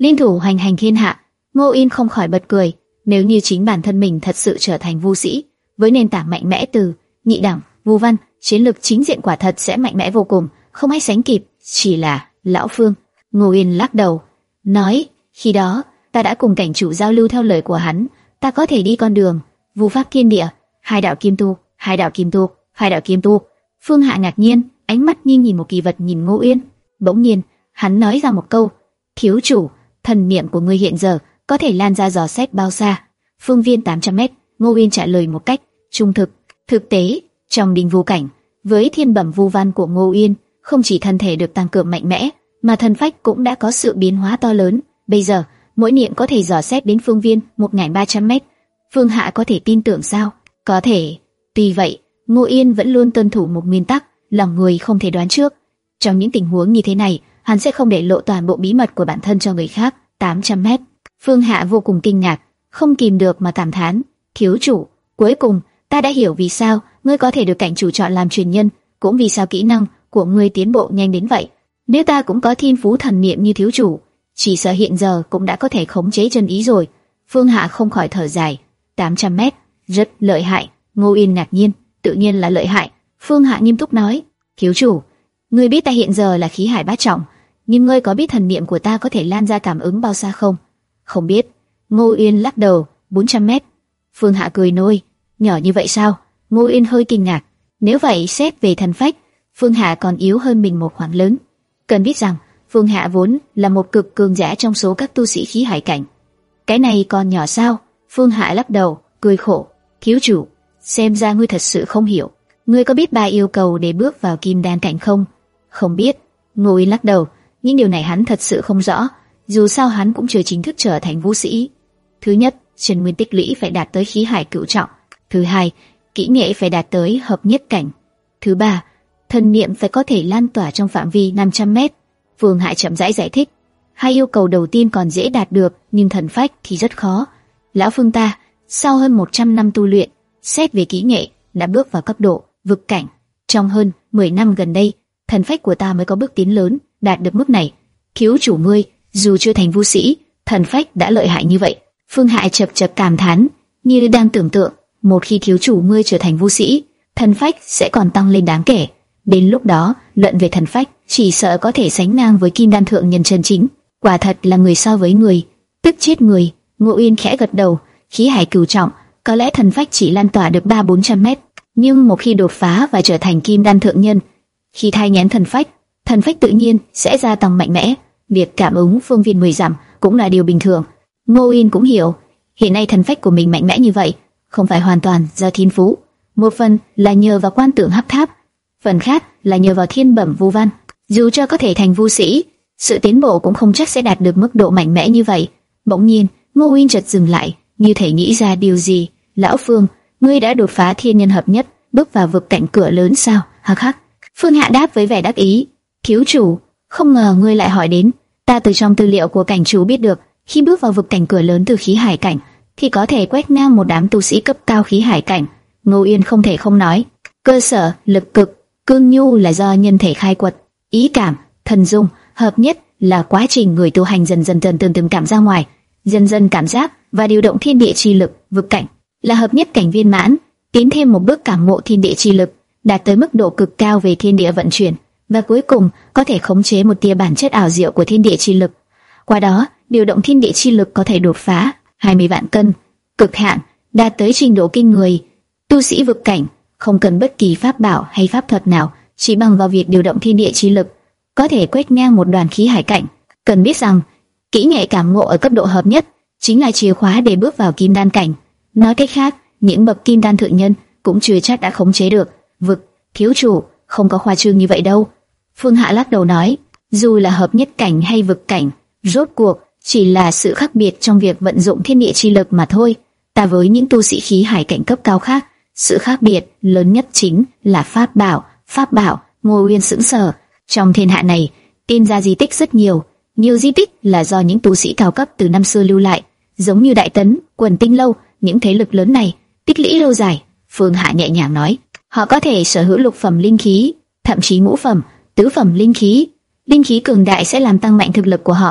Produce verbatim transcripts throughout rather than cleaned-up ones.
liên thủ hoành hành thiên hạ. Ngô Yên không khỏi bật cười. Nếu như chính bản thân mình thật sự trở thành vu sĩ, với nền tảng mạnh mẽ từ nhị đẳng, vu văn, chiến lược chính diện quả thật sẽ mạnh mẽ vô cùng, không ai sánh kịp. Chỉ là lão Phương. Ngô Yên lắc đầu, nói, khi đó ta đã cùng cảnh chủ giao lưu theo lời của hắn, ta có thể đi con đường vu pháp thiên địa, hai đạo kim tu, hai đạo kim tu, hai đạo kim tu. Phương Hạ ngạc nhiên, ánh mắt như nhìn một kỳ vật nhìn Ngô Yên. Bỗng nhiên, hắn nói ra một câu, thiếu chủ, thần niệm của ngươi hiện giờ có thể lan ra dò xét bao xa? Phương viên tám trăm mét. Ngô Yên trả lời một cách trung thực. Thực tế, trong đỉnh vu cảnh, với thiên bẩm vu văn của Ngô Yên, không chỉ thân thể được tăng cường mạnh mẽ, mà thần phách cũng đã có sự biến hóa to lớn. Bây giờ, mỗi niệm có thể dò xét đến phương viên một nghìn ba trăm mét. Phương Hạ có thể tin tưởng sao? Có thể. Tuy vậy, Ngô Yên vẫn luôn tuân thủ một nguyên tắc, lòng người không thể đoán trước. Trong những tình huống như thế này, hắn sẽ không để lộ toàn bộ bí mật của bản thân cho người khác. tám trăm mét. Phương Hạ vô cùng kinh ngạc, không kìm được mà cảm thán, thiếu chủ, cuối cùng ta đã hiểu vì sao ngươi có thể được cảnh chủ chọn làm truyền nhân, cũng vì sao kỹ năng của ngươi tiến bộ nhanh đến vậy. Nếu ta cũng có thiên phú thần niệm như thiếu chủ, chỉ sợ hiện giờ cũng đã có thể khống chế chân ý rồi. Phương Hạ không khỏi thở dài. tám trăm mét, rất lợi hại. Ngô Yên ngạc nhiên, tự nhiên là lợi hại. Phương Hạ nghiêm túc nói, thiếu chủ, ngươi biết ta hiện giờ là khí hải bát trọng, nhưng ngươi có biết thần niệm của ta có thể lan ra cảm ứng bao xa không? Không biết. Ngô Yên lắc đầu. bốn trăm mét. Phương Hạ cười nôi, nhỏ như vậy sao? Ngô Yên hơi kinh ngạc. Nếu vậy xét về thần phách, Phương Hạ còn yếu hơn mình một khoảng lớn. Cần biết rằng Phương Hạ vốn là một cực cường giả trong số các tu sĩ khí hải cảnh. Cái này còn nhỏ sao? Phương Hạ lắc đầu, cười khổ. Thiếu chủ, xem ra ngươi thật sự không hiểu. Ngươi có biết ba yêu cầu để bước vào kim đan cảnh không? Không biết. Ngô Yên lắc đầu. Nhưng điều này hắn thật sự không rõ. Dù sao hắn cũng chưa chính thức trở thành vũ sĩ. Thứ nhất, chân nguyên tích lũy phải đạt tới khí hải cửu trọng. Thứ hai, kỹ nghệ phải đạt tới hợp nhất cảnh. Thứ ba, thần niệm phải có thể lan tỏa trong phạm vi năm trăm mét. Phương Hạ chậm rãi giải thích. Hai yêu cầu đầu tiên còn dễ đạt được, nhưng thần phách thì rất khó. Lão Phương ta, sau hơn một trăm năm tu luyện, xét về kỹ nghệ, đã bước vào cấp độ vực cảnh. Trong hơn mười năm gần đây, thần phách của ta mới có bước tiến lớn, đạt được mức này. Thiếu chủ ngươi, dù chưa thành vũ sĩ, thần phách đã lợi hại như vậy. Phương Hạ chập chập cảm thán, như đang tưởng tượng, một khi thiếu chủ ngươi trở thành vũ sĩ, thần phách sẽ còn tăng lên đáng kể. Đến lúc đó, luận về thần phách, chỉ sợ có thể sánh ngang với kim đan thượng nhân chân chính. Quả thật là người so với người, tức chết người. Ngô Yên khẽ gật đầu, khí hải cửu trọng, có lẽ thần phách chỉ lan tỏa được ba bốn trăm mét, nhưng một khi đột phá và trở thành kim đan thượng nhân, khi thai nghén thần phách, thần phách tự nhiên sẽ gia tăng mạnh mẽ. Việc cảm ứng phương viên mười dặm cũng là điều bình thường. Ngô Yên cũng hiểu, hiện nay thần phách của mình mạnh mẽ như vậy, không phải hoàn toàn do thiên phú, một phần là nhờ vào quan tưởng hấp tháp, phần khác là nhờ vào thiên bẩm vu văn. Dù cho có thể thành vu sĩ, sự tiến bộ cũng không chắc sẽ đạt được mức độ mạnh mẽ như vậy. Bỗng nhiên, Ngô Yên chợt dừng lại, như thể nghĩ ra điều gì. Lão Phương, ngươi đã đột phá thiên nhân hợp nhất, bước vào vực cảnh cửa lớn sao? Hắc hắc. Phương Hạ đáp với vẻ đắc ý. Thiếu chủ, không ngờ ngươi lại hỏi đến. Ta từ trong tư liệu của cảnh chủ biết được, khi bước vào vực cảnh cửa lớn từ khí hải cảnh, thì có thể quét ngang một đám tu sĩ cấp cao khí hải cảnh. Ngô Yên không thể không nói, cơ sở, lực cực, cương nhu là do nhân thể khai quật, ý cảm, thần dung, hợp nhất là quá trình người tu hành dần dần dần từng từng cảm ra ngoài, dần dần cảm giác và điều động thiên địa chi lực. Vực cảnh là hợp nhất cảnh viên mãn, tiến thêm một bước cảm ngộ thiên địa chi lực, đạt tới mức độ cực cao về thiên địa vận chuyển, và cuối cùng có thể khống chế một tia bản chất ảo diệu của thiên địa chi lực. Qua đó, điều động thiên địa chi lực có thể đột phá hai mươi vạn cân, cực hạn, đạt tới trình độ kinh người. Tu sĩ vực cảnh không cần bất kỳ pháp bảo hay pháp thuật nào, chỉ bằng vào việc điều động thiên địa chi lực, có thể quét ngang một đoàn khí hải cảnh. Cần biết rằng, kỹ nghệ cảm ngộ ở cấp độ hợp nhất chính là chìa khóa để bước vào kim đan cảnh. Nói cách khác, những bậc kim đan thượng nhân cũng chưa chắc đã khống chế được vực. Thiếu chủ, không có khoa trương như vậy đâu. Phương Hạ lắc đầu nói, dù là hợp nhất cảnh hay vực cảnh, rốt cuộc chỉ là sự khác biệt trong việc vận dụng thiên địa chi lực mà thôi. Ta với những tu sĩ khí hải cảnh cấp cao khác, sự khác biệt lớn nhất chính là pháp bảo. Pháp bảo? Ngô Uyên sững sờ. Trong thiên hạ này, tin ra di tích rất nhiều, nhiều di tích là do những tu sĩ cao cấp từ năm xưa lưu lại, giống như Đại Tấn, Quần Tinh Lâu, những thế lực lớn này tích lũy lâu dài. Phương Hạ nhẹ nhàng nói, họ có thể sở hữu lục phẩm linh khí, thậm chí ngũ phẩm, tứ phẩm linh khí. Linh khí cường đại sẽ làm tăng mạnh thực lực của họ,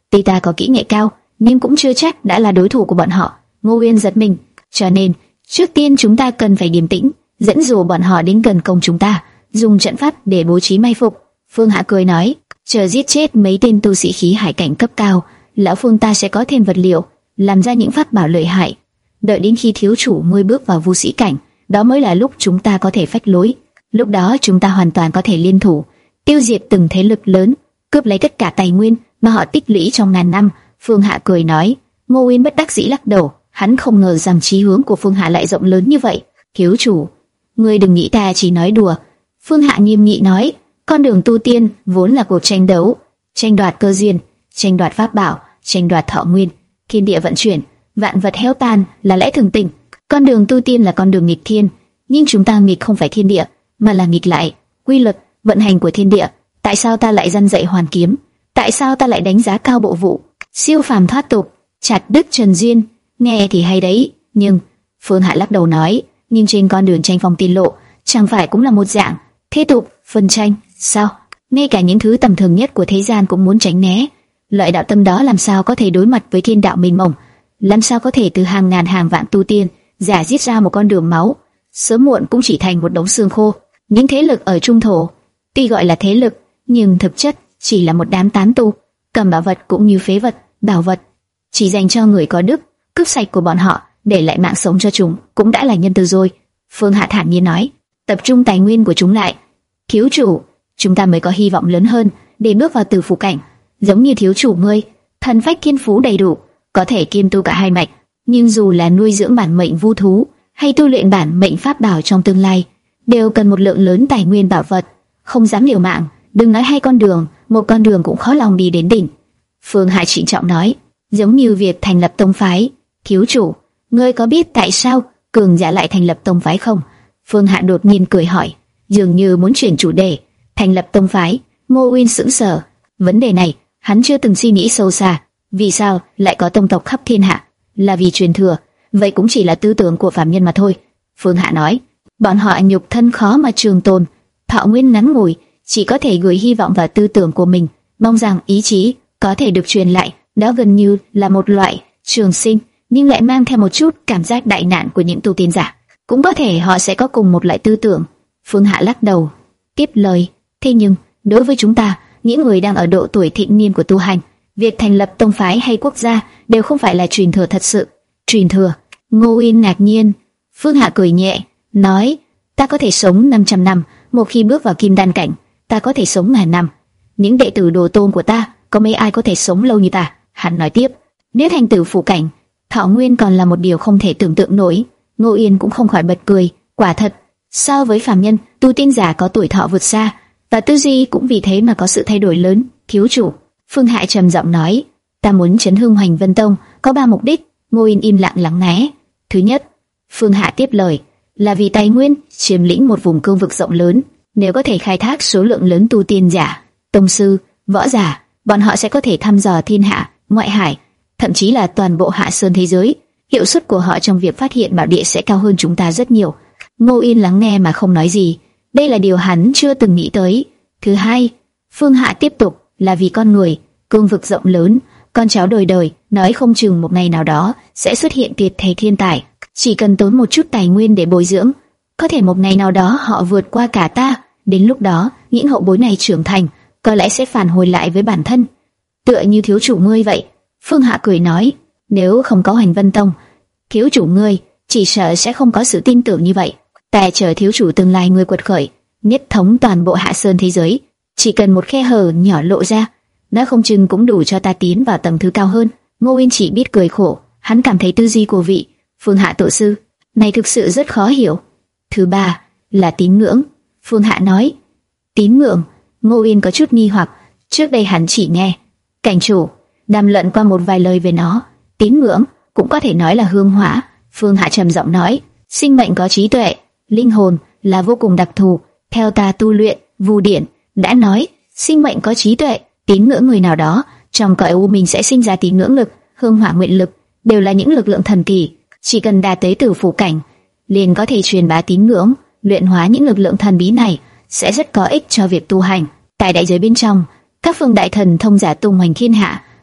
Tuy ta có kỹ nghệ cao, nhưng cũng chưa chắc đã là đối thủ của bọn họ. Ngô Uyên giật mình, cho nên trước tiên chúng ta cần phải điềm tĩnh, dẫn dụ bọn họ đến gần công chúng ta, dùng trận pháp để bố trí mai phục. Phương Hạ cười nói, chờ giết chết mấy tên tu sĩ khí hải cảnh cấp cao, lão Phương ta sẽ có thêm vật liệu, làm ra những pháp bảo lợi hại. Đợi đến khi thiếu chủ ngươi bước vào vu sĩ cảnh, đó mới là lúc chúng ta có thể phách lối. Lúc đó chúng ta hoàn toàn có thể liên thủ, tiêu diệt từng thế lực lớn, cướp lấy tất cả tài nguyên mà họ tích lũy trong ngàn năm. Phương Hạ cười nói. Ngô Uyên bất đắc dĩ lắc đầu, hắn không ngờ rằng chí hướng của Phương Hạ lại rộng lớn như vậy. Thiếu chủ, ngươi đừng nghĩ ta chỉ nói đùa. Phương Hạ nghiêm nghị nói, con đường tu tiên vốn là cuộc tranh đấu, tranh đoạt cơ duyên, tranh đoạt pháp bảo, tranh đoạt thọ nguyên. Thiên địa vận chuyển, vạn vật héo tan là lẽ thường tình. Con đường tu tiên là con đường nghịch thiên, nhưng chúng ta nghịch không phải thiên địa, mà là nghịch lại quy luật vận hành của thiên địa. Tại sao ta lại răn dạy hoàn kiếm? Tại sao ta lại đánh giá cao bộ vụ, siêu phàm thoát tục, chặt đứt trần duyên? Nghe thì hay đấy, nhưng Phương Hạ lắc đầu nói, nhưng trên con đường tranh phong tiên lộ, chẳng phải cũng là một dạng thế tục phân tranh sao? Ngay cả những thứ tầm thường nhất của thế gian cũng muốn tránh né. Loại đạo tâm đó làm sao có thể đối mặt với thiên đạo mênh mông? Làm sao có thể từ hàng ngàn hàng vạn tu tiên giả giết ra một con đường máu? Sớm muộn cũng chỉ thành một đống xương khô. Những thế lực ở trung thổ tuy gọi là thế lực, nhưng thực chất chỉ là một đám tán tu, cầm bảo vật cũng như phế vật, bảo vật chỉ dành cho người có đức, cướp sạch của bọn họ, để lại mạng sống cho chúng cũng đã là nhân từ rồi. Phương Hạ thản nhiên nói, tập trung tài nguyên của chúng lại. Thiếu chủ, chúng ta mới có hy vọng lớn hơn để bước vào tử phủ cảnh. Giống như thiếu chủ ngươi, thần phách thiên phú đầy đủ, có thể kiêm tu cả hai mạch, nhưng dù là nuôi dưỡng bản mệnh vu thú hay tu luyện bản mệnh pháp bảo trong tương lai, đều cần một lượng lớn tài nguyên bảo vật. Không dám liều mạng, đừng nói hai con đường, một con đường cũng khó lòng đi đến đỉnh. Phương Hạ trịnh trọng nói, giống như việc thành lập tông phái. Thiếu chủ, ngươi có biết tại sao cường giả lại thành lập tông phái không? Phương Hạ đột nhiên cười hỏi, dường như muốn chuyển chủ đề. Thành lập tông phái? Ngô Uyên sững sờ. Vấn đề này hắn chưa từng suy nghĩ sâu xa. Vì sao lại có tông tộc khắp thiên hạ? Là vì truyền thừa? Vậy cũng chỉ là tư tưởng của phàm nhân mà thôi. Phương Hạ nói, bọn họ nhục thân khó mà trường tồn, thọ nguyên ngắn ngủi, chỉ có thể gửi hy vọng vào tư tưởng của mình, mong rằng ý chí có thể được truyền lại. Đó gần như là một loại trường sinh, nhưng lại mang theo một chút cảm giác đại nạn của những tu tiên giả. Cũng có thể họ sẽ có cùng một loại tư tưởng. Phương Hạ lắc đầu, tiếp lời, thế nhưng đối với chúng ta, những người đang ở độ tuổi thịnh niên của tu hành, việc thành lập tông phái hay quốc gia đều không phải là truyền thừa thật sự. Truyền thừa? Ngô Uyên ngạc nhiên. Phương Hạ cười nhẹ, nói, ta có thể sống năm trăm năm, một khi bước vào kim đan cảnh, ta có thể sống ngàn năm. Những đệ tử đồ tôn của ta, có mấy ai có thể sống lâu như ta? Hắn nói tiếp, nếu thành tử phủ cảnh, thọ nguyên còn là một điều không thể tưởng tượng nổi. Ngô Uyên cũng không khỏi bật cười, quả thật, so với phàm nhân, tu tiên giả có tuổi thọ vượt xa, và tư duy cũng vì thế mà có sự thay đổi lớn. Thiếu chủ, Phương Hạ trầm giọng nói, ta muốn chấn hưng Hoành Vân Tông, có ba mục đích. Ngô Uyên im lặng lắng nghe. Thứ nhất, Phương Hạ tiếp lời, là vì tài nguyên, chiếm lĩnh một vùng cương vực rộng lớn. Nếu có thể khai thác số lượng lớn tu tiên giả, tông sư, võ giả, bọn họ sẽ có thể thăm dò thiên hạ, ngoại hải, thậm chí là toàn bộ hạ sơn thế giới. Hiệu suất của họ trong việc phát hiện bảo địa sẽ cao hơn chúng ta rất nhiều. Ngô Uyên lắng nghe mà không nói gì. Đây là điều hắn chưa từng nghĩ tới. Thứ hai, Phương Hạ tiếp tục, là vì con người, cương vực rộng lớn, con cháu đời đời, nói không chừng một ngày nào đó sẽ xuất hiện tuyệt thế thiên tài. Chỉ cần tốn một chút tài nguyên để bồi dưỡng, có thể một ngày nào đó họ vượt qua cả ta. Đến lúc đó, những hậu bối này trưởng thành, có lẽ sẽ phản hồi lại với bản thân, tựa như thiếu chủ ngươi vậy. Phương Hạ cười nói, nếu không có Hoành Vân Tông, thiếu chủ ngươi chỉ sợ sẽ không có sự tin tưởng như vậy. Ta chờ thiếu chủ tương lai ngươi quật khởi, nhất thống toàn bộ hạ sơn thế giới, chỉ cần một khe hở nhỏ lộ ra, nó không chừng cũng đủ cho ta tiến vào tầng thứ cao hơn. Ngô Uyên chỉ biết cười khổ, hắn cảm thấy tư duy của vị Phương Hạ tổ sư này thực sự rất khó hiểu. Thứ ba là tín ngưỡng. Phương Hạ nói, tín ngưỡng? Ngô Uyên có chút nghi hoặc, trước đây hắn chỉ nghe cảnh chủ đàm luận qua một vài lời về nó. Tín ngưỡng cũng có thể nói là hương hỏa. Phương Hạ trầm giọng nói, sinh mệnh có trí tuệ, linh hồn là vô cùng đặc thù. Theo ta tu luyện Vu Điển đã nói, sinh mệnh có trí tuệ, tín ngưỡng người nào đó, trong cõi u minh sẽ sinh ra tín ngưỡng lực, hương hỏa nguyện lực, đều là những lực lượng thần kỳ. Chỉ cần đạt tới tử phủ cảnh, liền có thể truyền bá tín ngưỡng, luyện hóa những lực lượng thần bí này, sẽ rất có ích cho việc tu hành. Tại đại giới bên trong, các phương đại thần thông giả tung hoành thiên hạ,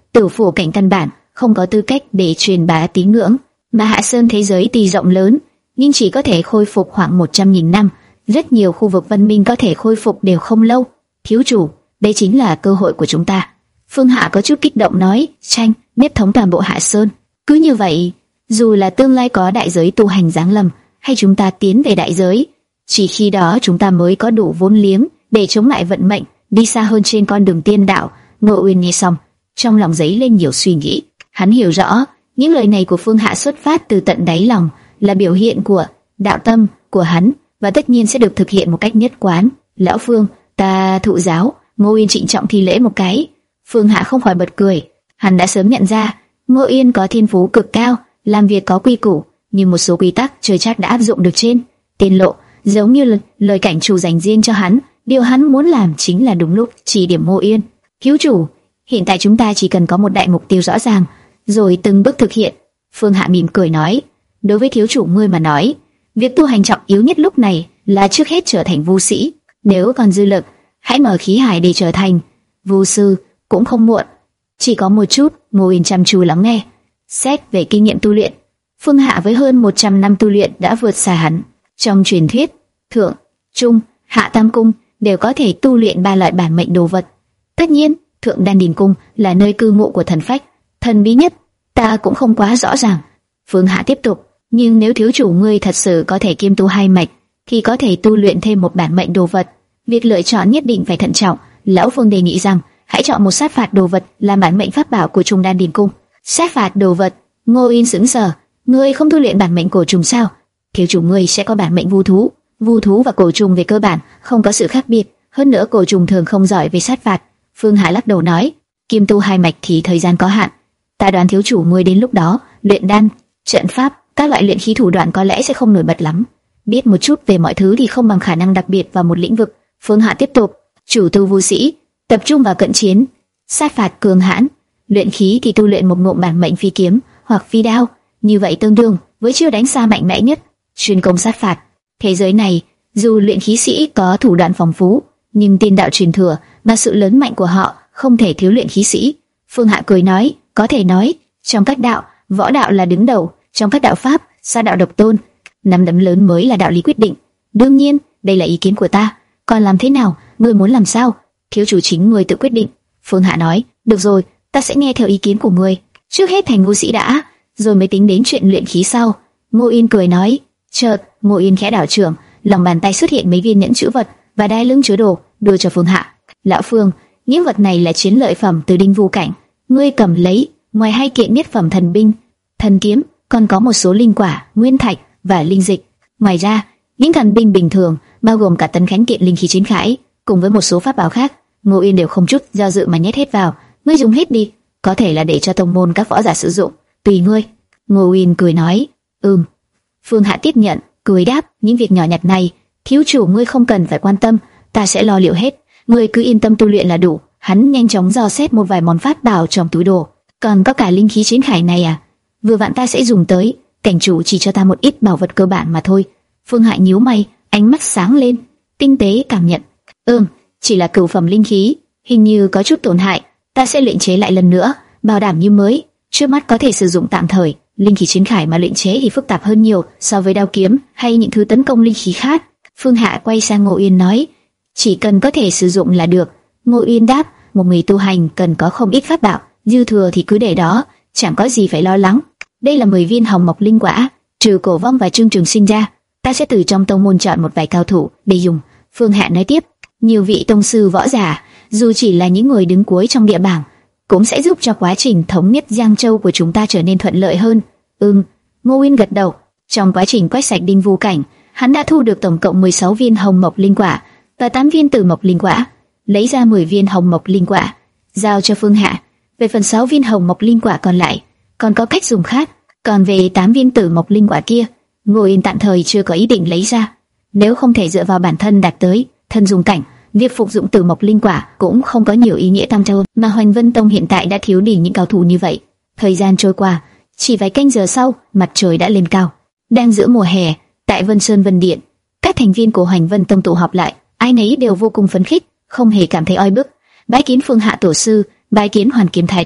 Tử phủ cảnh căn bản không có tư cách để truyền bá tín ngưỡng, mà Hạ Sơn thế giới tuy rộng lớn, nhưng chỉ có thể khôi phục khoảng một trăm nghìn năm. Rất nhiều khu vực văn minh có thể khôi phục đều không lâu. Thiếu chủ, đây chính là cơ hội của chúng ta. Phương Hạ có chút kích động nói, tranh, nếp thống toàn bộ Hạ Sơn. Cứ như vậy, dù là tương lai có đại giới tu hành giáng lâm, hay chúng ta tiến về đại giới, chỉ khi đó chúng ta mới có đủ vốn liếng để chống lại vận mệnh, đi xa hơn trên con đường tiên đạo. Ngô Uyên nghe xong, trong lòng dấy lên nhiều suy nghĩ. Hắn hiểu rõ, những lời này của Phương Hạ xuất phát từ tận đáy lòng, là biểu hiện của đạo tâm của hắn, và tất nhiên sẽ được thực hiện một cách nhất quán. Lão Phương, ta thụ giáo. Ngô Uyên trịnh trọng thi lễ một cái. Phương Hạ không khỏi bật cười. Hắn đã sớm nhận ra Ngô Uyên có thiên phú cực cao, làm việc có quy củ, nhưng một số quy tắc chưa chắc đã áp dụng được trên tiên lộ. Giống như lời cảnh chủ dành riêng cho hắn, điều hắn muốn làm chính là đúng lúc chỉ điểm Ngô Uyên. Thiếu chủ, hiện tại chúng ta chỉ cần có một đại mục tiêu rõ ràng, rồi từng bước thực hiện. Phương Hạ mỉm cười nói, đối với thiếu chủ ngươi mà nói, việc tu hành trọng yếu nhất lúc này là trước hết trở thành vu sĩ. Nếu còn dư lực, hãy mở khí hải để trở thành vu sư cũng không muộn. Chỉ có một chút. Ngô Uyên chăm chú lắng nghe. Xét về kinh nghiệm tu luyện, Phương Hạ với hơn một trăm năm tu luyện đã vượt xa hắn. Trong truyền thuyết, thượng, trung, hạ tam cung đều có thể tu luyện ba loại bản mệnh đồ vật. Tất nhiên, thượng đan điền cung là nơi cư ngụ của thần phách, thần bí nhất, ta cũng không quá rõ ràng. Phương Hạ tiếp tục, nhưng nếu thiếu chủ ngươi thật sự có thể kiêm tu hai mạch, thì có thể tu luyện thêm một bản mệnh đồ vật. Việc lựa chọn nhất định phải thận trọng. Lão Phương đề nghị rằng hãy chọn một sát phạt đồ vật làm bản mệnh pháp bảo của trùng đan điền cung. Sát phạt đồ vật? Ngô Uyên sững sờ. Ngươi không tu luyện bản mệnh cổ trùng sao? Thiếu chủ ngươi sẽ có bản mệnh vu thú. Vu thú và cổ trùng về cơ bản không có sự khác biệt. Hơn nữa cổ trùng thường không giỏi về sát phạt. Phương Hạ lắc đầu nói, kim tu hai mạch thì thời gian có hạn. Ta đoán thiếu chủ ngươi đến lúc đó luyện đan, trận pháp, các loại luyện khí thủ đoạn có lẽ sẽ không nổi bật lắm. Biết một chút về mọi thứ thì không bằng khả năng đặc biệt vào một lĩnh vực. Phương Hạ tiếp tục, chủ tu vu sĩ, tập trung vào cận chiến, sát phạt cường hãn. Luyện khí thì tu luyện một ngụm bản mệnh phi kiếm hoặc phi đao, như vậy tương đương với chiêu đánh xa mạnh mẽ nhất, chuyên công sát phạt. Thế giới này, dù luyện khí sĩ có thủ đoạn phong phú, nhưng tiên đạo truyền thừa và sự lớn mạnh của họ không thể thiếu luyện khí sĩ. Phương Hạ cười nói, có thể nói, trong các đạo, võ đạo là đứng đầu, trong các đạo pháp, sa đạo độc tôn, nắm đấm lớn mới là đạo lý quyết định. Đương nhiên, đây là ý kiến của ta, còn làm thế nào, ngươi muốn làm sao? Thiếu chủ chính ngươi tự quyết định. Phương Hạ nói, được rồi, ta sẽ nghe theo ý kiến của ngươi. Trước hết thành vu sĩ đã, rồi mới tính đến chuyện luyện khí sau. Ngô Uyên cười nói. Chợt, Ngô Uyên khẽ đảo trưởng, lòng bàn tay xuất hiện mấy viên nhẫn chữ vật và đai lưng chứa đồ, đưa cho Phương Hạ. Lão Phương, những vật này là chiến lợi phẩm từ Đinh Vu cảnh, ngươi cầm lấy. Ngoài hai kiện nhất phẩm thần binh, thần kiếm, còn có một số linh quả, nguyên thạch và linh dịch. Ngoài ra, những thần binh bình thường, bao gồm cả tấn khánh kiện linh khí chiến khải, cùng với một số pháp bảo khác, Ngô Uyên đều không chút do dự mà nhét hết vào. Ngươi dùng hết đi, có thể là để cho tông môn các võ giả sử dụng, tùy ngươi. Ngô Uyên cười nói, ừm. Phương Hạ tiếp nhận, cười đáp, những việc nhỏ nhặt này, thiếu chủ ngươi không cần phải quan tâm, ta sẽ lo liệu hết. Ngươi cứ yên tâm tu luyện là đủ. Hắn nhanh chóng dò xét một vài món pháp bảo trong túi đồ. Còn có cả linh khí chiến khải này à? Vừa vặn ta sẽ dùng tới. Cảnh chủ chỉ cho ta một ít bảo vật cơ bản mà thôi. Phương Hạ nhíu mày, ánh mắt sáng lên, tinh tế cảm nhận. Ừm, chỉ là cửu phẩm linh khí, hình như có chút tổn hại. Ta sẽ luyện chế lại lần nữa, bảo đảm như mới. Trước mắt có thể sử dụng tạm thời. Linh khí chiến khải mà luyện chế thì phức tạp hơn nhiều so với đao kiếm hay những thứ tấn công linh khí khác. Phương Hạ quay sang Ngô Uyên nói, chỉ cần có thể sử dụng là được. Ngô Uyên đáp, một người tu hành cần có không ít pháp bảo, dư thừa thì cứ để đó, chẳng có gì phải lo lắng. Đây là mười viên hồng mộc linh quả, trừ Cổ Vong và Trương Trường Sinh ra, ta sẽ từ trong tông môn chọn một vài cao thủ để dùng. Phương Hạ nói tiếp, nhiều vị tông sư võ giả, dù chỉ là những người đứng cuối trong địa bảng, cũng sẽ giúp cho quá trình thống nhất Giang Châu của chúng ta trở nên thuận lợi hơn. Ừm, Ngô Uyên gật đầu. Trong quá trình quét sạch Đinh Vu cảnh, hắn đã thu được tổng cộng mười sáu viên hồng mộc linh quả và tám viên tử mộc linh quả. Lấy ra mười viên hồng mộc linh quả, giao cho Phương Hạ. Về phần sáu viên hồng mộc linh quả còn lại, còn có cách dùng khác. Còn về tám viên tử mộc linh quả kia, Ngô Uyên tạm thời chưa có ý định lấy ra. Nếu không thể dựa vào bản thân đạt tới thân dùng cảnh, việc phục dụng tử mộc linh quả cũng không có nhiều ý nghĩa tam châu. Mà Hoành Vân Tông hiện tại đã thiếu đi những cao thủ như vậy. Thời gian trôi qua, chỉ vài canh giờ sau, mặt trời đã lên cao. Đang giữa mùa hè, tại Vân Sơn Vân Điện, các thành viên của Hoành Vân Tông tụ họp lại, ai nấy đều vô cùng phấn khích, không hề cảm thấy oi bức. Bái kiến Phương Hạ tổ sư, bái kiến Hoàn Kiếm Thái thượng.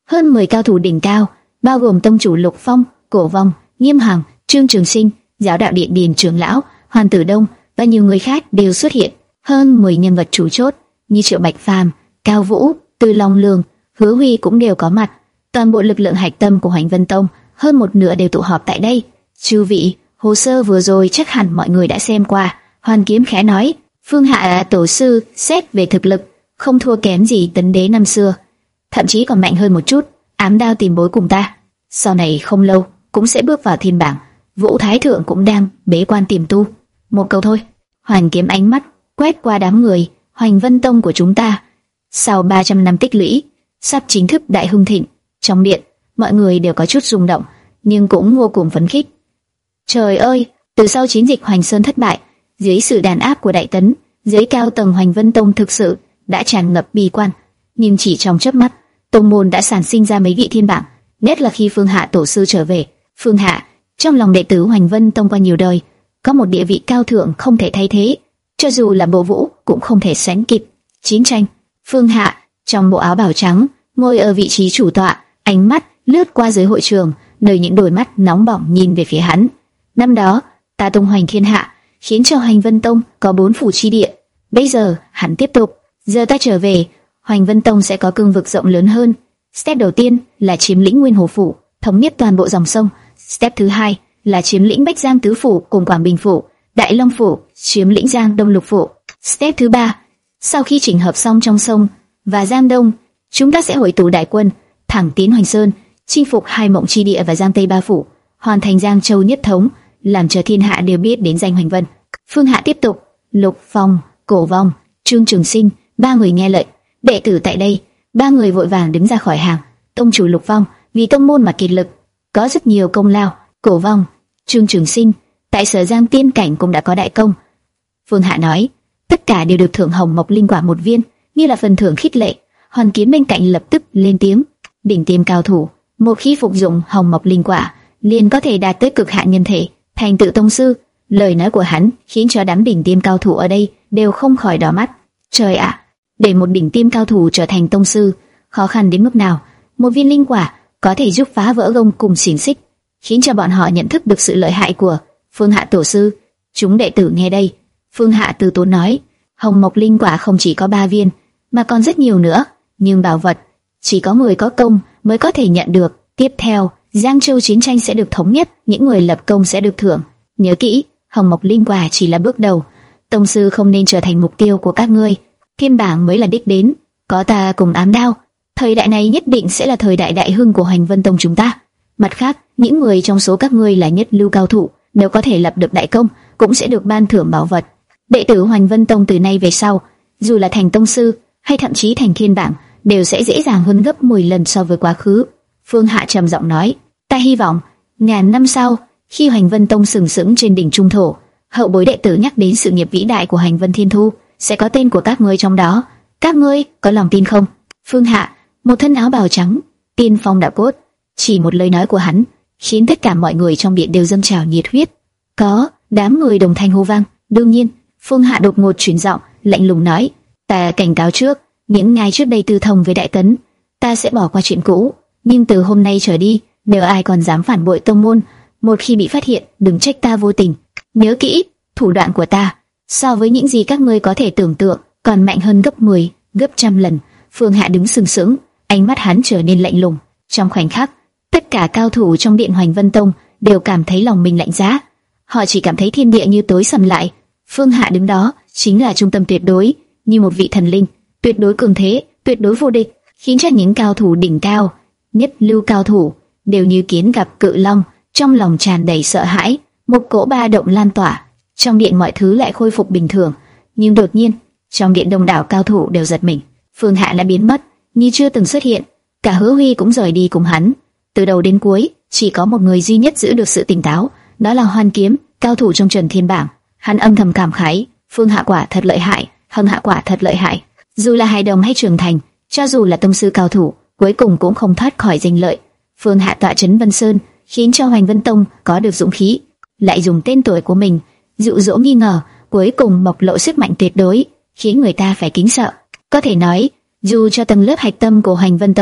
hơn mười cao thủ đỉnh cao, bao gồm tông chủ Lục Phong, Cổ Vong, Nghiêm Hằng, Trương Trường Sinh, giáo đạo điện Điền trưởng lão, Hoàn Tử Đông và nhiều người khác đều xuất hiện. Hơn mười nhân vật chủ chốt như Triệu Bạch Phàm, Cao Vũ, Từ Long Lương, Hứa Huy cũng đều có mặt. Toàn bộ lực lượng hạch tâm của Hoành Vân Tông hơn một nửa đều tụ họp tại đây. Chư vị, hồ sơ vừa rồi chắc hẳn mọi người đã xem qua. Hoàn Kiếm khẽ nói, Phương Hạ tổ sư xét về thực lực không thua kém gì Tấn Đế năm xưa, thậm chí còn mạnh hơn một chút. Ám Đao tiền bối cùng ta, sau này không lâu cũng sẽ bước vào thiên bảng. Vũ Thái Thượng cũng đang bế quan tiềm tu. Một câu thôi. Hoàn Kiếm ánh mắt quét qua đám người. Hoành Vân Tông của chúng ta sau ba trăm năm tích lũy sắp chính thức đại hưng thịnh. Trong điện, mọi người đều có chút rung động, nhưng cũng vô cùng phấn khích. Trời ơi, từ sau chiến dịch Hoành Sơn thất bại, dưới sự đàn áp của Đại Tấn, dưới cao tầng Hoành Vân Tông thực sự đã tràn ngập bi quan. Nhưng chỉ trong chớp mắt, tông môn đã sản sinh ra mấy vị thiên bảng. Nhất là khi Phương Hạ tổ sư trở về. Phương Hạ trong lòng đệ tử Hoành Vân Tông qua nhiều đời có một địa vị cao thượng không thể thay thế, cho dù là Bộ Vũ cũng không thể sánh kịp. Chiến tranh. Phương Hạ trong bộ áo bào trắng ngồi ở vị trí chủ tọa, ánh mắt lướt qua dưới hội trường, nơi những đôi mắt nóng bỏng nhìn về phía hắn. Năm đó, ta tung hoành thiên hạ, khiến cho Hoành Vân Tông có bốn phủ chi địa. Bây giờ, hắn tiếp tục. Giờ ta trở về, Hoành Vân Tông sẽ có cương vực rộng lớn hơn. Step đầu tiên là chiếm lĩnh Nguyên Hồ phủ, thống nhất toàn bộ dòng sông. Step thứ hai là chiếm lĩnh Bách Giang tứ phủ cùng Quảng Bình phủ, Đại Long phủ, chiếm lĩnh Giang Đông lục phủ. Step thứ ba, sau khi chỉnh hợp xong trong sông và Giang Đông, chúng ta sẽ hội tụ đại quân, thẳng tiến Hoành Sơn, chinh phục Hai Mộng chi địa và Giang Tây ba phủ, hoàn thành Giang Châu nhất thống, làm cho thiên hạ đều biết đến danh Hoành Vân. Phương Hạ tiếp tục. Lục Phong, Cổ Vong, Trương Trường Sinh, ba người nghe lệnh. Đệ tử tại đây, ba người vội vàng đứng ra khỏi hàng. Tông chủ Lục Phong vì tông môn mà kiệt lực, có rất nhiều công lao. Cổ Vong, Trương Trường Sinh tại Sở Giang Tiên cảnh cũng đã có đại công. Phương Hạ nói, tất cả đều được thưởng Hồng Mộc linh quả một viên, như là phần thưởng khích lệ. Hoàn Kiếm bên cạnh lập tức lên tiếng, đỉnh tiêm cao thủ, một khi phục dụng Hồng Mộc linh quả, liền có thể đạt tới cực hạn nhân thể, thành tựu tông sư. Lời nói của hắn khiến cho đám đỉnh tiêm cao thủ ở đây đều không khỏi đỏ mắt. Trời ạ, để một đỉnh tiêm cao thủ trở thành tông sư, khó khăn đến mức nào? Một viên linh quả có thể giúp phá vỡ gông cùng xiềng xích, khiến cho bọn họ nhận thức được sự lợi hại của Phương Hạ tổ sư. Chúng đệ tử nghe đây, Phương Hạ từ tốn nói, Hồng Mộc linh quả không chỉ có ba viên, mà còn rất nhiều nữa, nhưng bảo vật chỉ có người có công mới có thể nhận được. Tiếp theo, Giang Châu chiến tranh sẽ được thống nhất, những người lập công sẽ được thưởng. Nhớ kỹ, Hồng Mộc linh quả chỉ là bước đầu, tông sư không nên trở thành mục tiêu của các ngươi, thiên bảng mới là đích đến. Có ta cùng Ám Đao, thời đại này nhất định sẽ là thời đại đại hưng của Hoành Vân Tông chúng ta. Mặt khác, những người trong số các ngươi là nhất lưu cao thủ, nếu có thể lập được đại công, cũng sẽ được ban thưởng bảo vật. Đệ tử Hoành Vân Tông từ nay về sau, dù là thành tông sư hay thậm chí thành thiên bảng, đều sẽ dễ dàng hơn gấp mười lần so với quá khứ. Phương Hạ trầm giọng nói, ta hy vọng ngàn năm sau, khi Hoành Vân Tông sừng sững trên đỉnh trung thổ, hậu bối đệ tử nhắc đến sự nghiệp vĩ đại của Hoành Vân Thiên Thu, sẽ có tên của các ngươi trong đó. Các ngươi có lòng tin không? Phương Hạ, một thân áo bào trắng, tiên phong đạo cốt, chỉ một lời nói của hắn khiến tất cả mọi người trong điện đều dâng trào nhiệt huyết. Có, đám người đồng thanh hô vang. Đương nhiên, Phương Hạ đột ngột chuyển giọng, lạnh lùng nói, ta cảnh cáo trước, những ngày trước đây tư thông với Đại Tấn, ta sẽ bỏ qua chuyện cũ, nhưng từ hôm nay trở đi, nếu ai còn dám phản bội tông môn, một khi bị phát hiện, đừng trách ta vô tình. Nhớ kỹ, thủ đoạn của ta so với những gì các ngươi có thể tưởng tượng còn mạnh hơn gấp mười, gấp trăm lần. Phương Hạ đứng sừng sững, ánh mắt hắn trở nên lạnh lùng. Trong khoảnh khắc, tất cả cao thủ trong điện Hoành Vân Tông đều cảm thấy lòng mình lạnh giá. Họ chỉ cảm thấy thiên địa như tối sầm lại. Phương Hạ đứng đó chính là trung tâm tuyệt đối, như một vị thần linh, tuyệt đối cường thế, tuyệt đối vô địch, khiến cho những cao thủ đỉnh cao, nhất lưu cao thủ đều như kiến gặp cự long, trong lòng tràn đầy sợ hãi. Một cỗ ba động lan tỏa, trong điện mọi thứ lại khôi phục bình thường. Nhưng đột nhiên, trong điện đông đảo cao thủ đều giật mình. Phương Hạ đã biến mất, như chưa từng xuất hiện. Cả Hứa Huy cũng rời đi cùng hắn. Từ đầu đến cuối, chỉ có một người duy nhất giữ được sự tỉnh táo, đó là Hoàn Kiếm, cao thủ trong Trần Thiên Bảng. Hắn âm thầm cảm khái, Phương Hạ quả thật lợi hại, Hưng Hạ quả thật lợi hại. Dù là hài đồng hay trưởng thành, cho dù là tông sư cao thủ, cuối cùng cũng không thoát khỏi danh lợi. Phương Hạ tọa trấn Vân Sơn, khiến cho Hoành Vân Tông có được dũng khí, lại dùng tên tuổi của mình dụ dỗ nghi ngờ, cuối cùng bộc lộ sức mạnh tuyệt đối, khiến người ta phải kính sợ. Có thể nói, dù cho tầng lớp hạch tâm của Hoành Vân Tông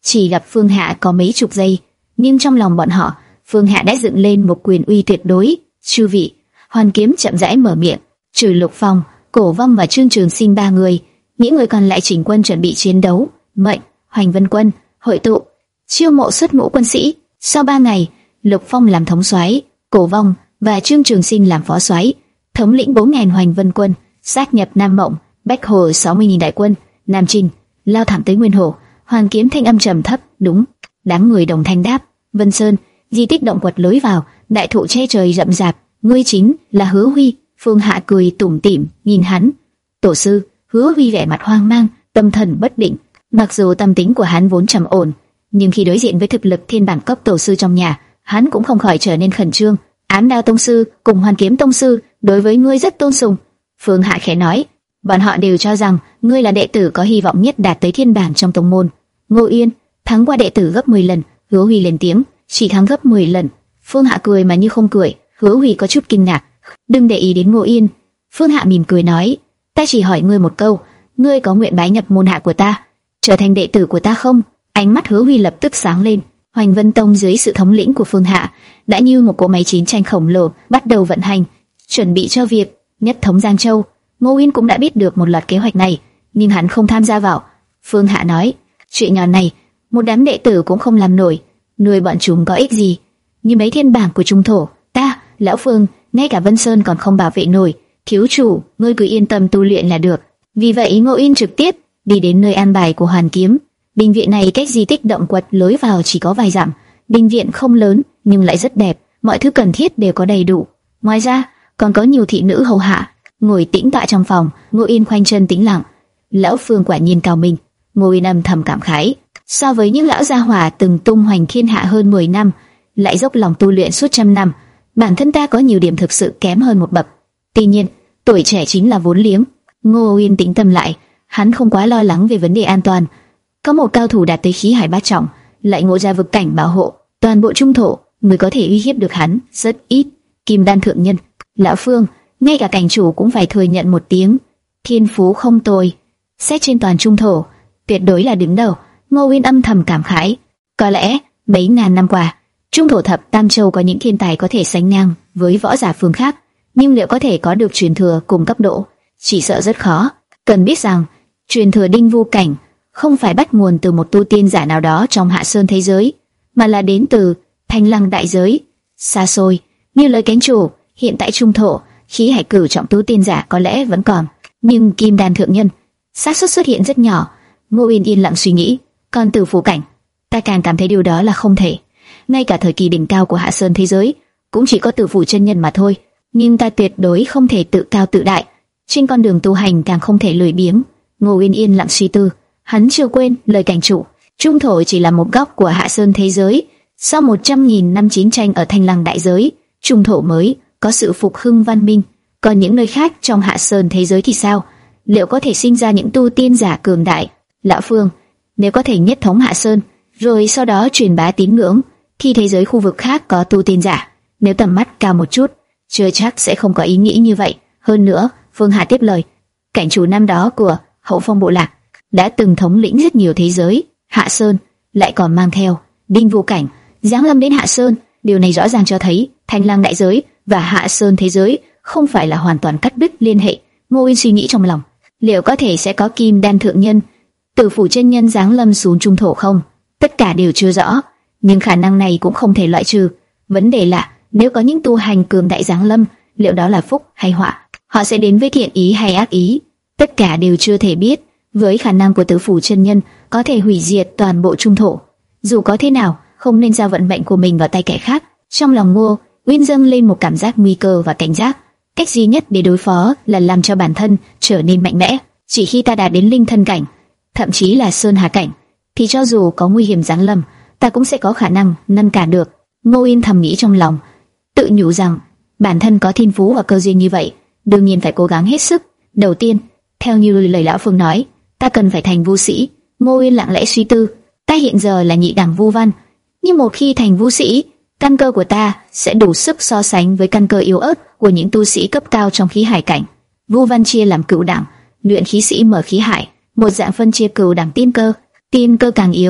chỉ gặp Phương Hạ có mấy chục giây, nhưng trong lòng bọn họ, Phương Hạ đã dựng lên một quyền uy tuyệt đối. Chư vị, Hoàn Kiếm chậm rãi mở miệng, trừ Lục Phong, Cổ Vong và Trương Trường Sinh ba người, những người còn lại chỉnh quân chuẩn bị chiến đấu. Mệnh Hoành Vân quân hội tụ, chiêu mộ xuất ngũ quân sĩ. Sau ba ngày, Lục Phong làm thống soái, Cổ Vong và Trương Trường Sinh làm phó soái, thống lĩnh bốn nghìn Hoành Vân quân, sát nhập Nam Mộng, Bách Hồ sáu mươi nghìn đại quân, Nam Trinh, lao thẳng tới Nguyên Hồ. Hoàn Kiếm thanh âm trầm thấp, đúng. Đám người đồng thanh đáp. Vân Sơn, di tích động quật lối vào, đại thụ che trời rậm rạp, ngươi chính là Hứa Huy. Phương Hạ cười tủm tỉm nhìn hắn. Tổ sư. Hứa Huy vẻ mặt hoang mang, tâm thần bất định. Mặc dù tâm tính của hắn vốn trầm ổn, nhưng khi đối diện với thực lực thiên bản cấp tổ sư trong nhà, hắn cũng không khỏi trở nên khẩn trương. Ám Đao tông sư cùng Hoàn Kiếm tông sư đối với ngươi rất tôn sùng. Phương Hạ khẽ nói, bọn họ đều cho rằng ngươi là đệ tử có hy vọng nhất đạt tới thiên bản trong tông môn. Ngô Yên thắng qua đệ tử gấp mười lần. Hứa Huy lên tiếng, chỉ thắng gấp mười lần. Phương Hạ cười mà như không cười. Hứa Huy có chút kinh ngạc. Đừng để ý đến Ngô Yên. Phương Hạ mỉm cười nói, ta chỉ hỏi ngươi một câu, ngươi có nguyện bái nhập môn hạ của ta, trở thành đệ tử của ta không? Ánh mắt Hứa Huy lập tức sáng lên. Hoành Vân Tông dưới sự thống lĩnh của Phương Hạ đã như một cỗ máy chiến tranh khổng lồ bắt đầu vận hành, chuẩn bị cho việc nhất thống Giang Châu. Ngô Yên cũng đã biết được một loạt kế hoạch này, nhưng hắn không tham gia vào. Phương Hạ nói, chuyện nhỏ này một đám đệ tử cũng không làm nổi, nuôi bọn chúng có ích gì? Như mấy thiên bảng của trung thổ, ta, lão Phương, ngay cả Vân Sơn còn không bảo vệ nổi. Thiếu chủ, ngươi cứ yên tâm tu luyện là được. Vì vậy Ngô Yên trực tiếp đi đến nơi an bài của Hoàn Kiếm. Đình viện này cách di tích động quật lối vào chỉ có vài dặm. Đình viện không lớn nhưng lại rất đẹp, mọi thứ cần thiết đều có đầy đủ. Ngoài ra còn có nhiều thị nữ hầu hạ. Ngồi tĩnh tọa trong phòng, Ngô Yên khoanh chân tĩnh lặng. Lão Phương quả nhiên cao minh. Ngô Yên âm thầm cảm khái. So với những lão gia hỏa từng tung hoành thiên hạ hơn mười năm, lại dốc lòng tu luyện suốt trăm năm, bản thân ta có nhiều điểm thực sự kém hơn một bậc. Tuy nhiên, tuổi trẻ chính là vốn liếng. Ngô Yên tĩnh tâm lại, hắn không quá lo lắng về vấn đề an toàn. Có một cao thủ đạt tới khí hải bát trọng, lại ngộ ra vực cảnh bảo hộ toàn bộ trung thổ, người có thể uy hiếp được hắn rất ít. Kim Đan thượng nhân, lão Phương, ngay cả cảnh chủ cũng phải thừa nhận một tiếng, thiên phú không tồi, xét trên toàn trung thổ, tuyệt đối là đứng đầu. Ngô Yên âm thầm cảm khái, có lẽ mấy ngàn năm qua, trung thổ thập tam châu có những thiên tài có thể sánh ngang với võ giả phương khác, nhưng liệu có thể có được truyền thừa cùng cấp độ, chỉ sợ rất khó. Cần biết rằng, truyền thừa Đinh Vu cảnh không phải bắt nguồn từ một tu tiên giả nào đó trong Hạ Sơn thế giới, mà là đến từ Thanh Lăng đại giới. Xa xôi, như lời cánh chủ, hiện tại trung thổ, khí hải cửu trọng tu tiên giả có lẽ vẫn còn, nhưng kim đan thượng nhân, xác suất xuất hiện rất nhỏ. Ngô Yên yên lặng suy nghĩ, còn từ phủ cảnh, ta càng cảm thấy điều đó là không thể. Ngay cả thời kỳ đỉnh cao của Hạ Sơn thế giới, cũng chỉ có Tử Phủ chân nhân mà thôi. Nhưng ta tuyệt đối không thể tự cao tự đại, trên con đường tu hành càng không thể lười biếng. Ngô Yên yên lặng suy tư, hắn chưa quên lời cảnh chủ, trung thổ chỉ là một góc của Hạ Sơn thế giới. Sau một trăm nghìn năm chiến tranh ở Thanh Lăng đại giới, trung thổ mới có sự phục hưng văn minh. Còn những nơi khác trong Hạ Sơn thế giới thì sao? Liệu có thể sinh ra những tu tiên giả cường đại? Lão Phương, nếu có thể nhất thống Hạ Sơn, rồi sau đó truyền bá tín ngưỡng, thì thế giới khu vực khác có tu tiên giả, nếu tầm mắt cao một chút, chưa chắc sẽ không có ý nghĩ như vậy. Hơn nữa, Phương Hà tiếp lời, cảnh chủ năm đó của Hậu Phong bộ lạc đã từng thống lĩnh rất nhiều thế giới, Hạ Sơn lại còn mang theo Đinh Vu cảnh giáng lâm đến Hạ Sơn. Điều này rõ ràng cho thấy Thanh Lăng đại giới và Hạ Sơn thế giới không phải là hoàn toàn cắt đứt liên hệ. Ngô Yên suy nghĩ trong lòng, liệu có thể sẽ có kim đan thượng nhân, Tử Phủ chân nhân giáng lâm xuống trung thổ không? Tất cả đều chưa rõ, nhưng khả năng này cũng không thể loại trừ. Vấn đề là nếu có những tu hành cường đại giáng lâm, liệu đó là phúc hay họa? Họ sẽ đến với thiện ý hay ác ý? Tất cả đều chưa thể biết. Với khả năng của Tử Phủ chân nhân có thể hủy diệt toàn bộ trung thổ, dù có thế nào, không nên giao vận mệnh của mình vào tay kẻ khác. Trong lòng Ngô Uyên dâng lên một cảm giác nguy cơ và cảnh giác. Cách duy nhất để đối phó là làm cho bản thân trở nên mạnh mẽ. Chỉ khi ta đạt đến linh thân cảnh, thậm chí là sơn hà cảnh, thì cho dù có nguy hiểm giáng lâm, ta cũng sẽ có khả năng ngăn cản được. Ngô Yên thầm nghĩ trong lòng, tự nhủ rằng bản thân có thiên phú và cơ duyên như vậy, đương nhiên phải cố gắng hết sức. Đầu tiên, theo như lời lão Phương nói, ta cần phải thành vu sĩ. Ngô Yên lặng lẽ suy tư, ta hiện giờ là nhị đẳng vu văn, nhưng một khi thành vu sĩ, căn cơ của ta sẽ đủ sức so sánh với căn cơ yếu ớt của những tu sĩ cấp cao trong khí hải cảnh. Vu văn chia làm cửu đẳng, luyện khí sĩ mở khí hải, một dạng phân chia cửu đẳng tiên cơ. Tiên cơ càng yếu,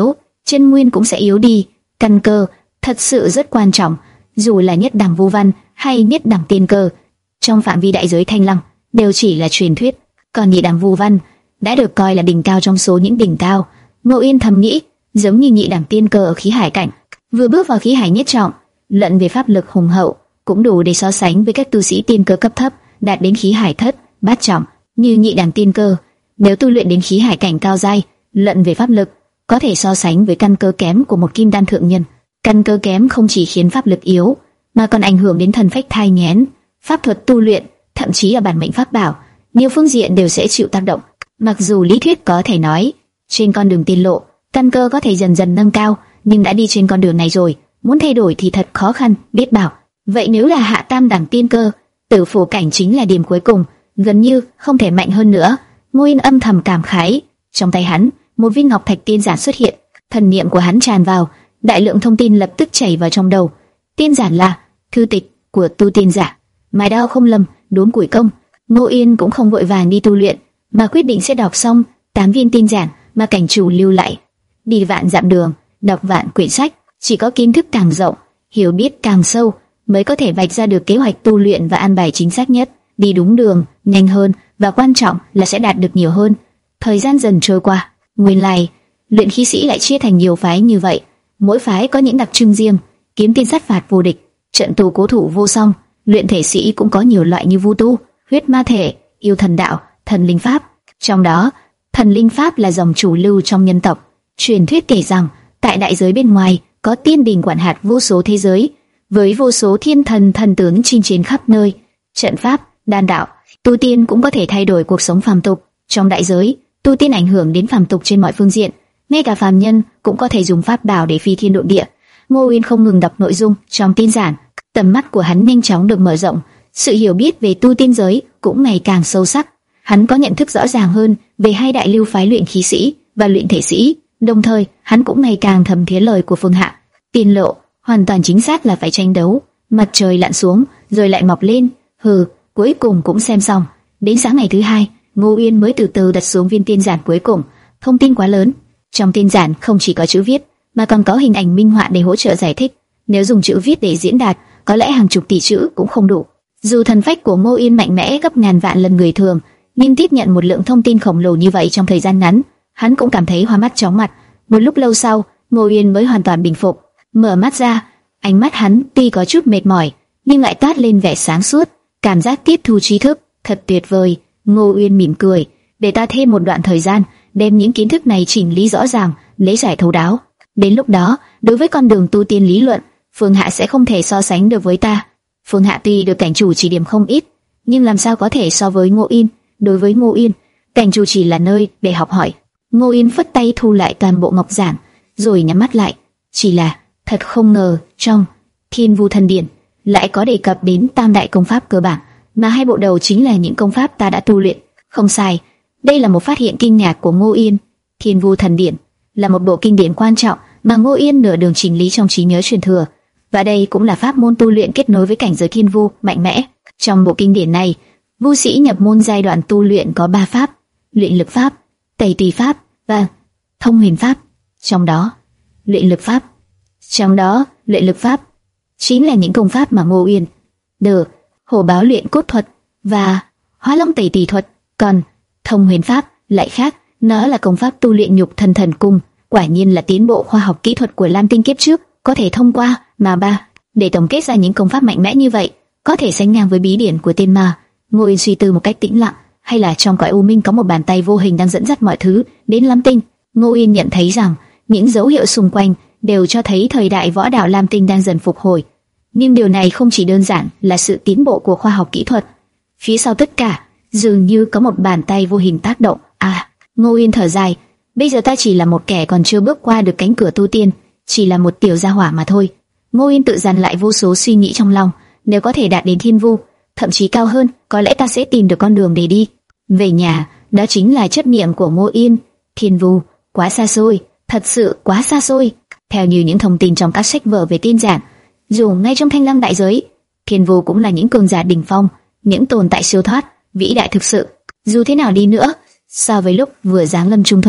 chân nguyên cũng sẽ yếu đi. Căn cơ thật sự rất quan trọng, dù là nhất đẳng vu văn hay nhất đẳng tiên cơ, trong phạm vi đại giới Thanh Lăng đều chỉ là truyền thuyết, còn nhị đẳng vu văn đã được coi là đỉnh cao trong số những đỉnh cao. Ngô Yên thầm nghĩ, giống như nhị đẳng tiên cơ ở khí hải cảnh, vừa bước vào khí hải nhất trọng, luận về pháp lực hùng hậu cũng đủ để so sánh với các tu sĩ tiên cơ cấp thấp đạt đến khí hải thất bát trọng như nhị đẳng tiên cơ. Nếu tu luyện đến khí hải cảnh cao giai, luận về pháp lực có thể so sánh với căn cơ kém của một kim đan thượng nhân. Căn cơ kém không chỉ khiến pháp lực yếu, mà còn ảnh hưởng đến thần phách thai nghén, pháp thuật tu luyện, thậm chí là bản mệnh pháp bảo, nhiều phương diện đều sẽ chịu tác động. Mặc dù lý thuyết có thể nói, trên con đường tiên lộ, căn cơ có thể dần dần nâng cao, nhưng đã đi trên con đường này rồi, muốn thay đổi thì thật khó khăn, biết bảo. Vậy nếu là hạ tam đẳng tiên cơ, tử phủ cảnh chính là điểm cuối cùng, gần như không thể mạnh hơn nữa. Ngô Yên âm thầm cảm khái. Trong tay hắn, một viên ngọc thạch tiên giản xuất hiện, thần niệm của hắn tràn vào, đại lượng thông tin lập tức chảy vào trong đầu. Tiên giản là thư tịch của tu tiên giả, mài đao không lầm, đốn củi công. Ngô Yên cũng không vội vàng đi tu luyện, mà quyết định sẽ đọc xong tám viên tiên giản mà cảnh chủ lưu lại. Đi vạn dặm đường, đọc vạn quyển sách, chỉ có kiến thức càng rộng, hiểu biết càng sâu, mới có thể vạch ra được kế hoạch tu luyện và an bài chính xác nhất, đi đúng đường, nhanh hơn, và quan trọng là sẽ đạt được nhiều hơn. Thời gian dần trôi qua, nguyên lai luyện khí sĩ lại chia thành nhiều phái như vậy, mỗi phái có những đặc trưng riêng. Kiếm tiên sát phạt vô địch, trận tù cố thủ vô song. Luyện thể sĩ cũng có nhiều loại như vu tu, huyết ma thể, yêu thần đạo, thần linh pháp. Trong đó, thần linh pháp là dòng chủ lưu trong nhân tộc. Truyền thuyết kể rằng, tại đại giới bên ngoài có tiên đình quản hạt vô số thế giới, với vô số thiên thần thần tướng chinh chiến khắp nơi. Trận pháp, đan đạo, tu tiên cũng có thể thay đổi cuộc sống phàm tục. Trong đại giới, tu tiên ảnh hưởng đến phàm tục trên mọi phương diện, ngay cả phàm nhân cũng có thể dùng pháp bảo để phi thiên độ địa. Ngô Uyên không ngừng đọc nội dung trong tin giản, tầm mắt của hắn nhanh chóng được mở rộng, sự hiểu biết về tu tiên giới cũng ngày càng sâu sắc. Hắn có nhận thức rõ ràng hơn về hai đại lưu phái luyện khí sĩ và luyện thể sĩ, đồng thời hắn cũng ngày càng thấm thía lời của Phương Hạ. Tiên lộ hoàn toàn chính xác là phải tranh đấu, mặt trời lặn xuống rồi lại mọc lên. Hừ, cuối cùng cũng xem xong. Đến sáng ngày thứ hai, Ngô Uyên mới từ từ đặt xuống viên tiên giản cuối cùng. Thông tin quá lớn, trong tiên giản không chỉ có chữ viết, mà còn có hình ảnh minh họa để hỗ trợ giải thích. Nếu dùng chữ viết để diễn đạt, có lẽ hàng chục tỷ chữ cũng không đủ. Dù thần phách của Ngô Uyên mạnh mẽ gấp ngàn vạn lần người thường, nhưng tiếp nhận một lượng thông tin khổng lồ như vậy trong thời gian ngắn, hắn cũng cảm thấy hoa mắt chóng mặt. Một lúc lâu sau, Ngô Uyên mới hoàn toàn bình phục, mở mắt ra. Ánh mắt hắn tuy có chút mệt mỏi, nhưng lại toát lên vẻ sáng suốt, cảm giác tiếp thu trí thức thật tuyệt vời. Ngô Uyên mỉm cười, để ta thêm một đoạn thời gian, đem những kiến thức này chỉnh lý rõ ràng, lấy giải thấu đáo. Đến lúc đó, đối với con đường tu tiên lý luận, Phương Hạ sẽ không thể so sánh được với ta. Phương Hạ tuy được cảnh chủ chỉ điểm không ít, nhưng làm sao có thể so với Ngô Uyên? Đối với Ngô Uyên, cảnh chủ chỉ là nơi để học hỏi. Ngô Uyên phất tay thu lại toàn bộ ngọc giản, rồi nhắm mắt lại. Chỉ là thật không ngờ trong Thiên Vu Thần Điển lại có đề cập đến tam đại công pháp cơ bản, mà hai bộ đầu chính là những công pháp ta đã tu luyện. Không sai, đây là một phát hiện kinh ngạc của Ngô Uyên. Thiên Vu Thần Điển là một bộ kinh điển quan trọng mà Ngô Uyên nửa đường chỉnh lý trong trí nhớ truyền thừa, và đây cũng là pháp môn tu luyện kết nối với cảnh giới thiên vu mạnh mẽ. Trong bộ kinh điển này, vu sĩ nhập môn giai đoạn tu luyện có ba pháp: luyện lực pháp, tẩy tùy pháp và thông huyền pháp. Trong đó, luyện lực pháp, trong đó luyện lực pháp chính là những công pháp mà Ngô Uyên được hổ báo luyện cốt thuật và hóa long tẩy tùy thuật. Còn thông huyền pháp lại khác, nó là công pháp tu luyện nhục thân thần cung. Quả nhiên là tiến bộ khoa học kỹ thuật của Lam Tinh kiếp trước có thể thông qua mà ba để tổng kết ra những công pháp mạnh mẽ như vậy, có thể sánh ngang với bí điển của tiên ma. Ngô Uyên suy tư một cách tĩnh lặng, hay là trong cõi u minh có một bàn tay vô hình đang dẫn dắt mọi thứ đến Lam Tinh. Ngô Uyên nhận thấy rằng những dấu hiệu xung quanh đều cho thấy thời đại võ đạo Lam Tinh đang dần phục hồi, nhưng điều này không chỉ đơn giản là sự tiến bộ của khoa học kỹ thuật. Phía sau tất cả dường như có một bàn tay vô hình tác động. À, Ngô Uyên thở dài. Bây giờ ta chỉ là một kẻ còn chưa bước qua được cánh cửa tu tiên, chỉ là một tiểu gia hỏa mà thôi. Ngô Uyên tự dằn lại vô số suy nghĩ trong lòng. Nếu có thể đạt đến thiên vu, thậm chí cao hơn, có lẽ ta sẽ tìm được con đường để đi về nhà. Đó chính là chấp niệm của Ngô Uyên. Thiên vu quá xa xôi, thật sự quá xa xôi. Theo như những thông tin trong các sách vở về tiên giản, dù ngay trong Thanh Lăng đại giới, thiên vu cũng là những cường giả đỉnh phong, những tồn tại siêu thoát, vĩ đại thực sự. Dù thế nào đi nữa, so với lúc vừa giáng lâm trung thổ,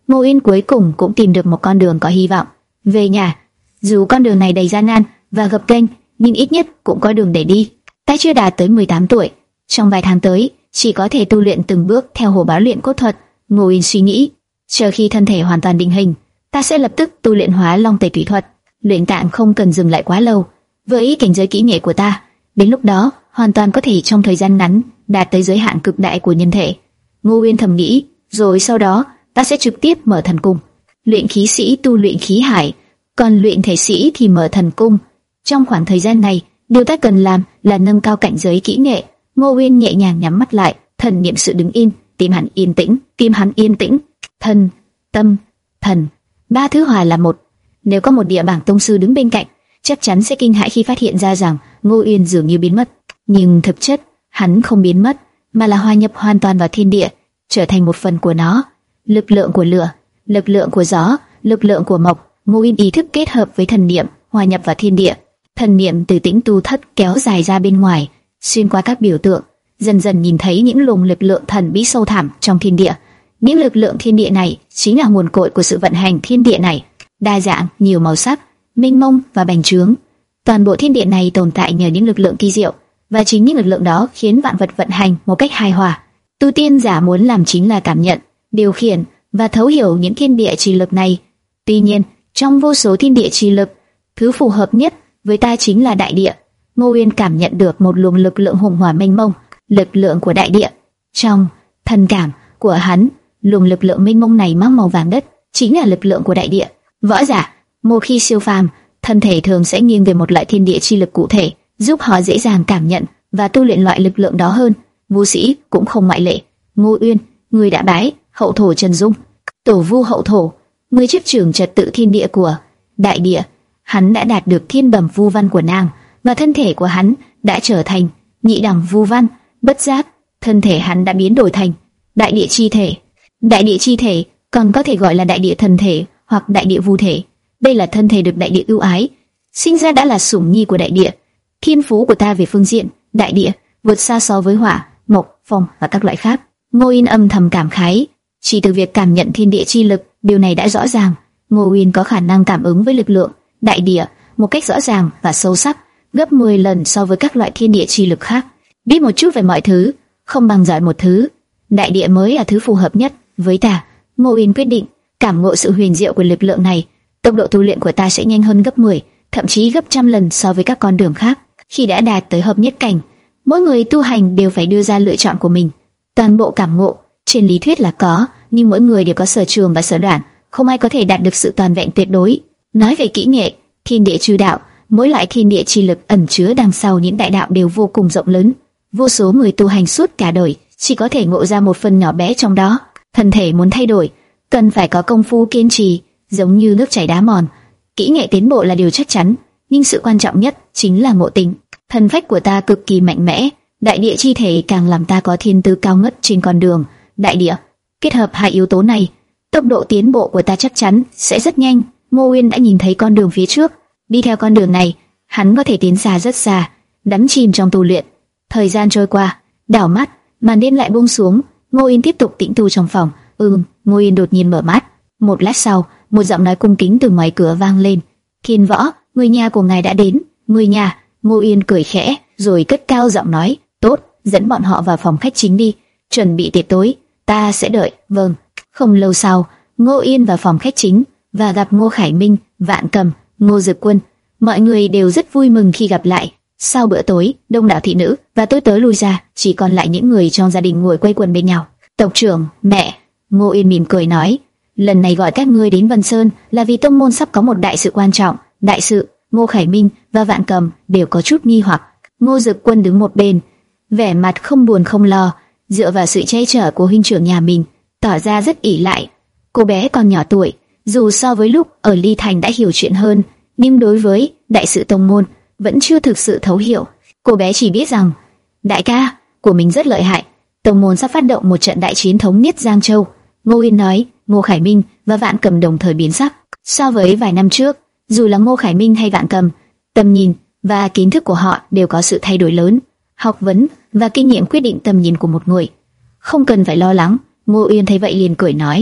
Ngô Uyên cuối cùng cũng tìm được một con đường có hy vọng. Về nhà, dù con đường này đầy gian nan và gập ghềnh, nhưng ít nhất cũng có đường để đi. Ta chưa đạt tới mười tám tuổi, trong vài tháng tới chỉ có thể tu luyện từng bước theo hồ báo luyện cốt thuật. Ngô Uyên suy nghĩ, chờ khi thân thể hoàn toàn định hình, ta sẽ lập tức tu luyện Hóa Long Tẩy Thủy thuật. Luyện tạng không cần dừng lại quá lâu. Với cảnh giới kỹ nghệ của ta, đến lúc đó hoàn toàn có thể trong thời gian ngắn đạt tới giới hạn cực đại của nhân thể. Ngô Uyên thầm nghĩ, rồi sau đó ta sẽ trực tiếp mở thần cung. Luyện khí sĩ tu luyện khí hải, còn luyện thể sĩ thì mở thần cung. Trong khoảng thời gian này, điều ta cần làm là nâng cao cảnh giới kỹ nghệ. Ngô Uyên nhẹ nhàng nhắm mắt lại, thần niệm sự đứng yên, tim hắn yên tĩnh, tim hắn yên tĩnh. Thân, tâm, thần, ba thứ hòa là một. Nếu có một địa bảng tông sư đứng bên cạnh, chắc chắn sẽ kinh hãi khi phát hiện ra rằng Ngô Uyên dường như biến mất. Nhưng thực chất, hắn không biến mất, mà là hòa nhập hoàn toàn vào thiên địa, trở thành một phần của nó. Lực lượng của lửa, lực lượng của gió, lực lượng của mộc. Ngô Uyên ý thức kết hợp với thần niệm, hòa nhập vào thiên địa. Thần niệm từ tĩnh tu thất kéo dài ra bên ngoài, xuyên qua các biểu tượng, dần dần nhìn thấy những luồng lực lượng thần bí sâu thẳm trong thiên địa. Những lực lượng thiên địa này chính là nguồn cội của sự vận hành thiên địa này, đa dạng, nhiều màu sắc, mênh mông và bành trướng. Toàn bộ thiên địa này tồn tại nhờ những lực lượng kỳ diệu, và chính những lực lượng đó khiến vạn vật vận hành một cách hài hòa. Tu tiên giả muốn làm chính là cảm nhận, điều khiển và thấu hiểu những thiên địa chi lực này. Tuy nhiên, trong vô số thiên địa chi lực, thứ phù hợp nhất với ta chính là đại địa. Ngô Uyên cảm nhận được một luồng lực lượng hùng hỏa mênh mông, lực lượng của đại địa. Trong thần cảm của hắn, luồng lực lượng mênh mông này mang màu vàng đất, chính là lực lượng của đại địa. Võ giả một khi siêu phàm, thân thể thường sẽ nghiêng về một loại thiên địa chi lực cụ thể, giúp họ dễ dàng cảm nhận và tu luyện loại lực lượng đó hơn. Vu sĩ cũng không ngoại lệ. Ngô Uyên, người đã bái hậu thổ Trần Dung, tổ vu hậu thổ, người chấp trưởng trật tự thiên địa của đại địa. Hắn đã đạt được thiên bẩm vu văn của nàng, và thân thể của hắn đã trở thành nhị đẳng vu văn. Bất giác, thân thể hắn đã biến đổi thành đại địa chi thể. Đại địa chi thể còn có thể gọi là đại địa thần thể hoặc đại địa vu thể. Đây là thân thể được đại địa ưu ái, sinh ra đã là sủng nhi của đại địa. Thiên phú của ta về phương diện đại địa vượt xa so với hỏa, mộc, phong và các loại khác. Ngô Uyên âm thầm cảm khái, chỉ từ việc cảm nhận thiên địa chi lực, điều này đã rõ ràng. Ngô Uyên có khả năng cảm ứng với lực lượng đại địa một cách rõ ràng và sâu sắc, gấp mười lần so với các loại thiên địa chi lực khác. Biết một chút về mọi thứ, không bằng giỏi một thứ. Đại địa mới là thứ phù hợp nhất với ta. Ngô Uyên quyết định cảm ngộ sự huyền diệu của lực lượng này. Tốc độ tu luyện của ta sẽ nhanh hơn gấp mười, thậm chí gấp trăm lần so với các con đường khác. Khi đã đạt tới hợp nhất cảnh, mỗi người tu hành đều phải đưa ra lựa chọn của mình. Toàn bộ cảm ngộ trên lý thuyết là có, nhưng mỗi người đều có sở trường và sở đoản, không ai có thể đạt được sự toàn vẹn tuyệt đối. Nói về kỹ nghệ, thiên địa chư đạo, mỗi loại thiên địa chi lực ẩn chứa đằng sau những đại đạo đều vô cùng rộng lớn. Vô số người tu hành suốt cả đời chỉ có thể ngộ ra một phần nhỏ bé trong đó. Thân thể muốn thay đổi, cần phải có công phu kiên trì, giống như nước chảy đá mòn. Kỹ nghệ tiến bộ là điều chắc chắn, nhưng sự quan trọng nhất chính là ngộ tính. Thân phách của ta cực kỳ mạnh mẽ, đại địa chi thể càng làm ta có thiên tư cao ngất trên con đường đại địa. Kết hợp hai yếu tố này, tốc độ tiến bộ của ta chắc chắn sẽ rất nhanh. Ngô Uyên đã nhìn thấy con đường phía trước, đi theo con đường này, hắn có thể tiến xa rất xa, đắm chìm trong tu luyện. Thời gian trôi qua, đảo mắt, màn đêm lại buông xuống. Ngô Uyên tiếp tục tĩnh tu trong phòng. Ừm, Ngô Uyên đột nhiên mở mắt. Một lát sau, một giọng nói cung kính từ ngoài cửa vang lên. Thiên Võ, người nhà của ngài đã đến. Người nhà? Ngô Uyên cười khẽ, rồi cất cao giọng nói. Tốt, dẫn bọn họ vào phòng khách chính đi, chuẩn bị tiệc tối, ta sẽ đợi. Vâng. Không lâu sau, Ngô Uyên vào phòng khách chính và gặp Ngô Khải Minh, Vạn Cầm, Ngô Dực Quân. Mọi người đều rất vui mừng khi gặp lại. Sau bữa tối, đông đảo thị nữ và tôi tớ lui ra, chỉ còn lại những người trong gia đình ngồi quây quần bên nhau. Tộc trưởng, mẹ. Ngô Uyên mỉm cười nói, lần này gọi các ngươi đến Vân Sơn là vì tông môn sắp có một đại sự quan trọng. Đại sự? Ngô Khải Minh và Vạn Cầm đều có chút nghi hoặc. Ngô Dực Quân đứng một bên, vẻ mặt không buồn không lo, dựa vào sự che chở của huynh trưởng nhà mình, tỏ ra rất ỷ lại. Cô bé còn nhỏ tuổi, dù so với lúc ở Ly Thành đã hiểu chuyện hơn, nhưng đối với đại sự tông môn vẫn chưa thực sự thấu hiểu. Cô bé chỉ biết rằng đại ca của mình rất lợi hại, tông môn sắp phát động một trận đại chiến thống nhất Giang Châu. Ngô Uyên nói. Ngô Khải Minh và Vạn Cầm đồng thời biến sắc. So với vài năm trước, dù là Ngô Khải Minh hay Vạn Cầm, tầm nhìn và kiến thức của họ đều có sự thay đổi lớn. Học vấn và kinh nghiệm quyết định tầm nhìn của một người. Không cần phải lo lắng. Ngô Uyên thấy vậy liền cười nói,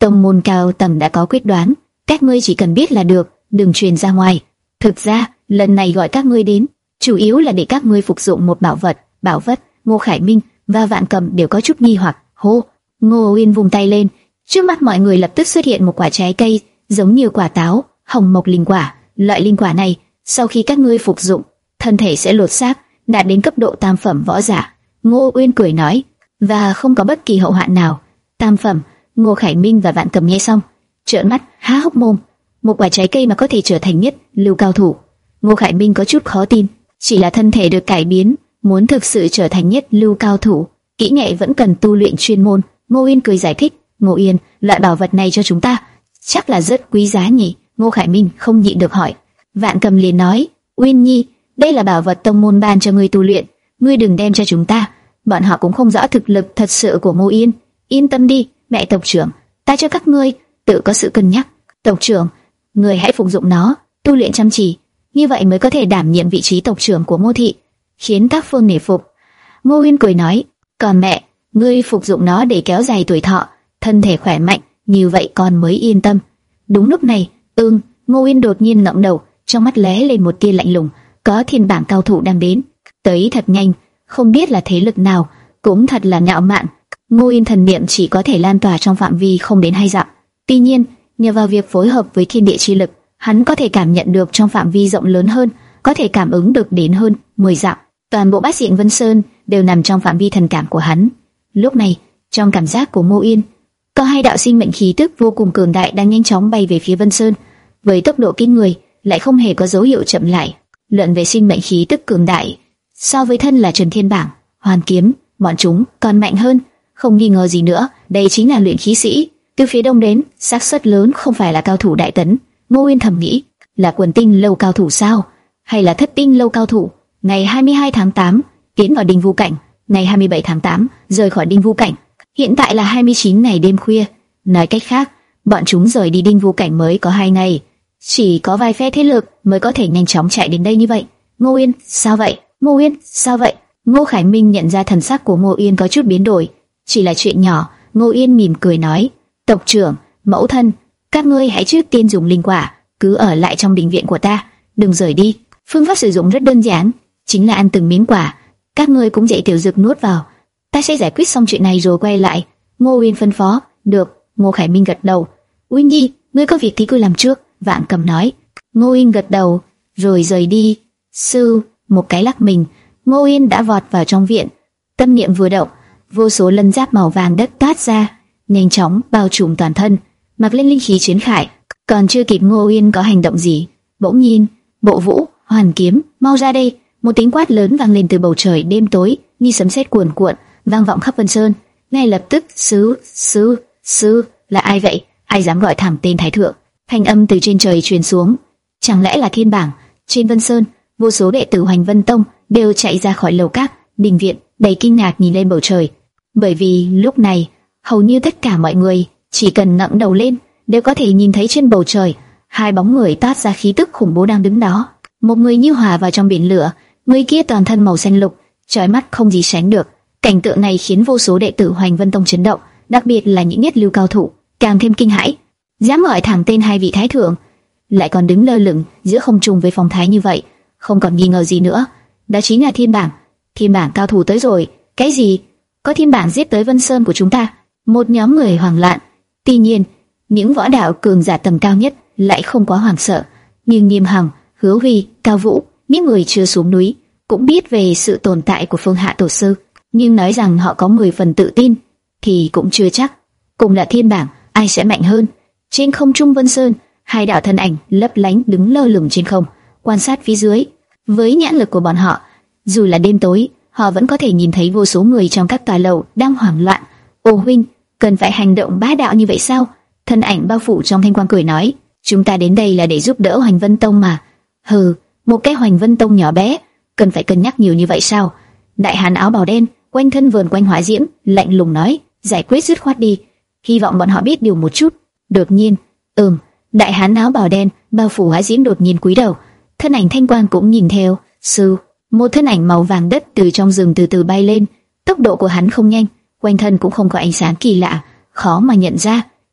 Tông môn cao tầng đã có quyết đoán, các ngươi chỉ cần biết là được, đừng truyền ra ngoài. Thực ra, lần này gọi các ngươi đến, chủ yếu là để các ngươi phục dụng một bảo vật. Bảo vật. Ngô Khải Minh và Vạn Cầm đều có chút nghi hoặc. Hô! Ngô Uyên vùng tay lên, trước mắt mọi người lập tức xuất hiện một quả trái cây, giống như quả táo, hồng mộc linh quả. Loại linh quả này, sau khi các ngươi phục dụng, thân thể sẽ lột xác, đạt đến cấp độ tam phẩm võ giả. Ngô Uyên cười nói, và không có bất kỳ hậu hoạn nào. Tam phẩm. Ngô Khải Minh và Vạn Cầm nghe xong, trợn mắt há hốc mồm. Một quả trái cây mà có thể trở thành nhất lưu cao thủ. Ngô Khải Minh có chút khó tin, chỉ là thân thể được cải biến, muốn thực sự trở thành nhất lưu cao thủ, kỹ nghệ vẫn cần tu luyện chuyên môn. Ngô Uyên cười giải thích, Ngô Uyên, loại bảo vật này cho chúng ta, chắc là rất quý giá nhỉ? Ngô Khải Minh không nhịn được hỏi. Vạn Cầm liền nói, Uyên Nhi, đây là bảo vật tông môn ban cho ngươi tu luyện, ngươi đừng đem cho chúng ta. Bọn họ cũng không rõ thực lực thật sự của Ngô Uyên. Yên tâm đi, mẹ tộc trưởng, ta cho các ngươi, tự có sự cân nhắc. Tộc trưởng, người hãy phục dụng nó, tu luyện chăm chỉ, như vậy mới có thể đảm nhiệm vị trí tộc trưởng của Ngô thị, khiến các phương nể phục. Ngô Uyên cười nói, còn mẹ, ngươi phục dụng nó để kéo dài tuổi thọ, thân thể khỏe mạnh, như vậy con mới yên tâm. Đúng lúc này, ưng, Ngô Uyên đột nhiên ngẩng đầu, trong mắt lóe lên một tia lạnh lùng, có thiên bảng cao thủ đang đến, tới thật nhanh, không biết là thế lực nào, cũng thật là ngạo mạn. Ngô Uyên thần niệm chỉ có thể lan tỏa trong phạm vi không đến hai dặm. Tuy nhiên, nhờ vào việc phối hợp với thiên địa chi lực, hắn có thể cảm nhận được trong phạm vi rộng lớn hơn, có thể cảm ứng được đến hơn mười dặm. Toàn bộ Bát Diện Vân Sơn đều nằm trong phạm vi thần cảm của hắn. Lúc này, trong cảm giác của Ngô Uyên, có hai đạo sinh mệnh khí tức vô cùng cường đại đang nhanh chóng bay về phía Vân Sơn, với tốc độ kinh người, lại không hề có dấu hiệu chậm lại. Luận về sinh mệnh khí tức cường đại, so với thân là Trần Thiên Bảng, Hoàn Kiếm, bọn chúng còn mạnh hơn, không nghi ngờ gì nữa. Đây chính là luyện khí sĩ. Từ phía đông đến, xác suất lớn không phải là cao thủ đại tấn. Ngô Uyên thầm nghĩ, là Quần Tinh lâu cao thủ sao, hay là Thất Tinh lâu cao thủ? Ngày hai mươi hai tháng tám, tiến vào Đinh Vu Cảnh. Ngày hai mươi bảy tháng tám, rời khỏi Đinh Vu Cảnh. Hiện tại là hai mươi chín ngày đêm khuya. Nói cách khác, bọn chúng rời đi Đinh Vu Cảnh mới có hai ngày. Chỉ có vài phe thế lực mới có thể nhanh chóng chạy đến đây như vậy. Ngô Uyên, sao vậy? Ngô Uyên, sao vậy? Ngô Khải Minh nhận ra thần sắc của Ngô Uyên có chút biến đổi. Chỉ là chuyện nhỏ. Ngô Uyên mỉm cười nói, tộc trưởng, mẫu thân, các ngươi hãy trước tiên dùng linh quả, cứ ở lại trong đình viện của ta, đừng rời đi. Phương pháp sử dụng rất đơn giản, chính là ăn từng miếng quả. Các ngươi cũng dạy tiểu dược nuốt vào. Ta sẽ giải quyết xong chuyện này rồi quay lại. Ngô Uyên phân phó. Được. Ngô Khải Minh gật đầu. Uyên Nhi, ngươi có việc thì cứ làm trước. Vạn Cầm nói. Ngô Uyên gật đầu, rồi rời đi. Sư, một cái lắc mình, Ngô Uyên đã vọt vào trong viện. Tâm niệm vừa động, vô số lân giáp màu vàng đất toát ra, nhanh chóng bao trùm toàn thân, mặc lên linh khí chiến khải. Còn chưa kịp Ngô Uyên có hành động gì, bỗng nhiên, Bộ Vũ, Hoàn Kiếm, mau ra đây! Một tiếng quát lớn vang lên từ bầu trời đêm tối, như sấm sét cuồn cuộn, vang vọng khắp Vân Sơn. Ngay lập tức, sư, sư, sư, là ai vậy? Ai dám gọi thẳng tên Thái thượng? Thanh âm từ trên trời truyền xuống. Chẳng lẽ là Thiên Bảng? Trên Vân Sơn, vô số đệ tử Hoành Vân Tông đều chạy ra khỏi lầu các, đình viện, đầy kinh ngạc nhìn lên bầu trời. Bởi vì lúc này, hầu như tất cả mọi người chỉ cần ngẩng đầu lên đều có thể nhìn thấy trên bầu trời hai bóng người toát ra khí tức khủng bố đang đứng đó. Một người như hòa vào trong biển lửa, người kia toàn thân màu xanh lục, chói mắt không gì sánh được. Cảnh tượng này khiến vô số đệ tử Hoành Vân Tông chấn động, đặc biệt là những nhất lưu cao thủ, càng thêm kinh hãi. Dám gọi thẳng tên hai vị thái thượng, lại còn đứng lơ lửng giữa không trung với phong thái như vậy, không còn nghi ngờ gì nữa, đó chính là Thiên Bảng. Thiên Bảng cao thủ tới rồi. Cái gì? Có Thiên Bảng giết tới Vân Sơn của chúng ta? Một nhóm người hoảng loạn. Tuy nhiên, những võ đạo cường giả tầm cao nhất lại không quá hoảng sợ, nhưng Nghiêm Hằng, Hứa Huy, Cao Vũ, những người chưa xuống núi cũng biết về sự tồn tại của Phương Hạ tổ sư, nhưng nói rằng họ có mười phần tự tin thì cũng chưa chắc. Cùng là Thiên Bảng, ai sẽ mạnh hơn? Trên không trung Vân Sơn, hai đạo thân ảnh lấp lánh đứng lơ lửng trên không, quan sát phía dưới. Với nhãn lực của bọn họ, dù là đêm tối, họ vẫn có thể nhìn thấy vô số người trong các tòa lầu đang hoảng loạn. Ô huynh, cần phải hành động bá đạo như vậy sao? Thân ảnh bao phủ trong thanh quang cười nói, chúng ta đến đây là để giúp đỡ Hoành Vân Tông mà. Hừ, một cái Hoành Vân Tông nhỏ bé, cần phải cân nhắc nhiều như vậy sao? Đại hán áo bào đen, quanh thân vờn quanh hỏa diễm, lạnh lùng nói, giải quyết dứt khoát đi. Hy vọng bọn họ biết điều một chút. Đột nhiên, ừm, đại hán áo bào đen bao phủ hỏa diễm đột nhiên cúi đầu, thân ảnh thanh quang cũng nhìn theo. Sư, một thân ảnh màu vàng đất từ trong rừng từ từ bay lên, tốc độ của hắn không nhanh, quanh thân cũng không có ánh sáng kỳ lạ, khó mà nhận ra.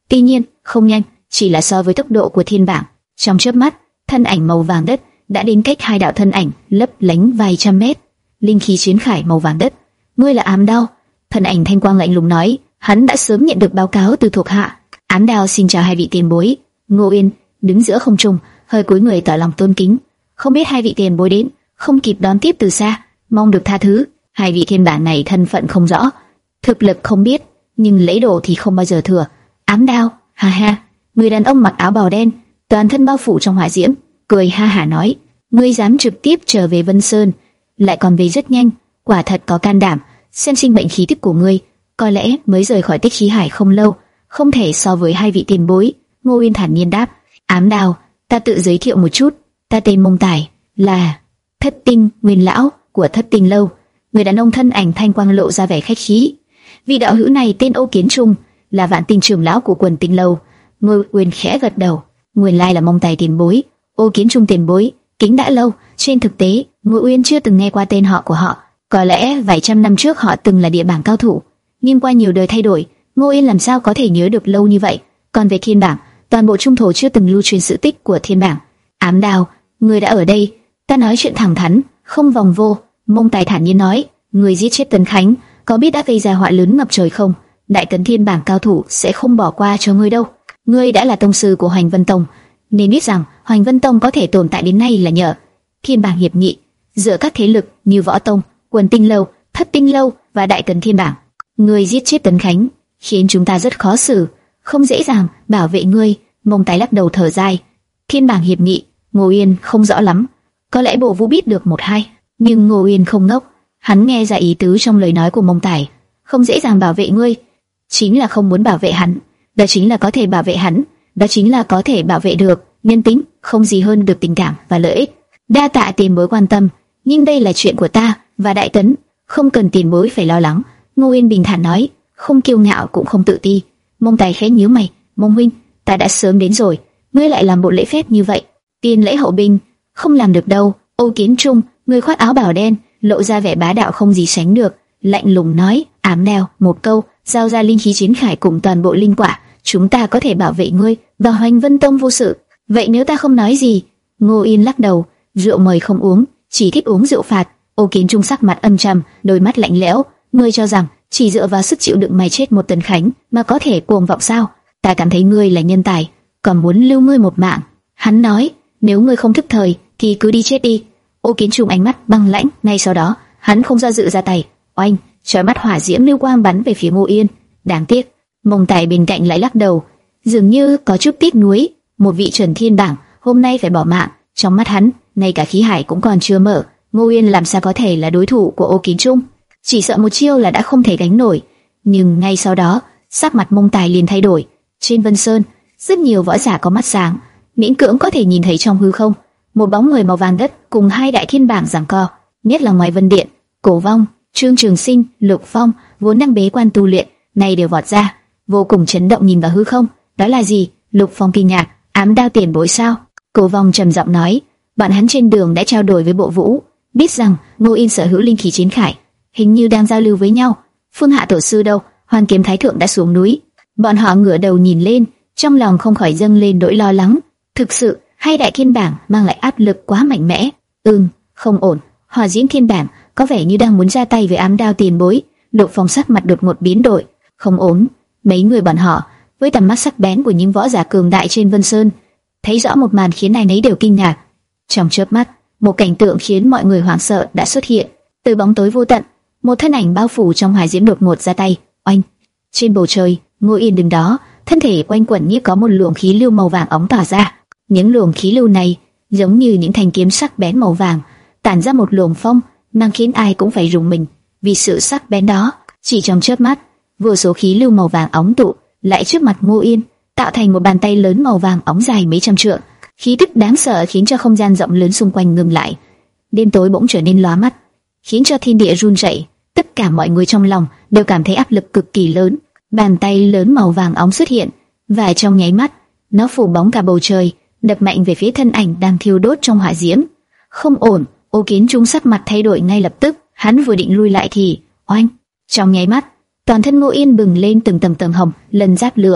Tuy nhiên, không nhanh, chỉ là so với tốc độ của thiên bảng. Trong chớp mắt, thân ảnh màu vàng đất đã đến cách hai đạo thân ảnh lấp lánh vài trăm mét. Linh khí chiến khải màu vàng đất, ngươi là Ám Đao. Thân ảnh thanh quang lạnh lùng nói, hắn đã sớm nhận được báo cáo từ thuộc hạ. Ám Đao xin chào hai vị tiền bối. Ngô Yên đứng giữa không trung, hơi cúi người tỏ lòng tôn kính. Không biết hai vị tiền bối đến, không kịp đón tiếp từ xa, mong được tha thứ. Hai vị thiên bản này thân phận không rõ, thực lực không biết, nhưng lễ độ thì không bao giờ thừa. Ám Đao, ha ha. Người đàn ông mặc áo bào đen, toàn thân bao phủ trong hỏa diễm, cười ha hả nói, ngươi dám trực tiếp trở về Vân Sơn, lại còn về rất nhanh, quả thật có can đảm. Xem sinh mệnh khí tức của ngươi, có lẽ mới rời khỏi tích khí hải không lâu, không thể so với hai vị tiền bối. Ngô Uyên thản nhiên đáp. Ám Đao, ta tự giới thiệu một chút, ta tên Mông Tài, là Thất Tinh Nguyên lão của Thất Tinh lâu. Người đàn ông thân ảnh thanh quang lộ ra vẻ khách khí. Vị đạo hữu này tên Ô Kiến Trung, là Vạn Tinh trưởng lão của Quần Tinh lâu. Ngô Uyên khẽ gật đầu, nguyên lai là Mông Tài tiền bối. Ô Kiến Trung tiền bối, kính đã lâu. Trên thực tế, Ngô Uyên chưa từng nghe qua tên họ của họ. Có lẽ vài trăm năm trước họ từng là địa bảng cao thủ, nhưng qua nhiều đời thay đổi, Ngô Yên làm sao có thể nhớ được lâu như vậy. Còn về thiên bảng, toàn bộ trung thổ chưa từng lưu truyền sự tích của thiên bảng. Ám Đao, người đã ở đây, ta nói chuyện thẳng thắn, không vòng vô. Mông Tài thản nhiên nói, người giết chết Tấn Khánh, có biết đã gây ra họa lớn ngập trời không? Đại tấn thiên bảng cao thủ sẽ không bỏ qua cho ngươi đâu. Ngươi đã là tông sư của Hoành Vân Tông, nên biết rằng Hoành Vân Tông có thể tồn tại đến nay là nhờ thiên bảng hiệp nghị giữa các thế lực như Võ Tông, Quần Tinh lâu, Thất Tinh lâu và Đại Tấn Thiên Bảng. Ngươi giết chết Tấn Khánh, khiến chúng ta rất khó xử, không dễ dàng bảo vệ ngươi. Mông Tài lắc đầu thở dài. Thiên bảng hiệp nghị, Ngô Yên không rõ lắm, có lẽ Bộ Vũ biết được một hai, nhưng Ngô Yên không ngốc, hắn nghe ra ý tứ trong lời nói của Mông Tài. Không dễ dàng bảo vệ ngươi, chính là không muốn bảo vệ hắn, đó chính là có thể bảo vệ hắn, đó chính là có thể bảo vệ được. Nhân tính không gì hơn được tình cảm và lợi ích. Đa tạ tiền bối quan tâm, nhưng đây là chuyện của ta và Đại Tấn, không cần tiền bối phải lo lắng. Ngô Yên bình thản nói, không kiêu ngạo cũng không tự ti. Mông Tài khẽ nhíu mày, Mông huynh, ta đã sớm đến rồi, ngươi lại làm bộ lễ phép như vậy, tiền lễ hậu binh, không làm được đâu. Ô Kiến Trung, người khoác áo bào đen, lộ ra vẻ bá đạo không gì sánh được, lạnh lùng nói, Ám Đao, một câu, giao ra linh khí chiến khải cùng toàn bộ linh quả, chúng ta có thể bảo vệ ngươi và Hoành Vân Tông vô sự. Vậy nếu ta không nói gì? Ngô Yên lắc đầu, rượu mời không uống, chỉ thích uống rượu phạt. Ô Kiến Trung sắc mặt âm trầm, đôi mắt lạnh lẽo, ngươi cho rằng chỉ dựa vào sức chịu đựng mày chết một Tấn Khánh mà có thể cuồng vọng sao? Ta cảm thấy ngươi là nhân tài, còn muốn lưu ngươi một mạng. Hắn nói, nếu ngươi không thức thời thì cứ đi chết đi. Ô Kiến Trung ánh mắt băng lãnh, ngay sau đó hắn không do dự ra tay, oanh, chói mắt hỏa diễm lưu quang bắn về phía Ngô Yên. Đáng tiếc, Mông Tài bên cạnh lại lắc đầu, dường như có chút tiếc nuối. Một vị chuẩn thiên bảng hôm nay phải bỏ mạng, trong mắt hắn ngay cả khí hải cũng còn chưa mở, Ngô Yên làm sao có thể là đối thủ của Ô Kiến Trung? Chỉ sợ một chiêu là đã không thể gánh nổi. Nhưng ngay sau đó, sắc mặt Mông Tài liền thay đổi. Trên Vân Sơn, rất nhiều võ giả có mắt sáng, miễn cưỡng có thể nhìn thấy trong hư không một bóng người màu vàng đất cùng hai đại thiên bảng giằng co. Nhất là ngoài Vân Điện, Cổ Vong, Trương Trường Sinh, Lục Phong vốn đang bế quan tu luyện, nay đều vọt ra, vô cùng chấn động nhìn vào hư không. Đó là gì? Lục Phong kinh ngạc. Ám Đao tiền bối sao? Cổ Vong trầm giọng nói, bọn hắn trên đường đã trao đổi với Bộ Vũ, biết rằng Ngô Yên sở hữu linh khí chiến khải, hình như đang giao lưu với nhau. Phương Hạ tổ sư đâu? Hoàn Kiếm Thái thượng đã xuống núi. Bọn họ ngửa đầu nhìn lên, trong lòng không khỏi dâng lên nỗi lo lắng. Thực sự, hai đại thiên bảng mang lại áp lực quá mạnh mẽ. Ừm, không ổn. Hỏa Diễm thiên bảng có vẻ như đang muốn ra tay với Ám Đao tiền bối. Lục Phong sắc mặt đột ngột biến đổi. Không ổn. Mấy người bọn họ với tầm mắt sắc bén của những võ giả cường đại trên Vân Sơn, thấy rõ một màn khiến ai nấy đều kinh ngạc. Trong chớp mắt, một cảnh tượng khiến mọi người hoảng sợ đã xuất hiện. Từ bóng tối vô tận, một thân ảnh bao phủ trong hỏa diễm đột ngột ra tay. Oanh! Trên bầu trời, Ngô Yên đứng đó, thân thể quanh quẩn như có một luồng khí lưu màu vàng óng tỏa ra. Những luồng khí lưu này giống như những thanh kiếm sắc bén màu vàng, tản ra một luồng phong, mang khiến ai cũng phải rùng mình. Vì sự sắc bén đó, chỉ trong chớp mắt, vô số khí lưu màu vàng óng tụ lại trước mặt Ngô Yên, tạo thành một bàn tay lớn màu vàng óng dài mấy trăm trượng. Khí tức đáng sợ khiến cho không gian rộng lớn xung quanh ngừng lại. Đêm tối bỗng trở nên lóa mắt, khiến cho thiên địa run rẩy. Tất cả mọi người trong lòng đều cảm thấy áp lực cực kỳ lớn. Bàn tay lớn màu vàng óng xuất hiện, và trong nháy mắt, nó phủ bóng cả bầu trời, đập mạnh về phía thân ảnh đang thiêu đốt trong hỏa diễm. Không ổn. Ô Kiến Trung sắc mặt thay đổi ngay lập tức. Hắn vừa định lui lại thì, oanh! Trong nháy mắt, toàn thân Ngô Yên bừng lên từng tầng tầng hồng, lần giáp lửa,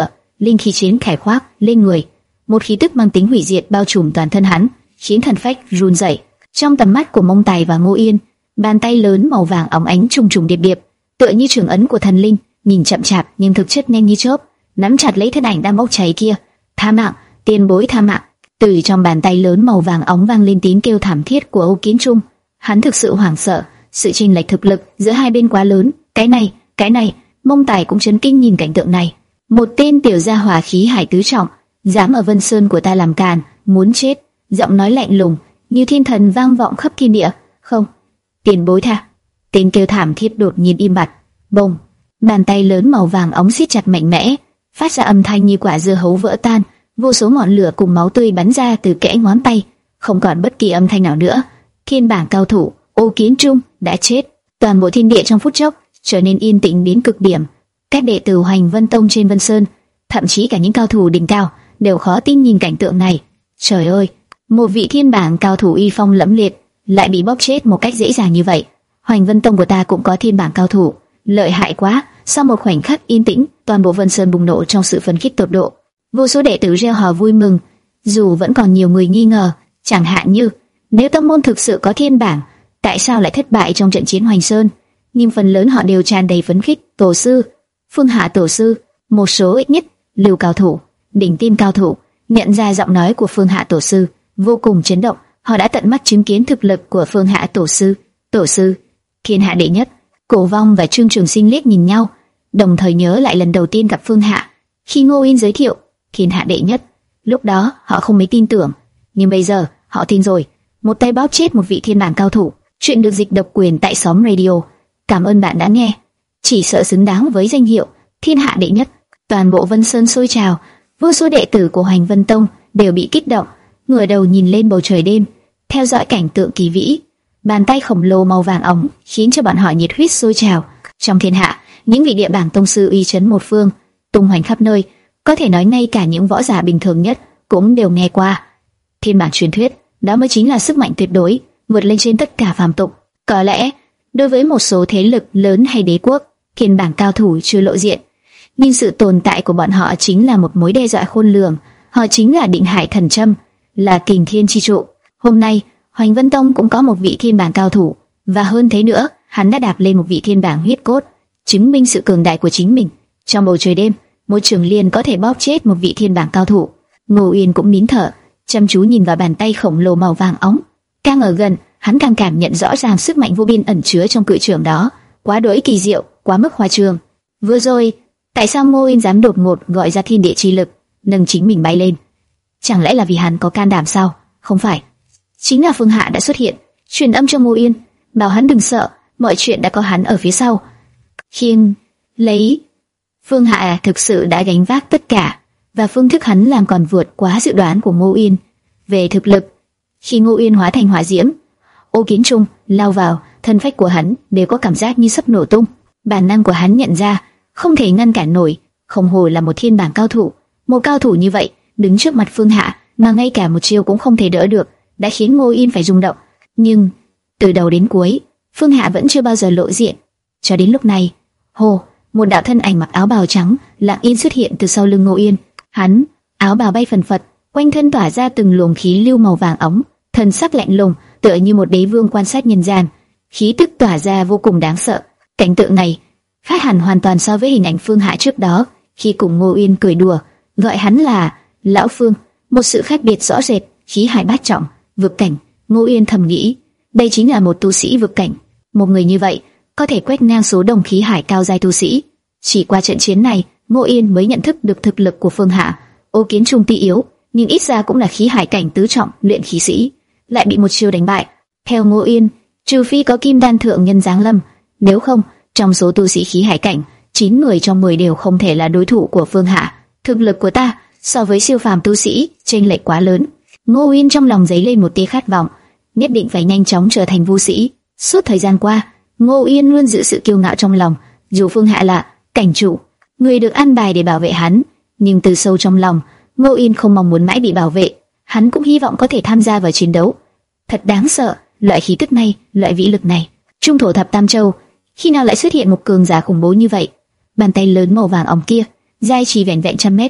linh khí chiến khải khoác lên người, một khí tức mang tính hủy diệt bao trùm toàn thân hắn, khiến thần phách run rẩy. Trong tầm mắt của Mông Tài và Ngô Yên, bàn tay lớn màu vàng óng ánh trùng trùng điệp điệp, tựa như trường ấn của thần linh, nhìn chậm chạp nhưng thực chất nhanh như chớp, nắm chặt lấy thân ảnh đang bốc cháy kia. Tha mạng, tiền bối tha mạng! Từ trong bàn tay lớn màu vàng óng vang lên tiếng kêu thảm thiết của Âu Kiến Trung. Hắn thực sự hoảng sợ, sự chênh lệch thực lực giữa hai bên quá lớn. Cái này, cái này, Mông Tài cũng chấn kinh nhìn cảnh tượng này. Một tên tiểu gia hỏa khí hải tứ trọng, dám ở Vân Sơn của ta làm càn, muốn chết! Giọng nói lạnh lùng như thiên thần vang vọng khắp thiên địa. Không, tiền bối tha! Tên kêu thảm thiết đột nhiên im bặt. Bông! Bàn tay lớn màu vàng óng siết chặt mạnh mẽ, phát ra âm thanh như quả dưa hấu vỡ tan, vô số ngọn lửa cùng máu tươi bắn ra từ kẽ ngón tay, không còn bất kỳ âm thanh nào nữa. Thiên bảng cao thủ Âu Kiến Trung đã chết. Toàn bộ thiên địa trong phút chốc trở nên yên tĩnh đến cực điểm. Các đệ tử Hoành Vân Tông trên Vân Sơn, thậm chí cả những cao thủ đỉnh cao, đều khó tin nhìn cảnh tượng này. Trời ơi, một vị thiên bảng cao thủ uy phong lẫm liệt lại bị bóp chết một cách dễ dàng như vậy. Hoành Vân Tông của ta cũng có thiên bảng cao thủ, lợi hại quá! Sau một khoảnh khắc yên tĩnh, toàn bộ Vân Sơn bùng nổ trong sự phấn khích tột độ. Vô số đệ tử reo hò vui mừng, dù vẫn còn nhiều người nghi ngờ, chẳng hạn như nếu tông môn thực sự có thiên bảng, tại sao lại thất bại trong trận chiến Hoành Sơn? Nhưng phần lớn họ đều tràn đầy phấn khích. Tổ sư, Phương Hạ tổ sư, một số ít nhất lưu cao thủ, đỉnh tim cao thủ nhận ra giọng nói của Phương Hạ tổ sư, vô cùng chấn động. Họ đã tận mắt chứng kiến thực lực của Phương Hạ tổ sư. Tổ sư, thiên hạ đệ nhất. Cổ Vong và Trương Trường Sinh liếc nhìn nhau, đồng thời nhớ lại lần đầu tiên gặp Phương Hạ, khi Ngô Yên giới thiệu thiên hạ đệ nhất. Lúc đó họ không mấy tin tưởng, nhưng bây giờ họ tin rồi. Một tay bóp chết một vị thiên bảng cao thủ. Chuyện được dịch độc quyền tại Xóm Radio. Cảm ơn bạn đã nghe. Chỉ sợ xứng đáng với danh hiệu thiên hạ đệ nhất. Toàn bộ Vân Sơn sôi trào, vô số đệ tử của Hoành Vân Tông đều bị kích động, ngửa đầu nhìn lên bầu trời đêm, theo dõi cảnh tượng kỳ vĩ. Bàn tay khổng lồ màu vàng óng khiến cho bọn họ nhiệt huyết sôi trào. Trong thiên hạ, những vị địa bảng tông sư uy chấn một phương, tung hoành khắp nơi, có thể nói ngay cả những võ giả bình thường nhất cũng đều nghe qua. Thiên bảng truyền thuyết, đó mới chính là sức mạnh tuyệt đối, vượt lên trên tất cả phàm tục. Có lẽ, đối với một số thế lực lớn hay đế quốc, thiên bảng cao thủ chưa lộ diện, nhưng sự tồn tại của bọn họ chính là một mối đe dọa khôn lường. Họ chính là Định Hải Thần Châm, là Kình Thiên Chi Trụ. Hôm nay, Hoành Vân Tông cũng có một vị thiên bảng cao thủ, và hơn thế nữa, hắn đã đạp lên một vị thiên bảng huyết cốt, chứng minh sự cường đại của chính mình. Trong bầu trời đêm, một trường liên có thể bóp chết một vị thiên bảng cao thủ. Ngô Yên cũng nín thở, chăm chú nhìn vào bàn tay khổng lồ màu vàng óng. Càng ở gần, hắn càng cảm nhận rõ ràng sức mạnh vô biên ẩn chứa trong cự trường đó, quá đỗi kỳ diệu, quá mức khoa trương. Vừa rồi, tại sao Ngô Yên dám đột ngột gọi ra thiên địa chi lực, nâng chính mình bay lên? Chẳng lẽ là vì hắn có can đảm sao? Không phải, chính là Phương Hạ đã xuất hiện, truyền âm cho Ngô Yên, bảo hắn đừng sợ, mọi chuyện đã có hắn ở phía sau. Khiêng lấy Phương Hạ thực sự đã gánh vác tất cả, và phương thức hắn làm còn vượt quá dự đoán của Ngô Yên. Về thực lực, khi Ngô Yên hóa thành hỏa diễm, Âu Kiến Trung lao vào, thân phách của hắn đều có cảm giác như sắp nổ tung. Bản năng của hắn nhận ra không thể ngăn cản nổi, không hồ là một thiên bảng cao thủ. Một cao thủ như vậy đứng trước mặt Phương Hạ mà ngay cả một chiêu cũng không thể đỡ được, đã khiến Ngô Yên phải rung động. Nhưng từ đầu đến cuối, Phương Hạ vẫn chưa bao giờ lộ diện. Cho đến lúc này, hồ, một đạo thân ảnh mặc áo bào trắng lặng yên xuất hiện từ sau lưng Ngô Yên. Hắn áo bào bay phần phật, quanh thân tỏa ra từng luồng khí lưu màu vàng óng, thần sắc lạnh lùng, tựa như một đế vương quan sát nhân gian, khí tức tỏa ra vô cùng đáng sợ. Cảnh tượng này khác hẳn hoàn toàn so với hình ảnh Phương Hạ trước đó, khi cùng Ngô Yên cười đùa, gọi hắn là lão Phương, một sự khác biệt rõ rệt. Khí hải bát trọng, vực cảnh. Ngô Yên thầm nghĩ, đây chính là một tu sĩ vực cảnh. Một người như vậy có thể quét ngang số đồng khí hải cao giai tu sĩ. Chỉ qua trận chiến này, Ngô Yên mới nhận thức được thực lực của Phương Hạ. Âu Kiến Trung tuy yếu, nhưng ít ra cũng là khí hải cảnh tứ trọng luyện khí sĩ, lại bị một chiêu đánh bại. Theo Ngô Yên, trừ phi có kim đan thượng nhân giáng lâm, nếu không, trong số tu sĩ khí hải cảnh, chín người trong mười đều không thể là đối thủ của Phương Hạ. Thực lực của ta so với siêu phàm tu sĩ chênh lệch quá lớn. Ngô Yên trong lòng dấy lên một tia khát vọng, nhất định phải nhanh chóng trở thành vu sĩ. Suốt thời gian qua, Ngô Yên luôn giữ sự kiêu ngạo trong lòng, dù Phương Hạ là cảnh chủ, người được an bài để bảo vệ hắn, nhưng từ sâu trong lòng, Ngô Yên không mong muốn mãi bị bảo vệ. Hắn cũng hy vọng có thể tham gia vào chiến đấu. Thật đáng sợ, loại khí tức này, loại vĩ lực này. Trung thổ thập tam châu, khi nào lại xuất hiện một cường giả khủng bố như vậy? Bàn tay lớn màu vàng óng kia, dài chỉ vẻn vẹn trăm mét,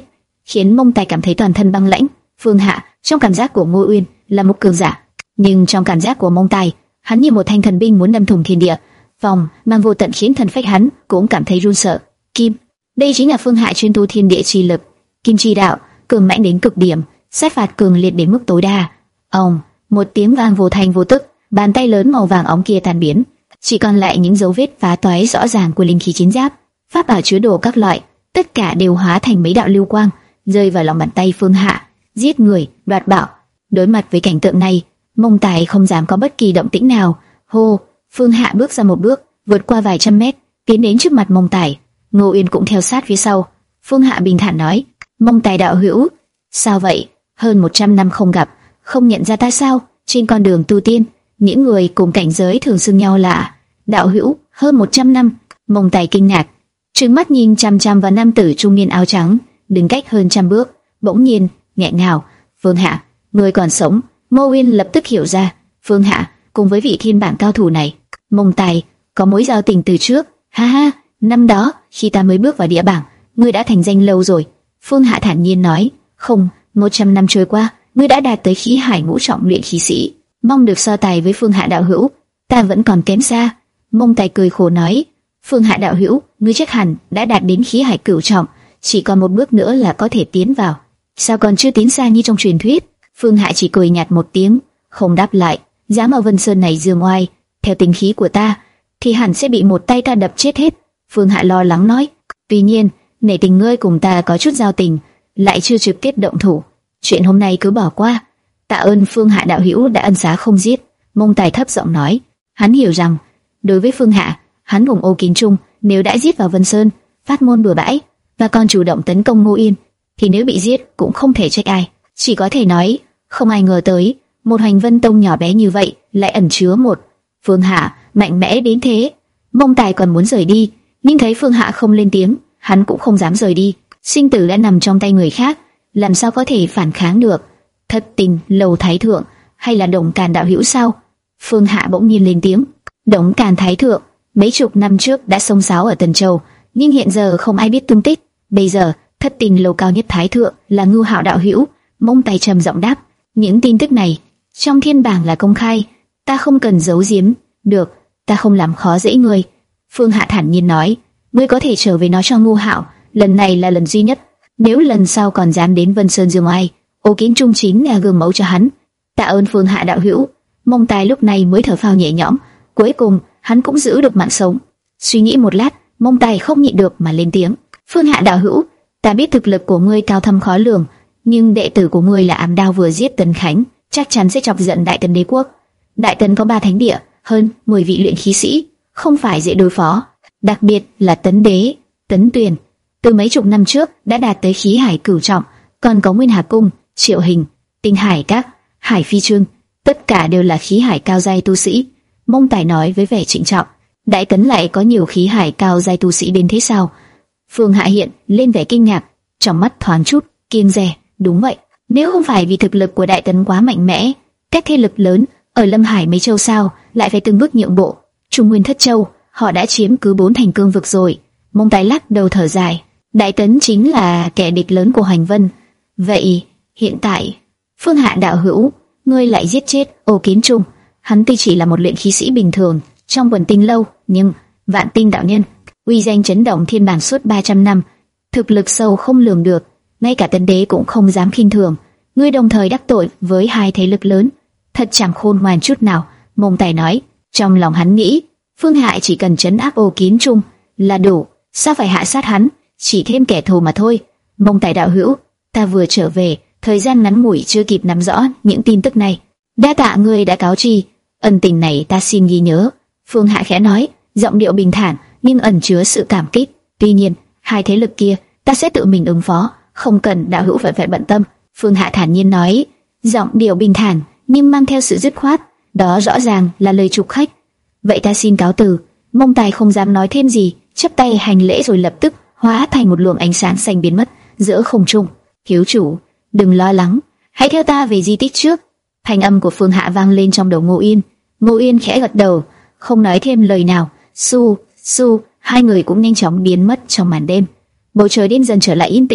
khiến Mông Tài cảm thấy toàn thân băng lãnh. Phương Hạ, trong cảm giác của Ngô Uyên là một cường giả, nhưng trong cảm giác của Mông Tài, hắn như một thanh thần binh muốn đâm thủng thiên địa. Vòng mang vô tận khiến thần phách hắn cũng cảm thấy run sợ. Kim, đây chính là Phương Hạ chuyên tu thiên địa chi lực, Kim chi đạo, cường mãnh đến cực điểm, sát phạt cường liệt đến mức tối đa. Ong, một tiếng vang vô thanh vô tức, bàn tay lớn màu vàng óng kia tan biến, chỉ còn lại những dấu vết phá toái rõ ràng của linh khí chiến giáp, pháp bảo chứa đồ các loại, tất cả đều hóa thành mấy đạo lưu quang, rơi vào lòng bàn tay Phương Hạ. Giết người, đoạt bảo. Đối mặt với cảnh tượng này, Mông Tài không dám có bất kỳ động tĩnh nào. Hô, Phương Hạ bước ra một bước, vượt qua vài trăm mét, tiến đến trước mặt Mông Tài. Ngô Uyên cũng theo sát phía sau. Phương Hạ bình thản nói: Mông Tài đạo hữu, sao vậy? Hơn một trăm năm không gặp, không nhận ra ta sao? Trên con đường tu tiên, những người cùng cảnh giới thường xưng nhau là đạo hữu. Hơn một trăm năm. Mông Tài kinh ngạc, trừng mắt nhìn chăm chăm vào nam tử trung niên áo trắng, đứng cách hơn trăm bước. Bỗng nhiên nghẹn ngào: Phương Hạ, người còn sống. Ngô Uyên lập tức hiểu ra, Phương Hạ cùng với vị thiên bản cao thủ này, Mông Tài có mối giao tình từ trước. Ha ha, năm đó khi ta mới bước vào địa bảng, ngươi đã thành danh lâu rồi. Phương Hạ thản nhiên nói: Không, một trăm năm trôi qua, ngươi đã đạt tới khí hải ngũ trọng luyện khí sĩ, mong được so tài với Phương Hạ đạo hữu, ta vẫn còn kém xa. Mông Tài cười khổ nói: Phương Hạ đạo hữu, ngươi chắc hẳn đã đạt đến khí hải cửu trọng, chỉ còn một bước nữa là có thể tiến vào. Sao còn chưa tiến xa như trong truyền thuyết? Phương Hạ chỉ cười nhạt một tiếng, không đáp lại. Dám ở Vân Sơn này dương oai, theo tính khí của ta, thì hẳn sẽ bị một tay ta đập chết hết. Phương Hạ lo lắng nói: Tuy nhiên, nể tình ngươi cùng ta có chút giao tình, lại chưa trực tiếp động thủ, chuyện hôm nay cứ bỏ qua. Tạ ơn Phương Hạ đạo hữu đã ân xá không giết. Mông Tài thấp giọng nói. Hắn hiểu rằng, đối với Phương Hạ, hắn cùng Ô Kính Trung nếu đã giết vào Vân Sơn, phát ngôn bừa bãi, và còn chủ động tấn công Ngô Yên, thì nếu bị giết cũng không thể trách ai, chỉ có thể nói không ai ngờ tới một Hoành Vân Tông nhỏ bé như vậy lại ẩn chứa một Phương Hạ mạnh mẽ đến thế. Mông Tài còn muốn rời đi, nhưng thấy Phương Hạ không lên tiếng, hắn cũng không dám rời đi. Sinh tử đã nằm trong tay người khác, làm sao có thể phản kháng được? Thất Tình Lầu Thái Thượng hay là Đổng Càn đạo hữu sao? Phương Hạ bỗng nhiên lên tiếng. Đổng Càn Thái Thượng mấy chục năm trước đã xông xáo ở Tần Châu, nhưng hiện giờ không ai biết tung tích. Bây giờ Thất Tình Lầu cao nhất Thái Thượng là Ngưu Hạo đạo hữu. Mông Tài trầm giọng đáp. Những tin tức này trong thiên bảng là công khai, ta không cần giấu giếm. Được, ta không làm khó dễ ngươi. Phương Hạ thản nhiên nói. Ngươi có thể trở về nói cho Ngưu Hạo, lần này là lần duy nhất. Nếu lần sau còn dám đến Vân Sơn dương oai, Ô Kiến Trung chính là gương mẫu cho hắn. Tạ ơn Phương Hạ đạo hữu. Mông Tài lúc này mới thở phào nhẹ nhõm, cuối cùng hắn cũng giữ được mạng sống. Suy nghĩ một lát, Mông Tài không nhịn được mà lên tiếng. Phương Hạ đạo hữu, ta biết thực lực của ngươi cao thâm khó lường, nhưng đệ tử của ngươi là Ám Đao vừa giết Tần Khánh, chắc chắn sẽ chọc giận Đại Tần đế quốc. Đại Tần có ba thánh địa, hơn mười vị luyện khí sĩ, không phải dễ đối phó. Đặc biệt là Tấn Đế, Tấn Tuyền, từ mấy chục năm trước đã đạt tới khí hải cửu trọng, còn có Nguyên Hà Cung, Triệu Hình, Tinh Hải Các, Hải Phi Trương, tất cả đều là khí hải cao giai tu sĩ. Mông Tài nói với vẻ trịnh trọng. Đại Tấn lại có nhiều khí hải cao giai tu sĩ đến thế sao? Phương Hạ hiện lên vẻ kinh ngạc, trong mắt thoáng chút kiêng dè. Đúng vậy, nếu không phải vì thực lực của Đại Tấn quá mạnh mẽ, các thế lực lớn ở Lâm Hải mấy châu sao lại phải từng bước nhượng bộ. Trung Nguyên Thất Châu, họ đã chiếm cứ bốn thành cương vực rồi. Mông Tài lắc đầu thở dài. Đại Tấn chính là kẻ địch lớn của Hoành Vân. Vậy hiện tại, Phương Hạ đạo hữu, ngươi lại giết chết Ô Kiến Trung. Hắn tuy chỉ là một luyện khí sĩ bình thường trong Quần Tinh lâu, nhưng Vạn Tinh đạo nhân, uy danh chấn động thiên bản suốt ba trăm năm, thực lực sâu không lường được, ngay cả Tấn Đế cũng không dám khinh thường. Ngươi đồng thời đắc tội với hai thế lực lớn, thật chẳng khôn ngoan chút nào. Mông Tài nói. Trong lòng hắn nghĩ, Phương Hạ chỉ cần trấn áp Ô Kiến Trung là đủ, sao phải hạ sát hắn, chỉ thêm kẻ thù mà thôi. Mông Tài đạo hữu, ta vừa trở về, thời gian ngắn ngủi chưa kịp nắm rõ những tin tức này, đa tạ ngươi đã cáo tri, ân tình này ta xin ghi nhớ. Phương Hạ khẽ nói, giọng điệu bình thản nhưng ẩn chứa sự cảm kích. Tuy nhiên, hai thế lực kia ta sẽ tự mình ứng phó, không cần đạo hữu phải phải bận tâm. Phương Hạ thản nhiên nói, giọng điệu bình thản nhưng mang theo sự dứt khoát, đó rõ ràng là lời chúc khách. Vậy ta xin cáo từ. Mông Tài không dám nói thêm gì, chắp tay hành lễ rồi lập tức hóa thành một luồng ánh sáng xanh biến mất giữa không trung. Thiếu chủ, đừng lo lắng, hãy theo ta về di tích trước. Thanh âm của Phương Hạ vang lên trong đầu Ngô Yên. Ngô Yên khẽ gật đầu, không nói thêm lời nào. Su, su, hai người cũng nhanh chóng biến mất trong màn đêm. Bầu trời đêm dần trở lại yên tĩnh.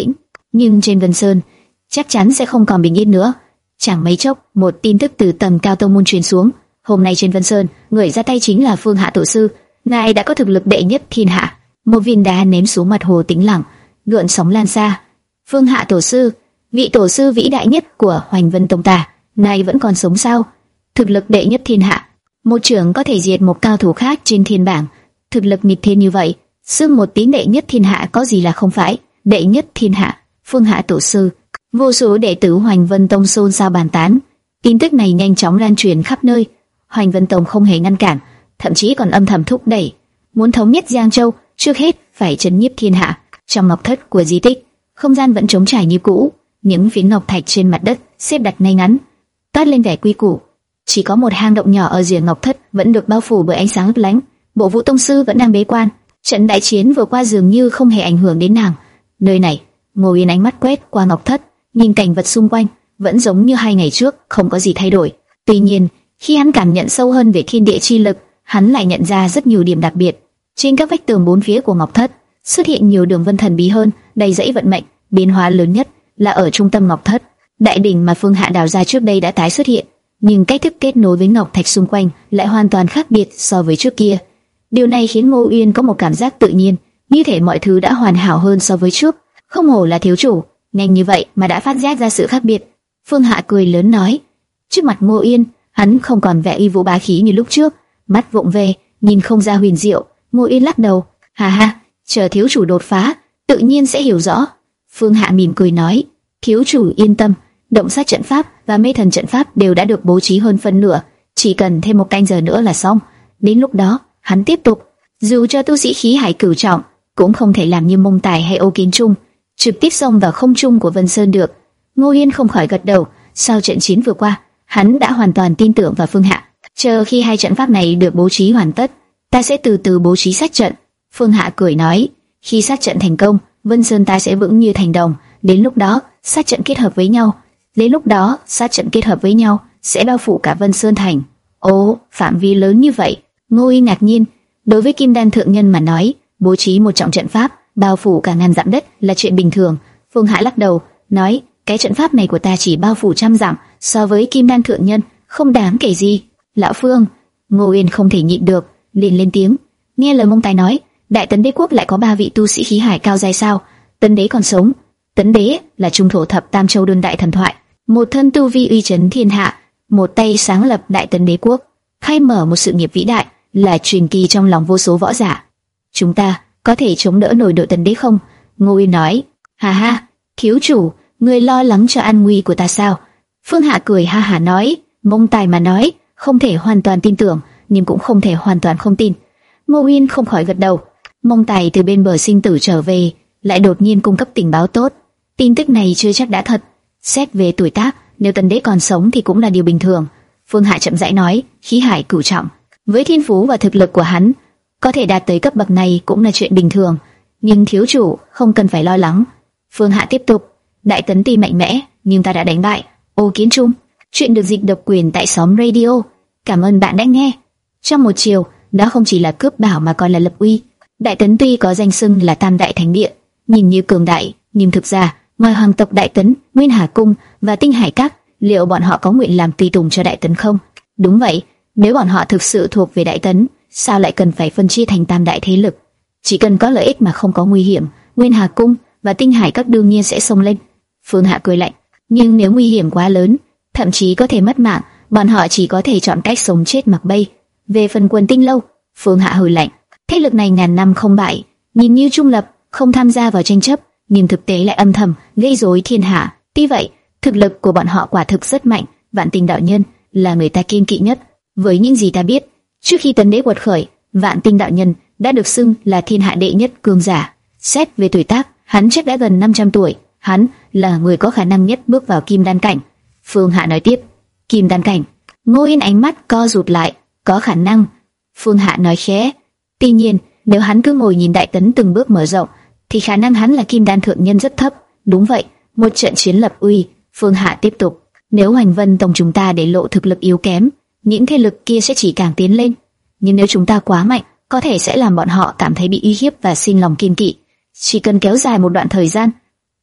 nhưng trên Vân Sơn chắc chắn sẽ không còn bình yên nữa. Chẳng mấy chốc, một tin tức từ tầng cao tông môn truyền xuống. Hôm nay trên Vân Sơn, người ra tay chính là Phương Hạ tổ sư. Ngài đã có thực lực đệ nhất thiên hạ. Một viên đá ném xuống mặt hồ tĩnh lặng, gợn sóng lan xa. Phương Hạ tổ sư, vị tổ sư vĩ đại nhất của Hoành Vân tông ta, ngài vẫn còn sống sao? Thực lực đệ nhất thiên hạ, một trưởng có thể diệt một cao thủ khác trên thiên bảng. Thực lực nghịch thiên như vậy, xưng một tiếng đệ nhất thiên hạ có gì là không phải? Đệ nhất thiên hạ, Phương Hạ tổ sư. Vô số đệ tử Hoành Vân tông xôn xao bàn tán. Tin tức này nhanh chóng lan truyền khắp nơi. Hoành Vân tông không hề ngăn cản, thậm chí còn âm thầm thúc đẩy, muốn thống nhất Giang Châu, trước hết phải trấn nhiếp thiên hạ. Trong ngọc thất của di tích, không gian vẫn trống trải như cũ, những phiến ngọc thạch trên mặt đất xếp đặt ngay ngắn, toát lên vẻ quy củ. Chỉ có một hang động nhỏ ở rìa ngọc thất vẫn được bao phủ bởi ánh sáng lấp lánh. Bộ Vũ tông sư vẫn đang bế quan. Trận đại chiến vừa qua dường như không hề ảnh hưởng đến nàng. Nơi này, Ngô Yên ánh mắt quét qua ngọc thất, nhìn cảnh vật xung quanh vẫn giống như hai ngày trước, không có gì thay đổi. Tuy nhiên, khi hắn cảm nhận sâu hơn về thiên địa chi lực, hắn lại nhận ra rất nhiều điểm đặc biệt. Trên các vách tường bốn phía của ngọc thất xuất hiện nhiều đường vân thần bí hơn, đầy dẫy vận mệnh. Biến hóa lớn nhất là ở trung tâm ngọc thất, đại đỉnh mà Phương Hạ đào ra trước đây đã tái xuất hiện, nhưng cách thức kết nối với ngọc thạch xung quanh lại hoàn toàn khác biệt so với trước kia. Điều này khiến Ngô Uyên có một cảm giác tự nhiên, như thể mọi thứ đã hoàn hảo hơn so với trước. Không hổ là thiếu chủ, nhanh như vậy mà đã phát giác ra sự khác biệt. Phương Hạ cười lớn nói. Trước mặt Ngô Uyên, hắn không còn vẻ uy vũ bá khí như lúc trước, mắt vụng về, nhìn không ra huyền diệu. Ngô Uyên lắc đầu, hà ha, chờ thiếu chủ đột phá, tự nhiên sẽ hiểu rõ. Phương Hạ mỉm cười nói, thiếu chủ yên tâm, động sát trận pháp và mê thần trận pháp đều đã được bố trí hơn phân nửa, chỉ cần thêm một canh giờ nữa là xong. Đến lúc đó, hắn tiếp tục, dù cho tu sĩ khí hải cửu trọng, cũng không thể làm như Mông Tài hay Ô Kiến Trung, trực tiếp xông vào không trung của Vân Sơn được. Ngô Yên không khỏi gật đầu, sau trận chiến vừa qua, hắn đã hoàn toàn tin tưởng vào Phương Hạ. Chờ khi hai trận pháp này được bố trí hoàn tất, ta sẽ từ từ bố trí sát trận. Phương Hạ cười nói, khi sát trận thành công, Vân Sơn ta sẽ vững như thành đồng. Đến lúc đó, sát trận kết hợp với nhau, đến lúc đó sát trận kết hợp với nhau sẽ bao phủ cả Vân Sơn thành. Ồ, phạm vi lớn như vậy. Ngô Y ngạc nhiên. Đối với Kim Đan thượng nhân mà nói, bố trí một trọng trận pháp bao phủ cả ngàn dặm đất là chuyện bình thường. Phương Hạ lắc đầu, nói, cái trận pháp này của ta chỉ bao phủ trăm dặm, so với Kim Đan thượng nhân không đáng kể gì. Lão Phương, Ngô Yên không thể nhịn được, liền lên tiếng. Nghe lời Mông Tài nói, Đại Tấn Đế quốc lại có ba vị tu sĩ khí hải cao dài sao? Tấn Đế còn sống. Tấn Đế là trung thổ thập tam châu đương đại thần thoại, một thân tu vi uy chấn thiên hạ, một tay sáng lập Đại Tấn Đế quốc, khai mở một sự nghiệp vĩ đại, là truyền kỳ trong lòng vô số võ giả. Chúng ta có thể chống đỡ nổi đội Tấn Đế không? Ngô Yên nói. Hà ha, thiếu chủ, ngươi lo lắng cho an nguy của ta sao? Phương Hạ cười ha hả nói. Mông Tài mà nói, không thể hoàn toàn tin tưởng, nhưng cũng không thể hoàn toàn không tin. Ngô Yên không khỏi gật đầu. Mông Tài từ bên bờ sinh tử trở về, lại đột nhiên cung cấp tình báo tốt. Tin tức này chưa chắc đã thật. Xét về tuổi tác, nếu Tấn Đế còn sống thì cũng là điều bình thường. Phương Hạ chậm rãi nói, khí hải cửu trọng, với thiên phú và thực lực của hắn, có thể đạt tới cấp bậc này cũng là chuyện bình thường. Nhưng thiếu chủ không cần phải lo lắng. Phương Hạ tiếp tục, Đại Tấn tuy mạnh mẽ, nhưng ta đã đánh bại Ô Kiến Trung. Chuyện được dịch độc quyền tại xóm radio. Cảm ơn bạn đã nghe. Trong một chiều, đó không chỉ là cướp bảo mà còn là lập uy. Đại Tấn tuy có danh xưng là Tam Đại Thánh Địa, nhìn như cường đại, nhưng thực ra, ngoài hoàng tộc Đại Tấn, Nguyên Hà Cung và Tinh Hải Các, liệu bọn họ có nguyện làm tùy tùng cho Đại Tấn không? Đúng vậy, nếu bọn họ thực sự thuộc về Đại Tấn, sao lại cần phải phân chia thành tam đại thế lực? Chỉ cần có lợi ích mà không có nguy hiểm, Nguyên Hà Cung và Tinh Hải Các đương nhiên sẽ xông lên. Phương Hạ cười lạnh, nhưng nếu nguy hiểm quá lớn, thậm chí có thể mất mạng, bọn họ chỉ có thể chọn cách sống chết mặc bay. Về phần Quần Tinh Lâu, Phương Hạ hừ lạnh, thế lực này ngàn năm không bại, nhìn như trung lập, không tham gia vào tranh chấp, nhưng thực tế lại âm thầm gây rối thiên hạ. Tuy vậy, thực lực của bọn họ quả thực rất mạnh. Vạn Tinh đạo nhân là người ta kiêng kỵ nhất. Với những gì ta biết, trước khi Tấn Đế quật khởi, Vạn Tinh đạo nhân đã được xưng là thiên hạ đệ nhất cường giả. Xét về tuổi tác, hắn chắc đã gần năm trăm tuổi. Hắn là người có khả năng nhất bước vào Kim Đan cảnh. Phương Hạ nói tiếp, Kim Đan cảnh. Ngô Yên ánh mắt co rụt lại, có khả năng. Phương Hạ nói khẽ, tuy nhiên, nếu hắn cứ ngồi nhìn Đại Tấn từng bước mở rộng, thì khả năng hắn là Kim Đan thượng nhân rất thấp. Đúng vậy, một trận chiến lập uy. Phương Hạ tiếp tục, nếu Hoành Vân tông chúng ta để lộ thực lực yếu kém, những thế lực kia sẽ chỉ càng tiến lên. Nhưng nếu chúng ta quá mạnh, có thể sẽ làm bọn họ cảm thấy bị uy hiếp và sinh lòng kiêng kỵ. Chỉ cần kéo dài một đoạn thời gian.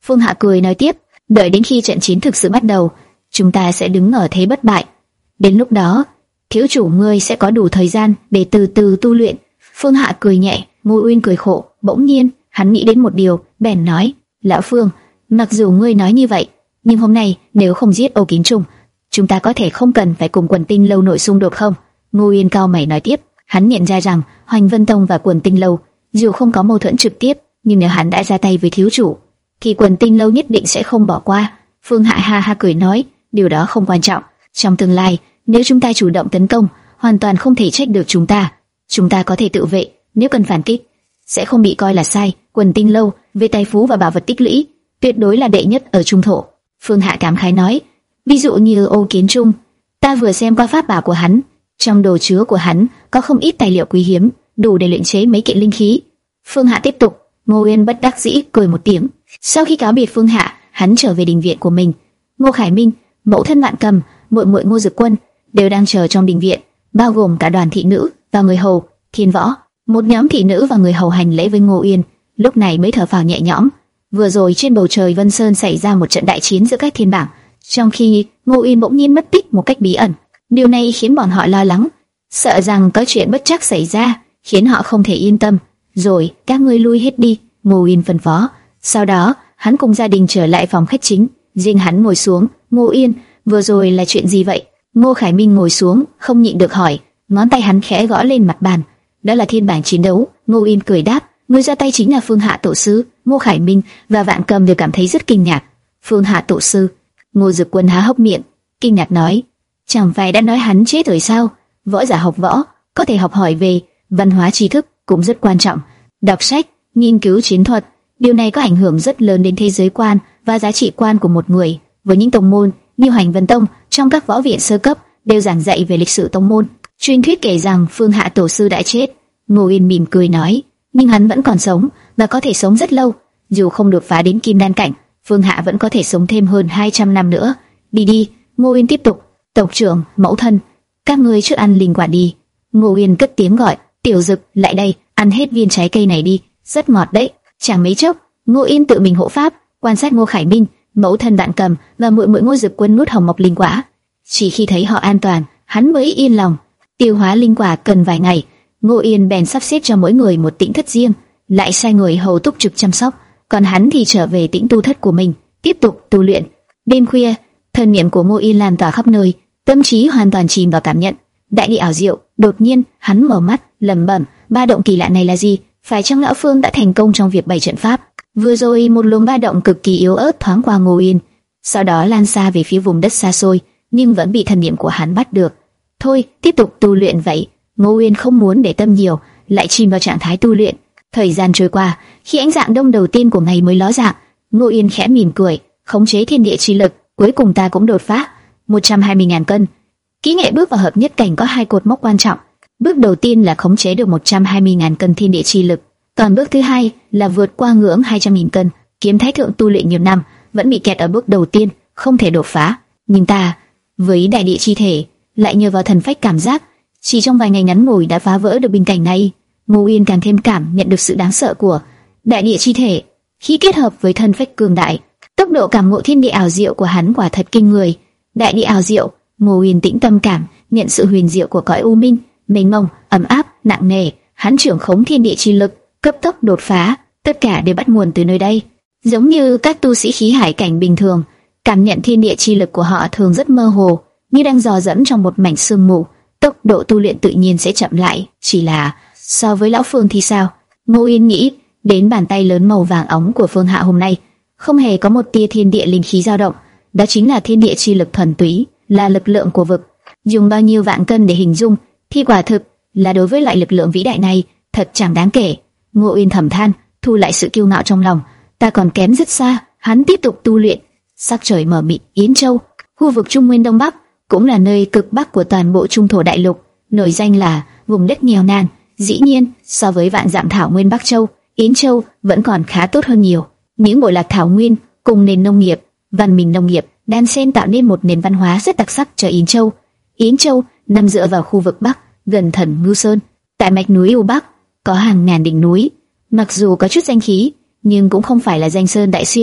Phương Hạ cười nói tiếp, đợi đến khi trận chiến thực sự bắt đầu, chúng ta sẽ đứng ở thế bất bại. Đến lúc đó, thiếu chủ ngươi sẽ có đủ thời gian để từ từ tu luyện. Phương Hạ cười nhẹ, Ngô Uyên cười khổ. Bỗng nhiên, hắn nghĩ đến một điều, bèn nói: Lão Phương, mặc dù ngươi nói như vậy, nhưng hôm nay nếu không giết Ô Kính Trung, chúng ta có thể không cần phải cùng Quần Tinh Lâu nội xung đột không? Ngô Uyên cao mày nói tiếp, hắn nhận ra rằng Hoành Vân Tông và Quần Tinh Lâu dù không có mâu thuẫn trực tiếp, nhưng nếu hắn đã ra tay với thiếu chủ, thì Quần Tinh Lâu nhất định sẽ không bỏ qua. Phương Hạ ha ha cười nói, điều đó không quan trọng. Trong tương lai, nếu chúng ta chủ động tấn công, hoàn toàn không thể trách được chúng ta. Chúng ta có thể tự vệ, nếu cần phản kích, sẽ không bị coi là sai. Quần Tinh Lâu về tài phú và bảo vật tích lũy, tuyệt đối là đệ nhất ở Trung Thổ. Phương Hạ cảm khái nói, ví dụ như Ô Kiến Trung, ta vừa xem qua pháp bảo của hắn, trong đồ chứa của hắn có không ít tài liệu quý hiếm, đủ để luyện chế mấy kiện linh khí. Phương Hạ tiếp tục. Ngô Uyên bất đắc dĩ cười một tiếng. Sau khi cáo biệt Phương Hạ, hắn trở về đình viện của mình. Ngô Khải Minh, mẫu thân Vạn Cầm, muội muội Ngô Dực Quân đều đang chờ trong đình viện, bao gồm cả đoàn thị nữ và người hầu. Thiên Võ, một nhóm thị nữ và người hầu hành lễ với Ngô Uyên, lúc này mới thở phào nhẹ nhõm. Vừa rồi trên bầu trời Vân Sơn xảy ra một trận đại chiến giữa các thiên bảng, trong khi Ngô Uyên bỗng nhiên mất tích một cách bí ẩn. Điều này khiến bọn họ lo lắng, sợ rằng có chuyện bất trắc xảy ra, khiến họ không thể yên tâm. Rồi, các ngươi lui hết đi, Ngô Uyên phân phó. Sau đó, hắn cùng gia đình trở lại phòng khách chính, riêng hắn ngồi xuống. Ngô Uyên, vừa rồi là chuyện gì vậy? Ngô Khải Minh ngồi xuống, không nhịn được hỏi. Ngón tay hắn khẽ gõ lên mặt bàn. Đó là thiên bảng chiến đấu. Ngô Uyên cười đáp, người ra tay chính là Phương Hạ tổ sư. Ngô Khải Minh và Vạn Cầm đều cảm thấy rất kinh ngạc. Phương Hạ tổ sư? Ngô Dực Quân há hốc miệng, kinh ngạc nói, chẳng phải đã nói hắn chết rồi sao? Võ giả học võ có thể học hỏi về văn hóa tri thức cũng rất quan trọng. Đọc sách, nghiên cứu chiến thuật, điều này có ảnh hưởng rất lớn đến thế giới quan và giá trị quan của một người. Với những tông môn như Hoành Vân Tông, trong các võ viện sơ cấp đều giảng dạy về lịch sử tông môn. Truyền thuyết kể rằng Phương Hạ tổ sư đã chết. Ngô Uyên mỉm cười nói, nhưng hắn vẫn còn sống và có thể sống rất lâu. Dù không đột phá đến kim đan cảnh, Phương Hạ vẫn có thể sống thêm hơn hai trăm năm nữa. Đi đi, Ngô Uyên tiếp tục. Tộc trưởng, mẫu thân, các ngươi trước ăn linh quả đi. Ngô Uyên cất tiếng gọi, Tiểu Dực, lại đây, ăn hết viên trái cây này đi, rất ngọt đấy. Chẳng mấy chốc, Ngô Uyên tự mình hộ pháp, quan sát Ngô Khải Minh, mẫu thân Vạn Cầm và muội muội Ngô Dực Quân nuốt hồng mộc linh quả. Chỉ khi thấy họ an toàn, hắn mới yên lòng. Tiêu hóa linh quả cần vài ngày, Ngô Uyên bèn sắp xếp cho mỗi người một tĩnh thất riêng, lại sai người hầu túc trực chăm sóc, còn hắn thì trở về tĩnh tu thất của mình, tiếp tục tu luyện. Đêm khuya, thần niệm của Ngô Uyên lan tỏa khắp nơi, tâm trí hoàn toàn chìm vào cảm nhận đại địa ảo diệu. Đột nhiên, hắn mở mắt, lẩm bẩm, ba động kỳ lạ này là gì? Phải chăng lão Phương đã thành công trong việc bày trận pháp? Vừa rồi một luồng ba động cực kỳ yếu ớt thoáng qua Ngô Uyên, sau đó lan xa về phía vùng đất xa xôi, nhưng vẫn bị thần niệm của hắn bắt được. Thôi, tiếp tục tu luyện vậy. Ngô Uyên không muốn để tâm nhiều, lại chìm vào trạng thái tu luyện. Thời gian trôi qua, khi ánh dạng đông đầu tiên của ngày mới ló dạng, Ngô Uyên khẽ mỉm cười, khống chế thiên địa chi lực, cuối cùng ta cũng đột phá một trăm hai mươi nghìn cân. Kỹ nghệ bước vào hợp nhất cảnh có hai cột mốc quan trọng. Bước đầu tiên là khống chế được một trăm hai mươi nghìn cân thiên địa chi lực, còn bước thứ hai là vượt qua ngưỡng hai trăm nghìn cân. Kiếm Thái Thượng tu luyện nhiều năm, vẫn bị kẹt ở bước đầu tiên, không thể đột phá. Nhưng ta, với đại địa chi thể, lại nhờ vào thần phách cảm giác, chỉ trong vài ngày ngắn ngủi đã phá vỡ được bình cảnh này. Ngô Uyên càng thêm cảm nhận được sự đáng sợ của đại địa chi thể. Khi kết hợp với thần phách cường đại, tốc độ cảm ngộ thiên địa ảo diệu của hắn quả thật kinh người. Đại địa ảo diệu, Ngô Uyên tĩnh tâm cảm nhận sự huyền diệu của cõi u minh, mênh mông, ấm áp, nặng nề. Hắn trưởng khống thiên địa chi lực, cấp tốc đột phá, tất cả đều bắt nguồn từ nơi đây. Giống như các tu sĩ khí hải cảnh bình thường, cảm nhận thiên địa chi lực của họ thường rất mơ hồ, như đang dò dẫm trong một mảnh sương mù. Tốc độ tu luyện tự nhiên sẽ chậm lại. Chỉ là so với lão Phương thì sao? Ngô Uyên nghĩ đến bàn tay lớn màu vàng óng của Phương Hạ hôm nay, không hề có một tia thiên địa linh khí dao động. Đó chính là thiên địa chi lực thuần túy, là lực lượng của vực. Dùng bao nhiêu vạn cân để hình dung thì quả thực là đối với loại lực lượng vĩ đại này thật chẳng đáng kể. Ngô Uyên thầm than, thu lại sự kiêu ngạo trong lòng. Ta còn kém rất xa. Hắn tiếp tục tu luyện. Sắc trời mờ mịt. Yến Châu, khu vực Trung Nguyên Đông Bắc, cũng là nơi cực bắc của toàn bộ Trung Thổ Đại Lục, nổi danh là vùng đất nghèo nàn. Dĩ nhiên, so với vạn dặm thảo nguyên Bắc Châu, Yến Châu vẫn còn khá tốt hơn nhiều. Những bộ lạc thảo nguyên cùng nền nông nghiệp, văn minh nông nghiệp đan xen tạo nên một nền văn hóa rất đặc sắc cho Yến Châu. Yến Châu nằm dựa vào khu vực Bắc, gần Thần Ngưu Sơn, tại mạch núi U Bắc, có hàng ngàn đỉnh núi. Mặc dù có chút danh khí, nhưng cũng không phải là danh sơn đại xuyên.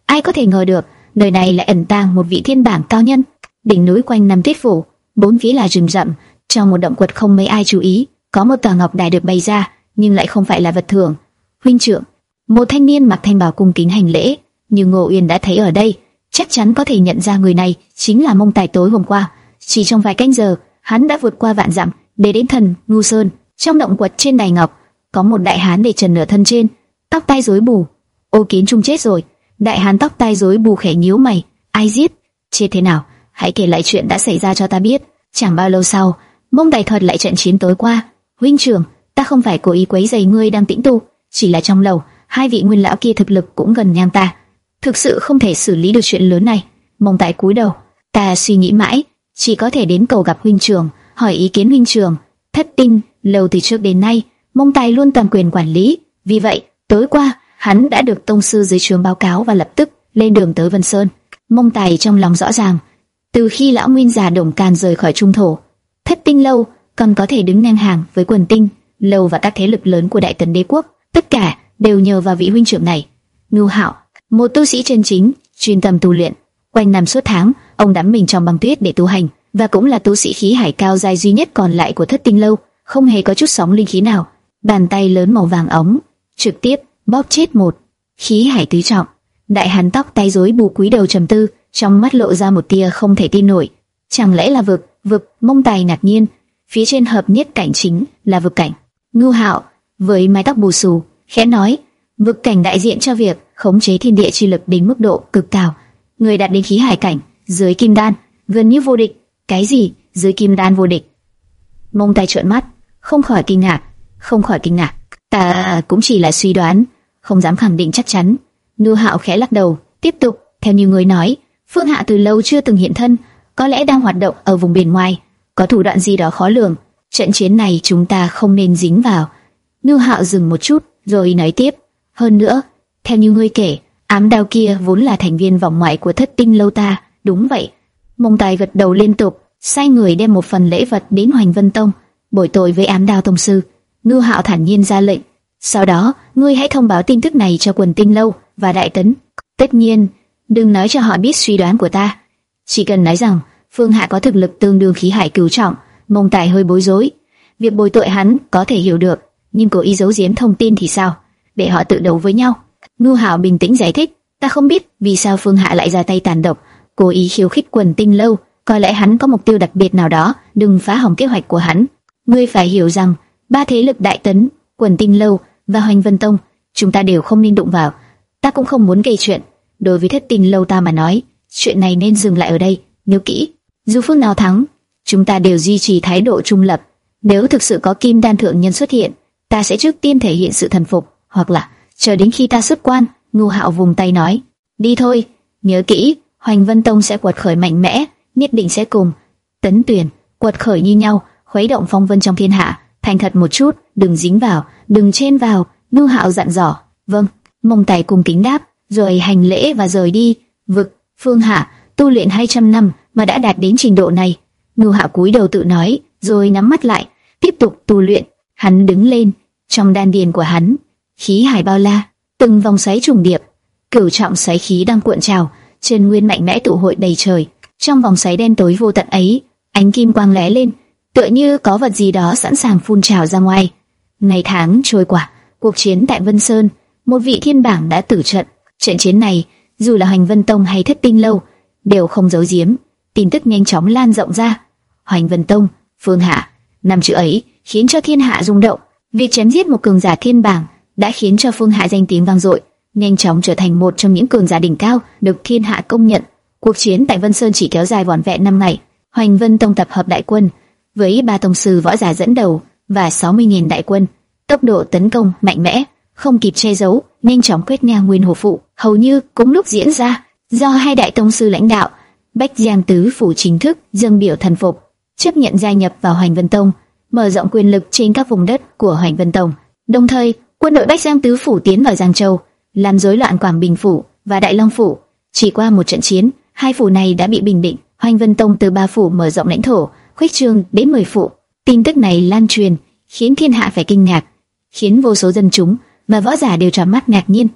Ai có thể ngờ được, nơi này lại ẩn tàng một vị thiên bảng cao nhân. Đỉnh núi quanh năm tuyết phủ, bốn phía là rừng rậm, trong một động quật không mấy ai chú ý, có một tòa ngọc đài được bày ra, nhưng lại không phải là vật thường. Huynh trưởng, một thanh niên mặc thanh bào cung kính hành lễ, nhưng Ngô Uyên đã thấy ở đây, chắc chắn có thể nhận ra người này chính là Mông Tài tối hôm qua. Chỉ trong vài canh giờ, hắn đã vượt qua vạn dặm để đến thần Ngu Sơn. Trong động quật trên đài ngọc, có một đại hán để trần nửa thân trên, tóc tai rối bù. Ô Kiến Trung chết rồi. Đại hán tóc tai rối bù khẽ nhíu mày. Ai giết? Chết thế nào? Hãy kể lại chuyện đã xảy ra cho ta biết. Chẳng bao lâu sau, Mông Tài thuật lại trận chiến tối qua. Huynh trưởng, ta không phải cố ý quấy rầy ngươi đang tĩnh tu, chỉ là trong lầu hai vị nguyên lão kia thực lực cũng gần ngang ta, thực sự không thể xử lý được chuyện lớn này. Mông Tài cúi đầu. Ta suy nghĩ mãi, chỉ có thể đến cầu gặp huynh trưởng, hỏi ý kiến huynh trưởng. Thất Tinh lâu từ trước đến nay, Mông Tài luôn toàn quyền quản lý, vì vậy tối qua hắn đã được tông sư dưới trướng báo cáo và lập tức lên đường tới Vân Sơn. Mông Tài trong lòng rõ ràng, từ khi lão nguyên già Đồng Can rời khỏi trung thổ, Thất Tinh lâu còn có thể đứng ngang hàng với Quần Tinh lâu và các thế lực lớn của Đại Tần Đế quốc, tất cả đều nhờ vào vị huynh trưởng này. Ngưu Hạo, một tu sĩ chân chính, chuyên tâm tu luyện, quanh năm suốt tháng, ông đắm mình trong băng tuyết để tu hành, và cũng là tu sĩ khí hải cao giai duy nhất còn lại của Thất Tinh lâu, không hề có chút sóng linh khí nào. Bàn tay lớn màu vàng ống trực tiếp bóp chết một khí hải tứ trọng. Đại hán tóc tay rối bù cúi đầu trầm tư, trong mắt lộ ra một tia không thể tin nổi. Chẳng lẽ là vực? Vực? Mông Tài ngạc nhiên. Phía trên hợp nhất cảnh chính là vực cảnh. Ngưu Hạo với mái tóc bù xù khẽ nói, vực cảnh đại diện cho việc khống chế thiên địa chi lực đến mức độ cực cao. Người đạt đến khí hải cảnh dưới kim đan gần như vô địch. Cái gì? Dưới kim đan vô địch? Mông Tài trợn mắt, không khỏi kinh ngạc, không khỏi kinh ngạc. Ta cũng chỉ là suy đoán, không dám khẳng định chắc chắn. Ngưu Hạo khẽ lắc đầu, tiếp tục. Theo như người nói, Phương Hạ từ lâu chưa từng hiện thân, có lẽ đang hoạt động ở vùng biển ngoài, có thủ đoạn gì đó khó lường. Trận chiến này chúng ta không nên dính vào. Ngưu Hạo dừng một chút, rồi nói tiếp. Hơn nữa, theo như ngươi kể, ám đao kia vốn là thành viên vòng ngoại của Thất Tinh lâu ta. Đúng vậy. Mông Tài gật đầu liên tục, sai người đem một phần lễ vật đến Hoành Vân Tông, bồi tội với ám đao tông sư. Ngưu Hạo thản nhiên ra lệnh. Sau đó, ngươi hãy thông báo tin tức này cho Quần Tinh lâu và Đại Tấn. Tất nhiên, đừng nói cho họ biết suy đoán của ta. Chỉ cần nói rằng Phương Hạ có thực lực tương đương khí hải cửu trọng. Mông Tài hơi bối rối. Việc bồi tội hắn có thể hiểu được, nhưng cố ý giấu giếm thông tin thì sao? Để họ tự đấu với nhau. Ngưu Hạo bình tĩnh giải thích. Ta không biết vì sao Phương Hạ lại ra tay tàn độc, cố ý khiêu khích Quần Tinh lâu. Có lẽ hắn có mục tiêu đặc biệt nào đó. Đừng phá hỏng kế hoạch của hắn. Ngươi phải hiểu rằng ba thế lực Đại Tấn, Quần Tinh lâu và Hoành Vân Tông, chúng ta đều không nên đụng vào. Ta cũng không muốn gây chuyện. Đối với Thất Tinh lâu ta mà nói, chuyện này nên dừng lại ở đây. Nhớ kỹ, dù phương nào thắng, chúng ta đều duy trì thái độ trung lập. Nếu thực sự có kim đan thượng nhân xuất hiện, ta sẽ trước tiên thể hiện sự thần phục, hoặc là chờ đến khi ta xuất quan. Ngưu Hạo vùng tay nói, đi thôi. Nhớ kỹ, Hoành Vân Tông sẽ quật khởi mạnh mẽ, nhất định sẽ cùng Tấn Tuyền quật khởi như nhau, khuấy động phong vân trong thiên hạ. Thành thật một chút, đừng dính vào, đừng chen vào. Ngưu Hạo dặn dò. Vâng. Mông Tài cung kính đáp, rồi hành lễ và rời đi. Vực, Phương Hạ tu luyện hai trăm năm mà đã đạt đến trình độ này. Ngưu Hạo cúi đầu tự nói, rồi nhắm mắt lại, tiếp tục tu luyện. Hắn đứng lên, trong đan điền của hắn, khí hải bao la, từng vòng xoáy trùng điệp, cửu trọng xoáy khí đang cuộn trào, chân nguyên mạnh mẽ tụ hội đầy trời. Trong vòng xoáy đen tối vô tận ấy, ánh kim quang lóe lên, tựa như có vật gì đó sẵn sàng phun trào ra ngoài. Ngày tháng trôi qua, cuộc chiến tại Vân Sơn, một vị thiên bảng đã tử trận. Trận chiến này, dù là Hoành Vân Tông hay Thất Tinh lâu, đều không giấu giếm, tin tức nhanh chóng lan rộng ra. Hoành Vân Tông, Phương Hạ, năm chữ ấy khiến cho thiên hạ rung động. Việc chém giết một cường giả thiên bảng đã khiến cho Phương Hạ danh tiếng vang dội, nhanh chóng trở thành một trong những cường giả đỉnh cao được thiên hạ công nhận. Cuộc chiến tại Vân Sơn chỉ kéo dài vỏn vẹn năm ngày. Hoành Vân Tông tập hợp đại quân với ba tông sư võ giả dẫn đầu và sáu mươi nghìn đại quân, tốc độ tấn công mạnh mẽ, không kịp che giấu, nhanh chóng quét ngang Nguyên Hồ Phụ. Hầu như cùng lúc diễn ra, do hai đại tông sư lãnh đạo, Bách Giang Tứ Phủ chính thức dâng biểu thần phục, chấp nhận gia nhập vào Hoành Vân Tông, mở rộng quyền lực trên các vùng đất của Hoành Vân Tông. Đồng thời, quân đội Bách Giang Tứ Phủ tiến vào Giang Châu, làm rối loạn Quảng Bình Phủ và Đại Long Phủ. Chỉ qua một trận chiến, hai phủ này đã bị bình định. Hoành Vân Tông từ ba phủ mở rộng lãnh thổ, khuếch trương đến mười phủ. Tin tức này lan truyền, khiến thiên hạ phải kinh ngạc, khiến vô số dân chúng và võ giả đều tròn mắt ngạc nhiên.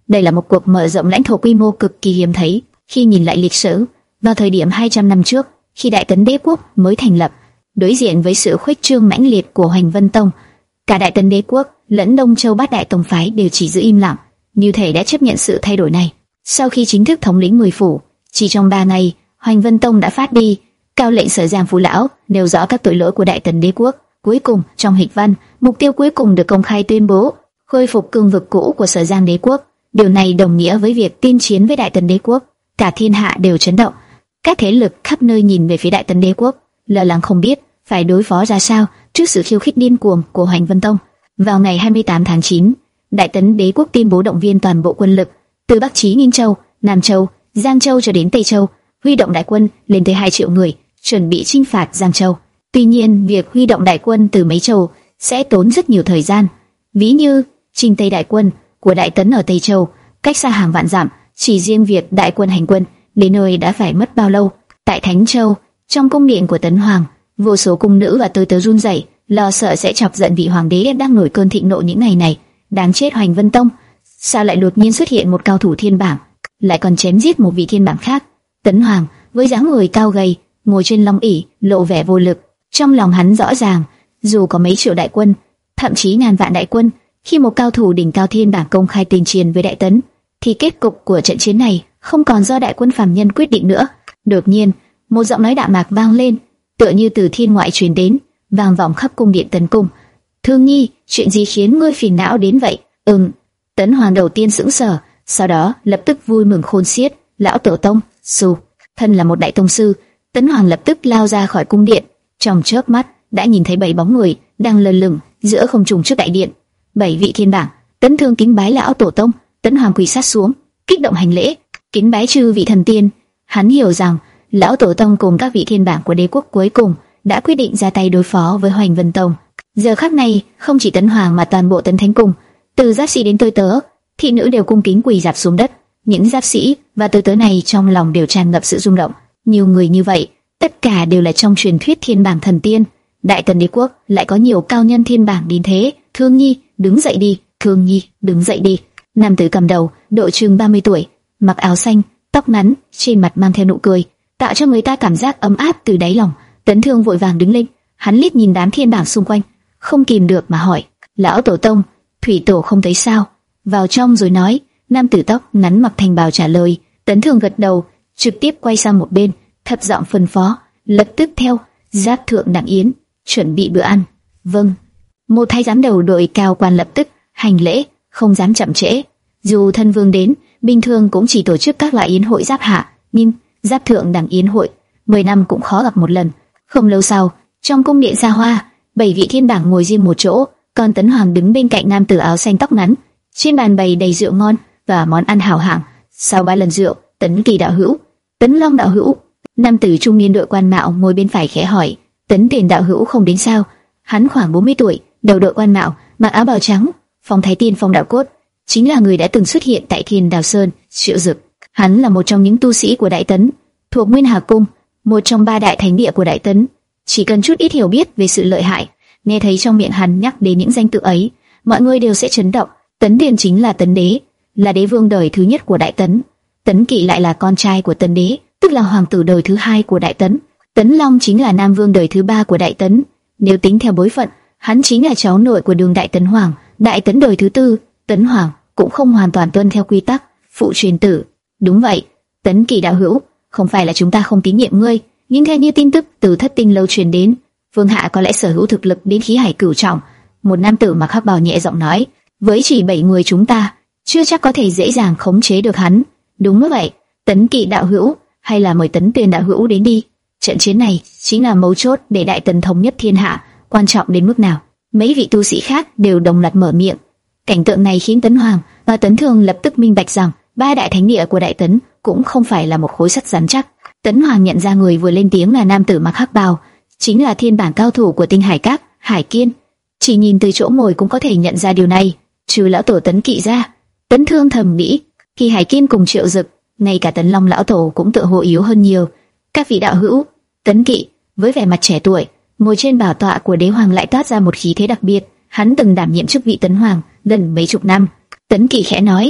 Đây là một cuộc mở rộng lãnh thổ quy mô cực kỳ hiếm thấy. Khi nhìn lại lịch sử, vào thời điểm hai trăm năm trước, khi Đại Tấn Đế quốc mới thành lập, đối diện với sự khuếch trương mãnh liệt của Hoành Vân Tông, cả Đại Tấn Đế quốc lẫn Đông Châu Bát Đại tông phái đều chỉ giữ im lặng, như thể đã chấp nhận sự thay đổi này. Sau khi chính thức thống lĩnh mười phủ, chỉ trong ba ngày, Hoành Vân Tông đã phát đi cao lệnh Sở Giang Phú lão, nêu rõ các tội lỗi của Đại Tấn Đế quốc. Cuối cùng, trong hịch văn, mục tiêu cuối cùng được công khai tuyên bố: khôi phục cương vực cũ của Sở Giang Đế quốc. Điều này đồng nghĩa với việc tiên chiến với Đại Tấn Đế quốc. Cả thiên hạ đều chấn động. Các thế lực khắp nơi nhìn về phía Đại Tấn Đế quốc, lo lắng không biết phải đối phó ra sao trước sự khiêu khích điên cuồng của Hoành Vân Tông. Vào ngày hai mươi tám tháng chín, Đại Tấn Đế quốc tuyên bố động viên toàn bộ quân lực, từ Bắc chí Ninh Châu, Nam Châu, Giang Châu cho đến Tây Châu, huy động đại quân lên tới hai triệu người, chuẩn bị chinh phạt Giang Châu. Tuy nhiên, việc huy động đại quân từ mấy châu sẽ tốn rất nhiều thời gian. Ví như chinh Tây đại quân của Đại Tấn ở Tây Châu, cách xa hàng vạn dặm, chỉ riêng việc đại quân hành quân đến nơi đã phải mất bao lâu. Tại Thánh Châu, trong cung điện của Tấn Hoàng, vô số cung nữ và tôi tớ run rẩy, lo sợ sẽ chọc giận vị hoàng đế đang nổi cơn thịnh nộ những ngày này. Đáng chết Hoành Vân Tông, sao lại đột nhiên xuất hiện một cao thủ thiên bảng, lại còn chém giết một vị thiên bảng khác? Tấn Hoàng với dáng người cao gầy, ngồi trên long ỷ, lộ vẻ vô lực. Trong lòng hắn rõ ràng, dù có mấy triệu đại quân, thậm chí ngàn vạn đại quân, khi một cao thủ đỉnh cao thiên bảng công khai tình chiến với Đại Tấn, thì kết cục của trận chiến này không còn do đại quân phàm nhân quyết định nữa. Đột nhiên, một giọng nói đạm mạc vang lên, tựa như từ thiên ngoại truyền đến, vang vọng khắp cung điện Tấn cung. Thương Nhi, chuyện gì khiến ngươi phiền não đến vậy? Ừm. Tấn Hoàng đầu tiên sững sờ, sau đó lập tức vui mừng khôn xiết. Lão tổ tông, su, thân là một đại tông sư, Tấn Hoàng lập tức lao ra khỏi cung điện. Trong chớp mắt đã nhìn thấy bảy bóng người đang lơ lửng giữa không trung trước đại điện. Bảy vị thiên bảng. Tấn Thương kính bái lão tổ tông. Tấn Hoàng quỳ sát xuống, kích động hành lễ, kính bái chư vị thần tiên. Hắn hiểu rằng lão tổ tông cùng các vị thiên bảng của đế quốc cuối cùng đã quyết định ra tay đối phó với Hoành Vân Tông. Giờ khắc này, không chỉ Tấn Hoàng mà toàn bộ Tấn Thánh cung, từ giáp sĩ đến tôi tớ, thị nữ đều cung kính quỳ rạp xuống đất. Những giáp sĩ và tôi tớ này trong lòng đều tràn ngập sự rung động. Nhiều người như vậy, tất cả đều là trong truyền thuyết thiên bảng thần tiên. Đại Tấn Đế quốc lại có nhiều cao nhân thiên bảng đến thế. Thương Nhi, đứng dậy đi. Thương Nhi, đứng dậy đi. Nam tử cầm đầu, độ chừng ba mươi tuổi, mặc áo xanh, tóc ngắn, trên mặt mang theo nụ cười, tạo cho người ta cảm giác ấm áp từ đáy lòng. Tấn Thương vội vàng đứng lên, hắn liếc nhìn đám thiên bảng xung quanh, không kìm được mà hỏi: lão tổ tông, thủy tổ không thấy sao? Vào trong rồi nói. Nam tử tóc ngắn mặc thành bào trả lời. Tấn Thương gật đầu, trực tiếp quay sang một bên, thấp giọng phân phó: lập tức theo giáp thượng đặng yến, chuẩn bị bữa ăn. Vâng. Một thái giám đầu đội cao quan lập tức hành lễ, không dám chậm trễ. Dù thân vương đến, bình thường cũng chỉ tổ chức các loại yến hội giáp hạ, nhưng giáp thượng đẳng yến hội mười năm cũng khó gặp một lần. Không lâu sau, trong cung điện xa hoa, bảy vị thiên bảng ngồi riêng một chỗ, còn Tấn Hoàng đứng bên cạnh nam tử áo xanh tóc ngắn. Trên bàn bày đầy rượu ngon và món ăn hảo hạng. Sau ba lần rượu, Tấn Kỳ đạo hữu, Tấn Long đạo hữu, nam tử trung niên đội quan mạo ngồi bên phải khẽ hỏi: Tấn Tiền đạo hữu không đến sao? Hắn khoảng bốn mươi tuổi, đầu đội quan mạo, mặc áo bào trắng, phong thái tiên phong đạo cốt, chính là người đã từng xuất hiện tại Thiên Đào Sơn. Triệu Dực, hắn là một trong những tu sĩ của Đại Tấn, thuộc Nguyên Hà cung, một trong ba đại thánh địa của Đại Tấn. Chỉ cần chút ít hiểu biết về sự lợi hại, nghe thấy trong miệng hắn nhắc đến những danh tự ấy, mọi người đều sẽ chấn động. Tấn Điền chính là Tấn Đế, là đế vương đời thứ nhất của Đại Tấn. Tấn Kỵ lại là con trai của Tấn Đế, tức là hoàng tử đời thứ hai của Đại Tấn. Tấn Long chính là nam vương đời thứ ba của Đại Tấn. Nếu tính theo bối phận, hắn chính là cháu nội của Đường Đại Tấn Hoàng, Đại Tấn đời thứ tư. Tấn Hoàng cũng không hoàn toàn tuân theo quy tắc phụ truyền tử. Đúng vậy, Tấn Kỳ đạo hữu, không phải là chúng ta không tín nhiệm ngươi, nhưng theo như tin tức từ Thất Tinh lâu truyền đến, Vương hạ có lẽ sở hữu thực lực đến khí hải cửu trọng. Một nam tử mặc hắc bào nhẹ giọng nói: với chỉ bảy người chúng ta, chưa chắc có thể dễ dàng khống chế được hắn. Đúng vậy, Tấn Kỵ đạo hữu, hay là mời Tấn Tuyền đạo hữu đến đi. Trận chiến này chính là mấu chốt để Đại Tấn thống nhất thiên hạ, quan trọng đến mức nào? Mấy vị tu sĩ khác đều đồng loạt mở miệng. Cảnh tượng này khiến Tấn Hoàng và Tấn Thương lập tức minh bạch rằng ba đại thánh địa của Đại Tấn cũng không phải là một khối sắt rắn chắc. Tấn Hoàng nhận ra người vừa lên tiếng là nam tử mặc hắc bào, chính là thiên bản cao thủ của Tinh Hải Các, Hải Kiên. Chỉ nhìn từ chỗ ngồi cũng có thể nhận ra điều này, trừ lão tổ Tấn Kỵ ra. Tấn Thương thầm nghĩ, khi Hải Kiên cùng Triệu Dực, ngay cả Tấn Long lão tổ cũng tựa hồ yếu hơn nhiều. Các vị đạo hữu, Tấn Kỵ với vẻ mặt trẻ tuổi, ngồi trên bảo tọa của đế hoàng lại toát ra một khí thế đặc biệt. Hắn từng đảm nhiệm chức vị Tấn Hoàng gần mấy chục năm. Tấn Kỵ khẽ nói: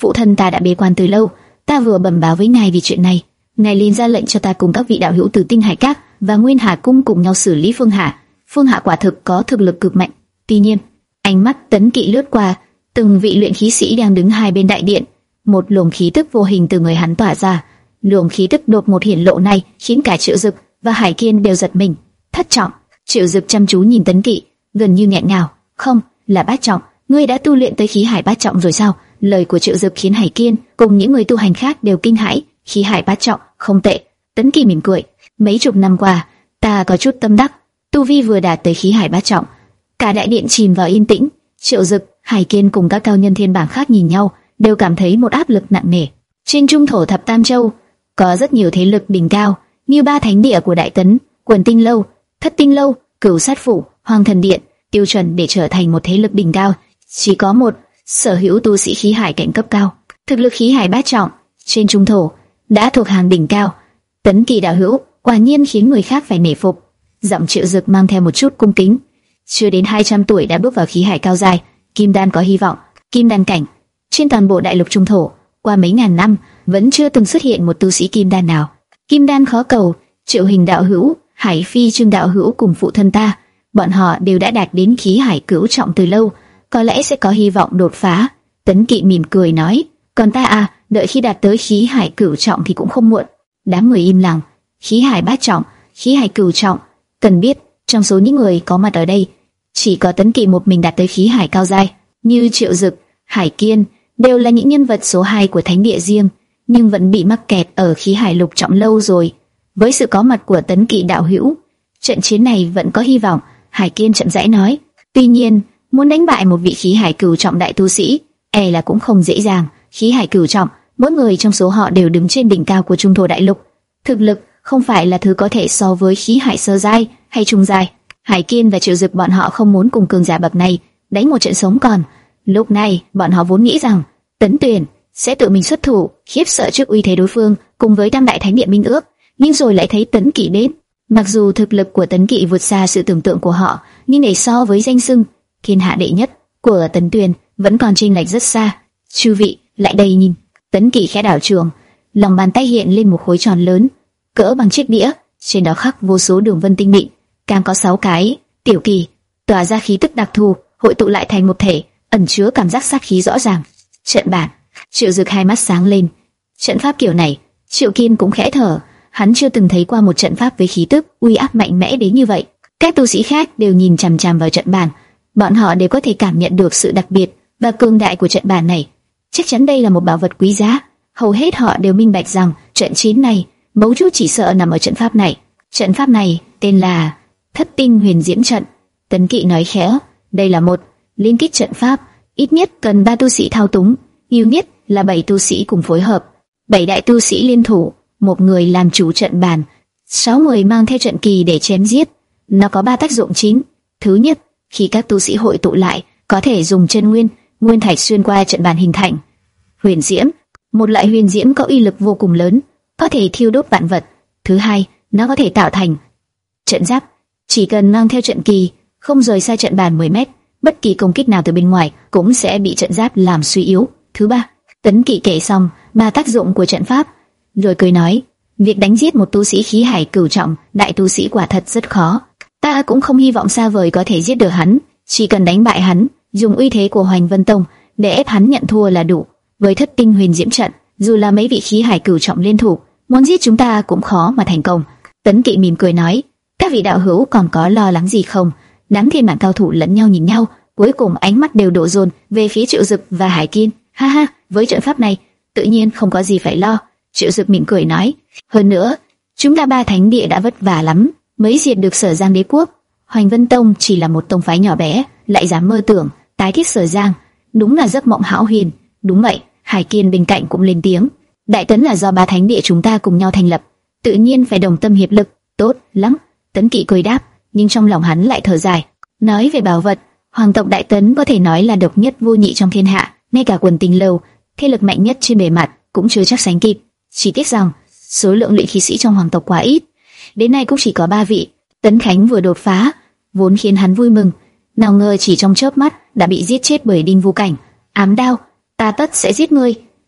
phụ thân ta đã bế quan từ lâu, ta vừa bẩm báo với ngài vì chuyện này, ngài liền ra lệnh cho ta cùng các vị đạo hữu từ Tinh Hải Các và Nguyên Hà Cung cùng nhau xử lý Phương Hạ. Phương Hạ quả thực có thực lực cực mạnh. Tuy nhiên, ánh mắt Tấn Kỵ lướt qua từng vị luyện khí sĩ đang đứng hai bên đại điện, một luồng khí tức vô hình từ người hắn tỏa ra. Luồng khí tức đột một hiển lộ này khiến cả Triệu Dực và Hải Kiên đều giật mình. Thất trọng. Triệu Dực chăm chú nhìn Tấn Kỵ, gần như nghẹn ngào. Không, là bát trọng. Ngươi đã tu luyện tới khí hải bát trọng rồi sao? Lời của Triệu Dực khiến Hải Kiên cùng những người tu hành khác đều kinh hãi. Khí hải bát trọng, không tệ. Tấn Kỵ mỉm cười. Mấy chục năm qua, ta có chút tâm đắc, tu vi vừa đạt tới khí hải bát trọng. Cả đại điện chìm vào yên tĩnh. Triệu Dực, Hải Kiên cùng các cao nhân thiên bảng khác nhìn nhau, đều cảm thấy một áp lực nặng nề. Trên trung thổ thập tam châu có rất nhiều thế lực đỉnh cao, như ba thánh địa của Đại Tấn, Quần Tinh Lâu, Thất Tinh Lâu, Cửu Sát Phủ, Hoàng Thần Điện. Tiêu chuẩn để trở thành một thế lực đỉnh cao chỉ có một, sở hữu tu sĩ khí hải cảnh cấp cao, thực lực khí hải bát trọng trên trung thổ đã thuộc hàng đỉnh cao. Tấn Kỳ đạo hữu quả nhiên khiến người khác phải nể phục. Giọng Triệu Dực mang theo một chút cung kính. Chưa đến hai trăm tuổi đã bước vào khí hải cao dài, kim đan có hy vọng. Kim đan cảnh trên toàn bộ đại lục trung thổ qua mấy ngàn năm vẫn chưa từng xuất hiện một tu sĩ kim đan nào. Kim đan khó cầu. Triệu Hình đạo hữu, Hải Phi Trương đạo hữu cùng phụ thân ta, bọn họ đều đã đạt đến khí hải cửu trọng từ lâu, có lẽ sẽ có hy vọng đột phá. Tấn Kỵ mỉm cười nói, còn ta à, đợi khi đạt tới khí hải cửu trọng thì cũng không muộn. Đám người im lặng. Khí hải bát trọng, khí hải cửu trọng. Cần biết, trong số những người có mặt ở đây, chỉ có Tấn Kỵ một mình đạt tới khí hải cao giai. Như Triệu Dực, Hải Kiên đều là những nhân vật số hai của thánh địa riêng, nhưng vẫn bị mắc kẹt ở khí hải lục trọng lâu rồi. Với sự có mặt của Tấn Kỵ đạo hữu, trận chiến này vẫn có hy vọng. Hải Kiên chậm rãi nói. Tuy nhiên, muốn đánh bại một vị khí hải cửu trọng đại tu sĩ, e là cũng không dễ dàng. Khí hải cửu trọng, mỗi người trong số họ đều đứng trên đỉnh cao của trung thổ đại lục. Thực lực không phải là thứ có thể so với khí hải sơ giai hay trung giai. Hải Kiên và Triệu Dực bọn họ không muốn cùng cường giả bậc này đánh một trận sống còn. Lúc này, bọn họ vốn nghĩ rằng Tấn Tuyền sẽ tự mình xuất thủ, khiếp sợ trước uy thế đối phương cùng với Tam Đại Thánh Địa minh ước, nhưng rồi lại thấy Tấn Kỵ đến. Mặc dù thực lực của Tấn Kỵ vượt xa sự tưởng tượng của họ, nhưng để so với danh xưng thiên hạ đệ nhất của Tấn Tuyền vẫn còn chênh lệch rất xa. Chư vị, lại đây nhìn. Tấn Kỵ khẽ đảo trường, lòng bàn tay hiện lên một khối tròn lớn, cỡ bằng chiếc đĩa, trên đó khắc vô số đường vân tinh mịn, càng có sáu cái tiểu kỳ tỏa ra khí tức đặc thù, hội tụ lại thành một thể, ẩn chứa cảm giác sát khí rõ ràng. Trận bản. Triệu Dực hai mắt sáng lên. Trận pháp kiểu này, Triệu Kiên cũng khẽ thở. Hắn chưa từng thấy qua một trận pháp với khí tức uy áp mạnh mẽ đến như vậy. Các tu sĩ khác đều nhìn chằm chằm vào trận bàn, bọn họ đều có thể cảm nhận được sự đặc biệt và cường đại của trận bàn này. Chắc chắn đây là một bảo vật quý giá. Hầu hết họ đều minh bạch rằng trận chiến này mấu chốt chỉ sợ nằm ở trận pháp này. Trận pháp này tên là Thất Tinh Huyền Diễm Trận. Tấn Kỵ nói khẽ, đây là một liên kích trận pháp, ít nhất cần ba tu sĩ thao túng, nhiều nhất là bảy tu sĩ cùng phối hợp. Bảy đại tu sĩ liên thủ, một người làm chủ trận bàn, sáu người mang theo trận kỳ để chém giết. Nó có ba tác dụng chính. Thứ nhất, khi các tu sĩ hội tụ lại, có thể dùng chân nguyên, nguyên thạch xuyên qua trận bàn hình thành huyền diễm, một loại huyền diễm có uy lực vô cùng lớn, có thể thiêu đốt vạn vật. Thứ hai, nó có thể tạo thành trận giáp, chỉ cần mang theo trận kỳ, không rời xa trận bàn mười mét, bất kỳ công kích nào từ bên ngoài cũng sẽ bị trận giáp làm suy yếu. Thứ ba, Tấn Kỵ kể xong ba tác dụng của trận pháp, rồi cười nói, việc đánh giết một tu sĩ khí hải cửu trọng, đại tu sĩ quả thật rất khó. Ta cũng không hy vọng xa vời có thể giết được hắn, chỉ cần đánh bại hắn, dùng uy thế của Hoành Vân Tông để ép hắn nhận thua là đủ. Với Thất Tinh Huyền Diễm Trận, dù là mấy vị khí hải cửu trọng liên thủ, muốn giết chúng ta cũng khó mà thành công. Tấn Kỵ mỉm cười nói, các vị đạo hữu còn có lo lắng gì không? Đám thiên bản cao thủ lẫn nhau nhìn nhau, cuối cùng ánh mắt đều đổ dồn về phía Triệu Dực và Hải Kiên. Ha ha, với trận pháp này, tự nhiên không có gì phải lo. Triệu Dực mỉm cười nói, hơn nữa, chúng ta ba thánh địa đã vất vả lắm mới diệt được Sở Giang Đế quốc. Hoành Vân Tông chỉ là một tông phái nhỏ bé, lại dám mơ tưởng tái thiết Sở Giang, đúng là giấc mộng hão huyền. Đúng vậy, Hải Kiên bên cạnh cũng lên tiếng, Đại Tấn là do ba thánh địa chúng ta cùng nhau thành lập, tự nhiên phải đồng tâm hiệp lực. Tốt lắm. Tấn Kỵ cười đáp, nhưng trong lòng hắn lại thở dài. Nói về bảo vật, Hoàng tộc Đại Tấn có thể nói là độc nhất vô nhị trong thiên hạ, ngay cả Quần Tinh Lâu, thế lực mạnh nhất trên bề mặt, cũng chưa chắc sánh kịp. Chỉ tiếc rằng số lượng luyện khí sĩ trong hoàng tộc quá ít, đến nay cũng chỉ có ba vị. Tấn Khánh vừa đột phá, vốn khiến hắn vui mừng, nào ngờ chỉ trong chớp mắt đã bị giết chết bởi Đinh Vu Cảnh. Ám đao, ta tất sẽ giết ngươi.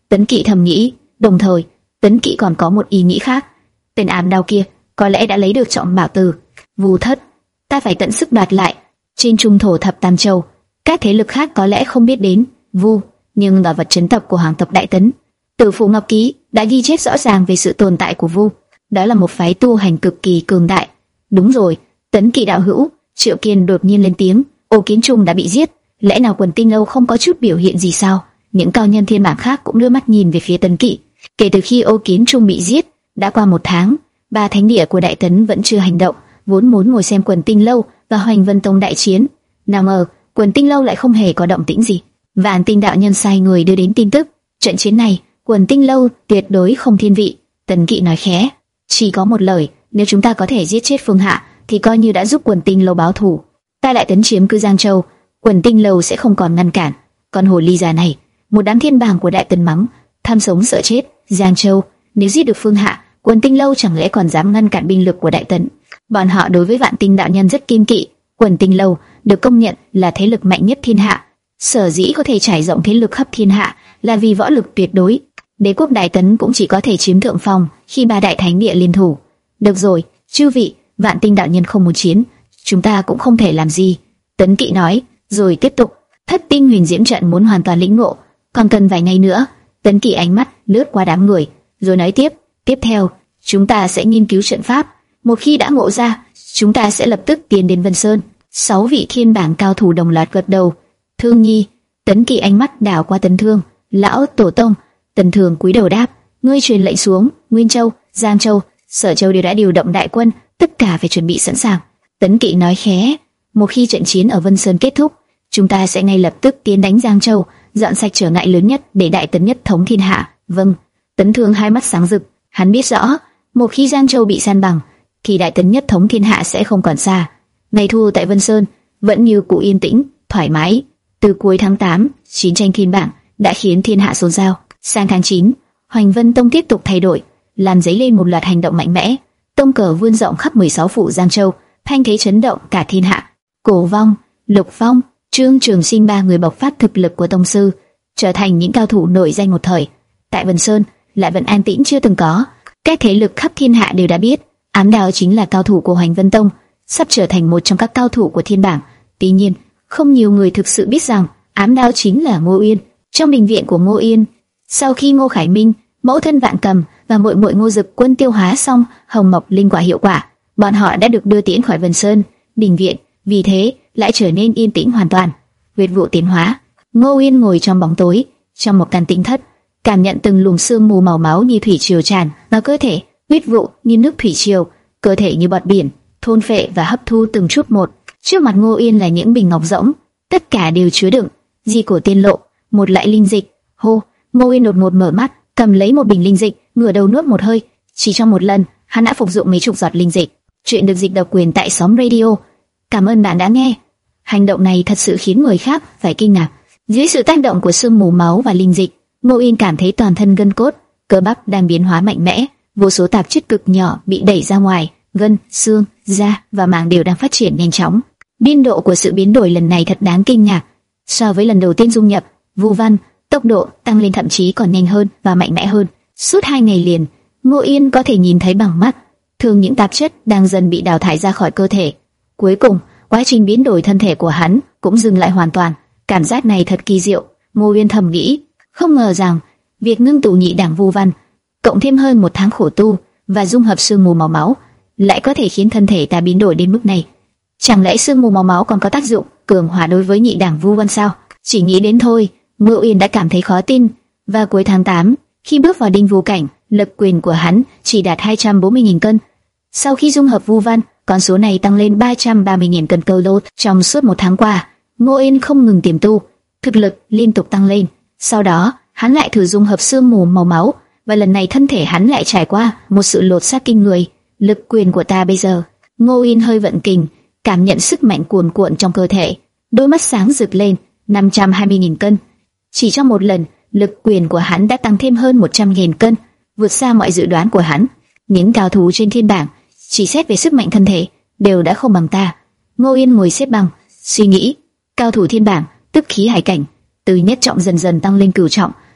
Tấn Kỵ thầm nghĩ. Đồng thời, Tấn Kỵ còn có một ý nghĩ khác. Tên ám đao kia có lẽ đã lấy được trọng bảo từ Vu Thất, ta phải tận sức đoạt lại. Trên trung thổ thập tam châu, các thế lực khác có lẽ không biết đến Vu, nhưng là vật trấn tộc của hoàng tộc Đại Tấn. Tử Phụ Ngọc Ký đã ghi chép rõ ràng về sự tồn tại của Vu. Đó là một phái tu hành cực kỳ cường đại. Đúng rồi, Tấn Kỵ đạo hữu. Triệu Kiên đột nhiên lên tiếng. Ô Kiến Trung đã bị giết, lẽ nào Quần Tinh Lâu không có chút biểu hiện gì sao? Những cao nhân thiên bảng khác cũng đưa mắt nhìn về phía Tấn Kỵ. Kể từ khi Ô Kiến Trung bị giết, đã qua một tháng, ba thánh địa của Đại Tấn vẫn chưa hành động. Vốn muốn ngồi xem Quần Tinh Lâu và Hoành Vân Tông đại chiến, nào ngờ Quần Tinh Lâu lại không hề có động tĩnh gì. Vạn Tinh đạo nhân sai người đưa đến tin tức, trận chiến này Quần Tinh Lâu tuyệt đối không thiên vị. Tấn Kỵ nói khẽ, chỉ có một lời, nếu chúng ta có thể giết chết Phương Hạ, thì coi như đã giúp Quần Tinh Lâu báo thù. Ta Đại Tấn chiếm cứ Giang Châu, Quần Tinh Lâu sẽ không còn ngăn cản. Con hồ ly già này, một đám thiên bảng của Đại Tấn mắng, tham sống sợ chết. Giang Châu, nếu giết được Phương Hạ, Quần Tinh Lâu chẳng lẽ còn dám ngăn cản binh lực của Đại Tấn? Bọn họ đối với Vạn Tinh đạo nhân rất kiêng kỵ. Quần Tinh Lâu được công nhận là thế lực mạnh nhất thiên hạ. Sở dĩ có thể trải rộng thế lực khắp thiên hạ là vì võ lực tuyệt đối. Đế quốc Đại Tấn cũng chỉ có thể chiếm thượng phong khi ba đại thánh địa liên thủ. Được rồi, chư vị, Vạn Tinh đạo nhân không muốn chiến, chúng ta cũng không thể làm gì. Tấn Kỵ nói, rồi tiếp tục. Thất tinh huyền diễm trận muốn hoàn toàn lĩnh ngộ, còn cần vài ngày nữa. Tấn Kỵ ánh mắt lướt qua đám người, rồi nói tiếp. Tiếp theo, chúng ta sẽ nghiên cứu trận pháp. Một khi đã ngộ ra, chúng ta sẽ lập tức tiến đến Vân Sơn. Sáu vị thiên bảng cao thủ đồng loạt gật đầu. Thương Nhi. Tấn Kỵ ánh mắt đảo qua Tấn Thương. Lão tổ tông. Tần Thường cúi đầu đáp. Ngươi truyền lệnh xuống, Nguyên Châu, Giang Châu, Sở Châu đều đã điều động đại quân, tất cả phải chuẩn bị sẵn sàng. Tấn Kỵ nói khẽ. Một khi trận chiến ở Vân Sơn kết thúc, chúng ta sẽ ngay lập tức tiến đánh Giang Châu, dọn sạch trở ngại lớn nhất để Đại Tấn nhất thống thiên hạ. Vâng. Tấn Thương hai mắt sáng rực. Hắn biết rõ, một khi Giang Châu bị san bằng, thì Đại Tấn nhất thống thiên hạ sẽ không còn xa. Ngày thu tại Vân Sơn vẫn như cũ yên tĩnh, thoải mái. Từ cuối tháng tám, chiến tranh thiên bảng đã khiến thiên hạ xôn xao. Sang tháng chín, Hoành Vân Tông tiếp tục thay đổi, làm dấy lên một loạt hành động mạnh mẽ. Tông cờ vươn rộng khắp mười sáu phủ Giang Châu, thanh thế chấn động cả thiên hạ. Cổ Vong, Lục Phong, Trương Trường Sinh ba người bộc phát thực lực của tông sư, trở thành những cao thủ nổi danh một thời. Tại Vân Sơn lại vẫn an tĩnh chưa từng có. Các thế lực khắp thiên hạ đều đã biết, Ám Đao chính là cao thủ của Hoành Vân Tông, sắp trở thành một trong các cao thủ của thiên bảng. Tuy nhiên, không nhiều người thực sự biết rằng Ám Đao chính là Ngô Uyên. Trong đình viện của Ngô Uyên, sau khi Ngô Khải Minh, mẫu thân Vạn Cầm và muội muội Ngô Dực Quân tiêu hóa xong hồng mộc linh quả hiệu quả, bọn họ đã được đưa tiễn khỏi Vân Sơn. Đình viện vì thế lại trở nên yên tĩnh hoàn toàn. Huyết vụ tiến hóa. Ngô Uyên ngồi trong bóng tối, trong một căn tĩnh thất, cảm nhận từng luồng sương mù màu máu như thủy triều tràn vào cơ thể. Huyết vụ như nước thủy triều, cơ thể như bọt biển, thôn phệ và hấp thu từng chút một. Trước mặt Ngô Uyên là những bình ngọc rỗng, tất cả đều chứa đựng di cổ tiên lộ, một loại linh dịch. Hô, Ngô Uyên đột ngột mở mắt, cầm lấy một bình linh dịch, ngửa đầu nuốt một hơi. Chỉ trong một lần, hắn đã phục dụng mấy chục giọt linh dịch. Chuyện được dịch độc quyền tại xóm radio. Cảm ơn bạn đã nghe. Hành động này thật sự khiến người khác phải kinh ngạc. Dưới sự tác động của sương mù máu và linh dịch, Ngô Uyên cảm thấy toàn thân gân cốt, cơ bắp đang biến hóa mạnh mẽ, vô số tạp chất cực nhỏ bị đẩy ra ngoài, gân, xương, da và màng đều đang phát triển nhanh chóng. Biên độ của sự biến đổi lần này thật đáng kinh ngạc. So với lần đầu tiên dung nhập, Vu Văn, tốc độ tăng lên thậm chí còn nhanh hơn và mạnh mẽ hơn. Suốt hai ngày liền, Ngô Uyên có thể nhìn thấy bằng mắt thường những tạp chất đang dần bị đào thải ra khỏi cơ thể. Cuối cùng, quá trình biến đổi thân thể của hắn cũng dừng lại hoàn toàn. Cảm giác này thật kỳ diệu. Ngô Uyên thầm nghĩ, không ngờ rằng việc ngưng tụ nhị đẳng Vu Văn, cộng thêm hơn một tháng khổ tu và dung hợp sương mù màu máu, lại có thể khiến thân thể ta biến đổi đến mức này. Chẳng lẽ sương mù màu máu còn có tác dụng cường hóa đối với nhị đẳng Vu Văn sao? Chỉ nghĩ đến thôi, Ngô Uyên đã cảm thấy khó tin. Và cuối tháng tám, khi bước vào đinh vu cảnh, lực quyền của hắn chỉ đạt hai trăm bốn mươi nghìn cân. Sau khi dung hợp Vu Văn, con số này tăng lên ba trăm ba mươi nghìn cân cơ lô. Trong suốt một tháng qua, Ngô Uyên không ngừng tiềm tu, thực lực liên tục tăng lên. Sau đó, hắn lại thử dung hợp sương mù màu máu, và lần này thân thể hắn lại trải qua một sự lột xác kinh người. Lực quyền của ta bây giờ. Ngô Uyên hơi vận kình, cảm nhận sức mạnh cuồn cuộn trong cơ thể, đôi mắt sáng rực lên. năm trăm hai mươi nghìn cân. Chỉ trong một lần, lực quyền của hắn đã tăng thêm hơn một trăm nghìn cân, vượt xa mọi dự đoán của hắn. Những cao thủ trên thiên bảng, chỉ xét về sức mạnh thân thể, đều đã không bằng ta. Ngô Uyên ngồi xếp bằng, suy nghĩ. Cao thủ thiên bảng, tức khí hải cảnh, từ nhất trọng dần dần tăng lên cửu trọng,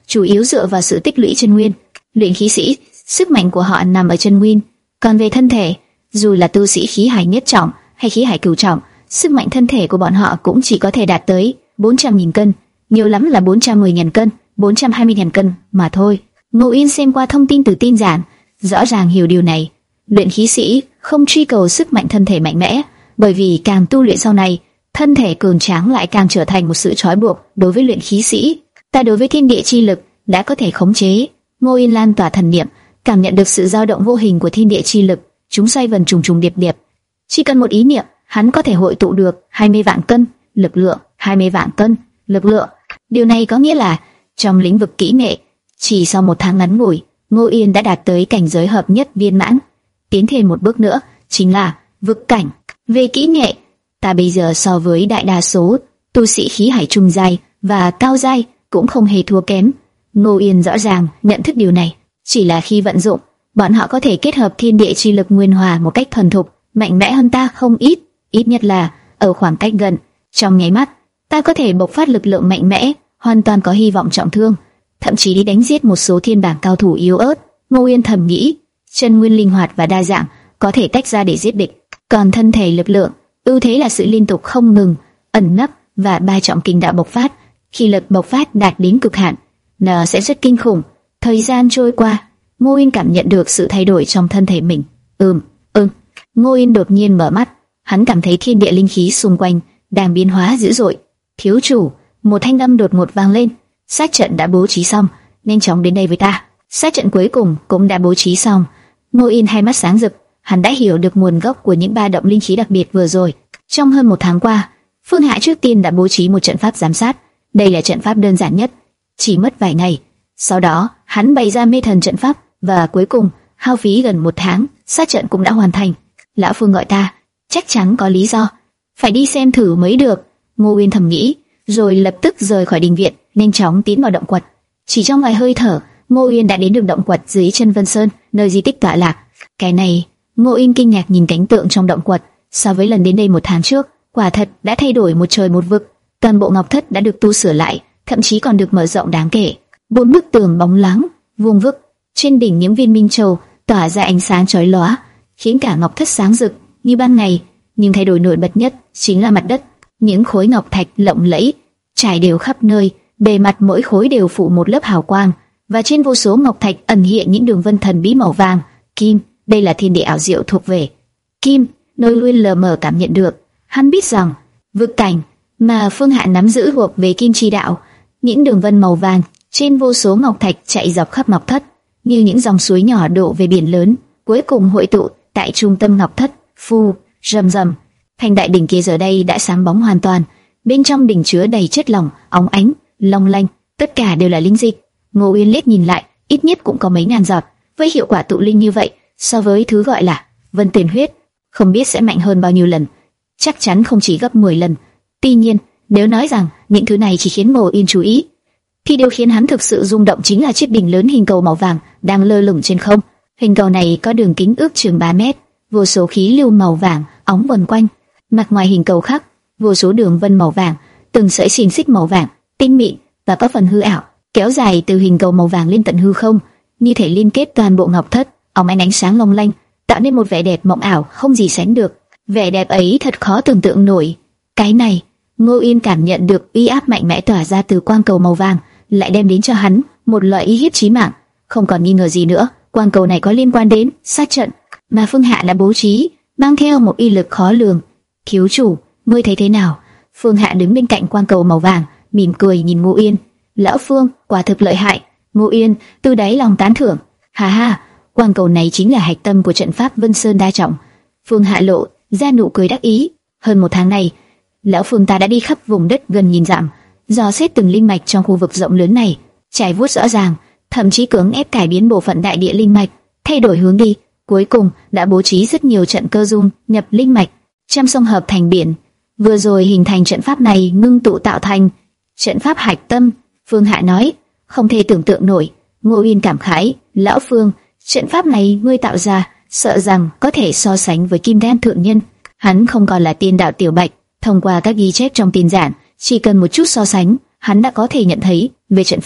chủ yếu dựa vào sự tích lũy chân nguyên. Luyện khí sĩ, sức mạnh của họ nằm ở chân nguyên, còn về thân thể, dù là tu sĩ khí hải nhất trọng hay khí hải cửu trọng, sức mạnh thân thể của bọn họ cũng chỉ có thể đạt tới bốn trăm nghìn cân, nhiều lắm là bốn trăm mười nghìn cân, bốn trăm hai mươi nghìn cân mà thôi. Ngô Yên xem qua thông tin từ tin giản, rõ ràng hiểu điều này. Luyện khí sĩ không truy cầu sức mạnh thân thể mạnh mẽ, bởi vì càng tu luyện sau này, thân thể cường tráng lại càng trở thành một sự trói buộc đối với luyện khí sĩ. Ta đối với thiên địa chi lực đã có thể khống chế. Ngô Yên lan tỏa thần niệm, cảm nhận được sự dao động vô hình của thiên địa chi lực, chúng xoay vần trùng trùng điệp điệp. Chỉ cần một ý niệm, hắn có thể hội tụ được hai mươi vạn cân lực lượng, hai mươi vạn cân lực lượng. Điều này có nghĩa là trong lĩnh vực kỹ nghệ, chỉ sau một tháng ngắn ngủi, Ngô Yên đã đạt tới cảnh giới hợp nhất viên mãn. Tiến thêm một bước nữa, chính là vực cảnh. Về kỹ nghệ, ta bây giờ so với đại đa số tu sĩ khí hải trung giai và cao giai cũng không hề thua kém. Ngô Yên rõ ràng nhận thức điều này, chỉ là khi vận dụng, bọn họ có thể kết hợp thiên địa chi lực nguyên hòa một cách thuần thục, mạnh mẽ hơn ta không ít, ít nhất là ở khoảng cách gần. Trong nháy mắt, ta có thể bộc phát lực lượng mạnh mẽ, hoàn toàn có hy vọng trọng thương, thậm chí đi đánh giết một số thiên bảng cao thủ yếu ớt. Ngô Yên thầm nghĩ, chân nguyên linh hoạt và đa dạng, có thể tách ra để giết địch. Còn thân thể lực lượng, ưu thế là sự liên tục không ngừng, ẩn nấp và ba trọng kinh đạo bộc phát. Khi lực bộc phát đạt đến cực hạn, nó sẽ rất kinh khủng. Thời gian trôi qua, Ngô Yên cảm nhận được sự thay đổi trong thân thể mình. Ừm, ừm. Ngô Yên đột nhiên mở mắt, hắn cảm thấy thiên địa linh khí xung quanh đang biến hóa dữ dội. Thiếu chủ, một thanh âm đột ngột vang lên. Sát trận đã bố trí xong, nhanh chóng đến đây với ta. Sát trận cuối cùng cũng đã bố trí xong. Ngô Yên hai mắt sáng rực, hắn đã hiểu được nguồn gốc của những ba động linh khí đặc biệt vừa rồi. Trong hơn một tháng qua, Phương Hạ trước tiên đã bố trí một trận pháp giám sát. Đây là trận pháp đơn giản nhất, chỉ mất vài ngày. Sau đó, hắn bày ra mê thần trận pháp, và cuối cùng, hao phí gần một tháng, sát trận cũng đã hoàn thành. Lão Phương gọi ta, chắc chắn có lý do, phải đi xem thử mới được. Ngô Uyên thầm nghĩ, rồi lập tức rời khỏi đình viện, nhanh chóng tiến vào động quật. Chỉ trong vài hơi thở, Ngô Uyên đã đến được động quật dưới chân Vân Sơn, nơi di tích tọa lạc. Cái này, Ngô Uyên kinh ngạc nhìn cảnh tượng trong động quật, so với lần đến đây một tháng trước, quả thật đã thay đổi một trời một vực. Toàn bộ ngọc thất đã được tu sửa lại, thậm chí còn được mở rộng đáng kể. Bốn bức tường bóng loáng, vuông vức, trên đỉnh những viên minh châu tỏa ra ánh sáng chói lóa, khiến cả ngọc thất sáng rực như ban ngày. Nhưng thay đổi nổi bật nhất chính là mặt đất. Những khối ngọc thạch lộng lẫy trải đều khắp nơi, bề mặt mỗi khối đều phủ một lớp hào quang, và trên vô số ngọc thạch ẩn hiện những đường vân thần bí màu vàng, kim. Đây là thiên địa ảo diệu thuộc về kim. Nơi Uyên lờ mờ cảm nhận được, hắn biết rằng vực cảnh mà Phương Hạ nắm giữ thuộc về kim chi đạo. Những đường vân màu vàng trên vô số ngọc thạch chạy dọc khắp ngọc thất, như những dòng suối nhỏ đổ về biển lớn, cuối cùng hội tụ tại trung tâm ngọc thất. Phu, rầm rầm, thành đại đỉnh kia giờ đây đã sáng bóng hoàn toàn. Bên trong đỉnh chứa đầy chất lỏng, óng ánh, long lanh, tất cả đều là linh dịch. Ngô Uyên liếc nhìn lại, ít nhất cũng có mấy ngàn giọt. Với hiệu quả tụ linh như vậy, so với thứ gọi là Vân Tiền huyết, không biết sẽ mạnh hơn bao nhiêu lần. Chắc chắn không chỉ gấp mười lần. Tuy nhiên, nếu nói rằng những thứ này chỉ khiến Ngô Uyên chú ý, thì điều khiến hắn thực sự rung động chính là chiếc đỉnh lớn hình cầu màu vàng đang lơ lửng trên không. Hình cầu này có đường kính ước chừng ba mét, vô số khí lưu màu vàng óng vần quanh. Mặt ngoài hình cầu khắc vô số đường vân màu vàng, từng sợi xiềng xích màu vàng, tinh mịn và có phần hư ảo, kéo dài từ hình cầu màu vàng lên tận hư không, như thể liên kết toàn bộ ngọc thất, óng ánh ánh sáng long lanh, tạo nên một vẻ đẹp mộng ảo không gì sánh được. Vẻ đẹp ấy thật khó tưởng tượng nổi. Cái này, Ngô Yên cảm nhận được uy áp mạnh mẽ tỏa ra từ quang cầu màu vàng, lại đem đến cho hắn một loại uy hiếp chí mạng. Không còn nghi ngờ gì nữa, quang cầu này có liên quan đến sát trận mà Phương Hạ đã bố trí, mang theo một uy lực khó lường. Thiếu chủ, ngươi thấy thế nào? Phương Hạ đứng bên cạnh quang cầu màu vàng, mỉm cười nhìn Ngô Yên. Lão Phương, quả thực lợi hại. Ngô Yên từ đáy lòng tán thưởng. Hà ha, quang cầu này chính là hạch tâm của trận pháp Vân Sơn đa trọng. Phương Hạ lộ ra nụ cười đắc ý. Hơn một tháng này, lão Phương ta đã đi khắp vùng đất gần nghìn dặm, dò xét từng linh mạch trong khu vực rộng lớn này, trải vuốt rõ ràng, thậm chí cưỡng ép cải biến bộ phận đại địa linh mạch, thay đổi hướng đi. Cuối cùng đã bố trí rất nhiều trận cơ dung nhập linh mạch, trăm sông hợp thành biển. Vừa rồi hình thành trận pháp này ngưng tụ tạo thành trận pháp hạch tâm. Phương Hạ nói, không thể tưởng tượng nổi. Ngô Uyên cảm khái, lão Phương, trận pháp này ngươi tạo ra, sợ rằng có thể so sánh với kim đan thượng nhân. Hắn không còn là tiên đạo Tiểu Bạch, thông qua các ghi chép trong tin giản, chỉ cần một chút so sánh, hắn đã có thể nhận thấy về trận pháp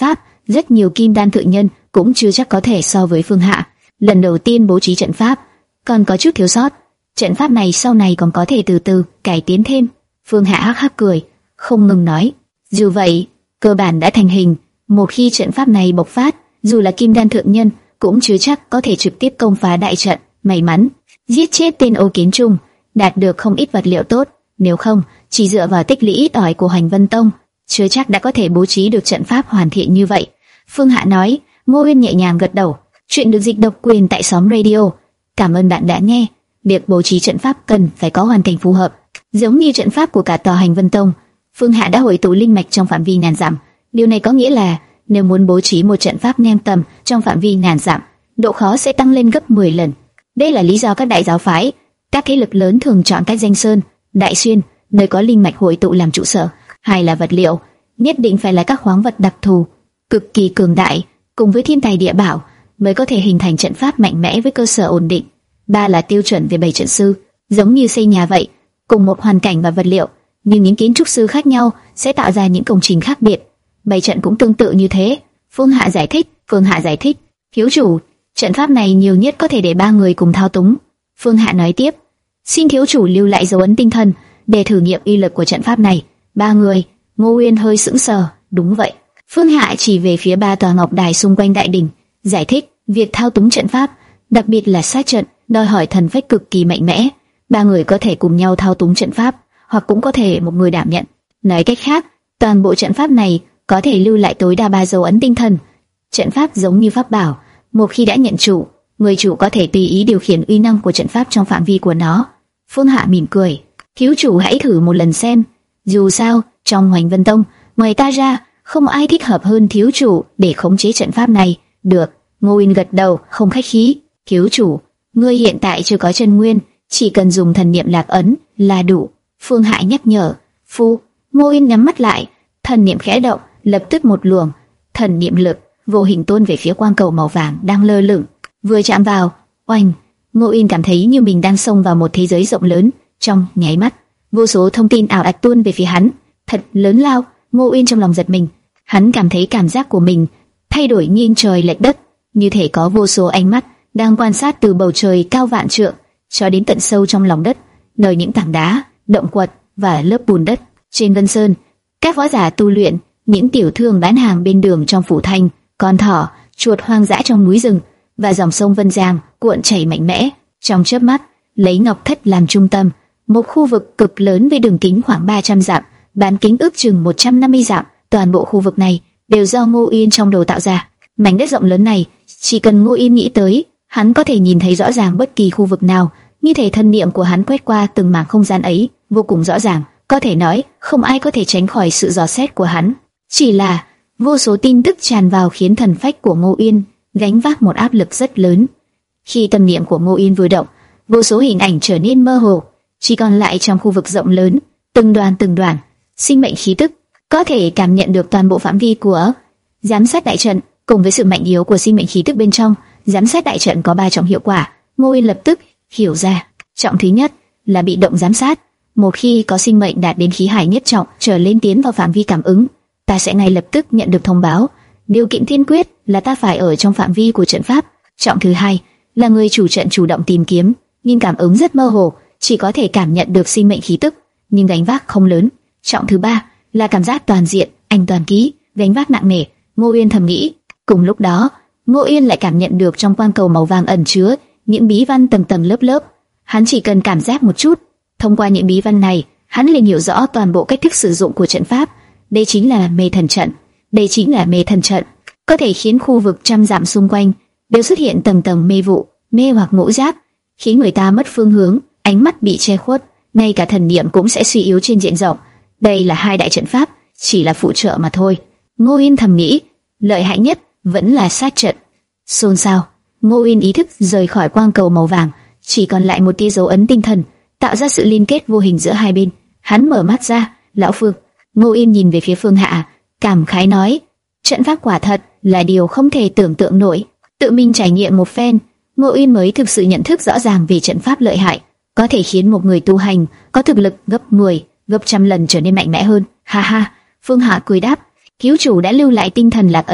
rất nhiều kim đan thượng nhân cũng chưa chắc có thể so với Phương Hạ. Lần đầu tiên bố trí trận pháp, còn có chút thiếu sót. Trận pháp này sau này còn có thể từ từ cải tiến thêm. Phương Hạ hắc hắc cười, không ngừng nói. Dù vậy, cơ bản đã thành hình. Một khi trận pháp này bộc phát, dù là kim đan thượng nhân cũng chưa chắc có thể trực tiếp công phá đại trận. May mắn giết chết tên Ô Kiến Trung, đạt được không ít vật liệu tốt. Nếu không, chỉ dựa vào tích lũy ít ỏi của Hành Vân Tông, chưa chắc đã có thể bố trí được trận pháp hoàn thiện như vậy. Phương Hạ nói. Ngô Uyên nhẹ nhàng gật đầu. Chuyện được dịch độc quyền tại xóm radio. Cảm ơn bạn đã nghe. Việc bố trí trận pháp cần phải có hoàn cảnh phù hợp, giống như trận pháp của cả tòa Hành Vân Tông. Phương Hạ đã hội tụ linh mạch trong phạm vi ngàn dặm. Điều này có nghĩa là nếu muốn bố trí một trận pháp ngang tầm trong phạm vi ngàn dặm, độ khó sẽ tăng lên gấp mười lần. Đây là lý do các đại giáo phái, các thế lực lớn thường chọn cách danh sơn, đại xuyên, nơi có linh mạch hội tụ làm trụ sở. Hai là vật liệu, nhất định phải là các khoáng vật đặc thù, cực kỳ cường đại, cùng với thiên tài địa bảo mới có thể hình thành trận pháp mạnh mẽ với cơ sở ổn định. Ba là tiêu chuẩn về bày trận sư, giống như xây nhà vậy, cùng một hoàn cảnh và vật liệu, nhưng những kiến trúc sư khác nhau sẽ tạo ra những công trình khác biệt. Bày trận cũng tương tự như thế. Phương Hạ giải thích. Phương Hạ giải thích. Thiếu chủ, trận pháp này nhiều nhất có thể để ba người cùng thao túng. Phương Hạ nói tiếp. Xin thiếu chủ lưu lại dấu ấn tinh thần để thử nghiệm uy lực của trận pháp này. Ba người. Ngô Uyên hơi sững sờ. Đúng vậy. Phương Hạ chỉ về phía ba tòa ngọc đài xung quanh đại đỉnh, giải thích. Việc thao túng trận pháp, đặc biệt là sát trận, đòi hỏi thần phách cực kỳ mạnh mẽ. Ba người có thể cùng nhau thao túng trận pháp, hoặc cũng có thể một người đảm nhận. Nói cách khác, toàn bộ trận pháp này có thể lưu lại tối đa ba dấu ấn tinh thần. Trận pháp giống như pháp bảo, một khi đã nhận chủ, người chủ có thể tùy ý điều khiển uy năng của trận pháp trong phạm vi của nó. Phương Hạ mỉm cười. Thiếu chủ hãy thử một lần xem. Dù sao, trong Hoành Vân Tông, ngoài ta ra, không ai thích hợp hơn thiếu chủ để khống chế trận pháp này. Được. Ngô Uyên gật đầu, không khách khí. Thiếu chủ, ngươi hiện tại chưa có chân nguyên, chỉ cần dùng thần niệm lạc ấn là đủ. Phương Hạ nhắc nhở. Phu. Ngô Uyên nhắm mắt lại, thần niệm khẽ động, lập tức một luồng thần niệm lực vô hình tuôn về phía quang cầu màu vàng đang lơ lửng. Vừa chạm vào, oanh, Ngô Uyên cảm thấy như mình đang xông vào một thế giới rộng lớn. Trong nháy mắt, vô số thông tin ảo ạt tuôn về phía hắn, thật lớn lao. Ngô Uyên trong lòng giật mình, hắn cảm thấy cảm giác của mình thay đổi nghiêng trời lệch đất, như thể có vô số ánh mắt đang quan sát từ bầu trời cao vạn trượng cho đến tận sâu trong lòng đất, nơi những tảng đá, động quật và lớp bùn đất trên Vân Sơn. Các võ giả tu luyện, những tiểu thương bán hàng bên đường trong phủ thành, con thỏ, chuột hoang dã trong núi rừng và dòng sông Vân Giang cuộn chảy mạnh mẽ. Trong chớp mắt, lấy Ngọc Thất làm trung tâm, một khu vực cực lớn với đường kính khoảng ba trăm dặm, bán kính ước chừng một trăm năm mươi dặm. Toàn bộ khu vực này đều do Ngô Uyên trong đầu tạo ra. Mảnh đất rộng lớn này, chỉ cần Ngô Uyên nghĩ tới, hắn có thể nhìn thấy rõ ràng bất kỳ khu vực nào. Như thể thân niệm của hắn quét qua từng mảng không gian ấy, vô cùng rõ ràng. Có thể nói, không ai có thể tránh khỏi sự dò xét của hắn. Chỉ là vô số tin tức tràn vào khiến thần phách của Ngô Uyên gánh vác một áp lực rất lớn. Khi tâm niệm của Ngô Uyên vừa động, vô số hình ảnh trở nên mơ hồ, chỉ còn lại trong khu vực rộng lớn, từng đoàn từng đoàn sinh mệnh khí tức, có thể cảm nhận được toàn bộ phạm vi của giám sát đại trận. Cùng với sự mạnh yếu của sinh mệnh khí tức bên trong, giám sát đại trận có ba trọng hiệu quả. Ngô Uyên lập tức hiểu ra. Trọng thứ nhất là bị động giám sát. Một khi có sinh mệnh đạt đến khí hải nhất trọng trở lên tiến vào phạm vi cảm ứng, ta sẽ ngay lập tức nhận được thông báo. Điều kiện tiên quyết là ta phải ở trong phạm vi của trận pháp. Trọng thứ hai là người chủ trận chủ động tìm kiếm, nhưng cảm ứng rất mơ hồ, chỉ có thể cảm nhận được sinh mệnh khí tức, nhưng gánh vác không lớn. Trọng thứ ba là cảm giác toàn diện, anh toàn ký, gánh vác nặng nề. Ngô Uyên thầm nghĩ. Cùng lúc đó, Ngô Uyên lại cảm nhận được trong quang cầu màu vàng ẩn chứa những bí văn tầng tầng lớp lớp. Hắn chỉ cần cảm giác một chút, thông qua những bí văn này, hắn liền hiểu rõ toàn bộ cách thức sử dụng của trận pháp. Đây chính là mê thần trận. Đây chính là mê thần trận, có thể khiến khu vực trăm dặm xung quanh đều xuất hiện tầng tầng mê vụ, mê hoặc ngũ giác, khiến người ta mất phương hướng, ánh mắt bị che khuất, ngay cả thần niệm cũng sẽ suy yếu trên diện rộng. Đây là hai đại trận pháp, chỉ là phụ trợ mà thôi. Ngô Uyên thầm nghĩ, lợi hại nhất vẫn là sát trận. Xôn xao, Ngô Uyên ý thức rời khỏi quang cầu màu vàng, chỉ còn lại một tia dấu ấn tinh thần, tạo ra sự liên kết vô hình giữa hai bên. Hắn mở mắt ra, lão Phương. Ngô Uyên nhìn về phía Phương Hạ, cảm khái nói, trận pháp quả thật là điều không thể tưởng tượng nổi. Tự mình trải nghiệm một phen, Ngô Uyên mới thực sự nhận thức rõ ràng về trận pháp lợi hại, có thể khiến một người tu hành có thực lực gấp mười, gấp trăm lần trở nên mạnh mẽ hơn. Ha ha, Phương Hạ cười đáp, thiếu chủ đã lưu lại tinh thần lạc ấn,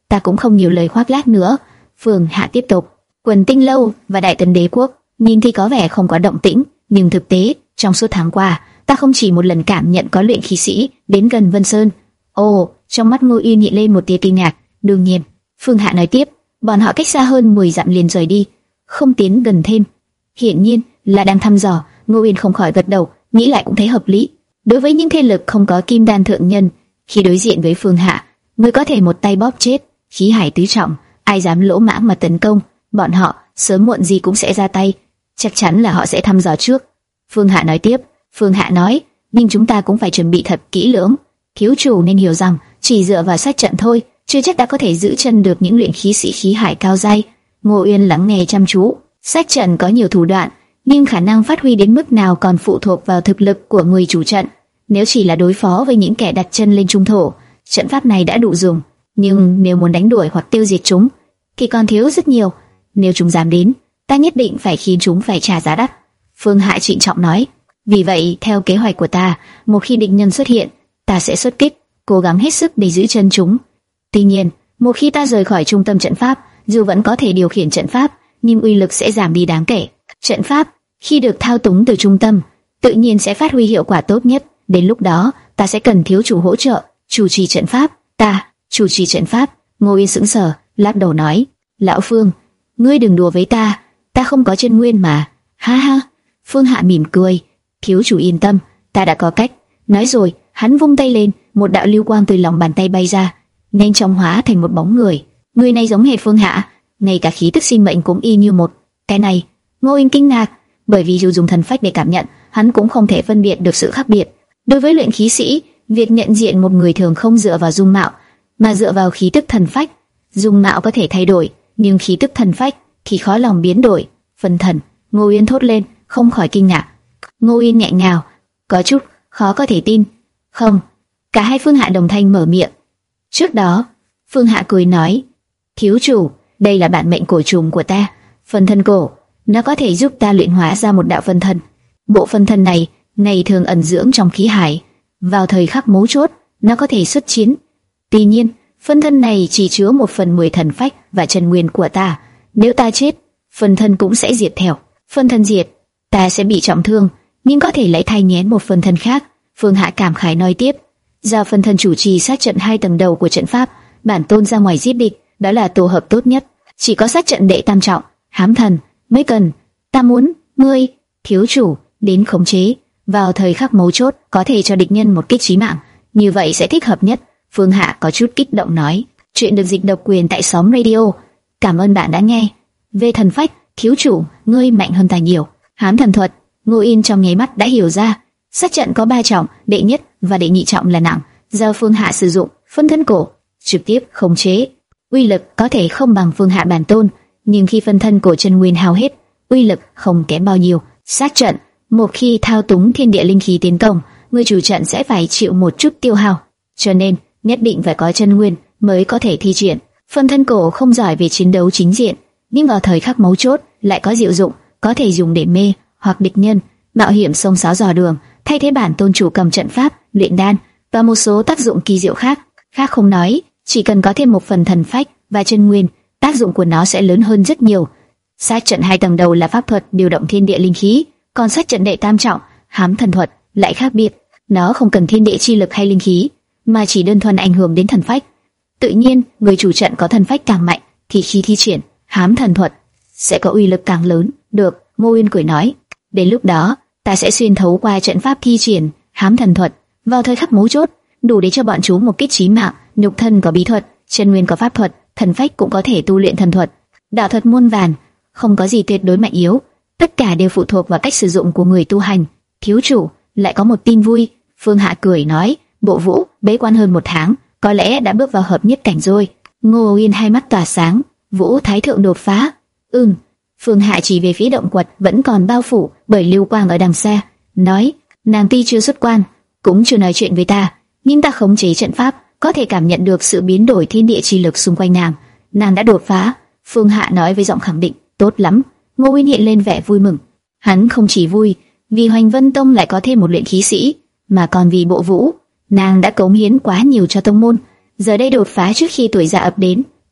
Ta cũng không nhiều lời khoác lác nữa. Phương Hạ tiếp tục. Quần Tinh Lâu và Đại Tần Đế Quốc nhìn thì có vẻ không có động tĩnh, nhưng thực tế trong suốt tháng qua, ta không chỉ một lần cảm nhận có luyện khí sĩ đến gần Vân Sơn. Ồ, trong mắt Ngô Yên hiện lên một tia kinh ngạc. Đương nhiên, Phương Hạ nói tiếp, bọn họ cách xa hơn mười dặm liền rời đi, không tiến gần thêm. Hiển nhiên là đang thăm dò. Ngô Yên không khỏi gật đầu, nghĩ lại cũng thấy hợp lý. Đối với những thế lực không có kim đan thượng nhân, khi đối diện với Phương Hạ, người có thể một tay bóp chết khí hải tứ trọng, ai dám lỗ mãng mà tấn công, bọn họ sớm muộn gì cũng sẽ ra tay. Chắc chắn là họ sẽ thăm dò trước. Phương Hạ nói tiếp. Phương Hạ nói, nhưng chúng ta cũng phải chuẩn bị thật kỹ lưỡng. Thiếu chủ nên hiểu rằng chỉ dựa vào sát trận thôi, chưa chắc đã có thể giữ chân được những luyện khí sĩ khí hải cao giai. Ngô Uyên lắng nghe chăm chú. Sát trận có nhiều thủ đoạn, nhưng khả năng phát huy đến mức nào còn phụ thuộc vào thực lực của người chủ trận. Nếu chỉ là đối phó với những kẻ đặt chân lên trung thổ, trận pháp này đã đủ dùng. Nhưng nếu muốn đánh đuổi hoặc tiêu diệt chúng, thì còn thiếu rất nhiều. Nếu chúng dám đến, ta nhất định phải khiến chúng phải trả giá đắt. Phương Hạ trịnh trọng nói. Vì vậy, theo kế hoạch của ta, một khi địch nhân xuất hiện, ta sẽ xuất kích, cố gắng hết sức để giữ chân chúng. Tuy nhiên, một khi ta rời khỏi trung tâm trận pháp, dù vẫn có thể điều khiển trận pháp, nhưng uy lực sẽ giảm đi đáng kể. Trận pháp, khi được thao túng từ trung tâm, tự nhiên sẽ phát huy hiệu quả tốt nhất. Đến lúc đó, ta sẽ cần thiếu chủ hỗ trợ, chủ trì trận pháp. Ta, chủ trì trận pháp. Ngô Yên sững sờ, lắc đầu nói, lão Phương, ngươi đừng đùa với ta, ta không có chân nguyên mà. Ha ha. Phương Hạ mỉm cười, thiếu chủ yên tâm, ta đã có cách. Nói rồi, hắn vung tay lên, một đạo lưu quang từ lòng bàn tay bay ra, nhanh chóng hóa thành một bóng người. Người này giống hệt Phương Hạ, ngay cả khí tức sinh mệnh cũng y như một. Cái này, Ngô Yên kinh ngạc, bởi vì dù dùng thần phách để cảm nhận, hắn cũng không thể phân biệt được sự khác biệt. Đối với luyện khí sĩ, việc nhận diện một người thường không dựa vào dung mạo, mà dựa vào khí tức thần phách. Dung mạo có thể thay đổi, nhưng khí tức thần phách thì khó lòng biến đổi. Phân thần, Ngô Yên thốt lên, không khỏi kinh ngạc. Ngô Yên nhẹ ngào, có chút khó có thể tin. Không. Cả hai Phương Hạ đồng thanh mở miệng. Trước đó, Phương Hạ cười nói, thiếu chủ, đây là bản mệnh cổ trùng của ta, phân thân cổ, nó có thể giúp ta luyện hóa ra một đạo phân thân. Bộ phân thân này ngày thường ẩn dưỡng trong khí hải, vào thời khắc mấu chốt, nó có thể xuất chiến. Tuy nhiên, phân thân này chỉ chứa một phần mười thần phách và chân nguyên của ta. Nếu ta chết, phân thân cũng sẽ diệt theo. Phân thân diệt, ta sẽ bị trọng thương, nhưng có thể lấy thay nhén một phân thân khác. Phương Hạ cảm khái nói tiếp, do phân thân chủ trì sát trận hai tầng đầu của trận pháp, bản tôn ra ngoài giết địch, đó là tổ hợp tốt nhất. Chỉ có sát trận đệ tam trọng, hám thần mới cần. Ta muốn ngươi, thiếu chủ, đến khống chế, vào thời khắc mấu chốt có thể cho địch nhân một kích chí mạng, như vậy sẽ thích hợp nhất. Phương Hạ có chút kích động nói. Chuyện được dịch độc quyền tại Sóng Radio. Cảm ơn bạn đã nghe. Về thần phách, thiếu chủ, ngươi mạnh hơn ta nhiều. Hám thần thuật, Ngô Yên trong nháy mắt đã hiểu ra. Sát trận có ba trọng, đệ nhất và đệ nhị trọng là nặng, do Phương Hạ sử dụng phân thân cổ trực tiếp khống chế, uy lực có thể không bằng Phương Hạ bản tôn, nhưng khi phân thân cổ chân nguyên hao hết, uy lực không kém bao nhiêu. Sát trận, một khi thao túng thiên địa linh khí tiến công, người chủ trận sẽ phải chịu một chút tiêu hao, cho nên nhất định phải có chân nguyên mới có thể thi triển. Phân thân cổ không giỏi về chiến đấu chính diện, nhưng vào thời khắc mấu chốt lại có diệu dụng, có thể dùng để mê hoặc địch nhân mạo hiểm xông xáo dò đường, thay thế bản tôn chủ cầm trận pháp, luyện đan và một số tác dụng kỳ diệu khác. Khác không nói, chỉ cần có thêm một phần thần phách và chân nguyên, tác dụng của nó sẽ lớn hơn rất nhiều. Sát trận hai tầng đầu là pháp thuật điều động thiên địa linh khí, còn sát trận đệ tam trọng, hám thần thuật lại khác biệt. Nó không cần thiên địa chi lực hay linh khí, mà chỉ đơn thuần ảnh hưởng đến thần phách. Tự nhiên, người chủ trận có thần phách càng mạnh, thì khi thi triển hám thần thuật sẽ có uy lực càng lớn. Được, Ngô Uyên cười nói. Đến lúc đó, ta sẽ xuyên thấu qua trận pháp thi triển hám thần thuật, vào thời khắc mấu chốt, đủ để cho bọn chúng một kích chí mạng. Nhục thân có bí thuật, chân nguyên có pháp thuật, thần phách cũng có thể tu luyện thần thuật. Đạo thuật muôn vàn, không có gì tuyệt đối mạnh yếu, tất cả đều phụ thuộc vào cách sử dụng của người tu hành. Thiếu chủ, lại có một tin vui. Phương Hạ cười nói, Bộ Vũ bế quan hơn một tháng, có lẽ đã bước vào hợp nhất cảnh rồi. Ngô Uyên hai mắt tỏa sáng, Vũ Thái thượng đột phá. Ừm. Phương Hạ chỉ về phía động quật vẫn còn bao phủ bởi lưu quang ở đằng xa, nói, nàng tuy chưa xuất quan, cũng chưa nói chuyện với ta, nhưng ta khống chế trận pháp, có thể cảm nhận được sự biến đổi thiên địa chi lực xung quanh nàng. Nàng đã đột phá. Phương Hạ nói với giọng khẳng định. Tốt lắm. Ngô Uyên hiện lên vẻ vui mừng. Hắn không chỉ vui vì Hoành Vân Tông lại có thêm một luyện khí sĩ, mà còn vì Bộ Vũ. Nàng đã cống hiến quá nhiều cho tông môn, giờ đây đột phá trước khi tuổi già ập đến,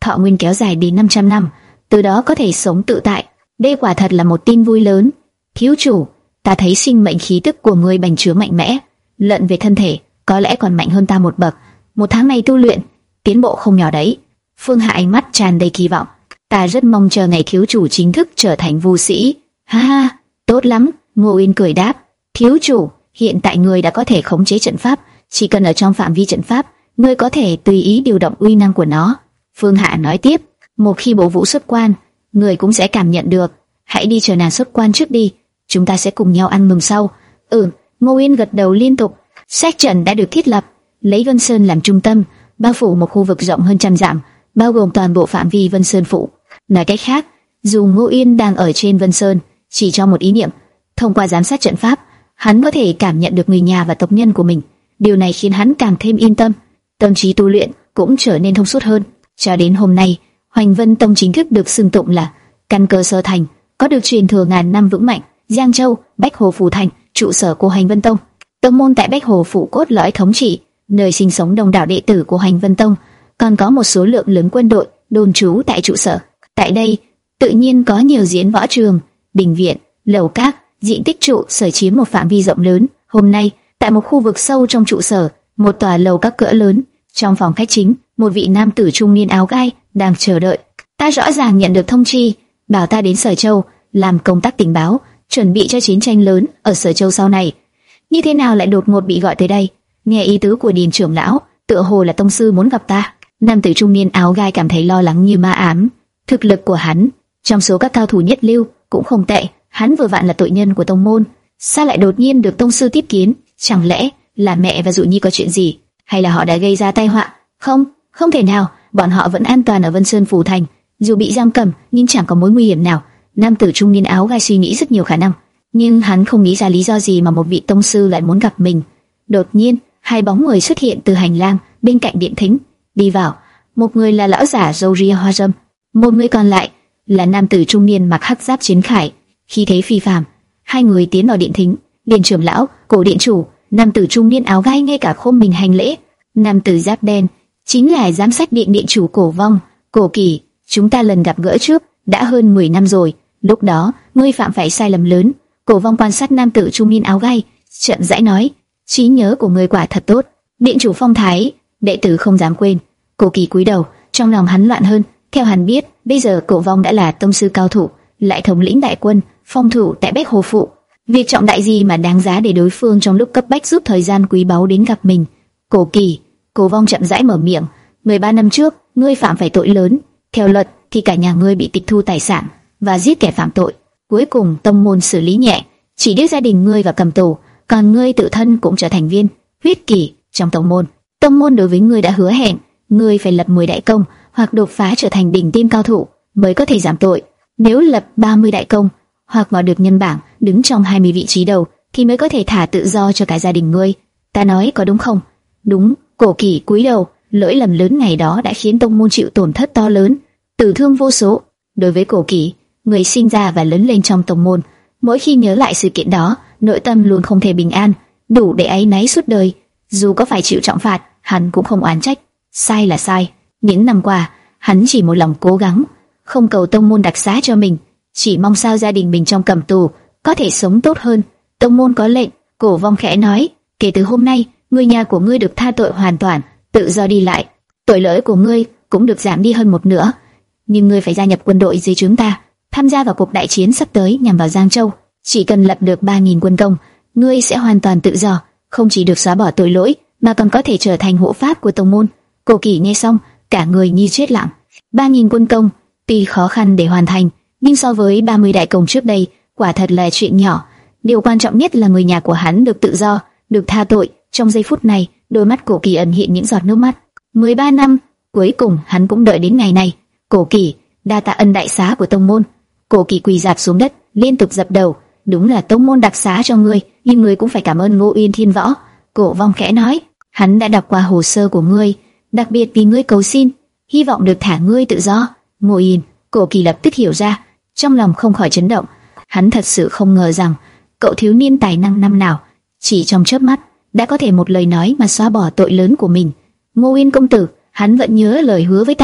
thọ nguyên kéo dài đến năm trăm năm, từ đó có thể sống tự tại. Đây quả thật là một tin vui lớn. Thiếu chủ, ta thấy sinh mệnh khí tức của ngươi bành trướng mạnh mẽ, lẫn về thân thể có lẽ còn mạnh hơn ta một bậc. Một tháng này tu luyện, tiến bộ không nhỏ đấy. Phương Hạ ánh mắt tràn đầy kỳ vọng. Ta rất mong chờ ngày thiếu chủ chính thức trở thành vu sĩ. Ha ha, tốt lắm. Ngô Uyên cười đáp. Thiếu chủ, hiện tại ngươi đã có thể khống chế trận pháp, chỉ cần ở trong phạm vi trận pháp, ngươi có thể tùy ý điều động uy năng của nó. Phương Hạ nói tiếp. Một khi bố vũ xuất quan, ngươi cũng sẽ cảm nhận được. Hãy đi chờ nàng xuất quan trước đi, chúng ta sẽ cùng nhau ăn mừng sau. Ừ. Ngô Uyên gật đầu liên tục. Sát trận đã được thiết lập, lấy Vân Sơn làm trung tâm, bao phủ một khu vực rộng hơn trăm dặm, bao gồm toàn bộ phạm vi Vân Sơn phủ. Nói cách khác, dù Ngô Uyên đang ở trên Vân Sơn, chỉ trong một ý niệm, thông qua giám sát trận pháp, hắn có thể cảm nhận được người nhà và tộc nhân của mình. Điều này khiến hắn càng thêm yên tâm, tâm trí tu luyện cũng trở nên thông suốt hơn. Cho đến hôm nay, Hoành Vân Tông chính thức được xưng tụng là căn cơ sơ thành, có được truyền thừa ngàn năm vững mạnh. Giang Châu, Bách Hồ phủ thành, trụ sở của Hoành Vân Tông. Tông môn tại Bách Hồ phủ cốt lõi thống trị, nơi sinh sống đông đảo đệ tử của Hoành Vân Tông, còn có một số lượng lớn quân đội đồn trú tại trụ sở. Tại đây, tự nhiên có nhiều diễn võ trường, đình viện, lầu các, diện tích trụ sở chiếm một phạm vi rộng lớn. Hôm nay, tại một khu vực sâu trong trụ sở, một tòa lầu các cỡ lớn, trong phòng khách chính, một vị nam tử trung niên áo gai đang chờ đợi. Ta rõ ràng nhận được thông chi, bảo ta đến Sở Châu làm công tác tình báo, chuẩn bị cho chiến tranh lớn ở Sở Châu sau này. Như thế nào lại đột ngột bị gọi tới đây? Nghe ý tứ của Điền trưởng lão, tựa hồ là tông sư muốn gặp ta. Nam tử trung niên áo gai cảm thấy lo lắng như ma ám. Thực lực của hắn, trong số các cao thủ nhất lưu, cũng không tệ. Hắn vừa vặn là tội nhân của tông môn, sao lại đột nhiên được tông sư tiếp kiến? Chẳng lẽ là mẹ và Dụ Nhi có chuyện gì, hay là họ đã gây ra tai họa? Không, không thể nào. Bọn họ vẫn an toàn ở Vân Sơn phủ thành, dù bị giam cầm nhưng chẳng có mối nguy hiểm nào. Nam tử trung niên áo gai suy nghĩ rất nhiều khả năng, nhưng hắn không nghĩ ra lý do gì mà một vị tông sư lại muốn gặp mình. Đột nhiên, hai bóng người xuất hiện từ hành lang bên cạnh điện thính, đi vào. Một người là lão giả râu ria hoa râm, một người còn lại là nam tử trung niên mặc hắc giáp chiến khải, khí thế phi phàm. Hai người tiến vào điện thính. Điện trưởng lão, cổ điện chủ. Nam tử trung niên áo gai ngay cả khom mình hành lễ. Nam tử giáp đen chính là giám sát điện điện chủ Cổ Vong. Cổ Kỳ, chúng ta lần gặp gỡ trước đã hơn mười năm rồi, lúc đó ngươi phạm phải sai lầm lớn. Cổ Vong quan sát nam tử trung niên áo gai, chậm rãi nói, trí nhớ của ngươi quả thật tốt. Điện chủ phong thái, đệ tử không dám quên. Cổ Kỳ cúi đầu, trong lòng hắn loạn hơn. Theo hắn biết, bây giờ Cổ Vong đã là tông sư cao thủ, lại thống lĩnh đại quân phòng thủ tại Bách Hồ phủ. Việc trọng đại gì mà đáng giá để đối phương trong lúc cấp bách giúp thời gian quý báu đến gặp mình? Cổ Kỳ, Cổ Vong chậm rãi mở miệng, mười ba năm trước, ngươi phạm phải tội lớn. Theo luật thì cả nhà ngươi bị tịch thu tài sản và giết kẻ phạm tội. Cuối cùng tông môn xử lý nhẹ, chỉ đưa gia đình ngươi vào cầm tù, còn ngươi tự thân cũng trở thành viên huyết kỷ trong tông môn. Tông môn đối với ngươi đã hứa hẹn, ngươi phải lập mười đại công hoặc đột phá trở thành đỉnh tiêm cao thủ mới có thể giảm tội. Nếu lập ba mươi đại công hoặc vào được nhân bảng đứng trong hai mươi vị trí đầu thì mới có thể thả tự do cho cả gia đình ngươi. Ta nói có đúng không? Đúng. Cổ Kỳ cúi đầu. Lỗi lầm lớn ngày đó đã khiến tông môn chịu tổn thất to lớn, tử thương vô số. Đối với Cổ Kỳ, người sinh ra và lớn lên trong tông môn, mỗi khi nhớ lại sự kiện đó, nội tâm luôn không thể bình an, đủ để áy náy suốt đời. Dù có phải chịu trọng phạt, hắn cũng không oán trách. Sai là sai. Những năm qua, hắn chỉ một lòng cố gắng, không cầu tông môn đặc xá cho mình, chỉ mong sao gia đình mình trong cầm tù có thể sống tốt hơn. Tông môn có lệnh. Cổ Vong khẽ nói, kể từ hôm nay, người nhà của ngươi được tha tội hoàn toàn, tự do đi lại. Tội lỗi của ngươi cũng được giảm đi hơn một nửa, nhưng ngươi phải gia nhập quân đội dưới trướng ta, tham gia vào cuộc đại chiến sắp tới nhằm vào Giang Châu. Chỉ cần lập được ba nghìn quân công, ngươi sẽ hoàn toàn tự do, không chỉ được xóa bỏ tội lỗi mà còn có thể trở thành hộ pháp của tông môn. Cổ Kỳ nghe xong, cả người như chết lặng. ba nghìn quân công tuy khó khăn để hoàn thành, nhưng so với ba mươi đại công trước đây, quả thật là chuyện nhỏ. Điều quan trọng nhất là người nhà của hắn được tự do, được tha tội. Trong giây phút này, đôi mắt Cổ Kỳ ẩn hiện những giọt nước mắt. mười ba năm, cuối cùng hắn cũng đợi đến ngày này. Cổ Kỳ, đa tạ ân đại xá của tông môn. Cổ Kỳ quỳ dạp xuống đất, liên tục dập đầu. Đúng là tông môn đặc xá cho ngươi, nhưng ngươi cũng phải cảm ơn Ngô Uyên Thiên Võ. Cổ Vong khẽ nói, hắn đã đọc qua hồ sơ của ngươi, đặc biệt vì ngươi cầu xin, hy vọng được thả ngươi tự do. Ngô Uyên, Cổ Kỳ lập tức hiểu ra, trong lòng không khỏi chấn động. Hắn thật sự không ngờ rằng cậu thiếu niên tài năng năm nào, chỉ trong chớp mắt đã có thể một lời nói mà xóa bỏ tội lớn của mình. Ngô Uyên công tử, hắn vẫn nhớ lời hứa với ta.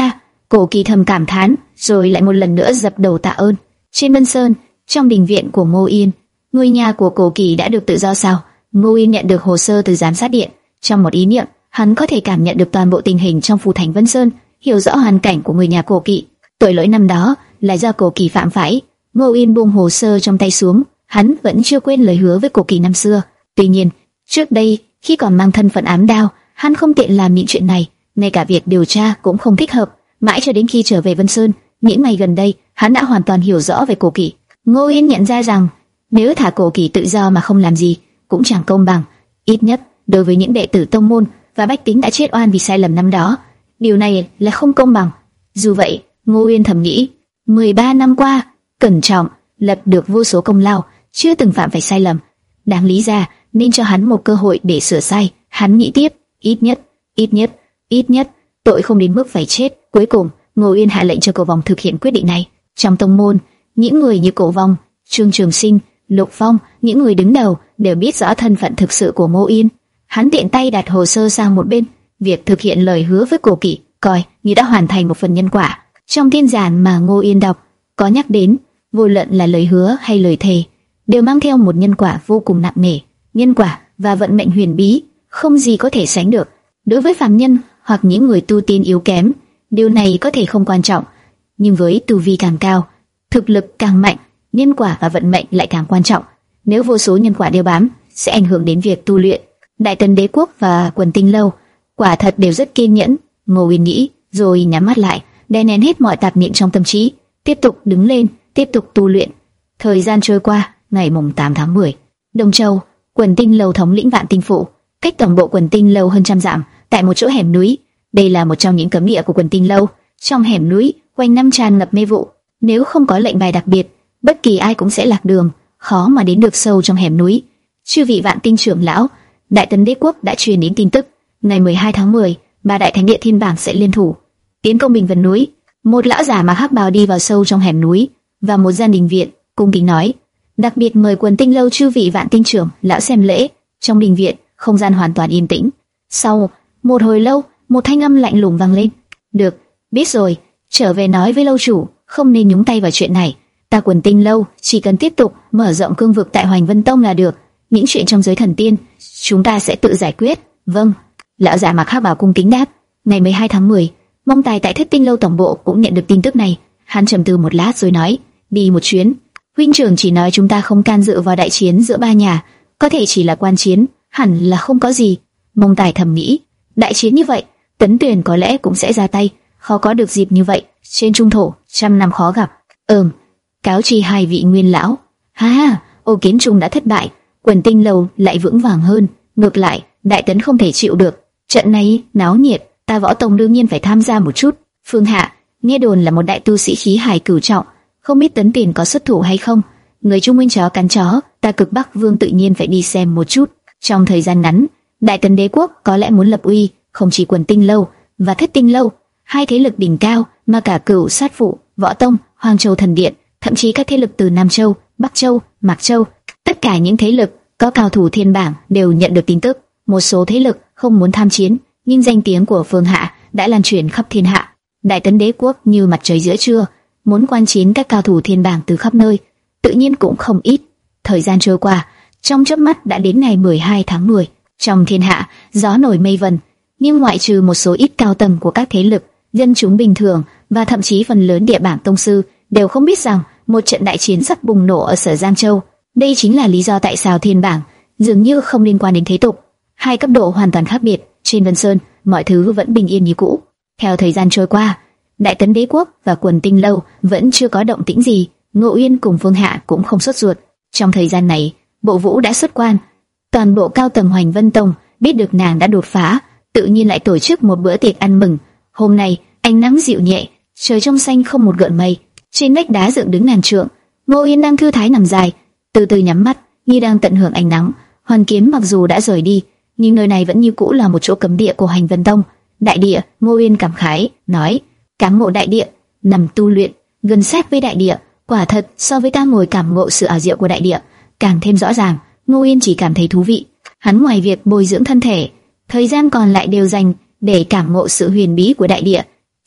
Cổ Kỳ thầm cảm thán, rồi lại một lần nữa dập đầu tạ ơn. Trên Vân Sơn, trong đình viện của Ngô Yên, ngôi nhà của Cổ Kỳ đã được tự do sao? Ngô Yên nhận được hồ sơ từ giám sát điện. Trong một ý niệm, hắn có thể cảm nhận được toàn bộ tình hình trong phủ thành Vân Sơn, hiểu rõ hoàn cảnh của người nhà Cổ Kỳ. Tội lỗi năm đó là do Cổ Kỳ phạm phải. Ngô Yên buông hồ sơ trong tay xuống, hắn vẫn chưa quên lời hứa với Cổ Kỳ năm xưa. Tuy nhiên, trước đây khi còn mang thân phận ám đao, hắn không tiện làm những chuyện này, ngay cả việc điều tra cũng không thích hợp. Mãi cho đến khi trở về Vân Sơn, những ngày gần đây, hắn đã hoàn toàn hiểu rõ về Cổ Kỳ. Ngô Yên nhận ra rằng nếu thả Cổ Kỳ tự do mà không làm gì cũng chẳng công bằng, ít nhất đối với những đệ tử tông môn và bách tính đã chết oan vì sai lầm năm đó, điều này là không công bằng. Dù vậy, Ngô Yên thầm nghĩ, mười ba năm qua, cẩn trọng, lập được vô số công lao, chưa từng phạm phải sai lầm. Đáng lý ra nên cho hắn một cơ hội để sửa sai. Hắn nghĩ tiếp, ít nhất, ít nhất, ít nhất, tội không đến mức phải chết. Cuối cùng, Ngô Yên hạ lệnh cho Cổ Vong thực hiện quyết định này. Trong tông môn, những người như Cổ Vong, Trương Trường Sinh, Lục Phong, những người đứng đầu đều biết rõ thân phận thực sự của Ngô Yên. Hắn tiện tay đặt hồ sơ sang một bên, việc thực hiện lời hứa với Cổ Kỳ coi như đã hoàn thành một phần nhân quả. Trong thiên giản mà Ngô Yên đọc có nhắc đến, vô luận là lời hứa hay lời thề, đều mang theo một nhân quả vô cùng nặng nề. Nhân quả và vận mệnh huyền bí, không gì có thể sánh được. Đối với phàm nhân hoặc những người tu tiên yếu kém, điều này có thể không quan trọng, nhưng với tu vi càng cao, thực lực càng mạnh, nhân quả và vận mệnh lại càng quan trọng. Nếu vô số nhân quả đeo bám, sẽ ảnh hưởng đến việc tu luyện. Đại Tần Đế quốc và Quần Tinh lâu quả thật đều rất kiên nhẫn. Ngô Yên nghĩ, rồi nhắm mắt lại, đè nén hết mọi tạp niệm trong tâm trí, tiếp tục đứng lên, tiếp tục tu luyện. Thời gian trôi qua, ngày mùng tám tháng mười, Đông Châu, Quần Tinh lâu thống lĩnh Vạn Tinh phủ, cách tổng bộ Quần Tinh lâu hơn trăm dặm, tại một chỗ hẻm núi. Đây là một trong những cấm địa của Quần Tinh lâu. Trong hẻm núi, quanh năm tràn ngập mê vụ, nếu không có lệnh bài đặc biệt, bất kỳ ai cũng sẽ lạc đường, khó mà đến được sâu trong hẻm núi. Chư vị Vạn Tinh trưởng lão, Đại Tần Đế quốc đã truyền đến tin tức, ngày mười hai tháng mười, ba đại thánh địa thiên bảng sẽ liên thủ tiến công Bình Vân núi. Một lão giả mặc hắc bào đi vào sâu trong hẻm núi, và một gian đình viện, cung kính nói: đặc biệt mời Quần Tinh lâu chư vị Vạn Tinh trưởng lão xem lễ. Trong đình viện, không gian hoàn toàn yên tĩnh. Sau một hồi lâu, một thanh âm lạnh lùng vang lên: được, biết rồi, trở về nói với lâu chủ, không nên nhúng tay vào chuyện này. Ta Quần Tinh lâu chỉ cần tiếp tục mở rộng cương vực tại Hoành Vân Tông là được. Những chuyện trong giới thần tiên, chúng ta sẽ tự giải quyết. Vâng. Lão giả mặc hắc bào cung kính đáp. Ngày mười hai tháng mười, Mông Tài tại Thất Tinh lâu tổng bộ cũng nhận được tin tức này. Hắn trầm tư một lát rồi nói: đi một chuyến. Huynh trưởng chỉ nói chúng ta không can dự vào đại chiến giữa ba nhà, có thể chỉ là quan chiến, hẳn là không có gì. Mông Tài thầm nghĩ, đại chiến như vậy, Tấn Tuyền có lẽ cũng sẽ ra tay, khó có được dịp như vậy. Trên trung thổ, trăm năm khó gặp. Ừm, cáo chi hai vị nguyên lão. Ha ha, Ô Kiến Trung đã thất bại, Quần Tinh lâu lại vững vàng hơn. Ngược lại, Đại Tấn không thể chịu được. Trận này náo nhiệt, ta Võ Tông đương nhiên phải tham gia một chút. Phương Hạ, nghe đồn là một đại tu sĩ khí hải cửu trọng, không biết Tấn Tiền có xuất thủ hay không. Người Trung Nguyên chó cắn chó, ta Cực Bắc Vương tự nhiên phải đi xem một chút. Trong thời gian ngắn, Đại Tần Đế quốc có lẽ muốn lập uy, không chỉ Quần Tinh lâu và Thất Tinh lâu, hai thế lực đỉnh cao, mà cả Cửu Sát Phụ, Võ Tông, Hoàng Châu Thần Điện, thậm chí các thế lực từ Nam Châu, Bắc Châu, Mạc Châu, tất cả những thế lực có cao thủ thiên bảng đều nhận được tin tức. Một số thế lực không muốn tham chiến, nhưng danh tiếng của Phương Hạ đã lan truyền khắp thiên hạ. Đại Tấn Đế quốc như mặt trời giữa trưa, muốn quan chiến các cao thủ thiên bảng từ khắp nơi, tự nhiên cũng không ít. Thời gian trôi qua, trong chớp mắt đã đến ngày mười hai tháng mười. Trong thiên hạ, gió nổi mây vần, nhưng ngoại trừ một số ít cao tầng của các thế lực, dân chúng bình thường và thậm chí phần lớn địa bảng tông sư đều không biết rằng một trận đại chiến sắp bùng nổ ở Sở Giang Châu. Đây chính là lý do tại sao thiên bảng dường như không liên quan đến thế tục, hai cấp độ hoàn toàn khác biệt. Trên Vân Sơn, mọi thứ vẫn bình yên như cũ. Theo thời gian trôi qua, Đại Tấn Đế quốc và Quần Tinh lâu vẫn chưa có động tĩnh gì. Ngộ Uyên cùng Phương Hạ cũng không sốt ruột. Trong thời gian này, Bộ Vũ đã xuất quan. Toàn bộ cao tầng Hoành Vân Tông biết được nàng đã đột phá, tự nhiên lại tổ chức một bữa tiệc ăn mừng. Hôm nay, ánh nắng dịu nhẹ, trời trong xanh không một gợn mây. Trên vách đá dựng đứng ngàn trượng, Ngô Uyên đang thư thái nằm dài, từ từ nhắm mắt, như đang tận hưởng ánh nắng. Hoàn Kiếm mặc dù đã rời đi, nhưng nơi này vẫn như cũ là một chỗ cấm địa của Hoành Vân Tông. Đại địa, Ngô Uyên cảm khái nói: cảm ngộ đại địa, nằm tu luyện, gần sát với đại địa, quả thật so với ta ngồi cảm ngộ sự ảo diệu của đại địa càng thêm rõ ràng. Ngô Uyên chỉ cảm thấy thú vị. Hắn ngoài việc bồi dưỡng thân thể, thời gian còn lại đều dành để cảm ngộ sự huyền bí của đại địa.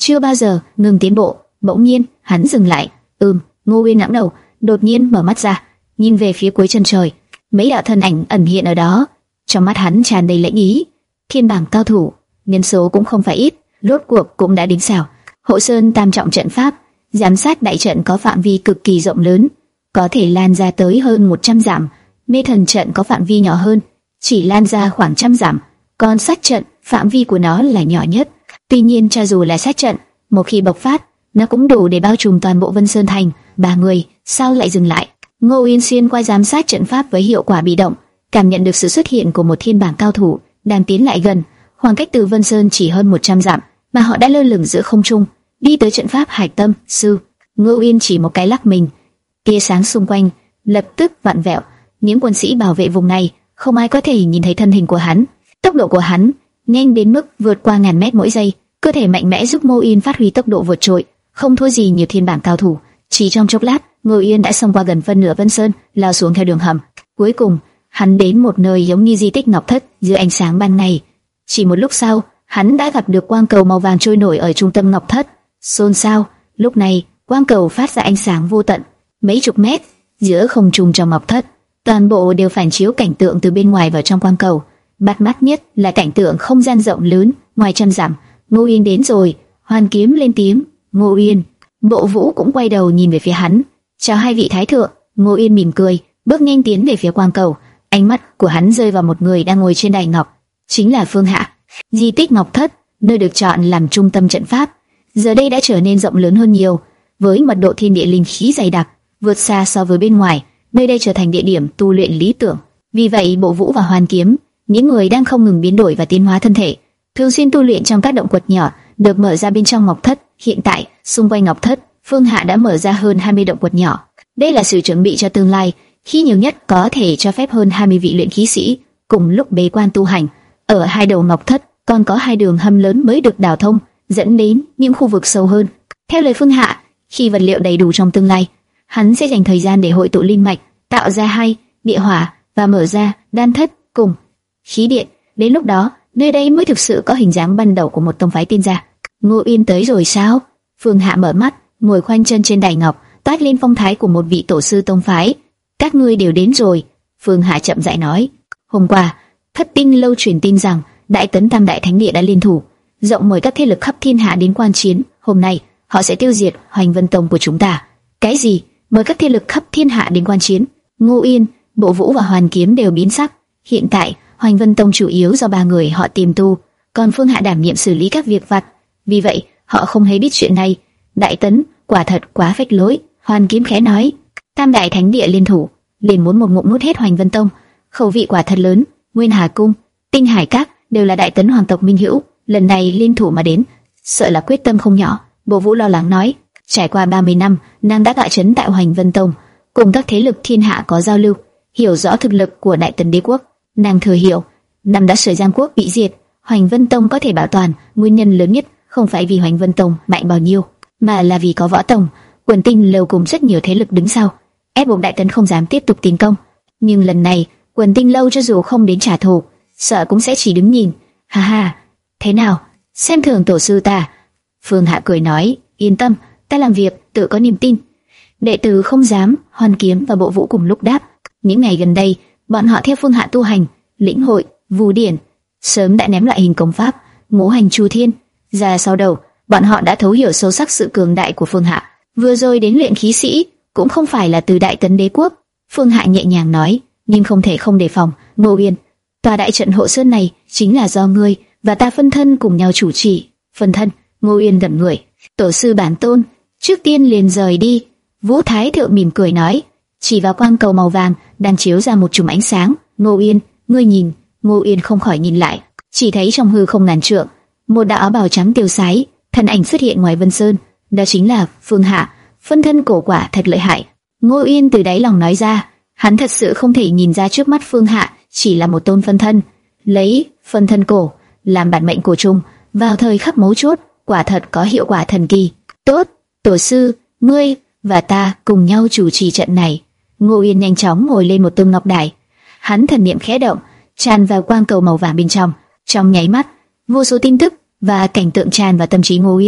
chưa bao giờ ngừng tiến bộ. Bỗng nhiên, hắn dừng lại. Ừm, Ngô Uyên ngẩng đầu, đột nhiên mở mắt ra, nhìn về phía cuối chân trời. Mấy đạo thân ảnh ẩn hiện ở đó, trong mắt hắn tràn đầy lãnh ý. Thiên bảng cao thủ, nhân số cũng không phải ít, rốt cuộc cũng đã đính xảo. Hộ Sơn tam trọng trận pháp, giám sát đại trận có phạm vi cực kỳ rộng lớn, có thể lan ra tới hơn một trăm dặm. Mê thần trận có phạm vi nhỏ hơn, chỉ lan ra khoảng trăm dặm. Còn sát trận, phạm vi của nó là nhỏ nhất. Tuy nhiên cho dù là sát trận, một khi bộc phát, nó cũng đủ để bao trùm toàn bộ Vân Sơn Thành. Ba người, sao lại dừng lại? Ngô Uyên xuyên qua giám sát trận pháp với hiệu quả bị động, cảm nhận được sự xuất hiện của một thiên bảng cao thủ đang tiến lại gần. Khoảng cách từ Vân Sơn chỉ hơn một trăm dặm, mà họ đã lơ lửng giữa không trung, đi tới trận pháp Hải Tâm Sư. Ngô Uyên chỉ một cái lắc mình, tia sáng xung quanh lập tức vặn vẹo. Những quân sĩ bảo vệ vùng này không ai có thể nhìn thấy thân hình của hắn. Tốc độ của hắn nhanh đến mức vượt qua ngàn mét mỗi giây, cơ thể mạnh mẽ giúp Ngô Uyên phát huy tốc độ vượt trội, không thua gì nhiều thiên bảng cao thủ. Chỉ trong chốc lát, Ngô Uyên đã xông qua gần phân nửa Vân Sơn, lao xuống theo đường hầm. Cuối cùng, hắn đến một nơi giống như di tích Ngọc Thất dưới ánh sáng ban ngày. Chỉ một lúc sau, hắn đã gặp được quang cầu màu vàng trôi nổi ở trung tâm Ngọc Thất. Xôn xao. Lúc này, quang cầu phát ra ánh sáng vô tận, mấy chục mét giữa không trung trong Ngọc Thất. Toàn bộ đều phản chiếu cảnh tượng từ bên ngoài vào trong quang cầu. Bắt mắt nhất là cảnh tượng không gian rộng lớn ngoài trăm dặm. Ngô Uyên đến rồi. Hoàn Kiếm lên tiếng. Ngô Uyên. Bộ Vũ cũng quay đầu nhìn về phía hắn. Chào hai vị thái thượng. Ngô Uyên mỉm cười, bước nhanh tiến về phía quang cầu. Ánh mắt của hắn rơi vào một người đang ngồi trên đài ngọc, chính là Phương Hạ. Di tích Ngọc Thất, nơi được chọn làm trung tâm trận pháp, giờ đây đã trở nên rộng lớn hơn nhiều, với mật độ thiên địa linh khí dày đặc, vượt xa so với bên ngoài. Nơi đây trở thành địa điểm tu luyện lý tưởng. Vì vậy, Bộ Vũ và Hoàn Kiếm, những người đang không ngừng biến đổi và tiến hóa thân thể, thường xuyên tu luyện trong các động quật nhỏ được mở ra bên trong Ngọc Thất. Hiện tại, xung quanh Ngọc Thất, Phương Hạ đã mở ra hơn hai mươi động quật nhỏ. Đây là sự chuẩn bị cho tương lai, khi nhiều nhất có thể cho phép hơn hai mươi vị luyện khí sĩ cùng lúc bế quan tu hành. Ở hai đầu Ngọc Thất còn có hai đường hầm lớn mới được đào thông, dẫn đến những khu vực sâu hơn. Theo lời Phương Hạ, khi vật liệu đầy đủ trong tương lai, hắn sẽ dành thời gian để hội tụ linh mạch, tạo ra hai địa hỏa và mở ra đan thất cùng khí điện. Đến lúc đó, nơi đây mới thực sự có hình dáng ban đầu của một tông phái tiên gia. Ngô Uyên tới rồi sao? Phương Hạ mở mắt, ngồi khoanh chân trên đài ngọc, toát lên phong thái của một vị tổ sư tông phái. Các ngươi đều đến rồi. Phương Hạ chậm rãi nói. Hôm qua, Thất Tinh lâu truyền tin rằng Đại Tấn Tam Đại Thánh Địa đã liên thủ, rộng mời các thế lực khắp thiên hạ đến quan chiến. Hôm nay, họ sẽ tiêu diệt Hoành Vân Tông của chúng ta. Cái gì? Mời các thế lực khắp thiên hạ đến quan chiến? Ngô Uyên, Bộ Vũ và Hoàn Kiếm đều biến sắc. Hiện tại, Hoành Vân Tông chủ yếu do ba người họ tiềm tu, còn Phương Hạ đảm nhiệm xử lý các việc vặt. Vì vậy, họ không hề biết chuyện này. Đại Tấn, quả thật quá phách lối. Hoàn Kiếm khẽ nói. Tam Đại Thánh Địa liên thủ, liền muốn một ngụm nuốt hết Hoành Vân Tông. Khẩu vị quả thật lớn. Nguyên Hà Cung, Tinh Hải Các đều là Đại Tấn hoàng tộc minh hữu, lần này liên thủ mà đến, sợ là quyết tâm không nhỏ. Bộ Vũ lo lắng nói. Trải qua ba mươi năm, nàng đã tọa chấn tại Hoành Vân Tông, cùng các thế lực thiên hạ có giao lưu, hiểu rõ thực lực của Đại Tấn Đế quốc. Nàng thừa hiểu, năm đã Sở Giang quốc bị diệt, Hoành Vân Tông có thể bảo toàn, nguyên nhân lớn nhất không phải vì Hoành Vân Tông mạnh bao nhiêu, mà là vì có Võ Tông, Quần Tinh lâu cùng rất nhiều thế lực đứng sau, ép buộc Đại Tấn không dám tiếp tục tiến công. Nhưng lần này, Quần Tinh lâu cho dù không đến trả thù, sợ cũng sẽ chỉ đứng nhìn. Ha ha, thế nào, xem thường tổ sư ta? Phương Hạ cười nói. Yên tâm, ta làm việc tự có niềm tin. Đệ tử không dám. Hoàn Kiếm và Bộ Vũ cùng lúc đáp. Những ngày gần đây, bọn họ theo Phương Hạ tu hành, lĩnh hội Vu Điển, sớm đã ném loại hình công pháp Ngũ Hành Chu Thiên ra sau đầu. Bọn họ đã thấu hiểu sâu sắc sự cường đại của Phương Hạ. Vừa rồi đến luyện khí sĩ cũng không phải là từ Đại Tấn Đế quốc. Phương Hạ nhẹ nhàng nói, nhưng không thể không đề phòng. Ngô Uyên, tòa đại trận hộ sơn này chính là do ngươi và ta phân thân cùng nhau chủ trì. Phân thân? Ngô Uyên ngẩn người. Tổ sư bản tôn, trước tiên liền rời đi. Vũ Thái Thượng mỉm cười nói, chỉ vào quang cầu màu vàng đang chiếu ra một chùm ánh sáng. Ngô Uyên, ngươi nhìn. Ngô Uyên không khỏi nhìn lại, chỉ thấy trong hư không ngàn trượng, một đạo áo bào trắng tiêu sái, thân ảnh xuất hiện ngoài Vân Sơn. Đó chính là Phương Hạ. Phân thân cổ quả thật lợi hại. Ngô Uyên từ đáy lòng nói ra, hắn thật sự không thể nhìn ra trước mắt Phương Hạ chỉ là một tôn phân thân, lấy phân thân cổ làm bản mệnh cổ trùng, vào thời khắc mấu chốt, quả thật có hiệu quả thần kỳ. Tốt, tổ sư, ngươi và ta cùng nhau chủ trì trận này. Ngô Uyên nhanh chóng ngồi lên một tôm ngọc đài, hắn thần niệm khẽ động, tràn vào quang cầu màu vàng bên trong. Trong nháy mắt, vô số tin tức và cảnh tượng tràn vào tâm trí Ngô Uyên.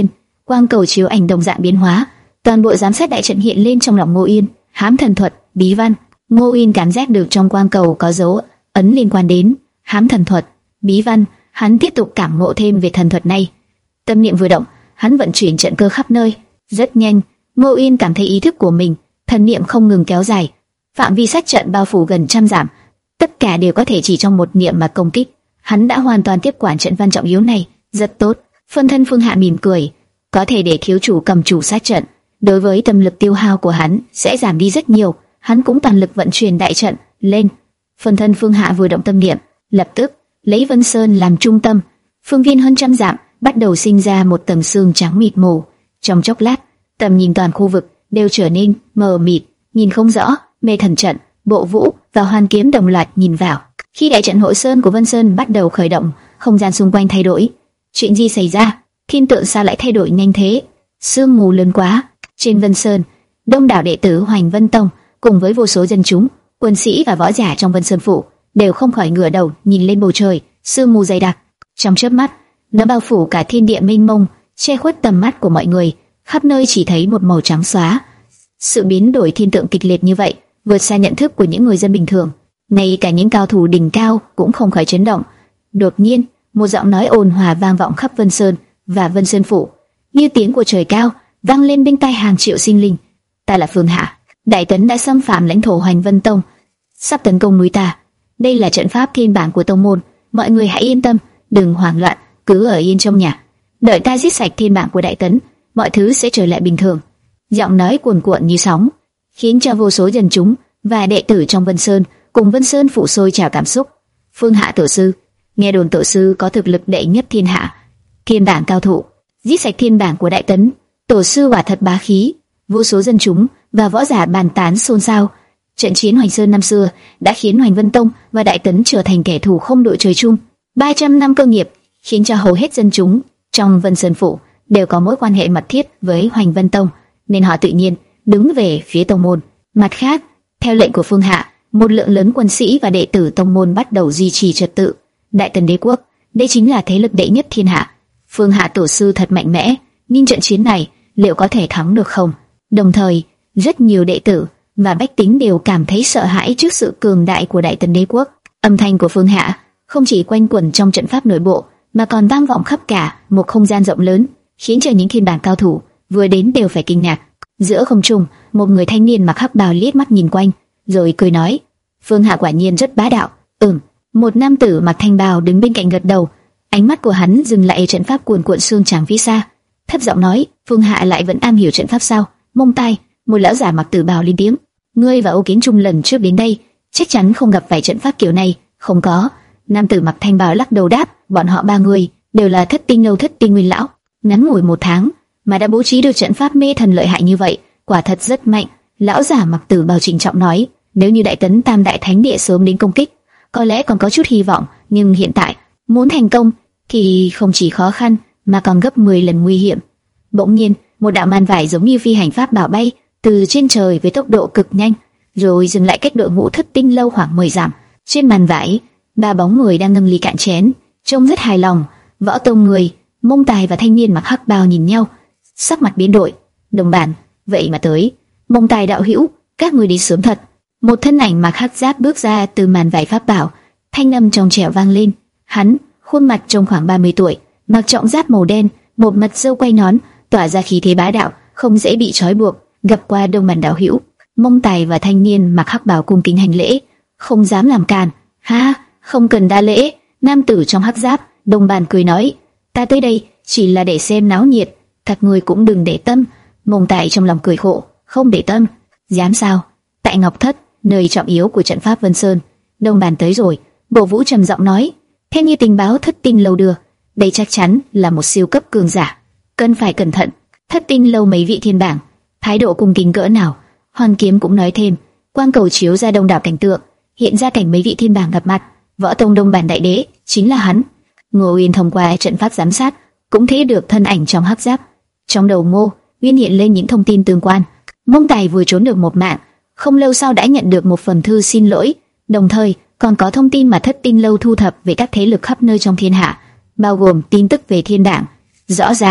quang cầu chiếu ảnh đồng dạng biến hóa, toàn bộ giám sát đại trận hiện lên trong lòng Ngô Yên. Hám thần thuật, bí văn. Ngô Yên cảm giác được trong quang cầu có dấu ấn liên quan đến hám thần thuật, bí văn. Hắn tiếp tục cảm ngộ thêm về thần thuật này. Tâm niệm vừa động, hắn vận chuyển trận cơ khắp nơi. Rất nhanh, Ngô Yên cảm thấy ý thức của mình, thần niệm không ngừng kéo dài, phạm vi sát trận bao phủ gần trăm dặm, tất cả đều có thể chỉ trong một niệm mà công kích. Hắn đã hoàn toàn tiếp quản trận văn trọng yếu này, rất tốt. Phân thân Phương Hạ mỉm cười, có thể để thiếu chủ cầm chủ sát trận, đối với tâm lực tiêu hao của hắn sẽ giảm đi rất nhiều. Hắn cũng toàn lực vận chuyển đại trận lên. Phân thân Phương Hạ vừa động tâm niệm, lập tức lấy Vân Sơn làm trung tâm, phương viên hơn trăm dặm bắt đầu sinh ra một tầng sương trắng mịt mù. Trong chốc lát, tầm nhìn toàn khu vực đều trở nên mờ mịt, nhìn không rõ. Mê thần trận, bộ vũ và hoàn kiếm đồng loạt nhìn vào. Khi đại trận hội sơn của Vân Sơn bắt đầu khởi động, không gian xung quanh thay đổi. Chuyện gì xảy ra? Thiên tượng sao lại thay đổi nhanh thế? Sương mù lớn quá. Trên Vân Sơn, đông đảo đệ tử Hoành Vân Tông cùng với vô số dân chúng, quân sĩ và võ giả trong Vân Sơn phủ đều không khỏi ngửa đầu nhìn lên bầu trời. Sương mù dày đặc, trong chớp mắt nó bao phủ cả thiên địa mênh mông, che khuất tầm mắt của mọi người. Khắp nơi chỉ thấy một màu trắng xóa. Sự biến đổi thiên tượng kịch liệt như vậy vượt xa nhận thức của những người dân bình thường, ngay cả những cao thủ đỉnh cao cũng không khỏi chấn động. Đột nhiên, một giọng nói ồn hòa vang vọng khắp Vân Sơn và Vân Sơn phủ, như tiếng của trời cao vang lên bên tai hàng triệu sinh linh. Ta là Phương Hạ, Đại Tấn đã xâm phạm lãnh thổ Hoành Vân Tông, sắp tấn công núi ta. Đây là trận pháp thiên bản của tông môn, mọi người hãy yên tâm, đừng hoảng loạn, cứ ở yên trong nhà, đợi ta giết sạch thiên bản của Đại Tấn, mọi thứ sẽ trở lại bình thường. Giọng nói cuồn cuộn như sóng, khiến cho vô số dân chúng và đệ tử trong Vân Sơn cùng Vân Sơn phủ sôi trào cảm xúc. Phương Hạ tổ sư, nghe đồn tổ sư có thực lực đệ nhất thiên hạ, thiên bảng cao thủ, giết sạch thiên bảng của Đại Tấn, tổ sư quả thật bá khí. Vô số dân chúng và võ giả bàn tán xôn xao. Trận chiến Hoành Sơn năm xưa đã khiến Hoành Vân Tông và Đại Tấn trở thành kẻ thù không đội trời chung. ba trăm năm cơ nghiệp khiến cho hầu hết dân chúng trong Vân Sơn phủ đều có mối quan hệ mật thiết với Hoành Vân Tông, nên họ tự nhiên đứng về phía tông môn. Mặt khác, theo lệnh của Phương Hạ, một lượng lớn quân sĩ và đệ tử tông môn bắt đầu duy trì trật tự. Đại Tần đế quốc, đây chính là thế lực đệ nhất thiên hạ. Phương Hạ tổ sư thật mạnh mẽ, nhưng trận chiến này liệu có thể thắng được không? Đồng thời, rất nhiều đệ tử và bách tính đều cảm thấy sợ hãi trước sự cường đại của Đại Tần đế quốc. Âm thanh của Phương Hạ không chỉ quanh quẩn trong trận pháp nội bộ, mà còn vang vọng khắp cả một không gian rộng lớn, khiến cho những thiên bảng cao thủ vừa đến đều phải kinh ngạc. Giữa không trung, một người thanh niên mặc hắc bào liếc mắt nhìn quanh, rồi cười nói: Phương Hạ quả nhiên rất bá đạo. Ừm. Một nam tử mặc thanh bào đứng bên cạnh gật đầu, ánh mắt của hắn dừng lại trận pháp cuồn cuộn sương trắng phía xa, thấp giọng nói: Phương Hạ lại vẫn am hiểu trận pháp sao? Mông tai, một lão giả mặc tử bào lên tiếng: Ngươi và Ô Kiến Trung lần trước đến đây chắc chắn không gặp phải trận pháp kiểu này. Không có. Nam tử mặc thanh bào lắc đầu đáp: Bọn họ ba người đều là thất tinh lâu thất tinh nguyên lão, ngắn ngủi một tháng mà đã bố trí được trận pháp mê thần lợi hại như vậy, quả thật rất mạnh. Lão giả mặc tử bào trịnh trọng nói: Nếu như Đại Tấn Tam Đại Thánh Địa sớm đến công kích, có lẽ còn có chút hy vọng, nhưng hiện tại muốn thành công thì không chỉ khó khăn mà còn gấp mười lần nguy hiểm. Bỗng nhiên, một đạo màn vải giống như phi hành pháp bảo bay từ trên trời với tốc độ cực nhanh, rồi dừng lại cách đội ngũ thất tinh lâu khoảng mười dặm. Trên màn vải, ba bóng người đang nâng ly cạn chén, trông rất hài lòng. Võ tông người, Mông Tài và thanh niên mặc hắc bào nhìn nhau, sắc mặt biến đổi. Đồng bản, vậy mà tới. Mông Tài đạo hữu, các người đi sớm thật. Một thân ảnh mặc hắc giáp bước ra từ màn vải pháp bảo, thanh âm trong trẻo vang lên. Hắn, khuôn mặt trông khoảng ba mươi tuổi, mặc trọng giáp màu đen, một mặt râu quay nón, tỏa ra khí thế bá đạo, không dễ bị trói buộc. Gặp qua Đông Bản đạo hữu, Mông Tài và thanh niên mặc hắc bào cung kính hành lễ, không dám làm càn. Ha, không cần đa lễ. Nam tử trong hắc giáp, Đông Bản cười nói: Ta tới đây chỉ là để xem náo nhiệt, các ngươi cũng đừng để tâm. Mông Tài trong lòng cười khổ: Không để tâm? Dám sao? Tại Ngọc Thất, nơi trọng yếu của trận pháp Vân Sơn, Đông Bản tới rồi. Bộ Vũ trầm giọng nói: Theo như tình báo thất tinh lâu đưa, đây chắc chắn là một siêu cấp cường giả, cần phải cẩn thận. Thất tinh lâu mấy vị thiên bảng, thái độ cung kính cỡ nào. Hoàn Kiếm cũng nói thêm, quang cầu chiếu ra đông đảo cảnh tượng, hiện ra cảnh mấy vị thiên bảng gặp mặt. Võ tông Đông Bản đại đế chính là hắn. Ngô Uyên thông qua trận pháp giám sát cũng thấy được thân ảnh trong hắc giáp. Trong đầu Ngô Uyên hiện lên những thông tin tương quan. Mông Tài vừa trốn được một mạng, không lâu sau đã nhận được một phần thư xin lỗi, đồng thời còn có thông tin mà thất tinh lâu thu thập về các thế lực khắp nơi trong thiên hạ, bao gồm tin tức về thiên đảng. Rõ ràng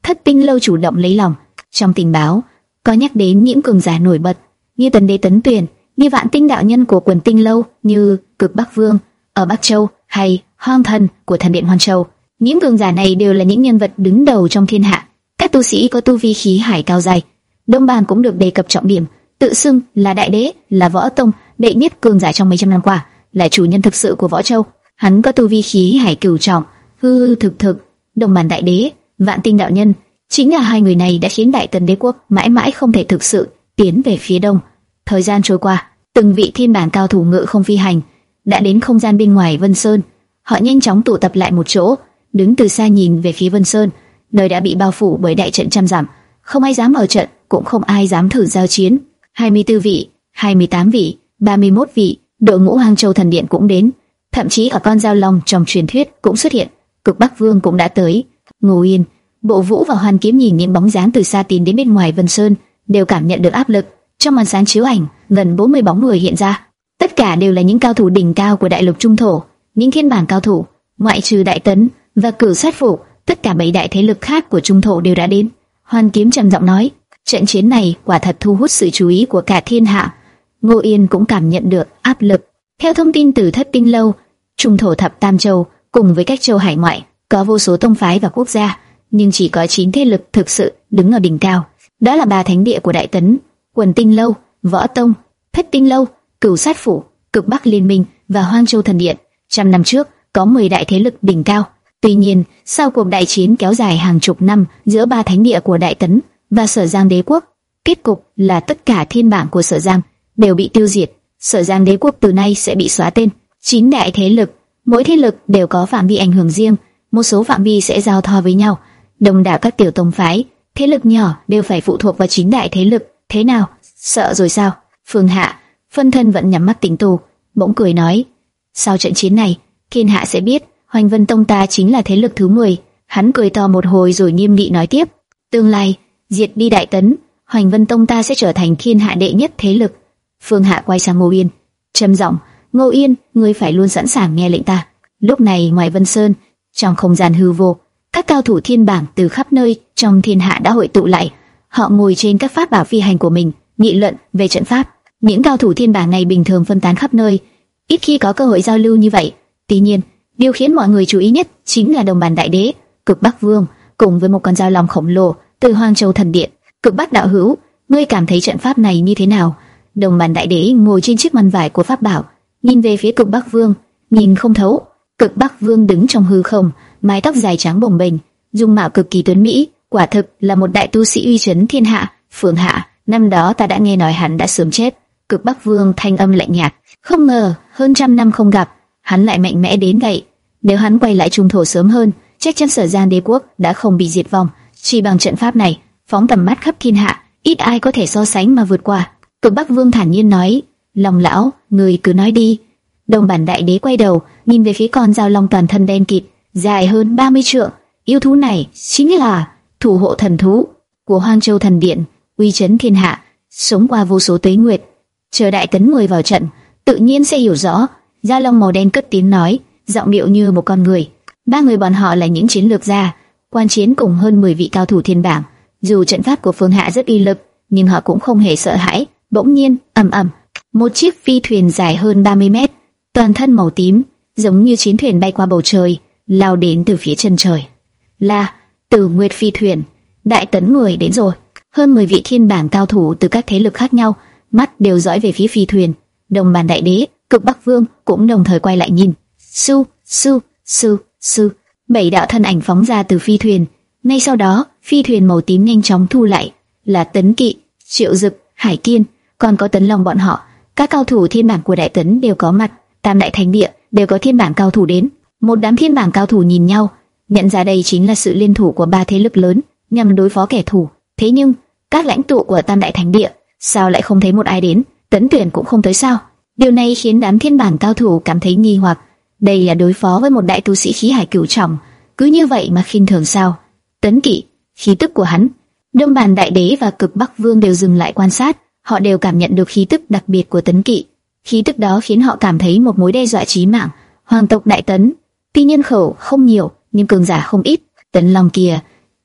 Thất Tinh Lâu chủ động lấy lòng. Trong tình báo có nhắc đến những cường giả nổi bật như Tấn Đế Tấn Tuyền, như Vạn Tinh đạo nhân của Quần Tinh Lâu, như Cực Bắc Vương ở Bắc Châu, hay Hoang Thần của Thần Điện Hoang Châu. Những cường giả này đều là những nhân vật đứng đầu trong thiên hạ, các tu sĩ có tu vi khí hải cao dày. Đông Bàn cũng được đề cập trọng điểm, tự xưng là đại đế, là võ tông đệ nhất cường giả trong mấy trăm năm qua, là chủ nhân thực sự của Võ Châu. Hắn có tu vi khí hải cửu trọng, hư hư thực thực. Đông Bàn đại đế, Vạn Tinh đạo nhân, chính là hai người này đã khiến Đại Tần đế quốc mãi mãi không thể thực sự tiến về phía đông. Thời gian trôi qua, từng vị thiên bản cao thủ ngự không phi hành đã đến không gian bên ngoài Vân Sơn. Họ nhanh chóng tụ tập lại một chỗ, đứng từ xa nhìn về phía Vân Sơn, nơi đã bị bao phủ bởi đại trận trăm dặm, không ai dám ở trận, cũng không ai dám thử giao chiến. hai mươi tư vị, hai mươi tám vị, ba mươi mốt vị, đội ngũ Hoang Châu Thần Điện cũng đến, thậm chí ở con dao long trong truyền thuyết cũng xuất hiện. Cực Bắc Vương cũng đã tới. Ngô Yên, Bộ Vũ và Hoàn Kiếm nhìn những bóng dáng từ xa tiến đến bên ngoài Vân Sơn, đều cảm nhận được áp lực. Trong màn sáng chiếu ảnh, gần bốn mươi bóng người hiện ra, tất cả đều là những cao thủ đỉnh cao của đại lục trung thổ, những thiên bản cao thủ, ngoại trừ Đại Tấn và Cửu Sát Phủ, tất cả bảy đại thế lực khác của trung thổ đều đã đến. Hoàn Kiếm trầm giọng nói, trận chiến này quả thật thu hút sự chú ý của cả thiên hạ. Ngô Yên cũng cảm nhận được áp lực. Theo thông tin từ Thất Tinh Lâu, trung thổ thập tam châu cùng với các châu hải ngoại có vô số tông phái và quốc gia, nhưng chỉ có chín thế lực thực sự đứng ở đỉnh cao. Đó là ba thánh địa của Đại Tấn: Quần Tinh Lâu, Võ Tông, Thất Tinh Lâu, Cửu Sát Phủ, Cực Bắc Liên Minh và Hoang Châu Thần Điện. Trăm năm trước có mười đại thế lực đỉnh cao. Tuy nhiên, sau cuộc đại chiến kéo dài hàng chục năm giữa ba thánh địa của Đại Tấn và Sở Giang Đế quốc, kết cục là tất cả thiên bảng của Sở Giang đều bị tiêu diệt. Sở Giang Đế quốc từ nay sẽ bị xóa tên. Chín đại thế lực, mỗi thế lực đều có phạm vi ảnh hưởng riêng, một số phạm vi sẽ giao thoa với nhau. Đông đảo các tiểu tông phái, thế lực nhỏ đều phải phụ thuộc vào chín đại thế lực. Thế nào, sợ rồi sao? Phương Hạ, phân thân vẫn nhắm mắt tính tu, bỗng cười nói, sau trận chiến này, thiên hạ sẽ biết Hoành Vân Tông ta chính là thế lực thứ mười. Hắn cười to một hồi rồi nghiêm nghị nói tiếp, tương lai diệt đi Đại Tấn, Hoành Vân Tông ta sẽ trở thành thiên hạ đệ nhất thế lực. Phương Hạ quay sang Ngô Yên, trầm giọng, Ngô Yên, ngươi phải luôn sẵn sàng nghe lệnh ta. Lúc này ngoài Vân Sơn, trong không gian hư vô, các cao thủ thiên bảng từ khắp nơi trong thiên hạ đã hội tụ lại. Họ ngồi trên các pháp bảo phi hành của mình, nghị luận về trận pháp. Những cao thủ thiên bảng này bình thường phân tán khắp nơi, ít khi có cơ hội giao lưu như vậy. Tuy nhiên, điều khiến mọi người chú ý nhất chính là Đồng Bàn đại đế, Cực Bắc Vương, cùng với một con dao long khổng lồ từ Hoang Châu Thần Điện. Cực Bắc đạo hữu, ngươi cảm thấy trận pháp này như thế nào? Đồng Bàn đại đế ngồi trên chiếc màn vải của pháp bảo, nhìn về phía Cực Bắc Vương, nhìn không thấu. Cực Bắc Vương đứng trong hư không, mái tóc dài trắng bồng bềnh, dung mạo cực kỳ tuấn mỹ, quả thực là một đại tu sĩ uy chấn thiên hạ. Phương Hạ, năm đó ta đã nghe nói hắn đã sớm chết. Cực Bắc Vương thanh âm lạnh nhạt, không ngờ hơn trăm năm không gặp, hắn lại mạnh mẽ đến vậy. Nếu hắn quay lại trung thổ sớm hơn, chắc chắn Sở Giang Đế quốc đã không bị diệt vong. Chỉ bằng trận pháp này, phóng tầm mắt khắp thiên hạ, ít ai có thể so sánh mà vượt qua. Cực Bắc Vương thản nhiên nói, Long lão, người cứ nói đi. Đồng Bản đại đế quay đầu, nhìn về phía con dao long toàn thân đen kịt, dài hơn ba mươi trượng. Yêu thú này chính là thủ hộ thần thú của Hoang Châu Thần Điện, uy chấn thiên hạ, sống qua vô số tuế nguyệt. Chờ Đại Tấn người vào trận, tự nhiên sẽ hiểu rõ. Dao long màu đen cất tiếng nói, giọng điệu như một con người. Ba người bọn họ là những chiến lược gia, quan chiến cùng hơn mười vị cao thủ thiên bảng. Dù trận pháp của Phương Hạ rất uy lực, nhưng họ cũng không hề sợ hãi. Bỗng nhiên, ầm ầm, một chiếc phi thuyền dài hơn ba mươi mét, toàn thân màu tím, giống như chiến thuyền bay qua bầu trời, lao đến từ phía chân trời. Là Tử Nguyệt phi thuyền. Đại Tấn người đến rồi. Hơn mười vị thiên bảng cao thủ từ các thế lực khác nhau, mắt đều dõi về phía phi thuyền. Đồng Bàn đại đế, Cực Bắc Vương cũng đồng thời quay lại nhìn. Su, su, su, su. Bảy đạo thân ảnh phóng ra từ phi thuyền. Ngay sau đó, phi thuyền màu tím nhanh chóng thu lại. Là Tấn Kỵ, Triệu Dực, Hải Kiên, còn có Tấn Long bọn họ. Các cao thủ thiên bảng của Đại Tấn đều có mặt. Tam đại thánh địa đều có thiên bảng cao thủ đến. Một đám thiên bảng cao thủ nhìn nhau, nhận ra đây chính là sự liên thủ của ba thế lực lớn nhằm đối phó kẻ thù. Thế nhưng các lãnh tụ của Tam đại thánh địa sao lại không thấy một ai đến? Tấn Tuyển cũng không tới sao? Điều này khiến đám thiên bảng cao thủ cảm thấy nghi hoặc. Đây là đối phó với một đại tu sĩ khí hải cửu trọng, cứ như vậy mà khinh thường sao? Tấn Kỵ, khí tức của hắn. Đông Bàn đại đế và Cực Bắc Vương đều dừng lại quan sát, họ đều cảm nhận được khí tức đặc biệt của Tấn Kỵ. Khí tức đó khiến họ cảm thấy một mối đe dọa chí mạng. Hoàng tộc Đại Tấn, tuy nhân khẩu không nhiều nhưng cường giả không ít. Tấn Long kia,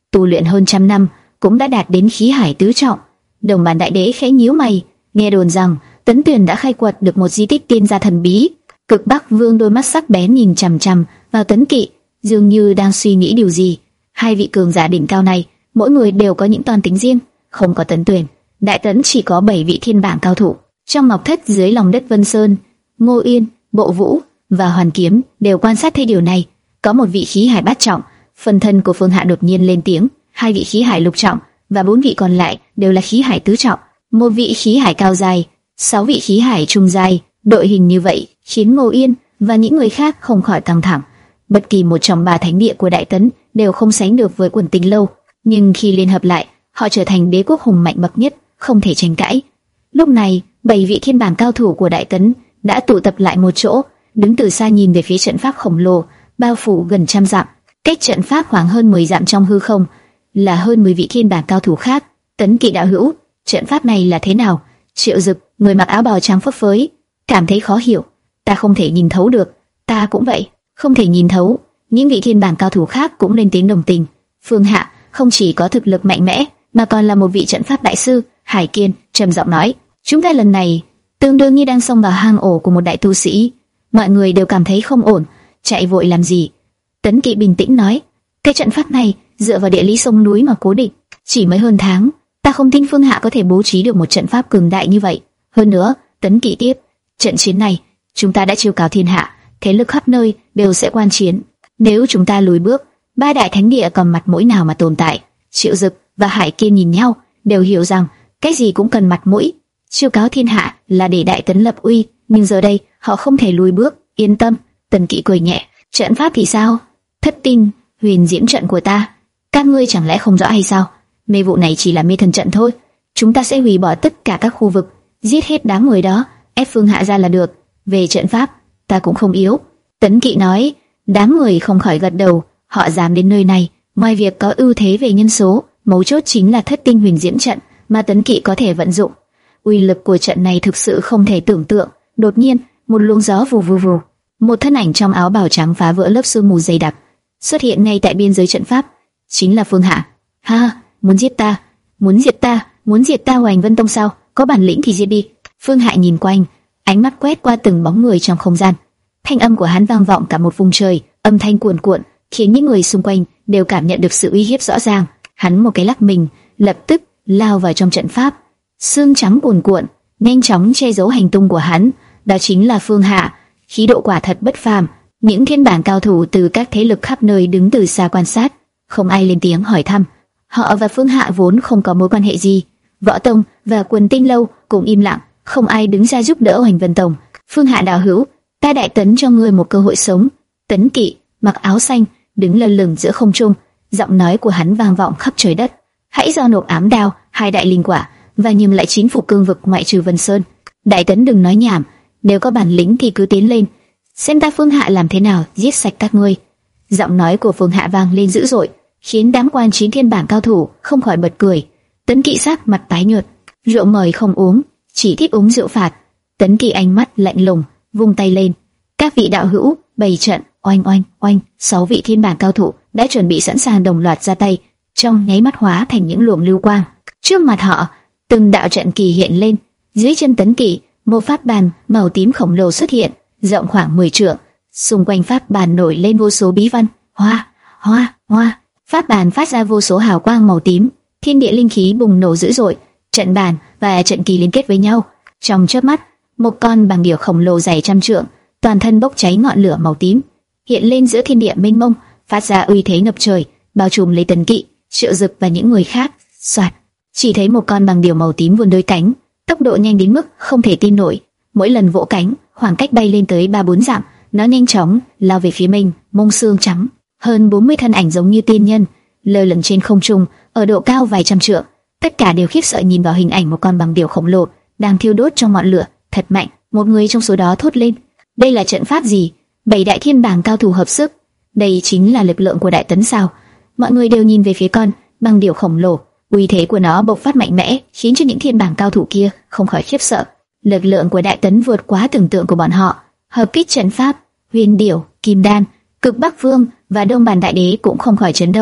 tu luyện hơn trăm năm, cũng đã đạt đến khí hải tứ trọng. Đồng Bàn Đại Đế khẽ nhíu mày, nghe đồn rằng Tấn Tuyền đã khai quật được một di tích tiên gia thần bí. Cực Bắc Vương đôi mắt sắc bén nhìn chằm chằm vào Tấn Kỵ, dường như đang suy nghĩ điều gì. Hai vị cường giả đỉnh cao này, mỗi người đều có những toan tính riêng, không có Tấn Tuyền, Đại Tấn chỉ có bảy vị thiên bảng cao thủ. Trong ngọc thất dưới lòng đất Vân Sơn, Ngô Yên, Bộ Vũ và Hoàn Kiếm đều quan sát thấy điều này. Có một vị khí hải bát trọng, phần thân của Phương Hạ đột nhiên lên tiếng, hai vị khí hải lục trọng và bốn vị còn lại đều là khí hải tứ trọng, một vị khí hải cao dài, sáu vị khí hải trung dài. Đội hình như vậy khiến Ngô Yên và những người khác không khỏi căng thẳng. Bất kỳ một trong ba thánh địa của Đại Tấn đều không sánh được với Quần Tinh Lâu, nhưng khi liên hợp lại, họ trở thành đế quốc hùng mạnh bậc nhất, không thể tranh cãi. Lúc này, bảy vị thiên bảng cao thủ của Đại Tấn đã tụ tập lại một chỗ, đứng từ xa nhìn về phía trận pháp khổng lồ bao phủ gần trăm dặm. Cách trận pháp khoảng hơn mười dặm trong hư không là hơn mười vị thiên bảng cao thủ khác. Tấn Kỵ đạo hữu, trận pháp này là thế nào? Triệu Dực, người mặc áo bào trắng phấp phới, cảm thấy khó hiểu. Ta không thể nhìn thấu được. Ta cũng vậy, không thể nhìn thấu. Những vị thiên bảng cao thủ khác cũng lên tiếng đồng tình. Phương Hạ không chỉ có thực lực mạnh mẽ, mà còn là một vị trận pháp đại sư. Hải Kiên trầm giọng nói, chúng ta lần này tương đương như đang xông vào hang ổ của một đại tu sĩ. Mọi người đều cảm thấy không ổn, chạy vội làm gì? Tấn Kỵ bình tĩnh nói, cái trận pháp này dựa vào địa lý sông núi mà cố định, chỉ mới hơn tháng, ta không tin Phương Hạ có thể bố trí được một trận pháp cường đại như vậy. Hơn nữa, Tấn Kỵ tiếp, trận chiến này chúng ta đã chiêu cáo thiên hạ, thế lực khắp nơi đều sẽ quan chiến. Nếu chúng ta lùi bước, ba đại thánh địa còn mặt mũi nào mà tồn tại? Triệu Dực và Hải Kiên nhìn nhau, đều hiểu rằng cái gì cũng cần mặt mũi. Chiêu cáo thiên hạ là để Đại Tấn lập uy, nhưng giờ đây họ không thể lùi bước. Yên tâm, Tấn Kỵ cười nhẹ, trận pháp thì sao? Thất tinh huyền diễm trận của ta, các ngươi chẳng lẽ không rõ hay sao? Mê vụ này chỉ là mê thần trận thôi, chúng ta sẽ hủy bỏ tất cả các khu vực, giết hết đám người đó, ép Phương Hạ ra là được. Về trận pháp, ta cũng không yếu. Tấn Kỵ nói. Đám người không khỏi gật đầu. Họ dám đến nơi này, ngoài việc có ưu thế về nhân số, mấu chốt chính là thất tinh huyền diễm trận mà Tấn Kỵ có thể vận dụng. Uy lực của trận này thực sự không thể tưởng tượng. Đột nhiên, một luồng gió vù vù vù, một thân ảnh trong áo bào trắng phá vỡ lớp sương mù dày đặc, xuất hiện ngay tại biên giới trận pháp. Chính là Phương Hạ. Ha, muốn giết ta, muốn diệt ta, muốn diệt ta Hoành Vân Tông sao? Có bản lĩnh thì giết đi. Phương Hạ nhìn quanh, ánh mắt quét qua từng bóng người trong không gian. Thanh âm của hắn vang vọng cả một vùng trời, âm thanh cuồn cuộn, khiến những người xung quanh đều cảm nhận được sự uy hiếp rõ ràng. Hắn một cái lắc mình, lập tức lao vào trong trận pháp. Sương trắng cuồn cuộn, nhanh chóng che giấu hành tung của hắn. Đó chính là Phương Hạ, khí độ quả thật bất phàm. Những thiên bảng cao thủ từ các thế lực khắp nơi đứng từ xa quan sát, không ai lên tiếng hỏi thăm. Họ và Phương Hạ vốn không có mối quan hệ gì. Võ Tông và Quần Tinh Lâu cũng im lặng, không ai đứng ra giúp đỡ Hoành Vân Tông. Phương Hạ đạo hữu, ta Đại Tấn cho ngươi một cơ hội sống. Tấn Kỵ mặc áo xanh đứng lơ lửng giữa không trung, giọng nói của hắn vang vọng khắp trời đất. Hãy giao nộp ám đao, hai đại linh quả và nhường lại chín phủ cương vực ngoại trừ Vân Sơn. Đại Tấn đừng nói nhảm, nếu có bản lĩnh thì cứ tiến lên, xem ta Phương Hạ làm thế nào giết sạch các ngươi. Giọng nói của Phương Hạ vang lên dữ dội, khiến đám quan chín thiên bảng cao thủ không khỏi bật cười. Tấn Kỵ sắc mặt tái nhợt, rượu mời không uống, chỉ thích uống rượu phạt. Tấn Kỵ ánh mắt lạnh lùng, vung tay lên. Các vị đạo hữu, bày trận. Oanh oanh oanh, sáu vị thiên bảng cao thủ đã chuẩn bị sẵn sàng đồng loạt ra tay, trong nháy mắt hóa thành những luồng lưu quang. Trước mặt họ, từng đạo trận kỳ hiện lên. Dưới chân Tấn Kỵ, một pháp bàn màu tím khổng lồ xuất hiện, rộng khoảng mười trượng. Xung quanh pháp bàn nổi lên vô số bí văn, hoa, hoa, hoa. Pháp bàn phát ra vô số hào quang màu tím, thiên địa linh khí bùng nổ dữ dội. Trận bàn và trận kỳ liên kết với nhau. Trong chớp mắt, một con bàng điểu khổng lồ dày trăm trượng, toàn thân bốc cháy ngọn lửa màu tím, hiện lên giữa thiên địa mênh mông, phát ra uy thế ngập trời, bao trùm lấy Tấn Kỵ, Triệu Dực và những người khác. Soạt, chỉ thấy một con bàng điểu màu tím vươn đôi cánh, tốc độ nhanh đến mức không thể tin nổi. Mỗi lần vỗ cánh, khoảng cách bay lên tới ba bốn dặm, nó nhanh chóng lao về phía mình. Mông xương trắng, hơn bốn mươi thân ảnh giống như tiên nhân lơ lửng trên không trung, ở độ cao vài trăm trượng. Tất cả đều khiếp sợ nhìn vào hình ảnh một con bàng điểu khổng lồ đang thiêu đốt trong ngọn lửa, thật mạnh. Một người trong số đó thốt lên: đây là trận pháp gì? Bảy đại thiên bảng cao thủ hợp sức, đây chính là lực lượng của Đại Tấn sao? Mọi người đều nhìn về phía con bàng điểu khổng lồ, uy thế của nó bộc phát mạnh mẽ, khiến cho những thiên bảng cao thủ kia không khỏi khiếp sợ. Lực lượng của Đại Tấn vượt quá tưởng tượng của bọn họ. Hợp kích trận pháp, Huyền Điểu, Kim Đan, Cực Bắc Vương và Đông Bàn Đại Đế cũng không khỏi chấn động.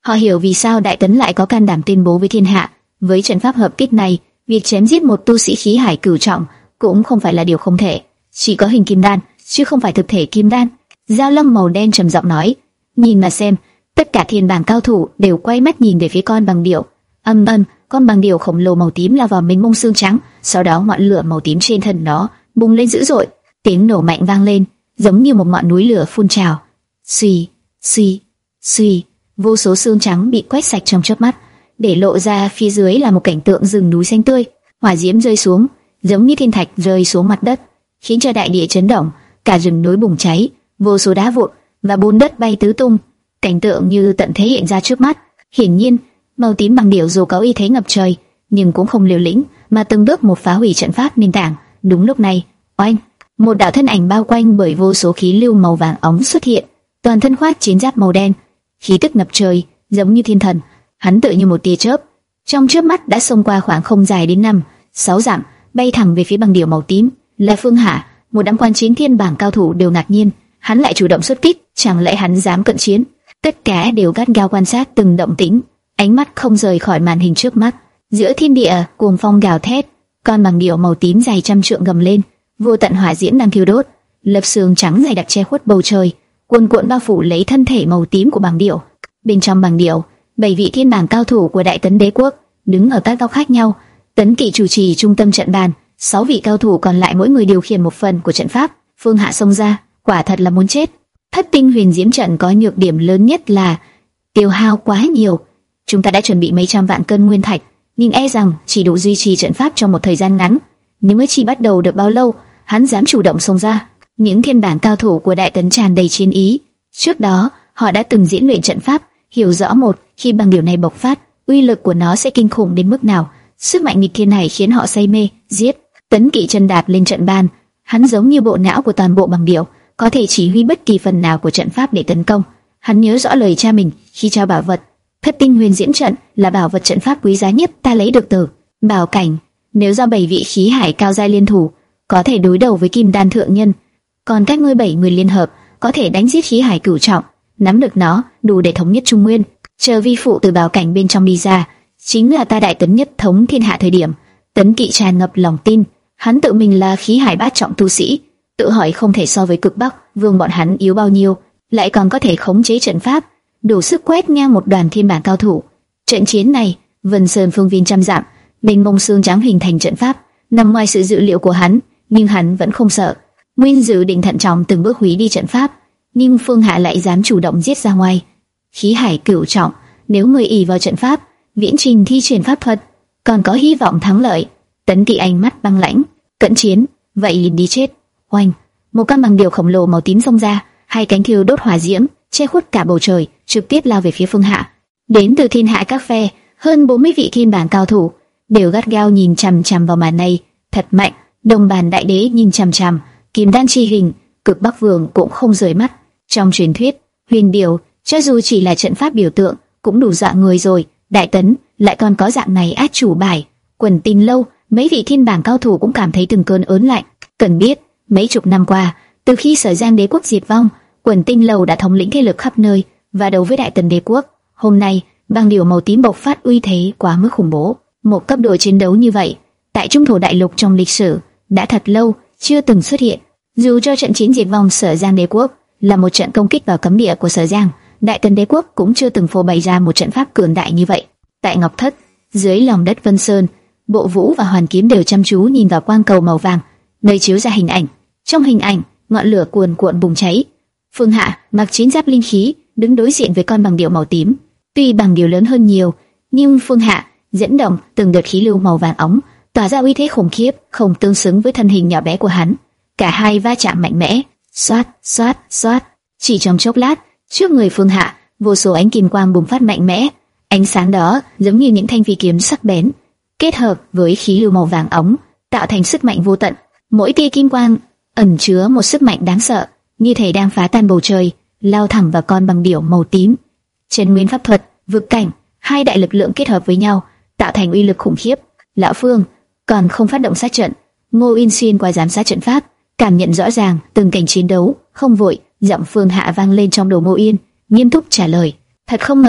Họ hiểu vì sao Đại Tấn lại có can đảm tuyên bố với thiên hạ, với trận pháp hợp kích này, việc chém giết một tu sĩ khí hải cửu trọng cũng không phải là điều không thể. Chỉ có hình kim đan, chứ không phải thực thể kim đan. Giao Lâm màu đen trầm giọng nói, nhìn mà xem. Tất cả thiên bảng cao thủ đều quay mắt nhìn về phía con bằng điểu. Âm âm, con bằng điểu khổng lồ màu tím lao vào mênh mông xương trắng, sau đó ngọn lửa màu tím trên thân nó bùng lên dữ dội, tiếng nổ mạnh vang lên, giống như một ngọn núi lửa phun trào. Suy, suy, suy, vô số xương trắng bị quét sạch trong chớp mắt, để lộ ra phía dưới là một cảnh tượng rừng núi xanh tươi, hỏa diễm rơi xuống, giống như thiên thạch rơi xuống mặt đất, khiến cho đại địa chấn động, cả rừng núi bùng cháy, vô số đá vụn và bùn đất bay tứ tung, cảnh tượng như tận thế hiện ra trước mắt. Hiển nhiên, màu tím bằng điểu dù có uy thế ngập trời, nhưng cũng không liều lĩnh, mà từng bước một phá hủy trận pháp nền tảng. Đúng lúc này, oanh, một đạo thân ảnh bao quanh bởi vô số khí lưu màu vàng óng xuất hiện, toàn thân khoác chiến giáp màu đen, khí tức ngập trời, giống như thiên thần. Hắn tựa như một tia chớp, trong chớp mắt đã xông qua khoảng không dài đến năm, sáu dặm, bay thẳng về phía bằng điểu màu tím. Là Phương Hạ. Một đám quan chiến thiên bảng cao thủ đều ngạc nhiên, hắn lại chủ động xuất kích, chẳng lẽ hắn dám cận chiến? Tất cả đều gắt gao quan sát từng động tĩnh, ánh mắt không rời khỏi màn hình trước mắt. Giữa thiên địa, cuồng phong gào thét, con bằng điểu màu tím dài trăm trượng gầm lên, vô tận hỏa diễm đang thiêu đốt, lớp sương trắng dày đặc che khuất bầu trời, cuồn cuộn bao phủ lấy thân thể màu tím của bằng điểu. Bên trong bằng điểu, bảy vị thiên bảng cao thủ của Đại Tấn Đế quốc đứng ở các góc khác nhau. Tấn Kỵ chủ trì trung tâm trận bàn, sáu vị cao thủ còn lại mỗi người điều khiển một phần của trận pháp. Phương Hạ xông ra, quả thật là muốn chết. Thất tinh huyền diễm trận có nhược điểm lớn nhất là tiêu hao quá nhiều. Chúng ta đã chuẩn bị mấy trăm vạn cân nguyên thạch, nhưng e rằng chỉ đủ duy trì trận pháp trong một thời gian ngắn. Nếu mới chỉ bắt đầu được bao lâu, hắn dám chủ động xông ra? Những thiên bảng cao thủ của Đại Tấn tràn đầy chiến ý. Trước đó, họ đã từng diễn luyện trận pháp, hiểu rõ một khi bằng điều này bộc phát, uy lực của nó sẽ kinh khủng đến mức nào. Sức mạnh nghịch thiên này khiến họ say mê. Giết! Tấn Kỵ chân đạp lên trận bàn, hắn giống như bộ não của toàn bộ bằng điểu, có thể chỉ huy bất kỳ phần nào của trận pháp để tấn công. Hắn nhớ rõ lời cha mình khi trao bảo vật. Thất tinh huyền diễm trận là bảo vật trận pháp quý giá nhất ta lấy được từ Bảo Cảnh. Nếu do bảy vị khí hải cao giai liên thủ, có thể đối đầu với kim đan thượng nhân. Còn các ngươi bảy người liên hợp, có thể đánh giết khí hải cửu trọng. Nắm được nó, đủ để thống nhất Trung Nguyên. Chờ vi phụ từ Bảo Cảnh bên trong đi ra, chính là ta Đại Tấn nhất thống thiên hạ thời điểm. Tấn Kỵ tràn ngập lòng tin, hắn tự mình là khí hải bát trọng tu sĩ, tự hỏi không thể so với Cực Bắc Vương bọn hắn yếu bao nhiêu, lại còn có thể khống chế trận pháp, đủ sức quét ngang một đoàn thiên bảng cao thủ. Trận chiến này, Vân Sơn phương viên trăm dặm, mênh mông xương trắng hình thành trận pháp, nằm ngoài sự dự liệu của hắn, nhưng hắn vẫn không sợ. Nguyên dự định thận trọng từng bước hủy đi trận pháp, nhưng Phương Hạ lại dám chủ động giết ra ngoài. Khí hải cửu trọng, nếu người ỷ vào trận pháp, viễn trình thi triển pháp thuật, còn có hy vọng thắng lợi. Tấn Kỵ ánh mắt băng lãnh, cận chiến, vậy liền đi chết. Oanh, một con bằng điểu khổng lồ màu tím xông ra, hai cánh thiêu đốt hỏa diễm, che khuất cả bầu trời, trực tiếp lao về phía Phương Hạ. Đến từ thiên hạ các phe, hơn bốn mươi vị thiên bảng cao thủ đều gắt gao nhìn chằm chằm vào màn này, thật mạnh. Đồng bàn đại đế nhìn chằm chằm, kim đan chi hình, Cực Bắc Vương cũng không rời mắt. Trong truyền thuyết, huyền điểu, cho dù chỉ là trận pháp biểu tượng, cũng đủ dọa người rồi. Đại Tấn lại còn có dạng này át chủ bài. Quần Tinh lâu, mấy vị thiên bảng cao thủ cũng cảm thấy từng cơn ớn lạnh. Cần biết, mấy chục năm qua, từ khi Sở Giang đế quốc diệt vong, Quần Tinh lâu đã thống lĩnh thế lực khắp nơi và đấu với Đại Tần đế quốc. Hôm nay, bằng điểu màu tím bộc phát uy thế quá mức khủng bố. Một cấp độ chiến đấu như vậy, tại Trung thổ đại lục trong lịch sử đã thật lâu chưa từng xuất hiện. Dù cho trận chiến diệt vong Sở Giang đế quốc là một trận công kích vào cấm địa của Sở Giang, Đại Tần đế quốc cũng chưa từng phô bày ra một trận pháp cường đại như vậy. Tại Ngọc Thất, dưới lòng đất Vân Sơn, Bộ Vũ và Hoàn Kiếm đều chăm chú nhìn vào quang cầu màu vàng, nơi chiếu ra hình ảnh. Trong hình ảnh, ngọn lửa cuồn cuộn bùng cháy. Phương Hạ mặc chiến giáp linh khí, đứng đối diện với con bằng điểu màu tím. Tuy bằng điểu lớn hơn nhiều, nhưng Phương Hạ dẫn động từng đợt khí lưu màu vàng óng, tỏa ra uy thế khủng khiếp, không tương xứng với thân hình nhỏ bé của hắn. Cả hai va chạm mạnh mẽ, xoát, xoát, xoát. Chỉ trong chốc lát, trước người Phương Hạ, vô số ánh kim quang bùng phát mạnh mẽ. Ánh sáng đó giống như những thanh phi kiếm sắc bén, kết hợp với khí lưu màu vàng óng, tạo thành sức mạnh vô tận. Mỗi tia kim quang ẩn chứa một sức mạnh đáng sợ, như thể đang phá tan bầu trời, lao thẳng vào con bằng điểu màu tím. Chân nguyên pháp thuật, vực cảnh, hai đại lực lượng kết hợp với nhau, tạo thành uy lực khủng khiếp. Lão Phương còn không phát động sát trận. Ngô Uyên xuyên qua giám sát trận pháp, cảm nhận rõ ràng từng cảnh chiến đấu, không vội. Giọng Phương Hạ vang lên trong đầu Ngô Uyên, nghiêm túc trả lời: thật không ngờ,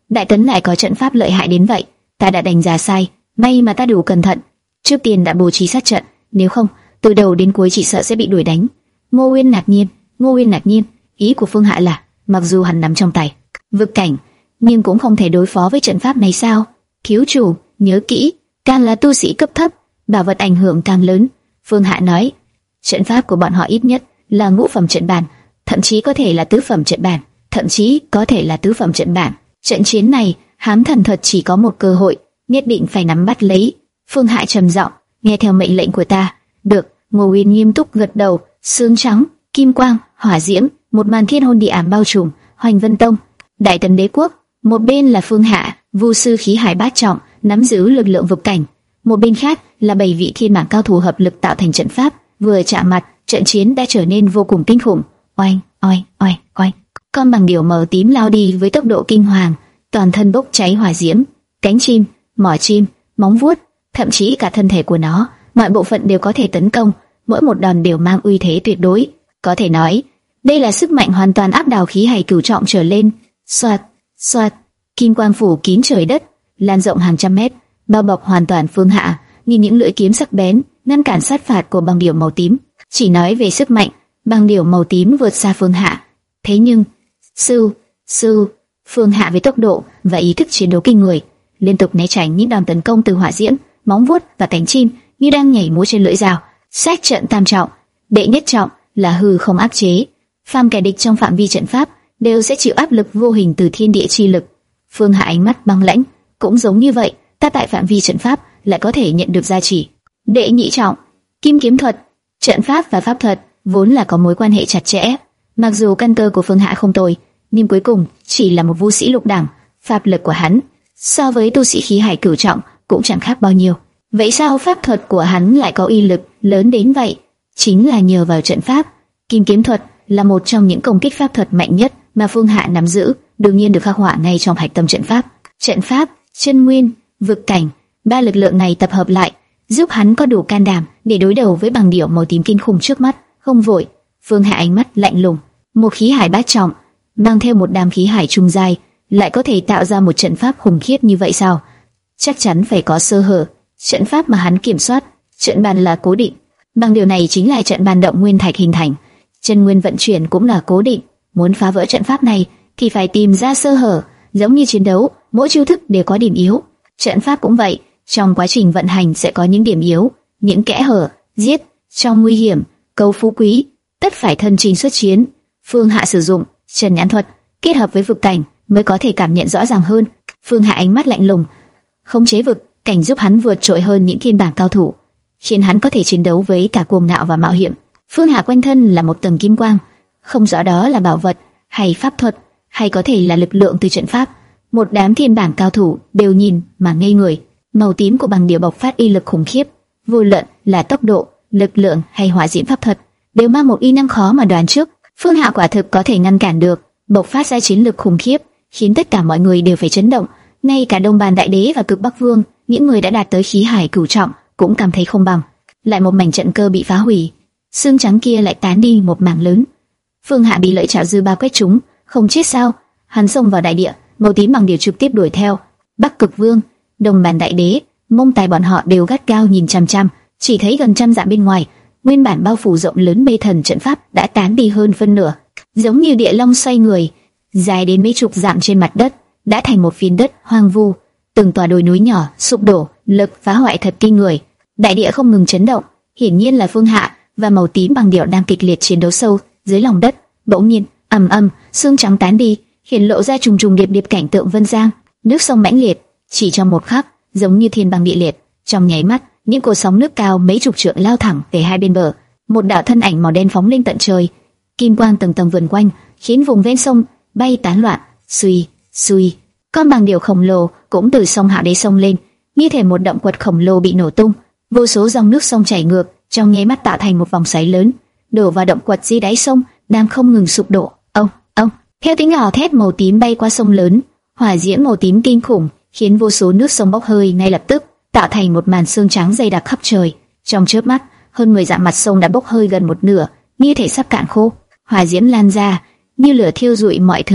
Đại Tấn lại có trận pháp lợi hại đến vậy, ta đã đánh giá sai, may mà ta đủ cẩn thận, trước tiên đã bố trí sát trận, nếu không, từ đầu đến cuối chỉ sợ sẽ bị đuổi đánh. Ngô Uyên ngạc nhiên, Ngô Uyên ngạc nhiên, ý của Phương Hạ là, mặc dù hắn nắm trong tay vực cảnh, nhưng cũng không thể đối phó với trận pháp này sao? Thiếu chủ, nhớ kỹ, càng là tu sĩ cấp thấp, bảo vật ảnh hưởng càng lớn. Phương Hạ nói, trận pháp của bọn họ ít nhất là ngũ phẩm trận bàn, thậm chí có thể là tứ phẩm trận bàn, thậm chí có thể là tứ phẩm trận bản. Trận chiến này, Hám Thần thật chỉ có một cơ hội, nhất định phải nắm bắt lấy. Phương Hạ trầm giọng, nghe theo mệnh lệnh của ta. Được. Ngô Uyên nghiêm túc gật đầu. Sương trắng, kim quang, hỏa diễm, một màn thiên hôn địa ám bao trùm. Hoành Vân Tông, Đại Tấn Đế quốc, một bên là Phương Hạ, vu sư khí hải bát trọng, nắm giữ lực lượng vực cảnh, một bên khác là bảy vị thiên mãng cao thủ hợp lực tạo thành trận pháp. Vừa chạm mặt, trận chiến đã trở nên vô cùng kinh khủng. Oanh, oanh, oanh, oanh. Con bằng điểu màu tím lao đi với tốc độ kinh hoàng, toàn thân bốc cháy hỏa diễm, cánh chim, mỏ chim, móng vuốt, thậm chí cả thân thể của nó, mọi bộ phận đều có thể tấn công, mỗi một đòn đều mang uy thế tuyệt đối. Có thể nói, đây là sức mạnh hoàn toàn áp đảo khí hải cửu trọng trở lên. Xoạt, xoạt, kim quang phủ kín trời đất, lan rộng hàng trăm mét, bao bọc hoàn toàn Phương Hạ, như những lưỡi kiếm sắc bén, ngăn cản sát phạt của băng điểu màu tím. Chỉ nói về sức mạnh, băng điểu màu tím vượt xa Phương Hạ. Thế nhưng, sư, sư, Phương Hạ với tốc độ và ý thức chiến đấu kinh người, liên tục né tránh những đòn tấn công từ hỏa diễm, móng vuốt và cánh chim, như đang nhảy múa trên lưỡi dao. Sát trận tam trọng, đệ nhất trọng là hư không áp chế, phàm kẻ địch trong phạm vi trận pháp đều sẽ chịu áp lực vô hình từ thiên địa chi lực. Phương Hạ ánh mắt băng lãnh, cũng giống như vậy, ta tại phạm vi trận pháp lại có thể nhận được gia trì. Đệ nhị trọng, kim kiếm thuật, trận pháp và pháp thuật vốn là có mối quan hệ chặt chẽ. Mặc dù căn cơ của Phương Hạ không tồi, nhưng cuối cùng chỉ là một vu sĩ lục đẳng, pháp lực của hắn so với tu sĩ khí hải cửu trọng cũng chẳng khác bao nhiêu. Vậy sao pháp thuật của hắn lại có uy lực lớn đến vậy? Chính là nhờ vào trận pháp. Kim kiếm thuật là một trong những công kích pháp thuật mạnh nhất mà Phương Hạ nắm giữ, đương nhiên được khắc họa ngay trong hạch tâm trận pháp. Trận pháp, chân nguyên, vực cảnh, ba lực lượng này tập hợp lại, giúp hắn có đủ can đảm để đối đầu với băng điểu màu tím kinh khủng trước mắt. Không vội, Phương Hạ ánh mắt lạnh lùng, một khí hải bát trọng mang theo một đám khí hải trung giai, lại có thể tạo ra một trận pháp hùng khiết như vậy sao? Chắc chắn phải có sơ hở. Trận pháp mà hắn kiểm soát, trận bàn là cố định, bằng điều này chính là trận bàn động nguyên thạch hình thành, chân nguyên vận chuyển cũng là cố định. Muốn phá vỡ trận pháp này thì phải tìm ra sơ hở, giống như chiến đấu, mỗi chiêu thức đều có điểm yếu. Trận pháp cũng vậy, trong quá trình vận hành sẽ có những điểm yếu, những kẽ hở. Giết trong nguy hiểm, cầu phú quý, tất phải thân trình xuất chiến. Phương Hạ sử dụng trần nhãn thuật kết hợp với vực cảnh mới có thể cảm nhận rõ ràng hơn. Phương Hạ ánh mắt lạnh lùng, khống chế vực cảnh giúp hắn vượt trội hơn những thiên bảng cao thủ, khiến hắn có thể chiến đấu với cả cuồng ngạo và mạo hiểm. Phương Hạ quanh thân là một tầng kim quang, không rõ đó là bảo vật hay pháp thuật, hay có thể là lực lượng từ trận pháp. Một đám thiên bảng cao thủ đều nhìn mà ngây người. Màu tím của băng điểu bộc phát uy lực khủng khiếp, vô luận là tốc độ, lực lượng hay hỏa diễm pháp thuật, đều mang một uy năng khó mà đoán trước. Phương Hạ quả thực có thể ngăn cản được, bộc phát ra chiến lực khủng khiếp, khiến tất cả mọi người đều phải chấn động. Ngay cả Đông Bàn Đại Đế và Cực Bắc Vương, những người đã đạt tới khí hải cửu trọng, cũng cảm thấy không bằng. Lại một mảnh trận cơ bị phá hủy, xương trắng kia lại tán đi một mảng lớn. Phương Hạ bị lợi trảo dư ba quét trúng, không chết sao? Hắn xông vào đại địa, màu tím bằng điều trực tiếp đuổi theo. Bắc Cực Vương, Đông Bàn Đại Đế, Mông Tài bọn họ đều gắt gao nhìn chằm chằm, chỉ thấy gần trăm dặm bên ngoài, nguyên bản bao phủ rộng lớn mê thần trận pháp đã tán đi hơn phân nửa, giống như địa long xoay người, dài đến mấy chục dặm trên mặt đất, đã thành một phiến đất hoang vu. Từng tòa đồi núi nhỏ sụp đổ, lực phá hoại thật kinh người. Đại địa không ngừng chấn động, hiển nhiên là Phương Hạ và màu tím bằng điểu đang kịch liệt chiến đấu sâu dưới lòng đất. Bỗng nhiên, ầm ầm, xương trắng tán đi, hiện lộ ra trùng trùng điệp điệp cảnh tượng vân giang, nước sông mãnh liệt, chỉ trong một khắc, giống như thiên băng địa liệt. Trong nháy mắt, những cột sóng nước cao mấy chục trượng lao thẳng về hai bên bờ. Một đạo thân ảnh màu đen phóng lên tận trời, kim quang tầng tầng vần quanh, khiến vùng ven sông bay tán loạn. Suy, suy, con bằng điểu khổng lồ cũng từ sông Hạ Đế sông lên, như thể một động quật khổng lồ bị nổ tung. Vô số dòng nước sông chảy ngược, trong nháy mắt tạo thành một vòng xoáy lớn, đổ vào động quật dưới đáy sông đang không ngừng sụp đổ. Ông, ông, theo tiếng gào thét màu tím bay qua sông lớn, hỏa diễm màu tím kinh khủng khiến vô số nước sông bốc hơi ngay lập tức, tạo thành một màn sương trắng dày đặc khắp trời. Trong chớp mắt, hơn mười dặm mặt sông đã bốc hơi gần một nửa, như thể sắp cạn khô. Hỏa diễm lan ra, như lửa thiêu rụi mọi thứ,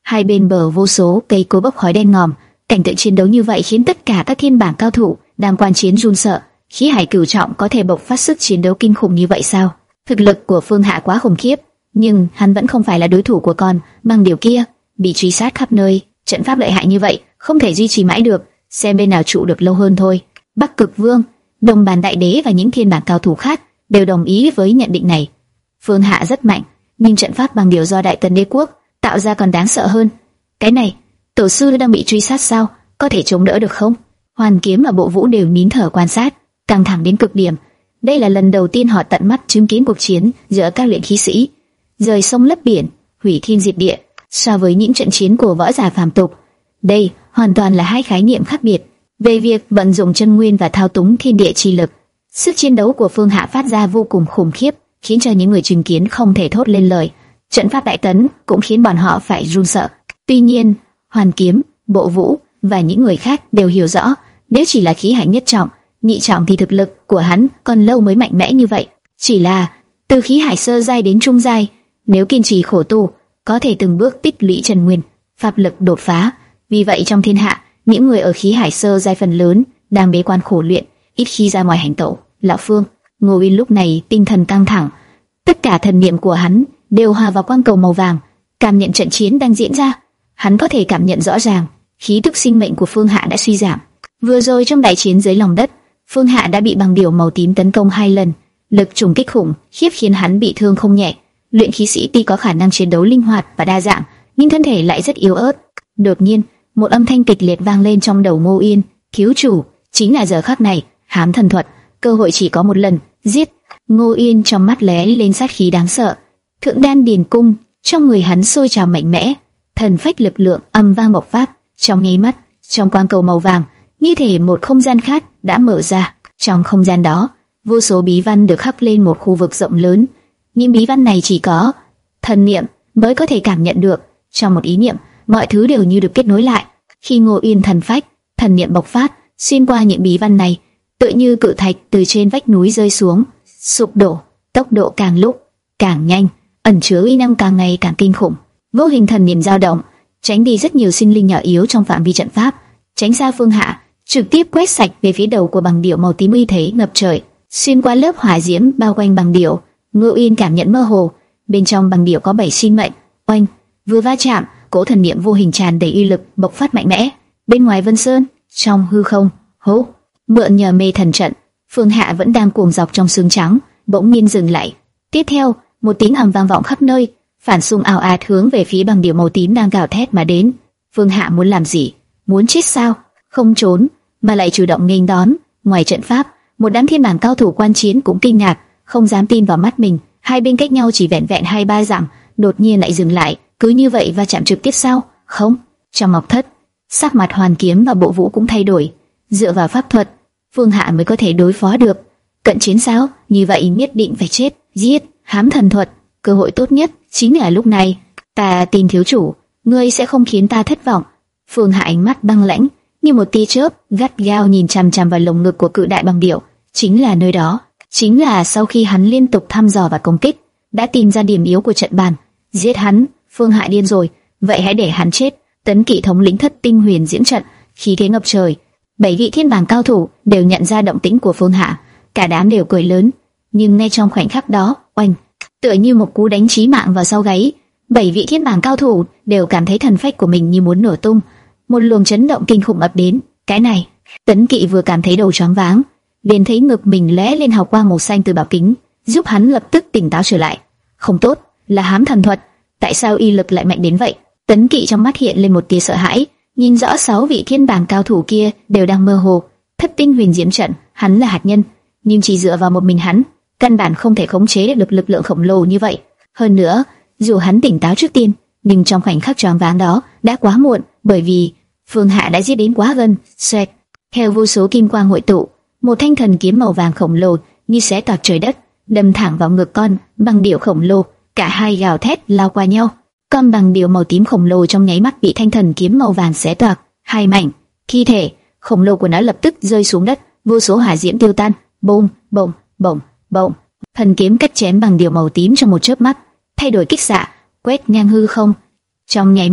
hai bên bờ vô số cây cối bốc khói đen ngòm. Cảnh tượng chiến đấu như vậy khiến tất cả các thiên bảng cao thủ đang quan chiến run sợ. Khí hải cửu trọng có thể bộc phát sức chiến đấu kinh khủng như vậy sao? Thực lực của Phương Hạ quá khủng khiếp, nhưng hắn vẫn không phải là đối thủ của con bằng điều kia, bị truy sát khắp nơi. Trận pháp lợi hại như vậy không thể duy trì mãi được, xem bên nào trụ được lâu hơn thôi. Bắc Cực Vương, Đồng Bàn Đại Đế và những thiên bảng cao thủ khác đều đồng ý với nhận định này. Phương Hạ rất mạnh, nhưng trận pháp bằng điều do Đại Tần Đế quốc tạo ra còn đáng sợ hơn. Cái này, tổ sư đang bị truy sát sao? Có thể chống đỡ được không? Hoàn Kiếm và Bộ Vũ đều nín thở quan sát, căng thẳng đến cực điểm. Đây là lần đầu tiên họ tận mắt chứng kiến cuộc chiến giữa các luyện khí sĩ, rời sông lấp biển, hủy thiên diệt địa. So với những trận chiến của võ giả phàm tục, đây hoàn toàn là hai khái niệm khác biệt. Về việc vận dụng chân nguyên và thao túng thiên địa chi lực, sức chiến đấu của Phương Hạ phát ra vô cùng khủng khiếp, khiến cho những người chứng kiến không thể thốt lên lời. Trận pháp đại tấn cũng khiến bọn họ phải run sợ. Tuy nhiên, Hoàn Kiếm, Bộ Vũ và những người khác đều hiểu rõ, nếu chỉ là khí hải nhất trọng, nhị trọng thì thực lực của hắn còn lâu mới mạnh mẽ như vậy. Chỉ là từ khí hải sơ giai đến trung giai, nếu kiên trì khổ tu, có thể từng bước tích lũy chân nguyên, pháp lực đột phá. Vì vậy trong thiên hạ, những người ở khí hải sơ giai phần lớn đang bế quan khổ luyện, ít khi ra ngoài hành tẩu. Lão Phương, Ngô Uyên lúc này tinh thần căng thẳng, tất cả thần niệm của hắn đều hòa vào quang cầu màu vàng, cảm nhận trận chiến đang diễn ra. Hắn có thể cảm nhận rõ ràng, khí tức sinh mệnh của Phương Hạ đã suy giảm. Vừa rồi trong đại chiến dưới lòng đất, Phương Hạ đã bị bằng điểu màu tím tấn công hai lần, lực trùng kích khủng khiếp khiến hắn bị thương không nhẹ. Luyện khí sĩ tuy có khả năng chiến đấu linh hoạt và đa dạng, nhưng thân thể lại rất yếu ớt. Đột nhiên, một âm thanh kịch liệt vang lên trong đầu Ngô Uyên, "Cứu chủ!" Chính là giờ khắc này, hám thần thuật, cơ hội chỉ có một lần, giết! Ngô Uyên trong mắt lóe lên sát khí đáng sợ. Thượng đan điền cung trong người hắn sôi trào mạnh mẽ, thần phách lực lượng âm vang bộc phát. Trong nháy mắt, trong quang cầu màu vàng, như thể một không gian khác đã mở ra. Trong không gian đó, vô số bí văn được khắc lên một khu vực rộng lớn. Những bí văn này chỉ có thần niệm mới có thể cảm nhận được. Trong một ý niệm, mọi thứ đều như được kết nối lại. Khi Ngô Uyên thần phách, thần niệm bộc phát, xuyên qua những bí văn này, tựa như cự thạch từ trên vách núi rơi xuống, sụp đổ, tốc độ càng lúc càng nhanh, ẩn chứa uy năng càng ngày càng kinh khủng. Vô hình thần niệm dao động, tránh đi rất nhiều sinh linh nhỏ yếu trong phạm vi trận pháp, tránh xa Phương Hạ, trực tiếp quét sạch về phía đầu của bằng điểu màu tím uy thế ngập trời. Xuyên qua lớp hỏa diễm bao quanh bằng điểu, Ngô Uyên cảm nhận mơ hồ, bên trong bằng điểu có bảy sinh mệnh. Oanh, vừa va chạm, cỗ thần niệm vô hình tràn đầy uy lực bộc phát mạnh mẽ. Bên ngoài Vân Sơn, trong hư không, hố, mượn nhờ mê thần trận, Phương Hạ vẫn đang cuồng dọc trong sương trắng, bỗng nhiên dừng lại. Tiếp theo, một tiếng ầm vang vọng khắp nơi, phản xung ào ạt hướng về phía bằng điểu màu tím đang gào thét mà đến. Phương Hạ muốn làm gì? Muốn chết sao? Không trốn, mà lại chủ động nghênh đón. Ngoài trận pháp, một đám thiên bảng cao thủ quan chiến cũng kinh ngạc, không dám tin vào mắt mình. Hai bên cách nhau chỉ vẹn vẹn hai ba dặm, đột nhiên lại dừng lại, cứ như vậy va chạm trực tiếp sao? Không. Trong ngọc thất, sắc mặt Hoàn Kiếm và Bộ Vũ cũng thay đổi. Dựa vào pháp thuật, Phương Hạ mới có thể đối phó được. Cận chiến sao? Như vậy nhất định phải chết. Giết! Hám thần thuật, cơ hội tốt nhất chính là lúc này. Ta tin thiếu chủ, ngươi sẽ không khiến ta thất vọng. Phương Hạ ánh mắt băng lãnh, như một tia chớp, gắt gao nhìn chằm chằm vào lồng ngực của cự đại bằng điểu. Chính là nơi đó, chính là sau khi hắn liên tục thăm dò và công kích, đã tìm ra điểm yếu của trận bàn. Giết hắn! Phương Hạ điên rồi, vậy hãy để hắn chết. Tấn Kỵ thống lĩnh Thất Tinh Huyền diễn trận, khí thế ngập trời. Bảy vị thiên bảng cao thủ đều nhận ra động tĩnh của Phương Hạ, cả đám đều cười lớn. Nhưng ngay trong khoảnh khắc đó, oanh, tựa như một cú đánh chí mạng vào sau gáy, bảy vị thiên bảng cao thủ đều cảm thấy thần phách của mình như muốn nổ tung. Một luồng chấn động kinh khủng ập đến. Cái này, Tấn Kỵ vừa cảm thấy đầu choáng váng, liền thấy ngực mình lóe lên hào quang màu xanh từ bảo kính, giúp hắn lập tức tỉnh táo trở lại. Không tốt, là hám thần thuật. Tại sao y lực lại mạnh đến vậy? Tấn Kỵ trong mắt hiện lên một tia sợ hãi, nhìn rõ sáu vị thiên bảng cao thủ kia đều đang mơ hồ. Thất Tinh Huyền Diễm trận, hắn là hạt nhân, nhưng chỉ dựa vào một mình hắn, căn bản không thể khống chế được lực lực lượng khổng lồ như vậy. Hơn nữa, dù hắn tỉnh táo trước tiên, nhưng trong khoảnh khắc choáng váng đó đã quá muộn, bởi vì Phương Hạ đã giết đến quá gần. Xoẹt, theo vô số kim quang hội tụ, một thanh thần kiếm màu vàng khổng lồ như xé toạc trời đất, đâm thẳng vào ngực con bằng điểu khổng lồ. Cả hai gào thét lao qua nhau. Con bằng điểu màu tím khổng lồ trong nháy mắt bị thanh thần kiếm màu vàng xé toạc hai mảnh. Thi thể khổng lồ của nó lập tức rơi xuống đất, vô số hỏa diễm tiêu tan. Bùng, bùng, bùng, bùng. Thần kiếm cắt chém bằng điểu màu tím trong một chớp mắt, thay đổi kích xạ, quét ngang hư không. Trong nháy mắt,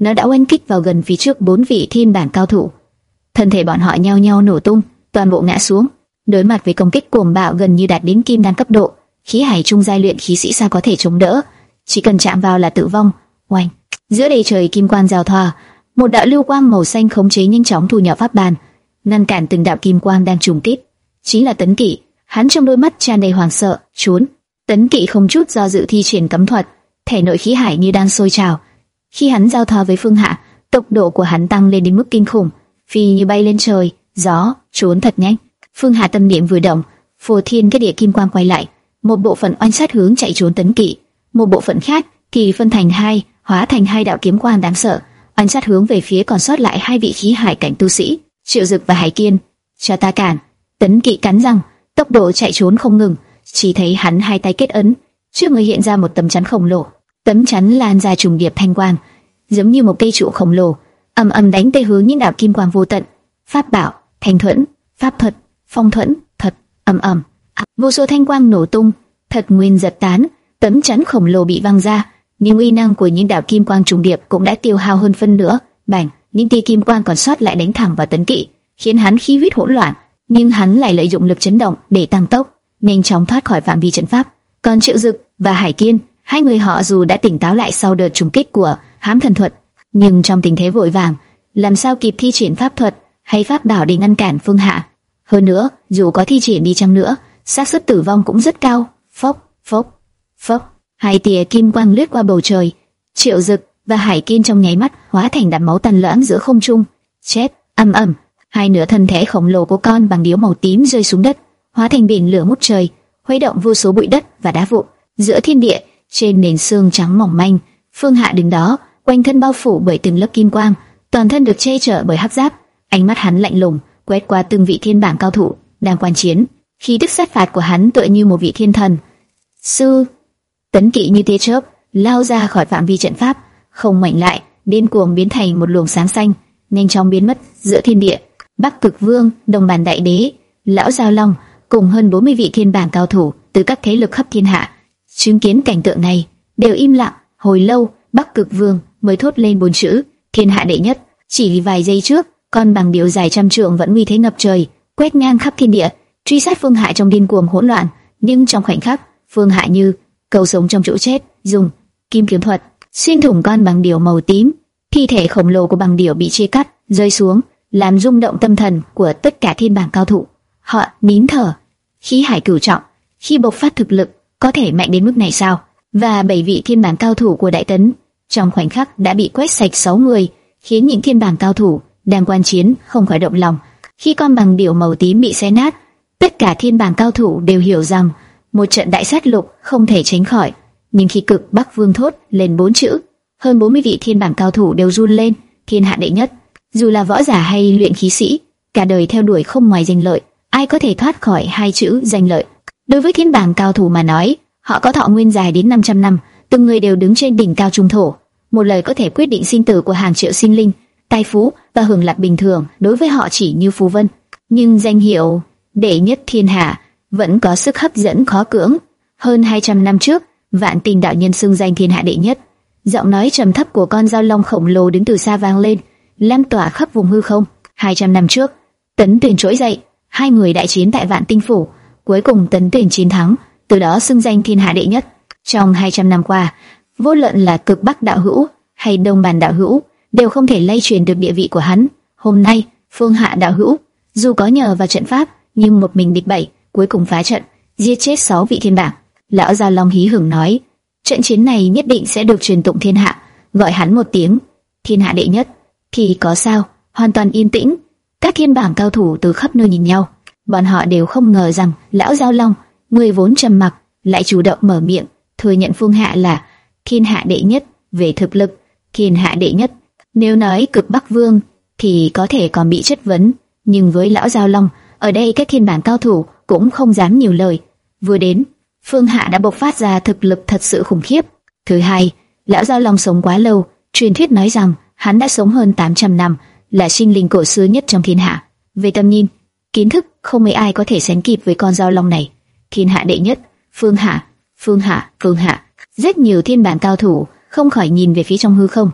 nó đã oanh kích vào gần phía trước bốn vị thiên bản cao thủ. Thân thể bọn họ nhao nhao nổ tung, toàn bộ ngã xuống. Đối mặt với công kích cuồng bạo gần như đạt đến kim đan cấp độ, khí hải trung giai luyện khí sĩ sao có thể chống đỡ? Chỉ cần chạm vào là tử vong. Oanh! Giữa đầy trời kim quang giao thoa, một đạo lưu quang màu xanh khống chế nhanh chóng thu nhỏ pháp bàn, ngăn cản từng đạo kim quang đang trùng kích. Chính là Tấn Kỵ. Hắn trong đôi mắt tràn đầy hoảng sợ, trốn. Tấn Kỵ không chút do dự thi triển cấm thuật, thể nội khí hải như đang sôi trào. Khi hắn giao thoa với Phương Hạ, tốc độ của hắn tăng lên đến mức kinh khủng, phi như bay lên trời, gió, trốn thật nhanh. Phương Hạ tâm niệm vừa động, phô thiên cái địa kim quang quay lại, một bộ phận oanh sát hướng chạy trốn Tấn Kỵ, một bộ phận khác thì phân thành hai, hóa thành hai đạo kiếm quang đáng sợ, oanh sát hướng về phía còn sót lại hai vị khí hải cảnh tu sĩ, Triệu Dực và Hải Kiên. Cho ta cản! Tấn Kỵ cắn răng, tốc độ chạy trốn không ngừng. Chỉ thấy hắn hai tay kết ấn, trước người hiện ra một tấm chắn khổng lồ. Tấm chắn lan ra trùng điệp thanh quang, giống như một cây trụ khổng lồ, ầm ầm đánh tới hướng những đạo kim quang vô tận. Pháp bảo, thanh thuẫn, pháp thuật, phong thuẫn, thật, ầm ầm, vô số thanh quang nổ tung, thật nguyên giật tán. Tấm chắn khổng lồ bị văng ra, nhưng uy năng của những đạo kim quang trùng điệp cũng đã tiêu hao hơn phân nửa. Bành, những tia kim quang còn sót lại đánh thẳng vào Tấn Kỵ, khiến hắn khí huyết hỗn loạn, nhưng hắn lại lợi dụng lực chấn động để tăng tốc, nhanh chóng thoát khỏi phạm vi trận pháp. Còn Triệu Dực và Hải Kiên, hai người họ dù đã tỉnh táo lại sau đợt trùng kích của hám thần thuật, nhưng trong tình thế vội vàng, làm sao kịp thi triển pháp thuật hay pháp bảo để ngăn cản Phương Hạ. Hơn nữa, dù có thi triển đi chăng nữa, xác suất tử vong cũng rất cao. Phốc, phốc, phốc, hai tia kim quang lướt qua bầu trời. Triệu Dực và Hải Kiên trong nháy mắt hóa thành đám máu tàn loãng giữa không trung. Chết! Ầm ầm, hai nửa thân thể khổng lồ của con bằng điếu màu tím rơi xuống đất, hóa thành biển lửa ngút trời, khuấy động vô số bụi đất và đá vụn. Giữa thiên địa, trên nền xương trắng mỏng manh, Phương Hạ đứng đó, quanh thân bao phủ bởi từng lớp kim quang, toàn thân được che chở bởi hắc giáp. Ánh mắt hắn lạnh lùng, quét qua từng vị thiên bảng cao thủ đang quan chiến. Khí tức sát phạt của hắn tựa như một vị thiên thần. Sư, Tấn Kỵ như tia chớp lao ra khỏi phạm vi trận pháp, không ngoảnh lại, điên cuồng biến thành một luồng sáng xanh, nhanh chóng biến mất giữa thiên địa. Bắc Cực Vương, Đồng Bàn Đại Đế, Lão Giao Long cùng hơn bốn mươi vị thiên bảng cao thủ từ các thế lực khắp thiên hạ, chứng kiến cảnh tượng này đều im lặng. Hồi lâu, Bắc Cực Vương mới thốt lên bốn chữ: thiên hạ đệ nhất. Chỉ vài giây trước, con bằng điệu dài trăm trượng vẫn uy thế ngập trời, quét ngang khắp thiên địa, truy sát Phương Hạ trong điên cuồng hỗn loạn. Nhưng trong khoảnh khắc, Phương Hạ như cầu sống trong chỗ chết, dùng kim kiếm thuật xuyên thủng con bằng điểu màu tím. Thi thể khổng lồ của bằng điểu bị chia cắt, rơi xuống, làm rung động tâm thần của tất cả thiên bảng cao thủ. Họ nín thở. Khí hải cửu trọng, khi bộc phát thực lực, có thể mạnh đến mức này sao? Và bảy vị thiên bảng cao thủ của Đại Tấn trong khoảnh khắc đã bị quét sạch sáu người, khiến những thiên bảng cao thủ đang quan chiến không khỏi động lòng. Khi con bằng điểu màu tím bị xé nát, tất cả thiên bảng cao thủ đều hiểu rằng một trận đại sát lục không thể tránh khỏi. Nhưng khi Cực Bắc Vương thốt lên bốn chữ, hơn bốn mươi vị thiên bảng cao thủ đều run lên. Thiên hạ đệ nhất, dù là võ giả hay luyện khí sĩ, cả đời theo đuổi không ngoài danh lợi, ai có thể thoát khỏi hai chữ danh lợi? Đối với thiên bảng cao thủ mà nói, họ có thọ nguyên dài đến năm trăm năm, từng người đều đứng trên đỉnh cao trung thổ, một lời có thể quyết định sinh tử của hàng triệu sinh linh. Tài phú và hưởng lạc bình thường đối với họ chỉ như phù vân, nhưng danh hiệu đệ nhất thiên hạ vẫn có sức hấp dẫn khó cưỡng. Hơn hai trăm năm trước, Vạn Tình đạo nhân xưng danh thiên hạ đệ nhất. Giọng nói trầm thấp của con dao long khổng lồ đứng từ xa vang lên, lan tỏa khắp vùng hư không. hai trăm năm trước, Tấn Tuyền trỗi dậy, hai người đại chiến tại Vạn Tinh phủ, cuối cùng Tấn Tuyền chiến thắng, từ đó xưng danh thiên hạ đệ nhất. Trong hai trăm năm qua, vô luận là Cực Bắc đạo hữu hay Đông Bàn đạo hữu đều không thể lay truyền được địa vị của hắn. Hôm nay, Phương Hạ đạo hữu dù có nhờ vào trận pháp, nhưng một mình địch bảy, cuối cùng phá trận, giết chết sáu vị thiên bảng. Lão Giao Long hí hửng nói, trận chiến này nhất định sẽ được truyền tụng thiên hạ, gọi hắn một tiếng thiên hạ đệ nhất thì có sao? Hoàn toàn yên tĩnh, các thiên bảng cao thủ từ khắp nơi nhìn nhau, bọn họ đều không ngờ rằng Lão Giao Long, người vốn trầm mặc, lại chủ động mở miệng thừa nhận Phương Hạ là thiên hạ đệ nhất về thực lực, thiên hạ đệ nhất. Nếu nói Cực Bắc Vương thì có thể còn bị chất vấn, nhưng với Lão Giao Long, ở đây các thiên bảng cao thủ cũng không dám nhiều lời. Vừa đến, Phương Hạ đã bộc phát ra thực lực thật sự khủng khiếp. Thứ hai, Lão Giao Long sống quá lâu, truyền thuyết nói rằng hắn đã sống hơn tám trăm năm, là sinh linh cổ xưa nhất trong thiên hạ. Về tầm nhìn, kiến thức, không mấy ai có thể sánh kịp với con Giao Long này. Thiên hạ đệ nhất, Phương Hạ, Phương Hạ, Phương Hạ. Rất nhiều thiên bảng cao thủ không khỏi nhìn về phía trong hư không,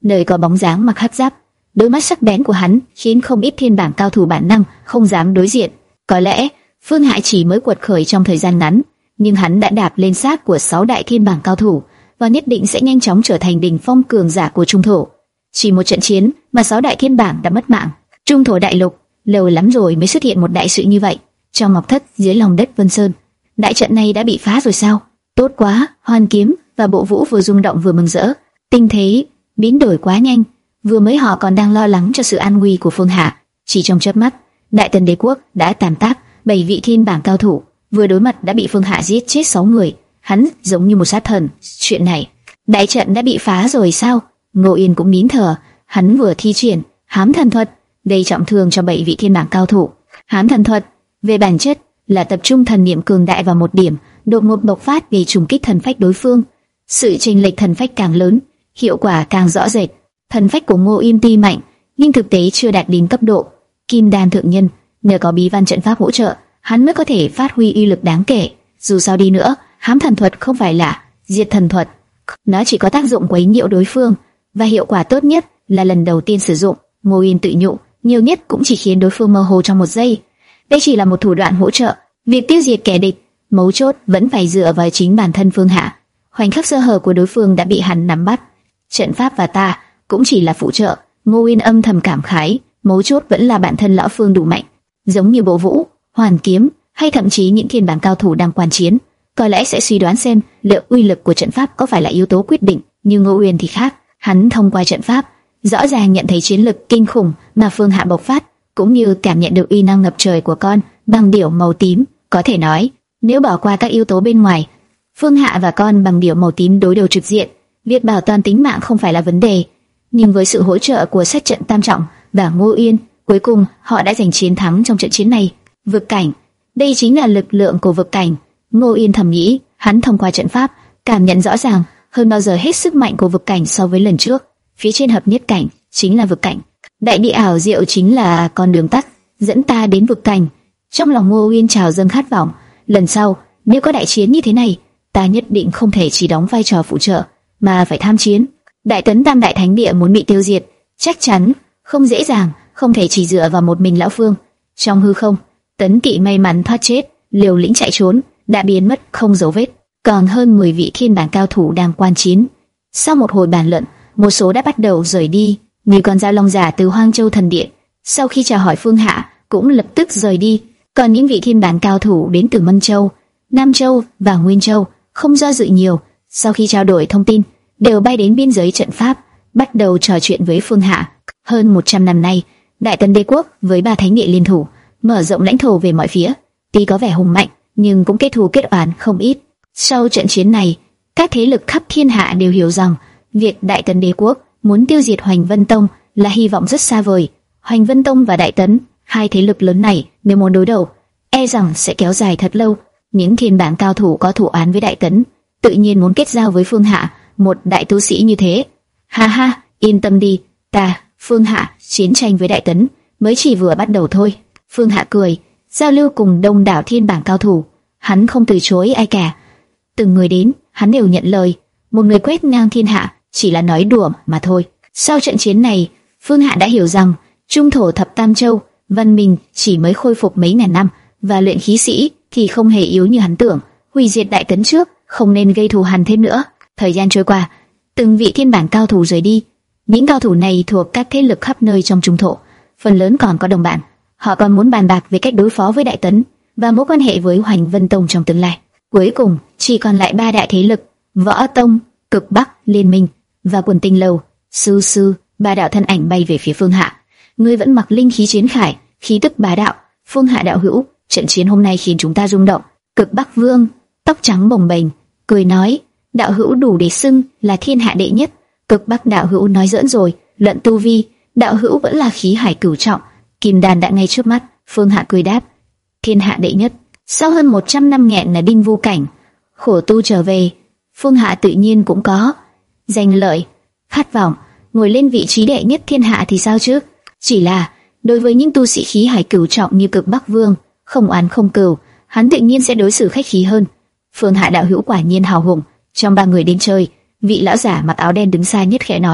nơi có bóng dáng mặc hắc giáp. Đôi mắt sắc bén của hắn khiến không ít thiên bảng cao thủ bản năng không dám đối diện. Có lẽ Phương Hạ chỉ mới quật khởi trong thời gian ngắn, nhưng hắn đã đạp lên xác của sáu đại thiên bảng cao thủ và nhất định sẽ nhanh chóng trở thành đỉnh phong cường giả của trung thổ. Chỉ một trận chiến mà sáu đại thiên bảng đã mất mạng. Trung thổ đại lục lâu lắm rồi mới xuất hiện một đại sự như vậy. Trong ngọc thất dưới lòng đất Vân Sơn, đại trận này đã bị phá rồi sao? Tốt quá! Hoan Kiếm và Bộ Vũ vừa rung động vừa mừng rỡ. Tình thế biến đổi quá nhanh, vừa mới họ còn đang lo lắng cho sự an nguy của Phương Hạ, chỉ trong chớp mắt, Đại Tần Đế quốc đã tàn tác. Bảy vị thiên bảng cao thủ vừa đối mặt đã bị Phương Hạ giết chết sáu người. Hắn giống như một sát thần. Chuyện này, đại trận đã bị phá rồi sao? Ngô Yên cũng nín thở. Hắn vừa thi triển Hám Thần Thuật, gây trọng thương cho bảy vị thiên bảng cao thủ. Hám Thần Thuật về bản chất là tập trung thần niệm cường đại vào một điểm, đột ngột bộc phát để trùng kích thần phách đối phương. Sự chênh lệch thần phách càng lớn, hiệu quả càng rõ rệt. Thần phách của Ngô Yên tuy mạnh, nhưng thực tế chưa đạt đến cấp độ Kim Đan thượng nhân. Nhờ có bí văn trận pháp hỗ trợ, hắn mới có thể phát huy uy lực đáng kể. Dù sao đi nữa, Hám Thần Thuật không phải là diệt thần thuật, nó chỉ có tác dụng quấy nhiễu đối phương, và hiệu quả tốt nhất là lần đầu tiên sử dụng. Ngô Yên tự nhủ, nhiều nhất cũng chỉ khiến đối phương mơ hồ trong một giây. Đây chỉ là một thủ đoạn hỗ trợ, việc tiêu diệt kẻ địch, mấu chốt vẫn phải dựa vào chính bản thân Phương Hạ. Khoảnh khắc sơ hở của đối phương đã bị hắn nắm bắt, trận pháp và ta cũng chỉ là phụ trợ. Ngô Yên âm thầm cảm khái, mấu chốt vẫn là bản thân lão Phương đủ mạnh. Giống như Bộ Vũ, Hoàn Kiếm hay thậm chí những thiên bảng cao thủ đang quan chiến, có lẽ sẽ suy đoán xem liệu uy lực của trận pháp có phải là yếu tố quyết định. Nhưng Ngô Uyên thì khác, hắn thông qua trận pháp rõ ràng nhận thấy chiến lực kinh khủng mà Phương Hạ bộc phát, cũng như cảm nhận được uy năng ngập trời của con bằng điểu màu tím. Có thể nói, nếu bỏ qua các yếu tố bên ngoài, Phương Hạ và con bằng điểu màu tím đối đầu trực diện, việc bảo toàn tính mạng không phải là vấn đề. Nhưng với sự hỗ trợ của sát trận Tam Trọng và Ngô Uyên, cuối cùng họ đã giành chiến thắng trong trận chiến này. Vực cảnh, đây chính là lực lượng của vực cảnh. Ngô Yên thầm nghĩ, hắn thông qua trận pháp cảm nhận rõ ràng hơn bao giờ hết sức mạnh của vực cảnh so với lần trước. Phía trên hợp nhất cảnh chính là vực cảnh, đại địa ảo diệu chính là con đường tắt dẫn ta đến vực cảnh. Trong lòng Ngô Uyên trào dâng khát vọng, lần sau nếu có đại chiến như thế này, ta nhất định không thể chỉ đóng vai trò phụ trợ mà phải tham chiến. Đại Tấn Tam Đại Thánh Địa muốn bị tiêu diệt, chắc chắn không dễ dàng, không thể chỉ dựa vào một mình lão Phương. Trong hư không, Tấn Kỵ may mắn thoát chết, liều lĩnh chạy trốn, đã biến mất không dấu vết. Còn hơn mười vị thiên bảng cao thủ đang quan chiến. Sau một hồi bàn luận, một số đã bắt đầu rời đi, như con dao long giả từ Hoang Châu Thần Điện, sau khi chào hỏi Phương Hạ cũng lập tức rời đi. Còn những vị thiên bảng cao thủ đến từ Mân Châu, Nam Châu và Nguyên Châu không do dự nhiều, sau khi trao đổi thông tin, đều bay đến biên giới trận pháp, bắt đầu trò chuyện với Phương Hạ. Hơn một trăm năm nay, Đại Tần Đế quốc với ba thánh địa liên thủ, mở rộng lãnh thổ về mọi phía, tuy có vẻ hùng mạnh, nhưng cũng kết thù kết oán không ít. Sau trận chiến này, các thế lực khắp thiên hạ đều hiểu rằng việc Đại Tần Đế quốc muốn tiêu diệt Hoành Vân Tông là hy vọng rất xa vời. Hoành Vân Tông và Đại Tấn, hai thế lực lớn này nếu muốn đối đầu, e rằng sẽ kéo dài thật lâu. Những thiên bảng cao thủ có thủ án với Đại Tấn, tự nhiên muốn kết giao với Phương Hạ, một đại tu sĩ như thế. Ha ha, yên tâm đi, ta, Phương Hạ, chiến tranh với Đại Tấn mới chỉ vừa bắt đầu thôi. Phương Hạ cười, giao lưu cùng đông đảo thiên bảng cao thủ, hắn không từ chối ai cả. Từng người đến, hắn đều nhận lời. Một người quét ngang thiên hạ chỉ là nói đùa mà thôi. Sau trận chiến này, Phương Hạ đã hiểu rằng trung thổ thập tam châu, văn minh chỉ mới khôi phục mấy ngàn năm, và luyện khí sĩ thì không hề yếu như hắn tưởng. Hủy diệt Đại Tấn trước, không nên gây thù hằn thêm nữa. Thời gian trôi qua, từng vị thiên bảng cao thủ rời đi. Những cao thủ này thuộc các thế lực khắp nơi trong trung thổ, phần lớn còn có đồng bạn. Họ còn muốn bàn bạc về cách đối phó với Đại Tấn và mối quan hệ với Hoành Vân Tông trong tương lai. Cuối cùng, chỉ còn lại ba đại thế lực: Võ Tông, Cực Bắc Liên Minh và Quần Tinh Lâu. Sư sư, ba đạo thân ảnh bay về phía Phương Hạ. Ngươi vẫn mặc linh khí chiến khải, khí tức bá đạo. Phương Hạ đạo hữu, trận chiến hôm nay khiến chúng ta rung động. Cực Bắc Vương, tóc trắng bồng bềnh, cười nói: đạo hữu đủ để xưng là thiên hạ đệ nhất. Cực Bắc đạo hữu nói giỡn rồi, luận tu vi, đạo hữu vẫn là khí hải cửu trọng, kim đan đã ngay trước mắt. Phương Hạ cười đáp: thiên hạ đệ nhất. Sau hơn một trăm năm nghẹn là đinh vu cảnh, khổ tu trở về, Phương Hạ tự nhiên cũng có danh lợi, khát vọng ngồi lên vị trí đệ nhất thiên hạ thì sao chứ? Chỉ là đối với những tu sĩ khí hải cửu trọng như Cực Bắc Vương, không oán không cừu, hắn tự nhiên sẽ đối xử khách khí hơn. Phương Hạ đạo hữu quả nhiên hào hùng. Trong ba người đến chơi, vị lão giả mặc áo đen đứng xa nhất khẽ nói: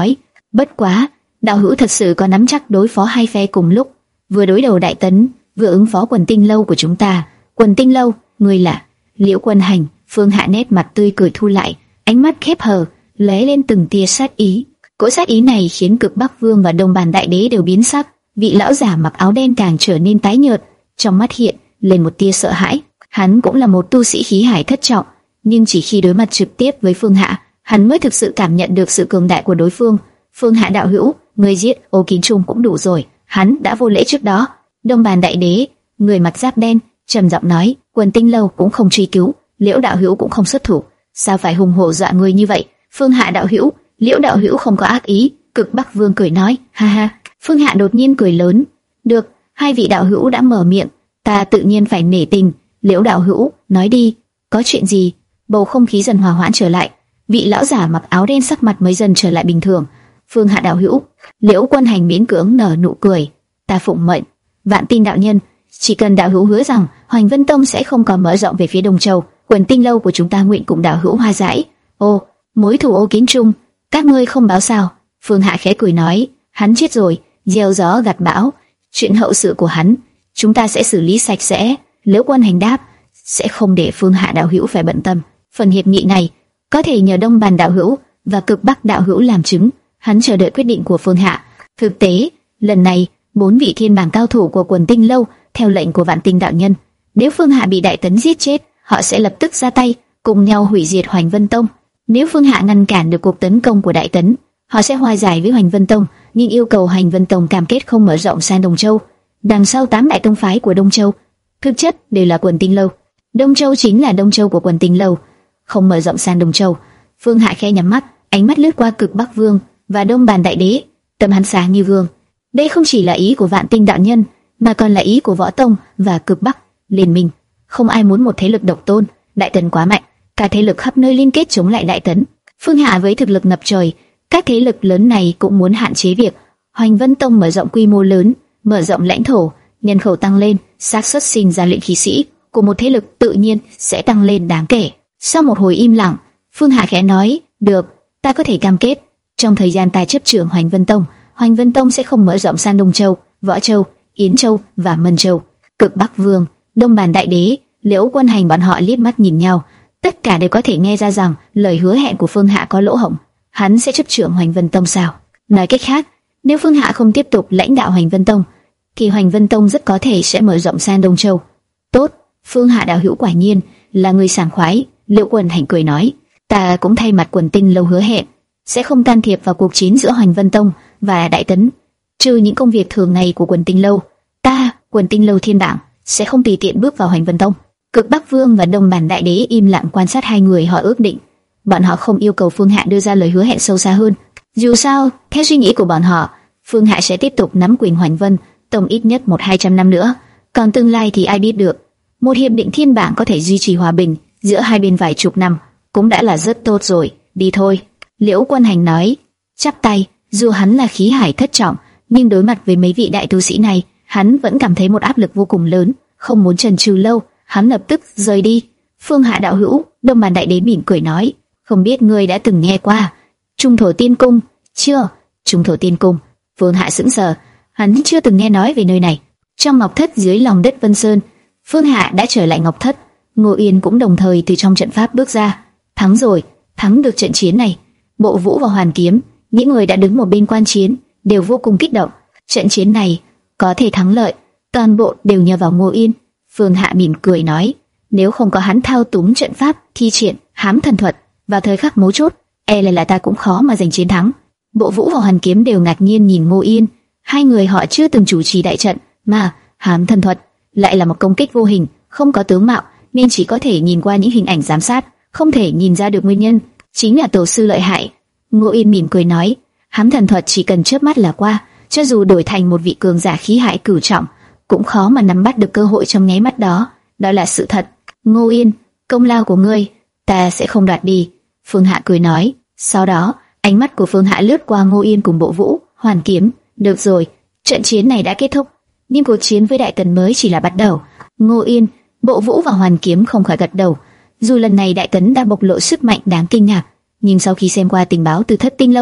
Bất quá, đạo hữu thật sự có nắm chắc đối phó hai phe cùng lúc, vừa đối đầu Đại Tấn, vừa ứng phó Quần Tinh lâu của chúng ta? Quần Tinh lâu, người là Liễu Quân Hành. Phương Hạ nét mặt tươi cười thu lại, ánh mắt khép hờ, lóe lên từng tia sát ý. Cỗ sát ý này khiến Cực Bắc Vương và Đông Bàn Đại Đế đều biến sắc. Vị lão giả mặc áo đen càng trở nên tái nhợt, trong mắt hiện lên một tia sợ hãi. Hắn cũng là một tu sĩ khí hải thất trọng, nhưng chỉ khi đối mặt trực tiếp với Phương Hạ, hắn mới thực sự cảm nhận được sự cường đại của đối phương. Phương Hạ đạo hữu, người giết Ô Kính Trung cũng đủ rồi, hắn đã vô lễ trước đó. Đông Bàn Đại Đế, người mặc giáp đen, trầm giọng nói, Quần Tinh lâu cũng không truy cứu, Liễu đạo hữu cũng không xuất thủ, sao phải hùng hổ dọa người như vậy? Phương Hạ đạo hữu, Liễu đạo hữu không có ác ý. Cực Bắc Vương cười nói, ha ha. Phương Hạ đột nhiên cười lớn, được, hai vị đạo hữu đã mở miệng, ta tự nhiên phải nể tình. Liễu đạo hữu, nói đi, có chuyện gì? Bầu không khí dần hòa hoãn trở lại, vị lão giả mặc áo đen sắc mặt mới dần trở lại bình thường. Phương Hạ đạo hữu, Liễu Quân Hành miễn cưỡng nở nụ cười, ta phụng mệnh, Vạn Tinh đạo nhân, chỉ cần đạo hữu hứa rằng Hoành Vân Tông sẽ không còn mở rộng về phía Đông Châu, Quần Tinh lâu của chúng ta nguyện cùng đạo hữu hòa giải. Ô, mối thù Ô Kính Trung, các ngươi không báo sao? Phương Hạ khẽ cười nói, hắn chết rồi, gieo gió gặt bão, chuyện hậu sự của hắn chúng ta sẽ xử lý sạch sẽ. Liễu Quân Hành đáp, sẽ không để Phương Hạ đạo hữu phải bận tâm. Phần hiệp nghị này có thể nhờ Đông Bàn đạo hữu và Cực Bắc đạo hữu làm chứng. Hắn chờ đợi quyết định của Phương Hạ. Thực tế, lần này bốn vị thiên bảng cao thủ của Quần Tinh lâu theo lệnh của Vạn Tinh đạo nhân, nếu Phương Hạ bị Đại Tấn giết chết, họ sẽ lập tức ra tay cùng nhau hủy diệt Hoành Vân Tông. Nếu Phương Hạ ngăn cản được cuộc tấn công của Đại Tấn, họ sẽ hòa giải với Hoành Vân Tông, nhưng yêu cầu Hoành Vân Tông cam kết không mở rộng sang Đông Châu. Đằng sau tám đại tông phái của Đông Châu thực chất đều là Quần Tinh lâu. Đông Châu chính là Đông Châu của Quần Tinh lâu, không mở rộng sang Đông Châu. Phương Hạ khẽ nhắm mắt, ánh mắt lướt qua Cực Bắc Vương và Đông Bàn Đại Đế, tâm hắn sáng như gương. Đây không chỉ là ý của Vạn Tinh đạo nhân, mà còn là ý của Võ Tông và Cực Bắc liên minh. Không ai muốn một thế lực độc tôn. Đại Tấn quá mạnh, cả thế lực khắp nơi liên kết chống lại Đại Tấn. Phương Hạ với thực lực ngập trời, các thế lực lớn này cũng muốn hạn chế việc Hoành Vân Tông mở rộng quy mô lớn, mở rộng lãnh thổ, nhân khẩu tăng lên, xác suất sinh ra luyện khí sĩ của một thế lực tự nhiên sẽ tăng lên đáng kể. Sau một hồi im lặng, Phương Hạ khẽ nói, được, ta có thể cam kết, trong thời gian ta chấp trưởng Hoành Vân Tông, Hoành Vân Tông sẽ không mở rộng sang Đông Châu, Võ Châu, Yến Châu và Mân Châu. Cực Bắc Vương, Đông Bàn Đại Đế, Liễu Quân Hành bọn họ liếc mắt nhìn nhau, tất cả đều có thể nghe ra rằng lời hứa hẹn của Phương Hạ có lỗ hổng. Hắn sẽ chấp trưởng Hoành Vân Tông sao? Nói cách khác, nếu Phương Hạ không tiếp tục lãnh đạo Hoành Vân Tông, thì Hoành Vân Tông rất có thể sẽ mở rộng sang Đông Châu. Tốt, Phương Hạ đạo hữu quả nhiên là người sảng khoái. Liễu Quân Hành cười nói, ta cũng thay mặt Quần Tinh lâu hứa hẹn sẽ không can thiệp vào cuộc chiến giữa Hoành Vân Tông và Đại Tấn, trừ những công việc thường ngày của Quần Tinh lâu. Ta, Quần Tinh lâu thiên bảng, sẽ không tùy tiện bước vào Hoành Vân Tông. Cực Bắc Vương và Đông Bàn Đại Đế im lặng quan sát hai người họ ước định. Bọn họ không yêu cầu Phương Hạ đưa ra lời hứa hẹn sâu xa hơn. Dù sao, theo suy nghĩ của bọn họ, Phương Hạ sẽ tiếp tục nắm quyền Hoành Vân Tông ít nhất một hai trăm năm nữa. Còn tương lai thì ai biết được. Một hiệp định thiên bảng có thể duy trì hòa bình giữa hai bên vài chục năm cũng đã là rất tốt rồi. Đi thôi. Liễu Quân Hành nói, chắp tay. Dù hắn là khí hải thất trọng, nhưng đối mặt với mấy vị đại tu sĩ này, hắn vẫn cảm thấy một áp lực vô cùng lớn, không muốn chần chừ lâu, hắn lập tức rời đi. Phương Hạ đạo hữu, Đông Bàn Đại Đế mỉm cười nói, không biết ngươi đã từng nghe qua Trung Thổ Tiên Cung chưa? Trung Thổ Tiên Cung. Phương Hạ sững sờ, hắn chưa từng nghe nói về nơi này. Trong Ngọc Thất dưới lòng đất Vân Sơn, Phương Hạ đã trở lại Ngọc Thất. Ngô Yên cũng đồng thời từ trong trận pháp bước ra. Thắng rồi, thắng được trận chiến này. Bộ Vũ và Hoàn Kiếm, những người đã đứng một bên quan chiến, đều vô cùng kích động. Trận chiến này có thể thắng lợi, toàn bộ đều nhờ vào Ngô Yên. Phương Hạ mỉm cười nói, nếu không có hắn thao túng trận pháp, thi triển hám thần thuật vào thời khắc mấu chốt, e là, là ta cũng khó mà giành chiến thắng. Bộ Vũ và Hoàn Kiếm đều ngạc nhiên nhìn Ngô Yên. Hai người họ chưa từng chủ trì đại trận, mà hám thần thuật lại là một công kích vô hình, không có tướng mạo, nên chỉ có thể nhìn qua những hình ảnh giám sát, không thể nhìn ra được nguyên nhân. Chính là tổ sư lợi hại. Ngô Yên mỉm cười nói, hám thần thuật chỉ cần chớp mắt là qua, cho dù đổi thành một vị cường giả khí hải cửu trọng, cũng khó mà nắm bắt được cơ hội trong nháy mắt đó. Đó là sự thật. Ngô Yên, công lao của ngươi, ta sẽ không đoạt đi. Phương Hạ cười nói. Sau đó, ánh mắt của Phương Hạ lướt qua Ngô Yên cùng Bộ Vũ, Hoàn Kiếm. Được rồi, trận chiến này đã kết thúc, nhưng cuộc chiến với Đại Tấn mới chỉ là bắt đầu. Ngô Yên, Bộ Vũ và Hoàn Kiếm không khỏi gật đầu. Dù lần này Đại Tấn đã bộc lộ sức mạnh đáng kinh ngạc, nhưng sau khi xem qua tình báo từ Thất Tinh lâu,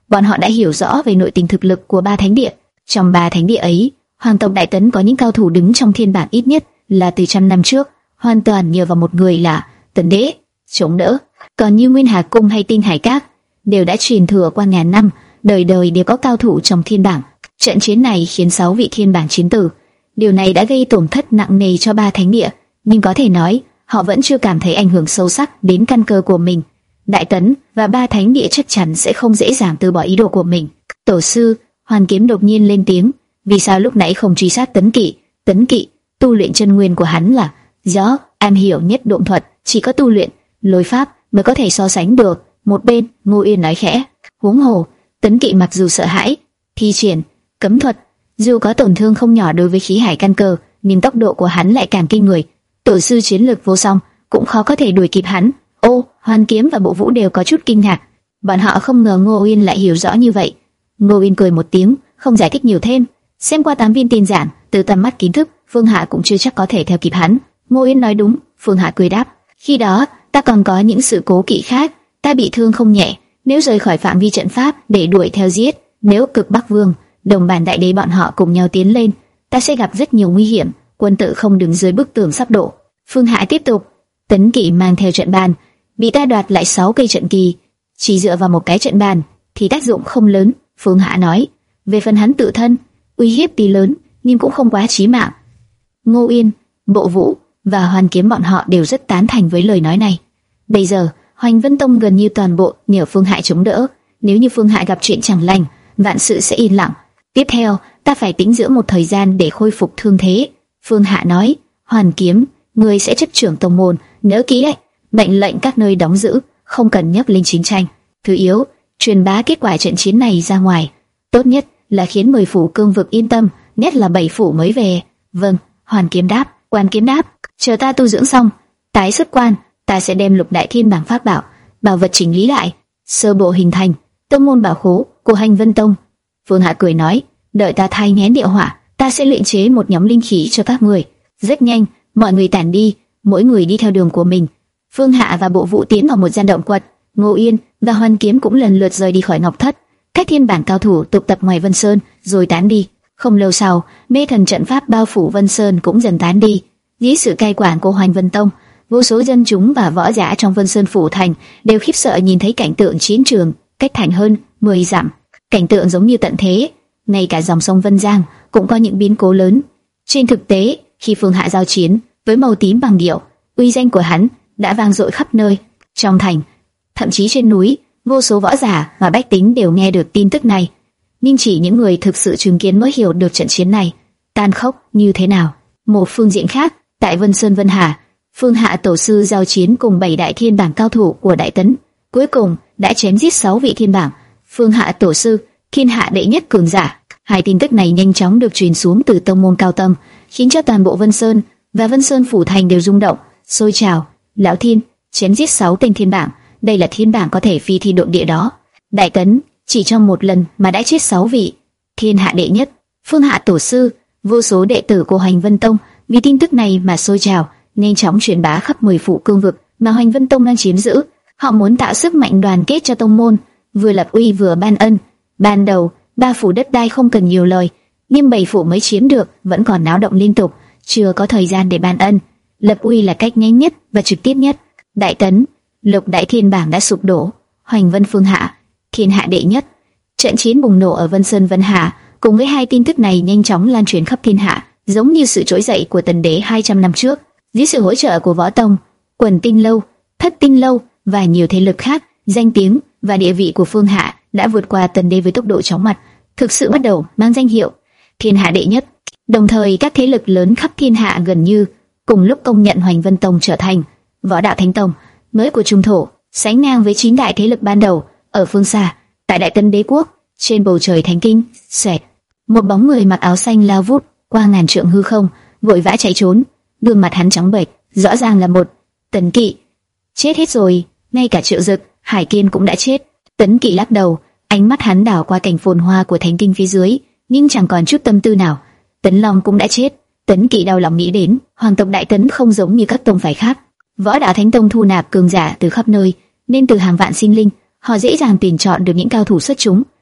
Bọn họ đã hiểu rõ về nội tình thực lực của ba thánh địa. Trong ba thánh địa ấy, Hoàng tộc Đại Tấn có những cao thủ đứng trong thiên bảng ít nhất là từ trăm năm trước, hoàn toàn nhờ vào một người là Tấn Đế chống đỡ. Còn như Nguyên Hà Cung hay Tinh Hải Các đều đã truyền thừa qua ngàn năm, đời đời đều có cao thủ trong thiên bảng. Trận chiến này khiến sáu vị thiên bảng chiến tử. Điều này đã gây tổn thất nặng nề cho ba thánh địa, nhưng có thể nói họ vẫn chưa cảm thấy ảnh hưởng sâu sắc đến căn cơ của mình. Đại Tấn và ba thánh địa chắc chắn sẽ không dễ dàng từ bỏ ý đồ của mình. Tổ sư, Hoàn Kiếm đột nhiên lên tiếng, vì sao lúc nãy không truy sát Tấn Kỵ? Tấn Kỵ, tu luyện chân nguyên của hắn là gió, am hiểu nhất độn thuật, chỉ có tu luyện lôi pháp mới có thể so sánh được. Một bên, Ngô Yên nói khẽ, huống hồ, Tấn Kỵ mặc dù sợ hãi, thi triển cấm thuật, dù có tổn thương không nhỏ đối với khí hải căn cơ, nhưng tốc độ của hắn lại càng kinh người. Tổ sư chiến lược vô song, cũng khó có thể đuổi kịp hắn. Ô, Hoàn Kiếm và Bộ Vũ đều có chút kinh ngạc. Bọn họ không ngờ Ngô Yên lại hiểu rõ như vậy. Ngô Yên cười một tiếng, không giải thích nhiều thêm. Xem qua tám viên tiên giản, từ tầm mắt kiến thức, Phương Hạ cũng chưa chắc có thể theo kịp hắn. Ngô Yên nói đúng, Phương Hạ cười đáp. Khi đó, ta còn có những sự cố kỵ khác, ta bị thương không nhẹ. Nếu rời khỏi phạm vi trận pháp để đuổi theo giết, nếu Cực Bắc Vương, Đồng Bản Đại Đế bọn họ cùng nhau tiến lên, ta sẽ gặp rất nhiều nguy hiểm. Quân tự không đứng dưới bức tường sắp đổ. Phương Hạ tiếp tục. Tấn Kỵ mang theo trận bàn, bị ta đoạt lại sáu cây trận kỳ, chỉ dựa vào một cái trận bàn thì tác dụng không lớn. Phương Hạ nói. Về phần hắn tự thân, uy hiếp tuy lớn nhưng cũng không quá chí mạng. Ngô Yên, Bộ Vũ và Hoàn Kiếm bọn họ đều rất tán thành với lời nói này. Bây giờ, Hoành Vân Tông gần như toàn bộ nhờ Phương Hạ chống đỡ. Nếu như Phương Hạ gặp chuyện chẳng lành, vạn sự sẽ yên lặng. Tiếp theo, ta phải tĩnh dưỡng một thời gian để khôi phục thương thế. Phương Hạ nói. Hoàn Kiếm, ngươi sẽ chấp trưởng tông môn, nhớ kỹ đấy. Mệnh lệnh các nơi đóng giữ, không cần nhắc lên chiến tranh. Thứ yếu, truyền bá kết quả trận chiến này ra ngoài. Tốt nhất là khiến mười phủ cương vực yên tâm, nhất là bảy phủ mới về. Vâng, Hoàn Kiếm đáp. Quan Kiếm đáp. Chờ ta tu dưỡng xong, tái xuất quan, ta sẽ đem lục đại thiên bảng pháp bảo, bảo vật chỉnh lý lại, sơ bộ hình thành tông môn bảo khố của Hành Vân Tông. Phương Hạ cười nói, đợi ta thay nén địa hỏa, ta sẽ luyện chế một nhóm linh khí cho các người. Rất nhanh, mọi người tản đi, mỗi người đi theo đường của mình. Phương Hạ và Bộ Vũ tiến vào một gian động quật, Ngô Yên và Hoàn Kiếm cũng lần lượt rời đi khỏi Ngọc Thất. Các thiên bản cao thủ tụ tập ngoài Vân Sơn rồi tán đi. Không lâu sau, mê thần trận pháp bao phủ Vân Sơn cũng dần tán đi. Dưới sự cai quản của Hoành Vân Tông, vô số dân chúng và võ giả trong Vân Sơn phủ thành đều khiếp sợ nhìn thấy cảnh tượng chiến trường cách thành hơn mười dặm. Cảnh tượng giống như tận thế, ngay cả dòng sông Vân Giang cũng có những biến cố lớn. Trên thực tế, khi Phương Hạ giao chiến với màu tím bằng điệu, uy danh của hắn đã vang dội khắp nơi. Trong thành, thậm chí trên núi, vô số võ giả và bách tính đều nghe được tin tức này. Nhưng chỉ những người thực sự chứng kiến mới hiểu được trận chiến này tàn khốc như thế nào. Một phương diện khác, tại Vân Sơn Vân Hà, Phương Hạ tổ sư giao chiến cùng bảy đại thiên bảng cao thủ của Đại Tấn, cuối cùng đã chém giết sáu vị thiên bảng. Phương Hạ tổ sư, thiên hạ đệ nhất cường giả. Hai tin tức này nhanh chóng được truyền xuống từ tông môn cao tầng, khiến cho toàn bộ Vân Sơn và Vân Sơn phủ thành đều rung động, sôi trào. Lão Thiên chém giết sáu tên thiên bảng, đây là thiên bảng có thể phi thi độn địa đó. Đại Tấn chỉ trong một lần mà đã chết sáu vị thiên hạ đệ nhất. Phương Hạ tổ sư, vô số đệ tử của Hoành Vân Tông vì tin tức này mà sôi trào, nhanh chóng truyền bá khắp mười phủ cương vực mà Hoành Vân Tông đang chiếm giữ. Họ muốn tạo sức mạnh đoàn kết cho tông môn, vừa lập uy vừa ban ân. Ban đầu, ba phủ đất đai không cần nhiều lời, nhưng bảy phủ mới chiếm được vẫn còn náo động liên tục, chưa có thời gian để ban ân. Lập uy là cách nhanh nhất và trực tiếp nhất. Đại Tấn, lục đại thiên bảng đã sụp đổ. Hoành Vân Phương Hạ, thiên hạ đệ nhất. Trận chiến bùng nổ ở Vân Sơn Vân Hà, cùng với hai tin tức này nhanh chóng lan truyền khắp thiên hạ, giống như sự trỗi dậy của Tần Đế hai trăm năm trước. Dưới sự hỗ trợ của Võ Tông, Quần Tinh Lâu, Thất Tinh Lâu và nhiều thế lực khác, danh tiếng và địa vị của Phương Hạ đã vượt qua Tần Đế với tốc độ chóng mặt, thực sự bắt đầu mang danh hiệu thiên hạ đệ nhất. Đồng thời, các thế lực lớn khắp thiên hạ gần như cùng lúc công nhận Hoành Vân Tông trở thành Võ Đạo Thánh Tông mới của Trung Thổ, sánh ngang với chín đại thế lực ban đầu. Ở phương xa, tại Đại Tấn Đế quốc, trên bầu trời thánh kinh, xoẹt, một bóng người mặc áo xanh lao vút qua ngàn trượng hư không, vội vã chạy trốn. Gương mặt hắn trắng bệch, rõ ràng là một Tấn Kỵ. Chết hết rồi, ngay cả Triệu Dực, Hải Kiên cũng đã chết. Tấn Kỵ lắc đầu, ánh mắt hắn đảo qua cảnh phồn hoa của thánh kinh phía dưới, nhưng chẳng còn chút tâm tư nào. Tấn Long cũng đã chết. Tấn Kỵ đau lòng nghĩ đến, hoàng tộc Đại Tấn không giống như các tông phái khác. Võ Đạo Thánh Tông thu nạp cường giả từ khắp nơi, nên từ hàng vạn sinh linh, họ dễ dàng tuyển chọn được những cao thủ xuất chúng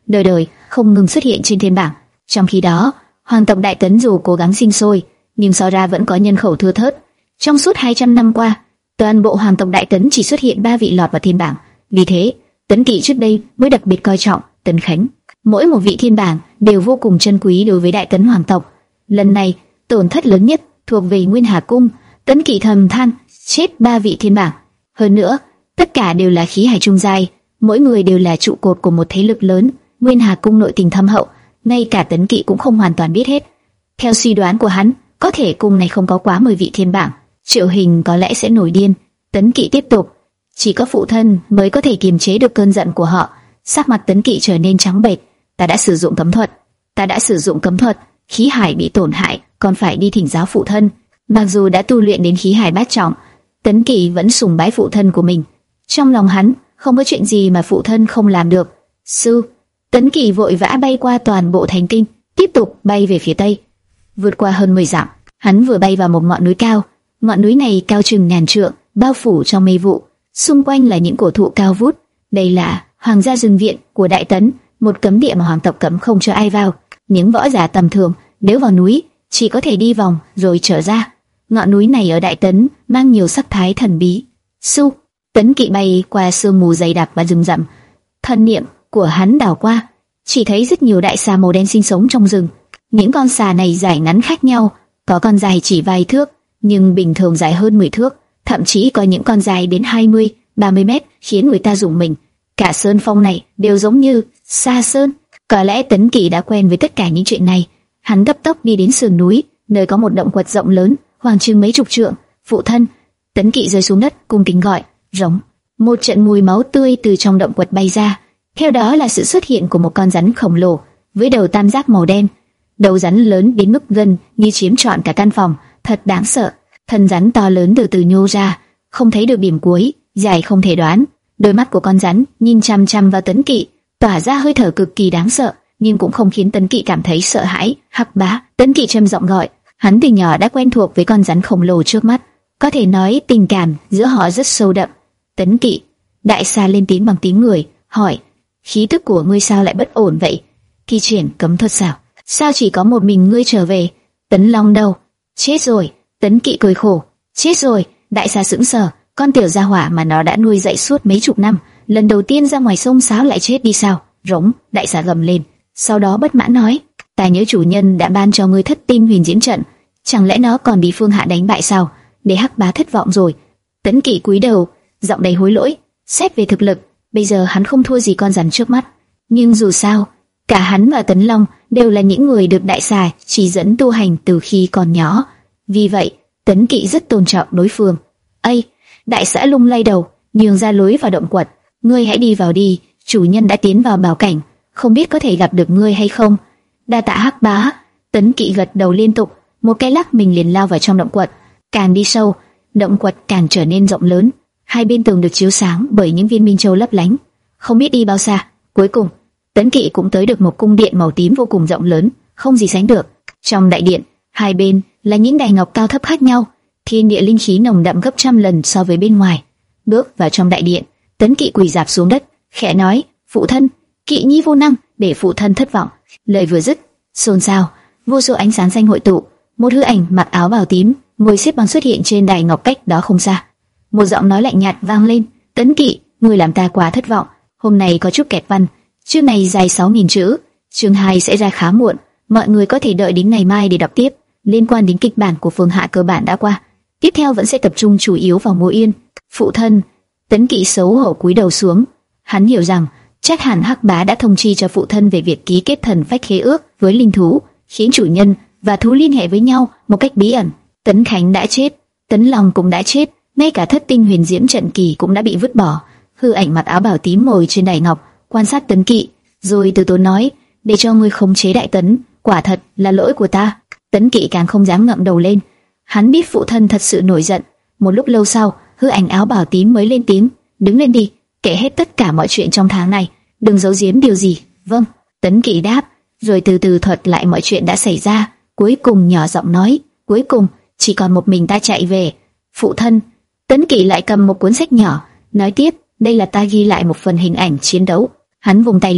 đời đời không ngừng xuất hiện trên thiên bảng. Trong khi đó, hoàng tộc Đại Tấn dù cố gắng sinh sôi, nhưng so ra vẫn có nhân khẩu thưa thớt. Trong suốt hai trăm năm qua, toàn bộ hoàng tộc Đại Tấn chỉ xuất hiện ba vị lọt vào thiên bảng. Vì thế, Tấn Kỵ trước đây mới đặc biệt coi trọng Tấn Khánh. Mỗi một vị thiên bảng đều vô cùng chân quý đối với Đại Tấn hoàng tộc. Lần này, tổn thất lớn nhất thuộc về Nguyên Hà cung. Tấn Kỵ thầm than, chết ba vị thiên bảng. Hơn nữa, tất cả đều là khí hải trung giai, mỗi người đều là trụ cột của một thế lực lớn. Nguyên Hà cung nội tình thâm hậu, ngay cả Tấn Kỵ cũng không hoàn toàn biết hết. Theo suy đoán của hắn, có thể cung này không có quá mười vị thiên bảng. Triệu Hình có lẽ sẽ nổi điên. Tấn Kỵ tiếp tục, chỉ có phụ thân mới có thể kiềm chế được cơn giận của họ. Sắc mặt Tấn Kỵ trở nên trắng bệch. Ta đã sử dụng cấm thuật, ta đã sử dụng cấm thuật, khí hải bị tổn hại, còn phải đi thỉnh giáo phụ thân. Mặc dù đã tu luyện đến khí hải bát trọng, Tấn Kỵ vẫn sùng bái phụ thân của mình. Trong lòng hắn, không có chuyện gì mà phụ thân không làm được. Sư, Tấn Kỵ vội vã bay qua toàn bộ thành kinh, tiếp tục bay về phía tây. Vượt qua hơn mười dặm, hắn vừa bay vào một ngọn núi cao. Ngọn núi này cao chừng ngàn trượng, bao phủ trong mây vụ, xung quanh là những cổ thụ cao vút. Đây là Hoàng gia rừng viện của Đại Tấn, một cấm địa mà hoàng tộc cấm không cho ai vào. Những võ giả tầm thường nếu vào núi chỉ có thể đi vòng rồi trở ra. Ngọn núi này ở Đại Tấn mang nhiều sắc thái thần bí. Su, Tấn Kỵ bay qua sương mù dày đặc và rừng rậm. Thần niệm của hắn đảo qua, chỉ thấy rất nhiều đại xà màu đen sinh sống trong rừng. Những con xà này dài ngắn khác nhau, có con dài chỉ vài thước, nhưng bình thường dài hơn mười thước, thậm chí có những con dài đến hai mươi, ba mươi mét, khiến người ta rùng mình. Cả sơn phong này đều giống như Sa Sơn. Có lẽ Tấn Kỵ đã quen với tất cả những chuyện này. Hắn gấp tốc đi đến sườn núi, nơi có một động quật rộng lớn, khoảng chừng mấy chục trượng. Phụ thân. Tấn Kỵ rơi xuống đất, cung kính gọi, rống. Một trận mùi máu tươi từ trong động quật bay ra. Theo đó là sự xuất hiện của một con rắn khổng lồ với đầu tam giác màu đen. Đầu rắn lớn đến mức gần như chiếm trọn cả căn phòng, thật đáng sợ. Thân rắn to lớn từ từ nhô ra, không thấy được điểm cuối, dài không thể đoán. Đôi mắt của con rắn nhìn chăm chăm vào Tấn Kỵ, tỏa ra hơi thở cực kỳ đáng sợ, nhưng cũng không khiến Tấn Kỵ cảm thấy sợ hãi. Hắc Bá, Tấn Kỵ trầm giọng gọi. Hắn từ nhỏ đã quen thuộc với con rắn khổng lồ trước mắt, có thể nói tình cảm giữa họ rất sâu đậm. Tấn Kỵ, đại xà lên tiếng bằng tiếng người, hỏi: khí tức của ngươi sao lại bất ổn vậy? Thi triển cấm thuật sao? Sao chỉ có một mình ngươi trở về? Tấn Long đâu? Chết rồi. Tấn Kỵ cười khổ. Chết rồi. Đại xà sững sờ, con tiểu gia hỏa mà nó đã nuôi dạy suốt mấy chục năm, lần đầu tiên ra ngoài sông sáo lại chết đi sao? Rống. Đại xà gầm lên, sau đó bất mãn nói: ta nhớ chủ nhân đã ban cho ngươi thất tinh huyền diễm trận, chẳng lẽ nó còn bị phương hạ đánh bại sao? Để Hắc Bá thất vọng rồi. Tấn Kỵ cúi đầu, giọng đầy hối lỗi. Xét về thực lực, bây giờ hắn không thua gì con rắn trước mắt, nhưng dù sao, cả hắn và Tấn Long đều là những người được đại xà chỉ dẫn tu hành từ khi còn nhỏ. Vì vậy, Tấn Kỵ rất tôn trọng đối phương. Ây, đại xà lung lay đầu, nhường ra lối vào động quật. Ngươi hãy đi vào đi, chủ nhân đã tiến vào bảo cảnh, không biết có thể gặp được ngươi hay không. Đa tạ Hắc Bá. Tấn Kỵ gật đầu liên tục, một cái lắc mình liền lao vào trong động quật. Càng đi sâu, động quật càng trở nên rộng lớn. Hai bên tường được chiếu sáng bởi những viên minh châu lấp lánh. Không biết đi bao xa, cuối cùng Tấn Kỵ cũng tới được một cung điện màu tím vô cùng rộng lớn, không gì sánh được. Trong đại điện, hai bên là những đài ngọc cao thấp khác nhau, thiên địa linh khí nồng đậm gấp trăm lần so với bên ngoài. Bước vào trong đại điện, Tấn Kỵ quỳ rạp xuống đất, khẽ nói: phụ thân, Kỵ nhi vô năng, để phụ thân thất vọng. Lời vừa dứt, xôn xao, vô số ánh sáng xanh hội tụ, một hư ảnh mặc áo bào tím ngồi xếp bằng xuất hiện trên đài ngọc cách đó không xa. Một giọng nói lạnh nhạt vang lên: Tấn Kỵ, ngươi làm ta quá thất vọng. Hôm nay có chút kẹt văn, chương này dài sáu nghìn chữ, chương hai sẽ ra khá muộn, mọi người có thể đợi đến ngày mai để đọc tiếp. Liên quan đến kịch bản của Phương Hạ cơ bản đã qua, tiếp theo vẫn sẽ tập trung chủ yếu vào Ngô Yên. Phụ thân. Tấn Kỵ xấu hổ cúi đầu xuống, hắn hiểu rằng chắc hẳn Hắc Bá đã thông chi cho phụ thân về việc ký kết thần phách khế ước với linh thú, khiến chủ nhân và thú liên hệ với nhau một cách bí ẩn. Tấn Khánh đã chết, Tấn Long cũng đã chết, ngay cả thất tinh huyền diễm trận kỳ cũng đã bị vứt bỏ. Hư ảnh mặc áo bào tím ngồi trên đài ngọc, quan sát Tấn Kỵ, rồi từ tốn nói: để cho ngươi khống chế Đại Tấn, quả thật là lỗi của ta. Tấn Kỵ càng không dám ngậm đầu lên, hắn biết phụ thân thật sự nổi giận. Một lúc lâu sau, hư ảnh áo bào tím mới lên tiếng: đứng lên đi, kể hết tất cả mọi chuyện trong tháng này, đừng giấu giếm điều gì. Vâng. Tấn Kỵ đáp, rồi từ từ thuật lại mọi chuyện đã xảy ra. Cuối cùng nhỏ giọng nói: cuối cùng chỉ còn một mình ta chạy về. Phụ thân. Tấn Kỵ lại cầm một cuốn sách nhỏ, nói tiếp: đây là ta ghi lại một phần hình ảnh chiến đấu. Hắn vùng tay lên,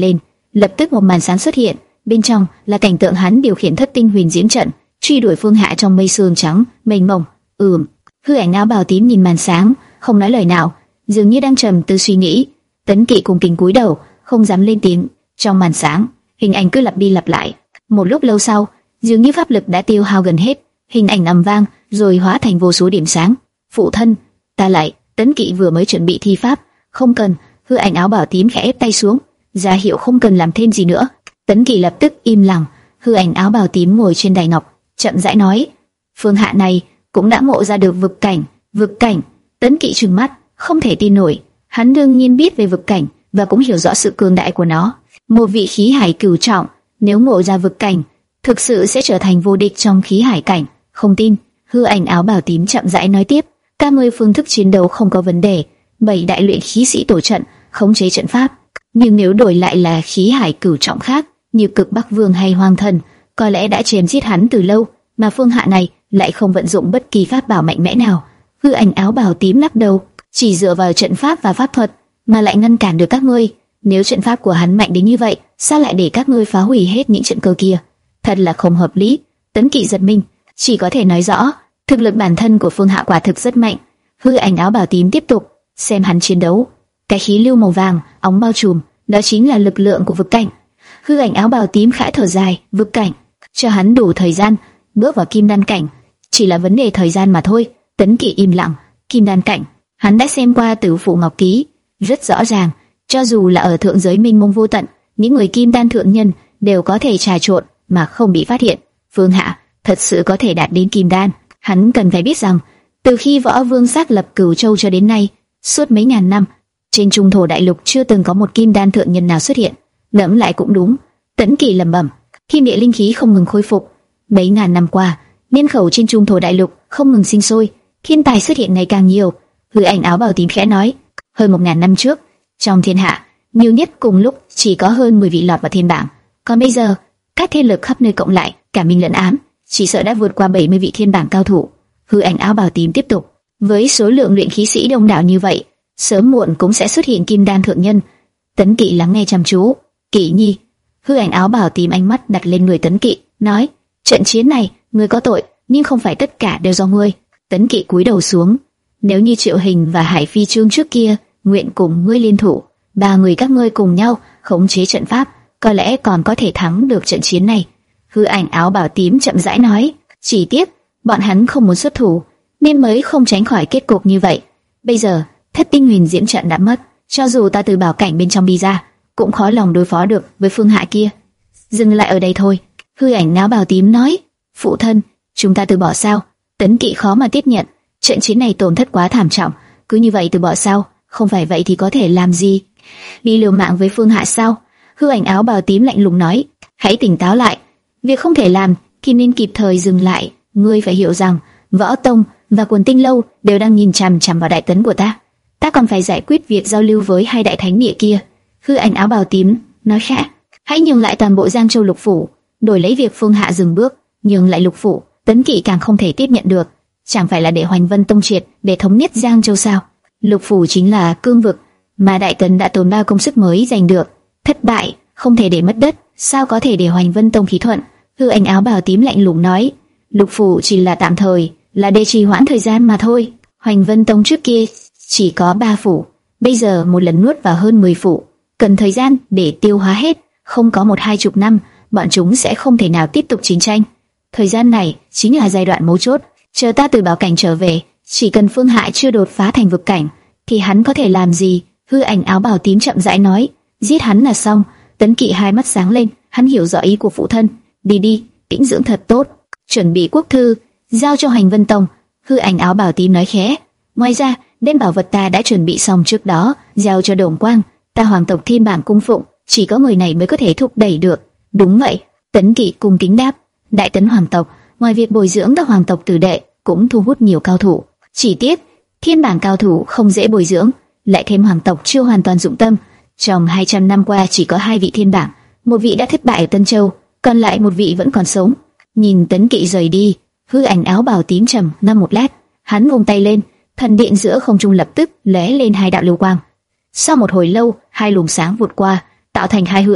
lập tức một màn sáng xuất hiện, bên trong là cảnh tượng hắn điều khiển thất tinh huyền diễm trận, truy đuổi Phương Hạ trong mây sương trắng mênh mông. Ừm, hư ảnh áo bào tím nhìn màn sáng, không nói lời nào, dường như đang trầm tư suy nghĩ. Tấn Kỵ cùng kính cúi đầu, không dám lên tiếng. Trong màn sáng, hình ảnh cứ lặp đi lặp lại. Một lúc lâu sau, dường như pháp lực đã tiêu hao gần hết, hình ảnh ầm vang rồi hóa thành vô số điểm sáng. Phụ thân, ta lại. Tấn Kỵ vừa mới chuẩn bị thi pháp. Không cần. Hư ảnh áo bào tím khẽ ép tay xuống, ra hiệu không cần làm thêm gì nữa. Tấn Kỵ lập tức im lặng. Hư ảnh áo bào tím ngồi trên đài ngọc, chậm rãi nói: Phương Hạ này cũng đã ngộ ra được vực cảnh. Vực cảnh? Tấn Kỵ trừng mắt, không thể tin nổi. Hắn đương nhiên biết về vực cảnh và cũng hiểu rõ sự cường đại của nó. Một vị khí hải cửu trọng, nếu ngộ ra vực cảnh, thực sự sẽ trở thành vô địch trong khí hải cảnh. Không tin? Hư ảnh áo bào tím chậm rãi nói tiếp: các ngươi phương thức chiến đấu không có vấn đề, bảy đại luyện khí sĩ tổ trận, khống chế trận pháp. Nhưng nếu đổi lại là khí hải cửu trọng khác, như Cực Bắc Vương hay Hoàng Thần, có lẽ đã chém giết hắn từ lâu. Mà Phương Hạ này lại không vận dụng bất kỳ pháp bảo mạnh mẽ nào. Hư ảnh áo bào tím lắc đầu, chỉ dựa vào trận pháp và pháp thuật mà lại ngăn cản được các ngươi. Nếu trận pháp của hắn mạnh đến như vậy, sao lại để các ngươi phá hủy hết những trận cơ kia? Thật là không hợp lý. Tấn Kỵ giật mình, chỉ có thể nói rõ thực lực bản thân của Phương Hạ quả thực rất mạnh. Hư ảnh áo bào tím tiếp tục xem hắn chiến đấu. Cái khí lưu màu vàng óng bao trùm, đó chính là lực lượng của vực cảnh. Hư ảnh áo bào tím khẽ thở dài, vực cảnh cho hắn đủ thời gian bước vào kim đan cảnh, chỉ là vấn đề thời gian mà thôi. Tấn Kỵ im lặng. Kim đan cảnh, hắn đã xem qua Tử Phụ Ngọc Ký, rất rõ ràng, cho dù là ở thượng giới minh mông vô tận, những người kim đan thượng nhân đều có thể trà trộn mà không bị phát hiện. Phương Hạ thật sự có thể đạt đến kim đan. Hắn cần phải biết rằng, từ khi Võ Vương xác lập Cửu Châu cho đến nay, suốt mấy ngàn năm, trên trung thổ đại lục chưa từng có một kim đan thượng nhân nào xuất hiện. Ngẫm lại cũng đúng. Tấn Kỵ lẩm bẩm. Thiên địa linh khí không ngừng khôi phục. Mấy ngàn năm qua, nhân khẩu trên trung thổ đại lục không ngừng sinh sôi, thiên tài xuất hiện ngày càng nhiều. Hư ảnh áo bào tím khẽ nói: hơn một ngàn năm trước, trong thiên hạ nhiều nhất cùng lúc chỉ có hơn mười vị lọt vào thiên bảng, còn bây giờ các thế lực khắp nơi cộng lại, cả minh lẫn ám, chỉ sợ đã vượt qua bảy mươi vị thiên bảng cao thủ. Hư ảnh áo bào tím tiếp tục: với số lượng luyện khí sĩ đông đảo như vậy, sớm muộn cũng sẽ xuất hiện kim đan thượng nhân. Tấn Kỵ lắng nghe chăm chú. Kỵ nhi. Hư ảnh áo bào tím ánh mắt đặt lên người Tấn Kỵ, nói: trận chiến này ngươi có tội, nhưng không phải tất cả đều do ngươi. Tấn Kỵ cúi đầu xuống. Nếu như Triệu Hình và Hải Phi Trương trước kia nguyện cùng ngươi liên thủ, ba người các ngươi cùng nhau khống chế trận pháp, có lẽ còn có thể thắng được trận chiến này. Hư ảnh áo bào tím chậm rãi nói: chỉ tiếc bọn hắn không muốn xuất thủ, nên mới không tránh khỏi kết cục như vậy. Bây giờ thất tinh huyền diễm trận đã mất, cho dù ta từ bảo cảnh bên trong đi ra, cũng khó lòng đối phó được với Phương Hạ kia. Dừng lại ở đây thôi. Hư ảnh áo bào tím nói: phụ thân, chúng ta từ bỏ sao? Tấn Kỵ khó mà tiếp nhận. Trận chiến này tổn thất quá thảm trọng, cứ như vậy từ bỏ sao? Không phải vậy thì có thể làm gì? Đi liều mạng với Phương Hạ sao? Hư ảnh áo bào tím lạnh lùng nói: hãy tỉnh táo lại. Việc không thể làm thì nên kịp thời dừng lại. Ngươi phải hiểu rằng Võ Tông và Quần Tinh Lâu đều đang nhìn chằm chằm vào đại tấn của ta. Ta còn phải giải quyết việc giao lưu với hai đại thánh địa kia. Hư ảnh áo bào tím nói khẽ: hãy nhường lại toàn bộ Giang Châu lục phủ, đổi lấy việc Phương Hạ dừng bước. Nhường lại lục phủ, Tấn Kỵ càng không thể tiếp nhận được. Chẳng phải là để Hoành Vân Tông triệt để thống nhất Giang Châu sao? Lục phủ chính là cương vực mà đại tấn đã tốn bao công sức mới giành được. Thất bại không thể để mất đất, sao có thể để Hoành Vân Tông khí thuận? Hư ảnh áo bào tím lạnh lùng nói: lục phủ chỉ là tạm thời, là để trì hoãn thời gian mà thôi. Hoành Vân Tông trước kia chỉ có ba phủ, bây giờ một lần nuốt vào hơn mười phủ, cần thời gian để tiêu hóa hết. Không có một hai chục năm, bọn chúng sẽ không thể nào tiếp tục chiến tranh. Thời gian này chính là giai đoạn mấu chốt. Chờ ta từ bảo cảnh trở về, chỉ cần Phương Hạ chưa đột phá thành vực cảnh, thì hắn có thể làm gì? Hư ảnh áo bào tím chậm rãi nói: giết hắn là xong. Tấn Kỵ hai mắt sáng lên, hắn hiểu rõ ý của phụ thân. Đi đi, tĩnh dưỡng thật tốt, chuẩn bị quốc thư giao cho Hoành Vân Tông. Hư ảnh áo bào tím nói khẽ: ngoài ra, đem bảo vật ta đã chuẩn bị xong trước đó giao cho Đồng Quang. Ta hoàng tộc thiên bảng cung phụng, chỉ có người này mới có thể thúc đẩy được. Đúng vậy. Tấn Kỵ cung kính đáp. Đại tấn hoàng tộc ngoài việc bồi dưỡng các hoàng tộc tử đệ, cũng thu hút nhiều cao thủ. Chỉ tiếc thiên bảng cao thủ không dễ bồi dưỡng, lại thêm hoàng tộc chưa hoàn toàn dụng tâm. Trong hai trăm năm qua chỉ có hai vị thiên bảng, một vị đã thất bại ở Tân Châu, còn lại một vị vẫn còn sống. Nhìn Tấn Kỵ rời đi, hư ảnh áo bào tím trầm ngâm một lát, hắn vung tay lên, thần điện giữa không trung lập tức lóe lên hai đạo lưu quang. Sau một hồi lâu, hai luồng sáng vụt qua, tạo thành hai hư ảnh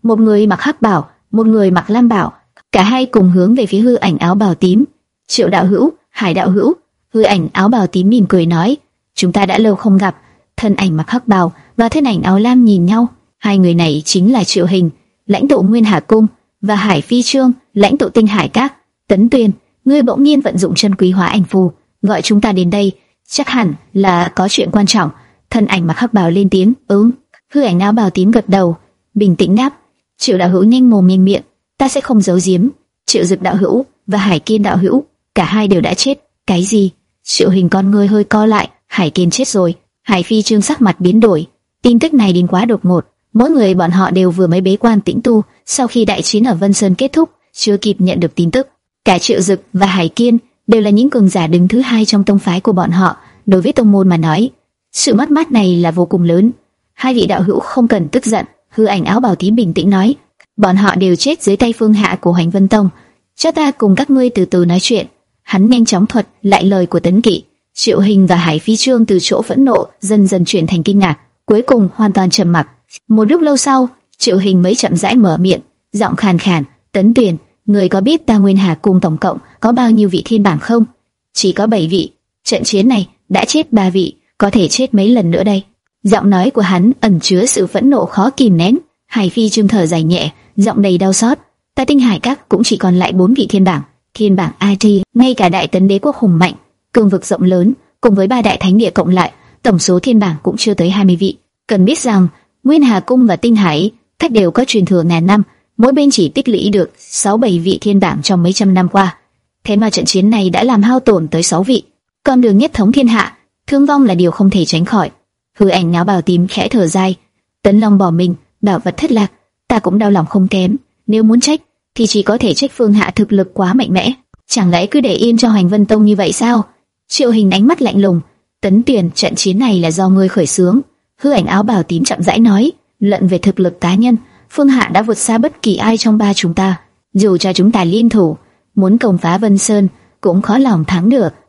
một người mặc hắc bào, một người mặc lam bào, cả hai cùng hướng về phía hư ảnh áo bào tím. Triệu đạo hữu, Hải đạo hữu. Hư ảnh áo bào tím mỉm cười nói, chúng ta đã lâu không gặp. Thân ảnh mặc hắc bào và thân ảnh áo lam nhìn nhau, hai người này chính là Triệu Hình, lãnh tụ Nguyên Hà Cung, và Hải Phi Trương, lãnh tụ Tinh Hải Các. Tấn Tuyền, ngươi bỗng nhiên vận dụng chân quý hóa ảnh phù, gọi chúng ta đến đây, chắc hẳn là có chuyện quan trọng. Thân ảnh mặc hắc bào lên tiếng, ứng. Hư ảnh áo bào tím gật đầu, bình tĩnh đáp, Triệu đạo hữu nhanh mồm nhanh miệng, ta sẽ không giấu giếm. Triệu Dực đạo hữu và Hải Kiên đạo hữu, cả hai đều đã chết. Cái gì? Triệu Hình con ngươi hơi co lại, Hải Kiên chết rồi. Hải Phi Trương sắc mặt biến đổi, tin tức này đến quá đột ngột. Mỗi người bọn họ đều vừa mới bế quan tĩnh tu, sau khi đại chiến ở Vân Sơn kết thúc, chưa kịp nhận được tin tức. Cả Triệu Dực và Hải Kiên đều là những cường giả đứng thứ hai trong tông phái của bọn họ. Đối với tông môn mà nói, sự mất mát này là vô cùng lớn. Hai vị đạo hữu không cần tức giận. Hư ảnh áo bào tím bình tĩnh nói, bọn họ đều chết dưới tay phương hạ của Hoành Vân Tông. Cho ta cùng các ngươi từ từ nói chuyện. Hắn nhanh chóng thuật lại lời của Tấn Kỵ. Triệu Hình và Hải Phi Trương từ chỗ phẫn nộ dần dần chuyển thành kinh ngạc, cuối cùng hoàn toàn trầm mặc. Một lúc lâu sau, Triệu Hình mới chậm rãi mở miệng, giọng khàn khàn, Tấn Tuyền, người có biết ta Nguyên Hà Cung tổng cộng có bao nhiêu vị thiên bảng không? Chỉ có bảy vị. Trận chiến này đã chết ba vị, có thể chết mấy lần nữa đây? Giọng nói của hắn ẩn chứa sự phẫn nộ khó kìm nén. Hải Phi Trương thở dài nhẹ, giọng đầy đau xót. Ta Tinh Hải Các cũng chỉ còn lại bốn vị thiên bảng. Thiên bảng ai thi, ngay cả Đại Tấn Đế quốc hùng mạnh, cương vực rộng lớn, cùng với ba đại thánh địa cộng lại, tổng số thiên bảng cũng chưa tới hai mươi vị. Cần biết rằng, Nguyên Hà Cung và Tinh Hải Các đều có truyền thừa ngàn năm, mỗi bên chỉ tích lũy được sáu bảy vị thiên bảng trong mấy trăm năm qua. Thế mà trận chiến này đã làm hao tổn tới sáu vị. Con đường nhất thống thiên hạ, thương vong là điều không thể tránh khỏi. Hư ảnh áo bào tím khẽ thở dài, Tấn Long bỏ mình, bảo vật thất lạc, ta cũng đau lòng không kém. Nếu muốn trách, thì chỉ có thể trách phương hạ thực lực quá mạnh mẽ. Chẳng lẽ cứ để yên cho Hoành Vân Tông như vậy sao? Triệu Hình ánh mắt lạnh lùng, Tấn Tuyền, trận chiến này là do ngươi khởi xướng. Hư ảnh áo bào tím chậm rãi nói, luận về thực lực cá nhân, phương hạ đã vượt xa bất kỳ ai trong ba chúng ta. Dù cho chúng ta liên thủ, muốn công phá Vân Sơn, cũng khó lòng thắng được.